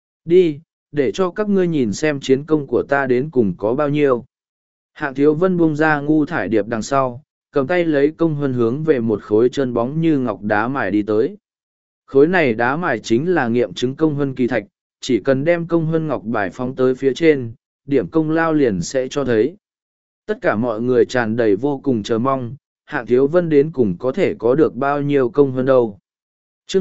Đi, để cho các ngươi nhìn xem chiến công của ta đến cùng có bao nhiêu. Hạng Thiếu Vân buông ra Ngu Thải Điệp đằng sau, cầm tay lấy công huân hướng về một khối chân bóng như ngọc đá mài đi tới. Khối này đá mài chính là nghiệm chứng công huân kỳ thạch, chỉ cần đem công huân ngọc bài phóng tới phía trên, điểm công lao liền sẽ cho thấy. Tất cả mọi người tràn đầy vô cùng chờ mong, Hạng Thiếu Vân đến cùng có thể có được bao nhiêu công huân đâu. Chương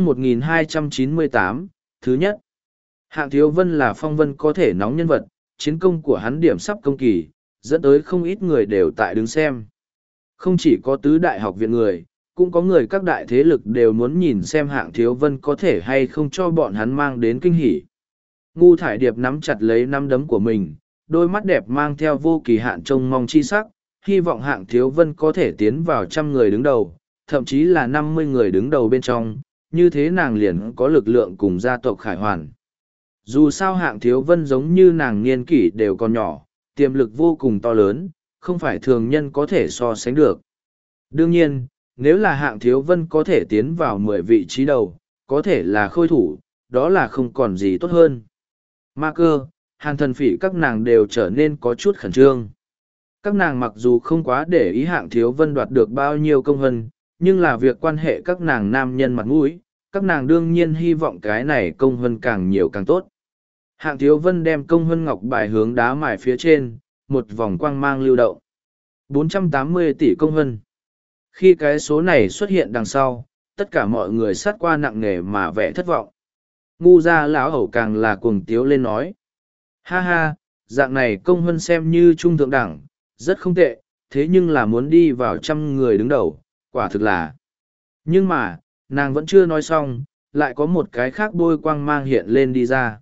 1298, thứ nhất. Hạng Thiếu Vân là phong vân có thể nóng nhân vật, chiến công của hắn điểm sắp công kỳ, dẫn tới không ít người đều tại đứng xem. Không chỉ có tứ đại học viện người, cũng có người các đại thế lực đều muốn nhìn xem Hạng Thiếu Vân có thể hay không cho bọn hắn mang đến kinh hỉ. Ngu Thải Điệp nắm chặt lấy nắm đấm của mình, đôi mắt đẹp mang theo vô kỳ hạn trông mong chi sắc, hy vọng Hạng Thiếu Vân có thể tiến vào 100 người đứng đầu, thậm chí là 50 người đứng đầu bên trong, như thế nàng liền có lực lượng cùng gia tộc Khải Hoàn. Dù sao Hạng Thiếu Vân giống như nàng niên kỷ đều còn nhỏ, tiềm lực vô cùng to lớn, không phải thường nhân có thể so sánh được. Đương nhiên, nếu là Hạng Thiếu Vân có thể tiến vào 10 vị trí đầu, có thể là khôi thủ, đó là không còn gì tốt hơn. Ma Cơ, Hàn Thần Phỉ các nàng đều trở nên có chút khẩn trương. Các nàng mặc dù không quá để ý Hạng Thiếu Vân đoạt được bao nhiêu công vân, nhưng là việc quan hệ các nàng nam nhân mặt mũi, các nàng đương nhiên hy vọng cái này công vân càng nhiều càng tốt. Hạng Thiếu Vân đem công vân ngọc bài hướng đá mài phía trên, một vòng quang mang lưu động. 480 tỷ công vân. Khi cái số này xuất hiện đằng sau, tất cả mọi người sát qua nặng nề mà vẻ thất vọng. Ngu gia lão hầu càng là cuồng tiếu lên nói. Ha ha, dạng này công vân xem như trung thượng đẳng, rất không tệ, thế nhưng là muốn đi vào 100 người đứng đầu, quả thực là. Nhưng mà, nàng vẫn chưa nói xong, lại có một cái khác bôi quang mang hiện lên đi ra.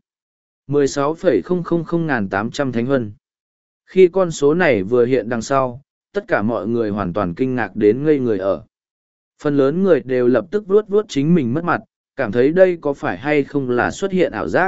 16,000 thánh huân. Khi con số này vừa hiện đằng sau, tất cả mọi người hoàn toàn kinh ngạc đến ngây người ở. Phần lớn người đều lập tức vuốt vuốt chính mình mất mặt, cảm thấy đây có phải hay không là xuất hiện ảo giác.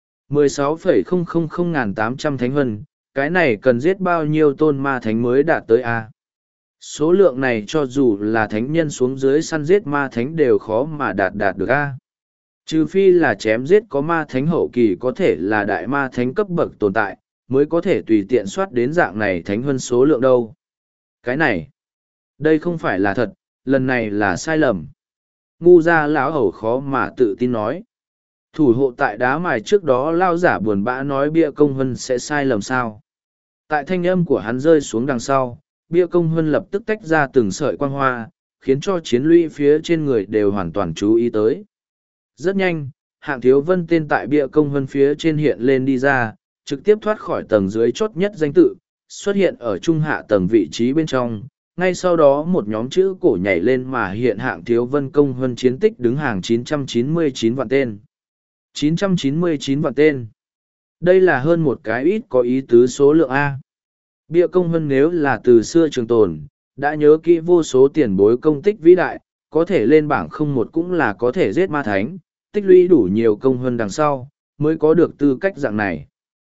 16,000 thánh huân, cái này cần giết bao nhiêu tôn ma thánh mới đạt tới A. Số lượng này cho dù là thánh nhân xuống dưới săn giết ma thánh đều khó mà đạt được A. Trừ phi là chém giết có ma thánh hậu kỳ có thể là đại ma thánh cấp bậc tồn tại, mới có thể tùy tiện soát đến dạng này thánh huân số lượng đâu. Cái này, đây không phải là thật, lần này là sai lầm. Ngu gia lão hầu khó mà tự tin nói. Thủ hộ tại đá mài trước đó lao giả buồn bã nói bia công huân sẽ sai lầm sao. Tại thanh âm của hắn rơi xuống đằng sau, bia công huân lập tức tách ra từng sợi quang hoa, khiến cho chiến lũy phía trên người đều hoàn toàn chú ý tới. Rất nhanh, Hạng Thiếu Vân tên tại bia công huân phía trên hiện lên đi ra, trực tiếp thoát khỏi tầng dưới chốt nhất danh tự, xuất hiện ở trung hạ tầng vị trí bên trong. Ngay sau đó một nhóm chữ cổ nhảy lên mà hiện Hạng Thiếu Vân công huân chiến tích đứng hàng 999 vạn tên. 999 vạn tên. Đây là hơn một cái ít có ý tứ số lượng A. Bia công huân nếu là từ xưa trường tồn, đã nhớ kỹ vô số tiền bối công tích vĩ đại, có thể lên bảng không một cũng là có thể giết ma thánh, tích lũy đủ nhiều công huân đằng sau, mới có được tư cách dạng này.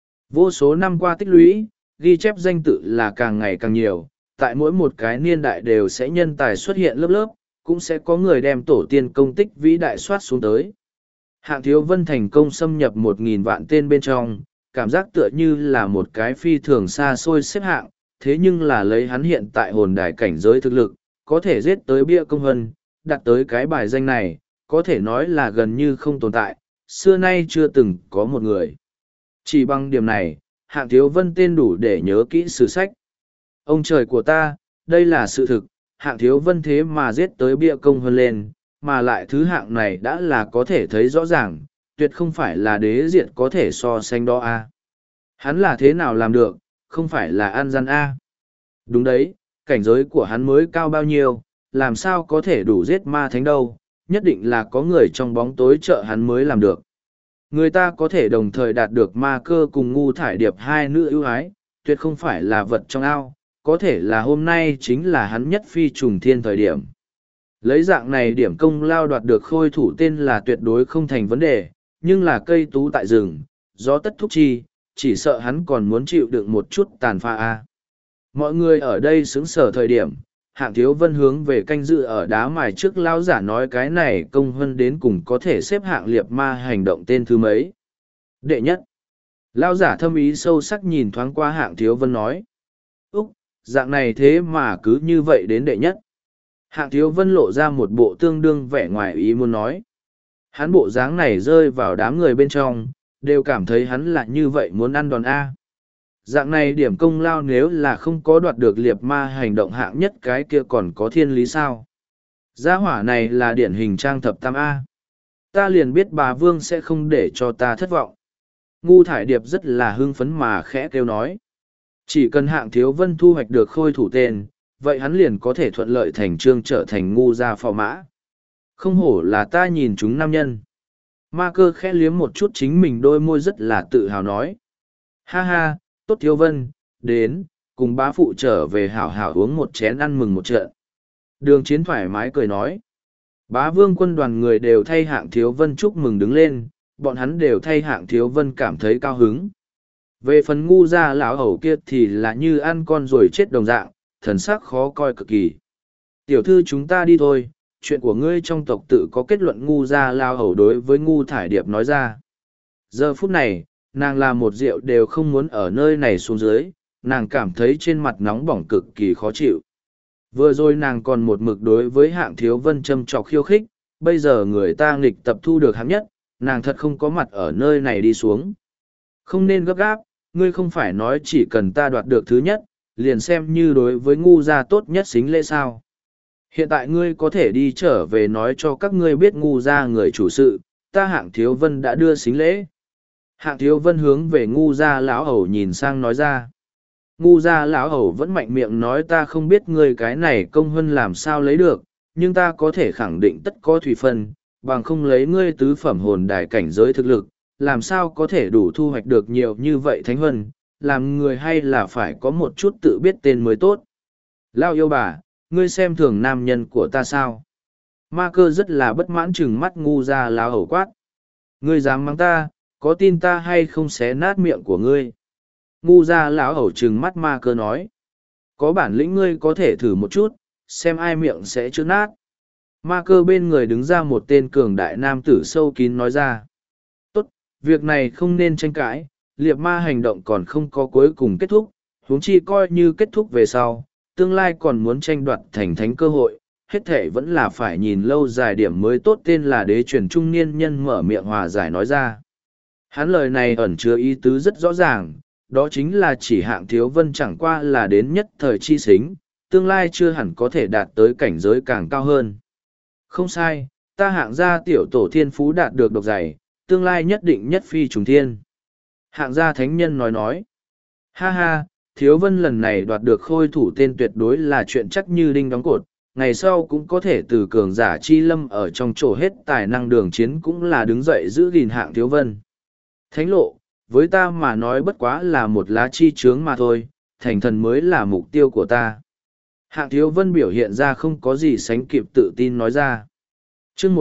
Vô số năm qua tích lũy, ghi chép danh tự là càng ngày càng nhiều, tại mỗi một cái niên đại đều sẽ nhân tài xuất hiện lớp lớp, cũng sẽ có người đem tổ tiên công tích vĩ đại soát xuống tới. Hạng Thiếu Vân thành công xâm nhập 1.000 vạn tên bên trong, cảm giác tựa như là một cái phi thường xa xôi xếp hạng, thế nhưng là lấy hắn hiện tại hồn đài cảnh giới thực lực, có thể giết tới bia công huân, đạt tới cái bài danh này, có thể nói là gần như không tồn tại, xưa nay chưa từng có một người. Chỉ bằng điểm này, Hạng Thiếu Vân tên đủ để nhớ kỹ sử sách. Ông trời của ta, đây là sự thực, Hạng Thiếu Vân thế mà giết tới bia công huân lên, mà lại thứ hạng này đã là có thể thấy rõ ràng, tuyệt không phải là đế diện có thể so sánh đó a. Hắn là thế nào làm được, không phải là ăn gian a. Đúng đấy, cảnh giới của hắn mới cao bao nhiêu, làm sao có thể đủ giết ma thánh đâu, nhất định là có người trong bóng tối trợ hắn mới làm được. Người ta có thể đồng thời đạt được ma cơ cùng ngu thải điệp hai nữ ưu ái, tuyệt không phải là vật trong ao, có thể là hôm nay chính là hắn nhất phi trùng thiên thời điểm. Lấy dạng này điểm công lao đoạt được khôi thủ tên là tuyệt đối không thành vấn đề, nhưng là cây tú tại rừng, gió tất thúc chi, chỉ sợ hắn còn muốn chịu đựng một chút tàn pha a. Mọi người ở đây xứng sở thời điểm, Hạng Thiếu Vân hướng về canh dự ở đá mài trước lao giả nói cái này công hơn đến cùng có thể xếp hạng liệt ma hành động tên thứ mấy. Đệ nhất. Lao giả thâm ý sâu sắc nhìn thoáng qua Hạng Thiếu Vân nói. Úc, dạng này thế mà cứ như vậy đến đệ nhất. Hạng Thiếu Vân lộ ra một bộ tương đương vẻ ngoài ý muốn nói. Hắn bộ dáng này rơi vào đám người bên trong, đều cảm thấy hắn là như vậy muốn ăn đòn A. Dạng này điểm công lao nếu là không có đoạt được liệt ma hành động hạng nhất cái kia còn có thiên lý sao. Gia hỏa này là điển hình trang thập tam A. Ta liền biết bà Vương sẽ không để cho ta thất vọng. Ngu thải điệp rất là hưng phấn mà khẽ kêu nói. Chỉ cần Hạng Thiếu Vân thu hoạch được khôi thủ tên, vậy hắn liền có thể thuận lợi thành trương trở thành ngu gia phò mã. Không hổ là ta nhìn chúng nam nhân. Ma cơ khẽ liếm một chút chính mình đôi môi rất là tự hào nói. Ha ha, tốt Thiếu Vân, đến, cùng bá phụ trở về hảo hảo uống một chén ăn mừng một trận. Đường Chiến thoải mái cười nói. Bá Vương quân đoàn người đều thay Hạng Thiếu Vân chúc mừng đứng lên, bọn hắn đều thay Hạng Thiếu Vân cảm thấy cao hứng. Về phần ngu gia lão hầu kia thì là như ăn con rồi chết đồng dạng, thần sắc khó coi cực kỳ. Tiểu thư chúng ta đi thôi, chuyện của ngươi trong tộc tự có kết luận. Ngu gia lao hầu đối với ngu thải điệp nói ra. Giờ phút này, nàng làm một rượu đều không muốn ở nơi này xuống dưới, nàng cảm thấy trên mặt nóng bỏng cực kỳ khó chịu. Vừa rồi nàng còn một mực đối với Hạng Thiếu Vân châm trọc khiêu khích, bây giờ người ta nghịch tập thu được hạng nhất, nàng thật không có mặt ở nơi này đi xuống. Không nên gấp gáp, ngươi không phải nói chỉ cần ta đoạt được thứ nhất, liền xem như đối với ngu gia tốt nhất xính lễ sao. Hiện tại ngươi có thể đi trở về nói cho các ngươi biết ngu gia người chủ sự, ta Hạng Thiếu Vân đã đưa xính lễ. Hạng Thiếu Vân hướng về ngu gia lão hầu nhìn sang nói ra. Ngu gia lão hầu vẫn mạnh miệng nói ta không biết ngươi cái này công hơn làm sao lấy được, nhưng ta có thể khẳng định tất có thủy phân, bằng không lấy ngươi tứ phẩm hồn đài cảnh giới thực lực, làm sao có thể đủ thu hoạch được nhiều như vậy thánh huân, làm người hay là phải có một chút tự biết tên mới tốt. Lao yêu bà, ngươi xem thường nam nhân của ta sao? Ma cơ rất là bất mãn chừng mắt ngu gia lão hầu quát. Ngươi dám mắng ta, có tin ta hay không xé nát miệng của ngươi? Ngu gia lão hầu trừng mắt ma cơ nói. Có bản lĩnh ngươi có thể thử một chút, xem ai miệng sẽ chưa nát. Ma cơ bên người đứng ra một tên cường đại nam tử sâu kín nói ra. Tốt, việc này không nên tranh cãi, liệt ma hành động còn không có cuối cùng kết thúc, huống chi coi như kết thúc về sau, tương lai còn muốn tranh đoạt thành thánh cơ hội, hết thể vẫn là phải nhìn lâu dài điểm mới tốt. Tên là đế truyền trung niên nhân mở miệng hòa giải nói ra. Hắn lời này ẩn chứa ý tứ rất rõ ràng, đó chính là chỉ Hạng Thiếu Vân chẳng qua là đến nhất thời chi xính, tương lai chưa hẳn có thể đạt tới cảnh giới càng cao hơn. Không sai, ta Hạng gia tiểu tổ thiên phú đạt được độc dày, tương lai nhất định nhất phi trùng thiên. Hạng gia thánh nhân nói. Ha ha, Thiếu Vân lần này đoạt được khôi thủ tên tuyệt đối là chuyện chắc như đinh đóng cột, ngày sau cũng có thể từ cường giả chi lâm ở trong chỗ hết tài năng đường chiến cũng là đứng dậy giữ gìn Hạng Thiếu Vân. Thánh lộ, với ta mà nói bất quá là một lá chi chướng mà thôi, thành thần mới là mục tiêu của ta. Hạng Thiếu Vân biểu hiện ra không có gì sánh kịp tự tin nói ra. Chương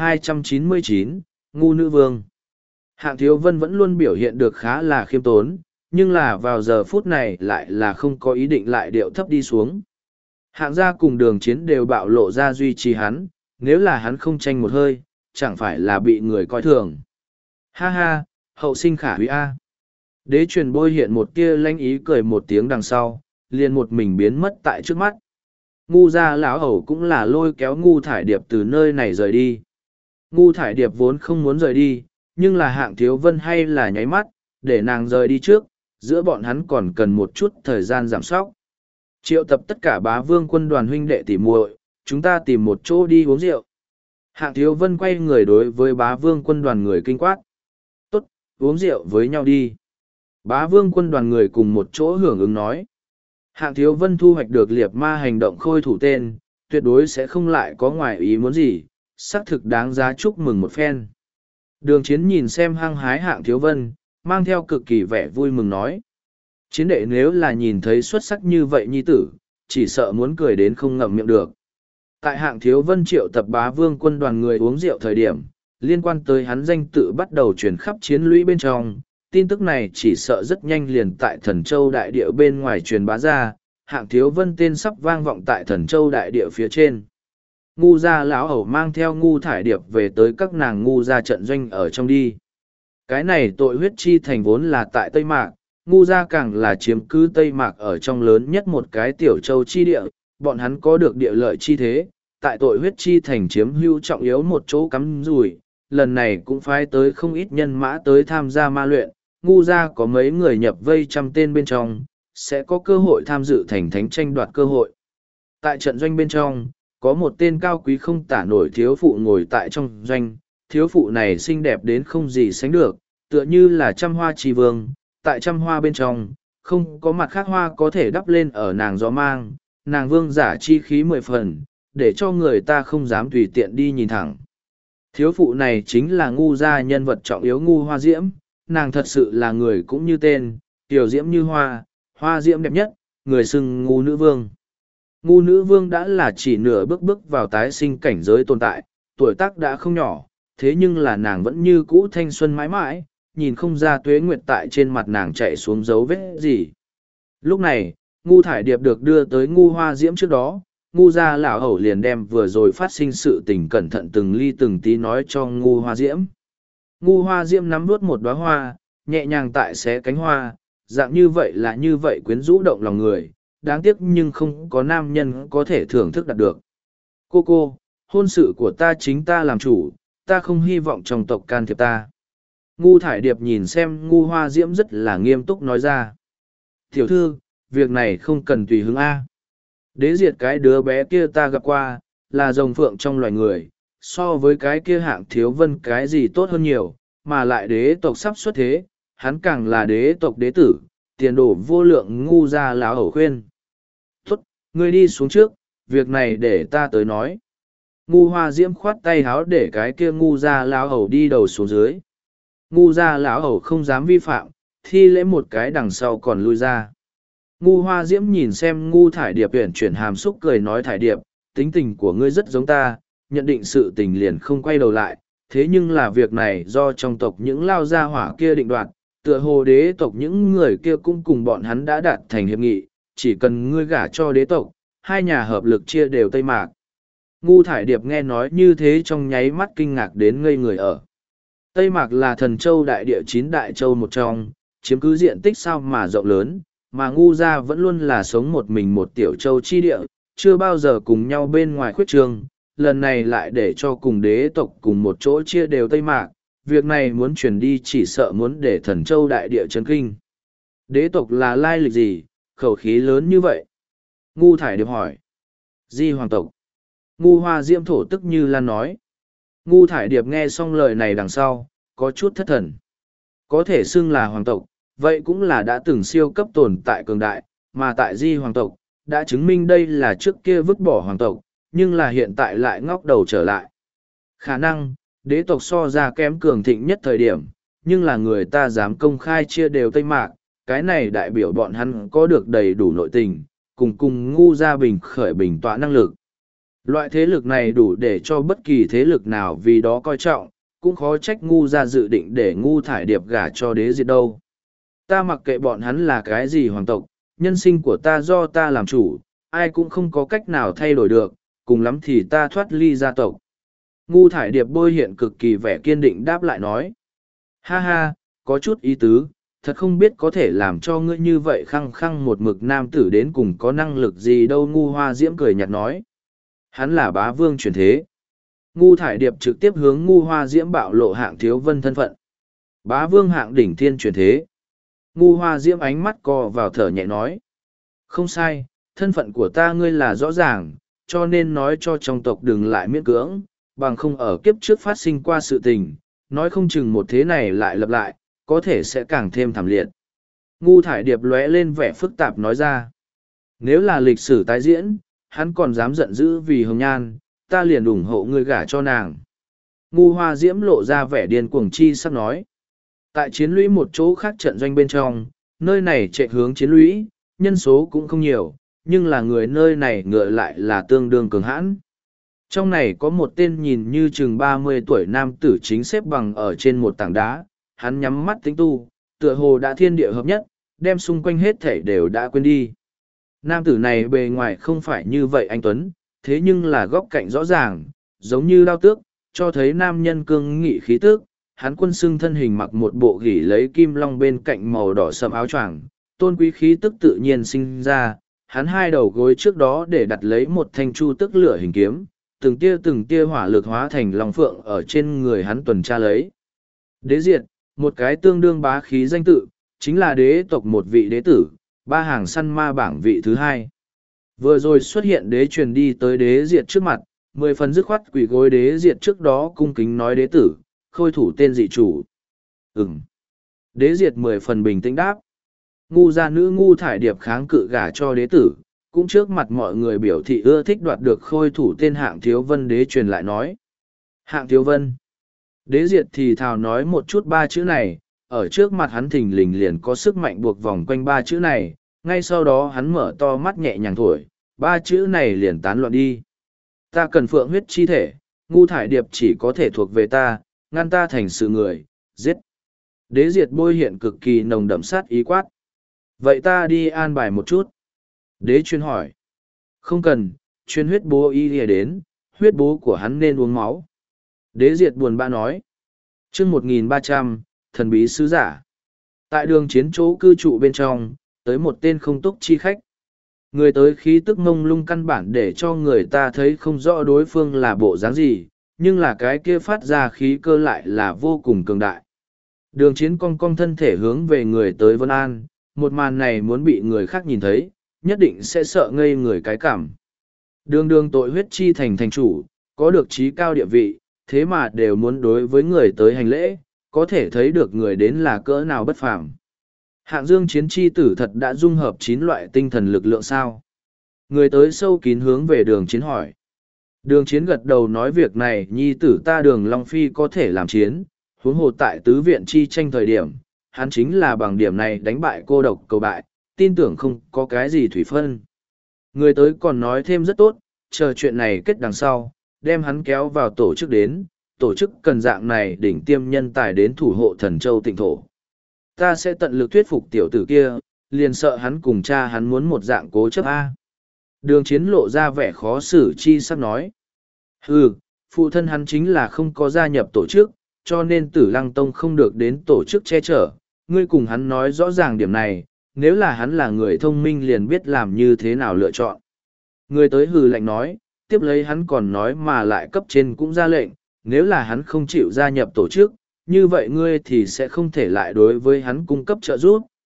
1299, Ngu Nữ Vương. Hạng Thiếu Vân vẫn luôn biểu hiện được khá là khiêm tốn, nhưng là vào giờ phút này lại là không có ý định lại điệu thấp đi xuống. Hạng gia cùng đường chiến đều bạo lộ ra duy trì hắn, nếu là hắn không tranh một hơi, chẳng phải là bị người coi thường. Ha ha, hậu sinh khả hủy A. Đế truyền bôi hiện một tia lanh ý cười một tiếng đằng sau, liền một mình biến mất tại trước mắt. Ngu gia lão hầu cũng là lôi kéo Ngu Thải Điệp từ nơi này rời đi. Ngu Thải Điệp vốn không muốn rời đi, nhưng là Hạng Thiếu Vân hay là nháy mắt, để nàng rời đi trước, giữa bọn hắn còn cần một chút thời gian giảm sóc. Triệu tập tất cả bá vương quân đoàn huynh đệ tỉ muội, chúng ta tìm một chỗ đi uống rượu. Hạng Thiếu Vân quay người đối với bá vương quân đoàn người kinh quát. Tốt, uống rượu với nhau đi. Bá vương quân đoàn người cùng một chỗ hưởng ứng nói. Hạng Thiếu Vân thu hoạch được liệt ma hành động khôi thủ tên, tuyệt đối sẽ không lại có ngoài ý muốn gì, xác thực đáng giá chúc mừng một phen. Đường Chiến nhìn xem hăng hái Hạng Thiếu Vân, mang theo cực kỳ vẻ vui mừng nói. Chiến đệ nếu là nhìn thấy xuất sắc như vậy nhi tử, chỉ sợ muốn cười đến không ngậm miệng được. Tại Hạng Thiếu Vân triệu tập bá vương quân đoàn người uống rượu thời điểm, liên quan tới hắn danh tự bắt đầu truyền khắp chiến lũy bên trong. Tin tức này chỉ sợ rất nhanh liền tại Thần Châu Đại Địa bên ngoài truyền bá ra, Hạng Thiếu Vân tên sắp vang vọng tại Thần Châu Đại Địa phía trên. Ngu gia lão hầu mang theo Ngu Thải Điệp về tới các nàng Ngu gia trận doanh ở trong đi. Cái này tội huyết chi thành vốn là tại Tây Mạc, Ngu gia càng là chiếm cứ Tây Mạc ở trong lớn nhất một cái tiểu châu chi địa, bọn hắn có được địa lợi chi thế, tại tội huyết chi thành chiếm hữu trọng yếu một chỗ cắm rủi, lần này cũng phái tới không ít nhân mã tới tham gia ma luyện. Ngu gia có mấy người nhập vây 100 tên bên trong, sẽ có cơ hội tham dự thành thánh tranh đoạt cơ hội. Tại trận doanh bên trong, có một tên cao quý không tả nổi thiếu phụ ngồi tại trong doanh, thiếu phụ này xinh đẹp đến không gì sánh được, tựa như là trăm hoa trì vương, tại trăm hoa bên trong, không có mặt khác hoa có thể đắp lên ở nàng gió mang, nàng vương giả chi khí 10 phần, để cho người ta không dám tùy tiện đi nhìn thẳng. Thiếu phụ này chính là Ngu gia nhân vật trọng yếu Ngu Hoa Diễm. Nàng thật sự là người cũng như tên, tiểu diễm như hoa, hoa diễm đẹp nhất, người xưng Ngu Nữ Vương. Ngu Nữ Vương đã là chỉ nửa bước vào tái sinh cảnh giới tồn tại, tuổi tác đã không nhỏ, thế nhưng là nàng vẫn như cũ thanh xuân mãi mãi, nhìn không ra tuế nguyệt tại trên mặt nàng chạy xuống dấu vết gì. Lúc này, Ngu Thải Điệp được đưa tới Ngu Hoa Diễm trước đó, Ngu gia lão hầu liền đem vừa rồi phát sinh sự tình cẩn thận từng ly từng tí nói cho Ngu Hoa Diễm. Ngu Hoa Diễm nắm nuốt một đóa hoa, nhẹ nhàng tại xé cánh hoa, dạng như vậy là như vậy quyến rũ động lòng người, đáng tiếc nhưng không có nam nhân có thể thưởng thức đạt được. Cô, hôn sự của ta chính ta làm chủ, ta không hy vọng trong tộc can thiệp ta. Ngu Thải Điệp nhìn xem Ngu Hoa Diễm rất là nghiêm túc nói ra. Tiểu thư, việc này không cần tùy hứng A. Đế diệt cái đứa bé kia ta gặp qua, là rồng phượng trong loài người, so với cái kia Hạng Thiếu Vân cái gì tốt hơn nhiều, mà lại đế tộc sắp xuất thế, hắn càng là đế tộc đế tử, tiền đồ vô lượng. Ngu gia lão hầu khuyên. Tốt, ngươi đi xuống trước, việc này để ta tới nói. Ngu Hoa Diễm khoát tay háo để cái kia Ngu gia lão hầu đi đầu xuống dưới. Ngu gia lão hầu không dám vi phạm, thi lễ một cái đằng sau còn lui ra. Ngu Hoa Diễm nhìn xem Ngu Thải Điệp uyển chuyển hàm xúc cười nói, Thải Điệp, tính tình của ngươi rất giống ta, nhận định sự tình liền không quay đầu lại, thế nhưng là việc này do trong tộc những lao gia hỏa kia định đoạt, tựa hồ đế tộc những người kia cũng cùng bọn hắn đã đạt thành hiệp nghị, chỉ cần ngươi gả cho đế tộc, hai nhà hợp lực chia đều Tây Mạc. Ngu Thải Điệp nghe nói như thế trong nháy mắt kinh ngạc đến ngây người ở. Tây Mạc là Thần Châu đại địa 9 đại châu một trong, chiếm cứ diện tích sao mà rộng lớn, mà Ngu gia vẫn luôn là sống một mình một tiểu châu chi địa, chưa bao giờ cùng nhau bên ngoài khuyết trường, lần này lại để cho cùng đế tộc cùng một chỗ chia đều Tây Mạc, việc này muốn chuyển đi chỉ sợ muốn để Thần Châu đại địa chấn kinh. Đế tộc là lai lịch gì, khẩu khí lớn như vậy? Ngu Thải Điệp hỏi. Di hoàng tộc. Ngu Hoa Diễm thổ tức như lan nói. Ngu Thải Điệp nghe xong lời này đằng sau, có chút thất thần. Có thể xưng là hoàng tộc, vậy cũng là đã từng siêu cấp tồn tại cường đại, mà tại Di hoàng tộc, đã chứng minh đây là trước kia vứt bỏ hoàng tộc, nhưng là hiện tại lại ngóc đầu trở lại. Khả năng, đế tộc so ra kém cường thịnh nhất thời điểm, nhưng là người ta dám công khai chia đều Tây Mạc, cái này đại biểu bọn hắn có được đầy đủ nội tình, cùng ngu gia bình khởi bình tọa năng lực. Loại thế lực này đủ để cho bất kỳ thế lực nào vì đó coi trọng, cũng khó trách ngu gia dự định để ngu Thải Điệp gả cho đế diệt đâu. Ta mặc kệ bọn hắn là cái gì hoàng tộc, nhân sinh của ta do ta làm chủ, ai cũng không có cách nào thay đổi được, cùng lắm thì ta thoát ly gia tộc. Ngu Thải Điệp bôi hiện cực kỳ vẻ kiên định đáp lại nói. Ha ha, có chút ý tứ, thật không biết có thể làm cho ngươi như vậy khăng khăng một mực nam tử đến cùng có năng lực gì đâu. Ngu Hoa Diễm cười nhạt nói. Hắn là bá vương truyền thế. Ngu Thải Điệp trực tiếp hướng Ngu Hoa Diễm bạo lộ Hạng Thiếu Vân thân phận. Bá vương hạng đỉnh thiên truyền thế. Ngu Hoa Diễm ánh mắt co vào thở nhẹ nói. Không sai, thân phận của ta ngươi là rõ ràng, cho nên nói cho trong tộc đừng lại miễn cưỡng, bằng không ở kiếp trước phát sinh qua sự tình, nói không chừng một thế này lại lặp lại, có thể sẽ càng thêm thảm liệt. Ngu Thải Điệp lóe lên vẻ phức tạp nói ra. Nếu là lịch sử tái diễn, hắn còn dám giận dữ vì Hồng Nhan, ta liền ủng hộ ngươi gả cho nàng. Ngu Hoa Diễm lộ ra vẻ điên cuồng chi sắp nói. Tại chiến lũy một chỗ khác trận doanh bên trong, nơi này chạy hướng chiến lũy, nhân số cũng không nhiều, nhưng là người nơi này ngựa lại là tương đương cường hãn. Trong này có một tên nhìn như chừng 30 tuổi nam tử chính xếp bằng ở trên một tảng đá, hắn nhắm mắt tĩnh tu, tựa hồ đã thiên địa hợp nhất, đem xung quanh hết thảy đều đã quên đi. Nam tử này bề ngoài không phải như vậy anh Tuấn, thế nhưng là góc cạnh rõ ràng, giống như đao tước, cho thấy nam nhân cương nghị khí tước. Hắn quân xưng thân hình mặc một bộ gỉ lấy kim long bên cạnh màu đỏ sẫm áo choàng, tôn quý khí tức tự nhiên sinh ra. Hắn hai đầu gối trước đó để đặt lấy một thanh chu tức lửa hình kiếm, từng tia hỏa lực hóa thành long phượng ở trên người hắn tuần tra lấy. Đế diệt, một cái tương đương bá khí danh tự, chính là đế tộc một vị đế tử, ba hàng săn ma bảng vị thứ hai. Vừa rồi xuất hiện đế truyền đi tới đế diệt trước mặt, 10 phần dứt khoát quỷ gối đế diệt trước đó cung kính nói đế tử, khôi thủ tên dị chủ. Đế diệt 10 phần bình tĩnh đáp. Ngu gia nữ Ngu Thải Điệp kháng cự gả cho đế tử, cũng trước mặt mọi người biểu thị ưa thích đoạt được khôi thủ tên Hạng Thiếu Vân. Đế truyền lại nói. Hạng Thiếu Vân. Đế diệt thì thào nói một chút ba chữ này, ở trước mặt hắn thình lình liền có sức mạnh buộc vòng quanh ba chữ này, ngay sau đó hắn mở to mắt nhẹ nhàng thổi, ba chữ này liền tán loạn đi. Ta cần phượng huyết chi thể, Ngu Thải Điệp chỉ có thể thuộc về ta, ngăn ta thành sự người, giết. Đế diệt bôi hiện cực kỳ nồng đậm sát ý quát. Vậy ta đi an bài một chút. Đế chuyên hỏi. Không cần, chuyên huyết bố y lìa đến, huyết bố của hắn nên uống máu. Đế diệt buồn bã nói. chương 1300, thần bí sứ giả. Tại đường chiến chỗ cư trụ bên trong, tới một tên không túc chi khách. Người tới khí tức mông lung căn bản để cho người ta thấy không rõ đối phương là bộ dáng gì, nhưng là cái kia phát ra khí cơ lại là vô cùng cường đại. Đường chiến cong cong thân thể hướng về người tới Vân An, một màn này muốn bị người khác nhìn thấy, nhất định sẽ sợ ngây người cái cảm. Đường tội huyết chi thành thành chủ, có được trí cao địa vị, thế mà đều muốn đối với người tới hành lễ, có thể thấy được người đến là cỡ nào bất phàm. Hạng Dương chiến chi tử thật đã dung hợp 9 loại tinh thần lực lượng sao? Người tới sâu kín hướng về đường chiến hỏi. Đường chiến gật đầu nói việc này nhi tử ta Đường Long Phi có thể làm chiến, huống hồ tại tứ viện chi tranh thời điểm, hắn chính là bằng điểm này đánh bại cô độc cầu bại, tin tưởng không có cái gì thủy phân. Người tới còn nói thêm rất tốt, chờ chuyện này kết đằng sau, đem hắn kéo vào tổ chức đến, tổ chức cần dạng này đỉnh tiêm nhân tài đến thủ hộ Thần Châu Tịnh Thổ. Ta sẽ tận lực thuyết phục tiểu tử kia, liền sợ hắn cùng cha hắn muốn một dạng cố chấp A. Đường chiến lộ ra vẻ khó xử chi sắp nói. Phụ thân hắn chính là không có gia nhập tổ chức, cho nên Tử Lăng Tông không được đến tổ chức che chở. Ngươi cùng hắn nói rõ ràng điểm này, nếu là hắn là người thông minh liền biết làm như thế nào lựa chọn. Người tới hừ lạnh nói, tiếp lấy hắn còn nói mà lại cấp trên cũng ra lệnh, nếu là hắn không chịu gia nhập tổ chức, như vậy ngươi thì sẽ không thể lại đối với hắn cung cấp trợ giúp,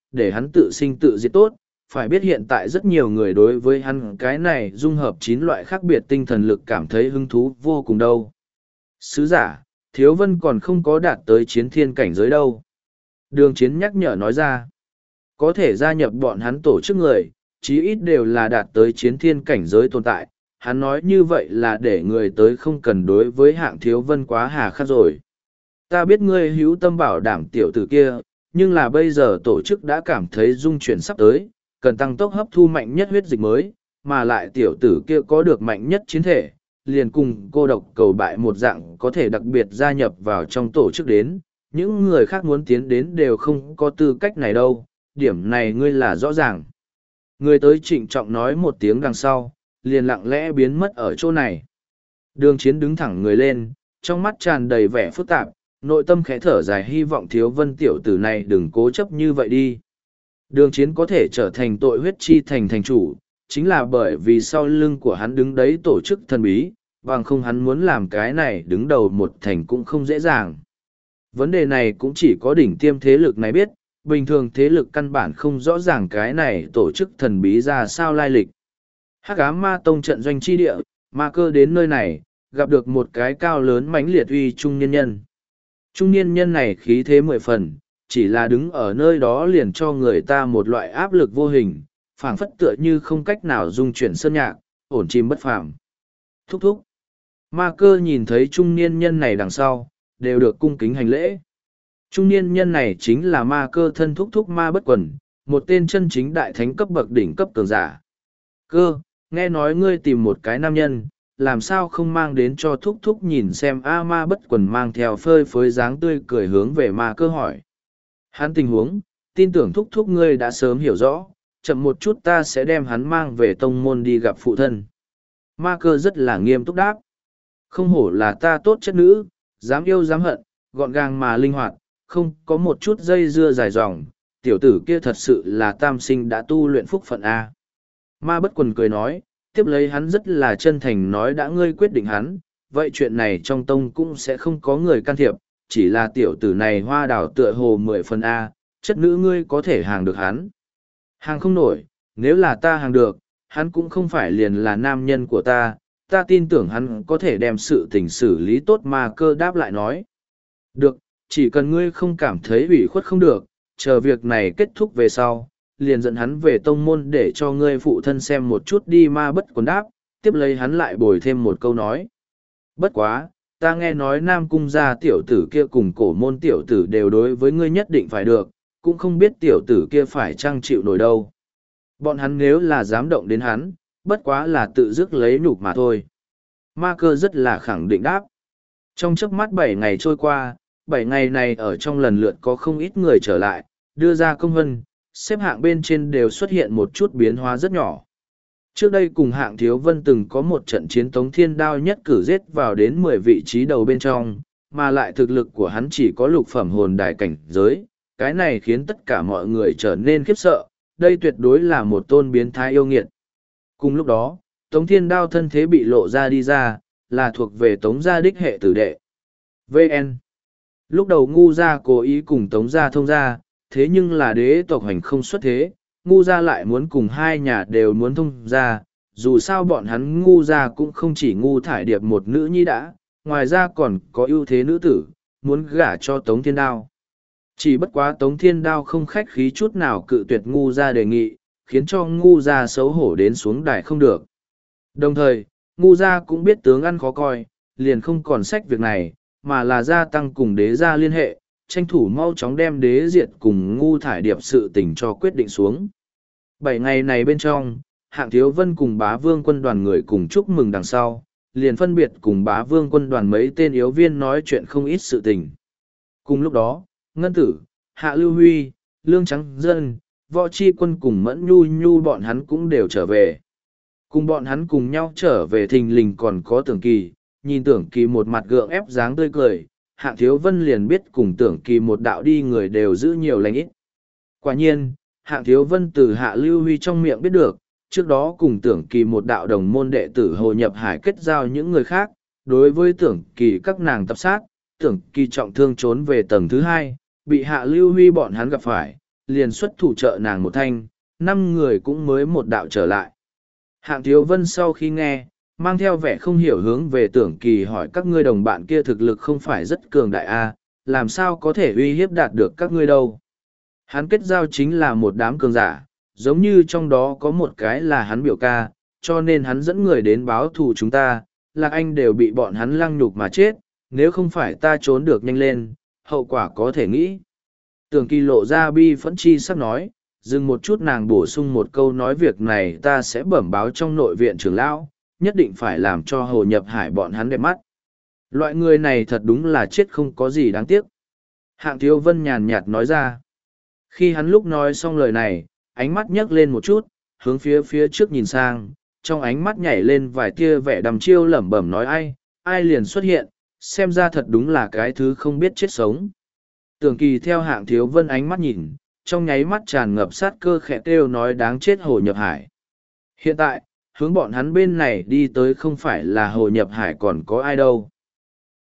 để hắn tự sinh tự diệt tốt. Phải biết hiện tại rất nhiều người đối với hắn cái này dung hợp 9 loại khác biệt tinh thần lực cảm thấy hứng thú vô cùng đâu. Sứ giả, Thiếu Vân còn không có đạt tới chiến thiên cảnh giới đâu. Đường Chiến nhắc nhở nói ra, có thể gia nhập bọn hắn tổ chức người, chí ít đều là đạt tới chiến thiên cảnh giới tồn tại. Hắn nói như vậy là để người tới không cần đối với Hạng Thiếu Vân quá hà khắc rồi. Ta biết ngươi hữu tâm bảo đảm tiểu tử kia, nhưng là bây giờ tổ chức đã cảm thấy dung chuyển sắp tới, cần tăng tốc hấp thu mạnh nhất huyết dịch mới, mà lại tiểu tử kia có được mạnh nhất chiến thể, liền cùng cô độc cầu bại một dạng có thể đặc biệt gia nhập vào trong tổ chức đến. Những người khác muốn tiến đến đều không có tư cách này đâu, điểm này ngươi là rõ ràng. Người tới trịnh trọng nói một tiếng đằng sau, liền lặng lẽ biến mất ở chỗ này. Đường Chiến đứng thẳng người lên, trong mắt tràn đầy vẻ phức tạp, nội tâm khẽ thở dài hy vọng Thiếu Vân tiểu tử này đừng cố chấp như vậy đi. Đường Chiến có thể trở thành tội huyết chi thành thành chủ, chính là bởi vì sau lưng của hắn đứng đấy tổ chức thần bí, bằng không hắn muốn làm cái này đứng đầu một thành cũng không dễ dàng. Vấn đề này cũng chỉ có đỉnh tiêm thế lực này biết, bình thường thế lực căn bản không rõ ràng cái này tổ chức thần bí ra sao lai lịch. Hắc ám ma tông trận doanh chi địa, ma cơ đến nơi này, gặp được một cái cao lớn mãnh liệt uy trung niên nhân. Trung niên nhân này khí thế 10 phần, chỉ là đứng ở nơi đó liền cho người ta một loại áp lực vô hình, phảng phất tựa như không cách nào dung chuyển sơn nhạc, ổn chìm bất phàm. Thúc thúc. Ma cơ nhìn thấy trung niên nhân này đằng sau, đều được cung kính hành lễ. Trung niên nhân này chính là ma cơ thân thúc thúc Ma Bất Quần, một tên chân chính đại thánh cấp bậc đỉnh cấp cường giả. Cơ, nghe nói ngươi tìm một cái nam nhân, làm sao không mang đến cho thúc thúc nhìn xem A Ma Bất Quần mang theo phơi phới dáng tươi cười hướng về ma cơ hỏi. Hắn tình huống, tin tưởng thúc thúc ngươi đã sớm hiểu rõ, chậm một chút ta sẽ đem hắn mang về tông môn đi gặp phụ thân. Ma cơ rất là nghiêm túc đáp. Không hổ là ta tốt chất nữ, dám yêu dám hận, gọn gàng mà linh hoạt, không có một chút dây dưa dài dòng, tiểu tử kia thật sự là tam sinh đã tu luyện phúc phận A. Ma Bất Quần cười nói, tiếp lấy hắn rất là chân thành nói đã ngươi quyết định hắn, vậy chuyện này trong tông cũng sẽ không có người can thiệp, chỉ là tiểu tử này hoa đảo tựa hồ 10 phần A, chất nữ ngươi có thể hàng được hắn. Hàng không nổi, nếu là ta hàng được, hắn cũng không phải liền là nam nhân của ta, ta tin tưởng hắn có thể đem sự tình xử lý tốt. Ma cơ đáp lại nói. Được, chỉ cần ngươi không cảm thấy ủy khuất không được, chờ việc này kết thúc về sau, liền dẫn hắn về tông môn để cho ngươi phụ thân xem một chút đi. Ma Bất Quần đáp, tiếp lấy hắn lại bồi thêm một câu nói. Bất quá, ta nghe nói Nam Cung gia tiểu tử kia cùng cổ môn tiểu tử đều đối với ngươi nhất định phải được, cũng không biết tiểu tử kia phải chăng chịu nổi đâu. Bọn hắn nếu là dám động đến hắn, bất quá là tự dứt lấy nhục mà thôi. Ma cơ rất là khẳng định đáp. Trong chớp mắt 7 ngày trôi qua, 7 ngày này ở trong lần lượt có không ít người trở lại, đưa ra công hân, xếp hạng bên trên đều xuất hiện một chút biến hóa rất nhỏ. Trước đây cùng Hạng Thiếu Vân từng có một trận chiến Tống Thiên Đao nhất cử giết vào đến 10 vị trí đầu bên trong, mà lại thực lực của hắn chỉ có lục phẩm hồn đại cảnh giới, cái này khiến tất cả mọi người trở nên khiếp sợ, đây tuyệt đối là một tôn biến thái yêu nghiệt. Cùng lúc đó, Tống Thiên Đao thân thế bị lộ ra đi ra, là thuộc về Tống gia đích hệ tử đệ. VN. Lúc đầu Ngu gia cố ý cùng Tống gia thông gia, thế nhưng là đế tộc hành không xuất thế, Ngu gia lại muốn cùng hai nhà đều muốn thông gia, dù sao bọn hắn Ngu gia cũng không chỉ Ngu Thải Điệp một nữ nhi đã, ngoài ra còn có ưu thế nữ tử, muốn gả cho Tống Thiên Đao. Chỉ bất quá Tống Thiên Đao không khách khí chút nào cự tuyệt Ngu gia đề nghị, khiến cho Ngu gia xấu hổ đến xuống đài không được. Đồng thời, Ngu gia cũng biết tướng ăn khó coi, liền không còn sách việc này, mà là gia tăng cùng đế gia liên hệ, tranh thủ mau chóng đem đế diệt cùng Ngu Thải Điệp sự tình cho quyết định xuống. 7 ngày này bên trong, Hạng Thiếu Vân cùng Bá Vương quân đoàn người cùng chúc mừng đằng sau, liền phân biệt cùng Bá Vương quân đoàn mấy tên yếu viên nói chuyện không ít sự tình. Cùng lúc đó, Ngân Tử, Hạ Lưu Huy, Lương Trắng Dân, Võ Chi Quân cùng Mẫn Nhu Nhu bọn hắn cũng đều trở về. Cùng bọn hắn cùng nhau trở về thình lình còn có Tưởng Kỳ, nhìn Tưởng Kỳ một mặt gượng ép dáng tươi cười, Hạng Thiếu Vân liền biết cùng Tưởng Kỳ một đạo đi người đều giữ nhiều lành ít. Quả nhiên, Hạng Thiếu Vân từ Hạ Lưu Huy trong miệng biết được, trước đó cùng Tưởng Kỳ một đạo đồng môn đệ tử hồ nhập hải kết giao những người khác, đối với Tưởng Kỳ các nàng tập sát, Tưởng Kỳ trọng thương trốn về tầng thứ 2, bị Hạ Lưu Huy bọn hắn gặp phải, liền xuất thủ trợ nàng một thanh, 5 người cũng mới một đạo trở lại. Hạng Thiếu Vân sau khi nghe, mang theo vẻ không hiểu hướng về Tưởng Kỳ hỏi các ngươi đồng bạn kia thực lực không phải rất cường đại a, làm sao có thể uy hiếp đạt được các ngươi đâu. Hắn kết giao chính là một đám cường giả, giống như trong đó có một cái là hắn biểu ca, cho nên hắn dẫn người đến báo thù chúng ta, Lạc Anh đều bị bọn hắn lăng nhục mà chết, nếu không phải ta trốn được nhanh lên, hậu quả có thể nghĩ. Tưởng Kỳ lộ ra bi phẫn chi sắp nói, dừng một chút nàng bổ sung một câu nói việc này ta sẽ bẩm báo trong nội viện trưởng lão, nhất định phải làm cho Hồ Nhập Hải bọn hắn đẹp mắt. Loại người này thật đúng là chết không có gì đáng tiếc. Hạng Thiếu Vân nhàn nhạt nói ra. Khi hắn lúc nói xong lời này, ánh mắt nhấc lên một chút, hướng phía trước nhìn sang, trong ánh mắt nhảy lên vài tia vẻ đăm chiêu lẩm bẩm nói ai liền xuất hiện, xem ra thật đúng là cái thứ không biết chết sống. Tưởng Kỳ theo Hạng Thiếu Vân ánh mắt nhìn, trong nháy mắt tràn ngập sát cơ khẽ kêu nói đáng chết Hồ Nhập Hải. Hiện tại, hướng bọn hắn bên này đi tới không phải là Hồ Nhập Hải còn có ai đâu.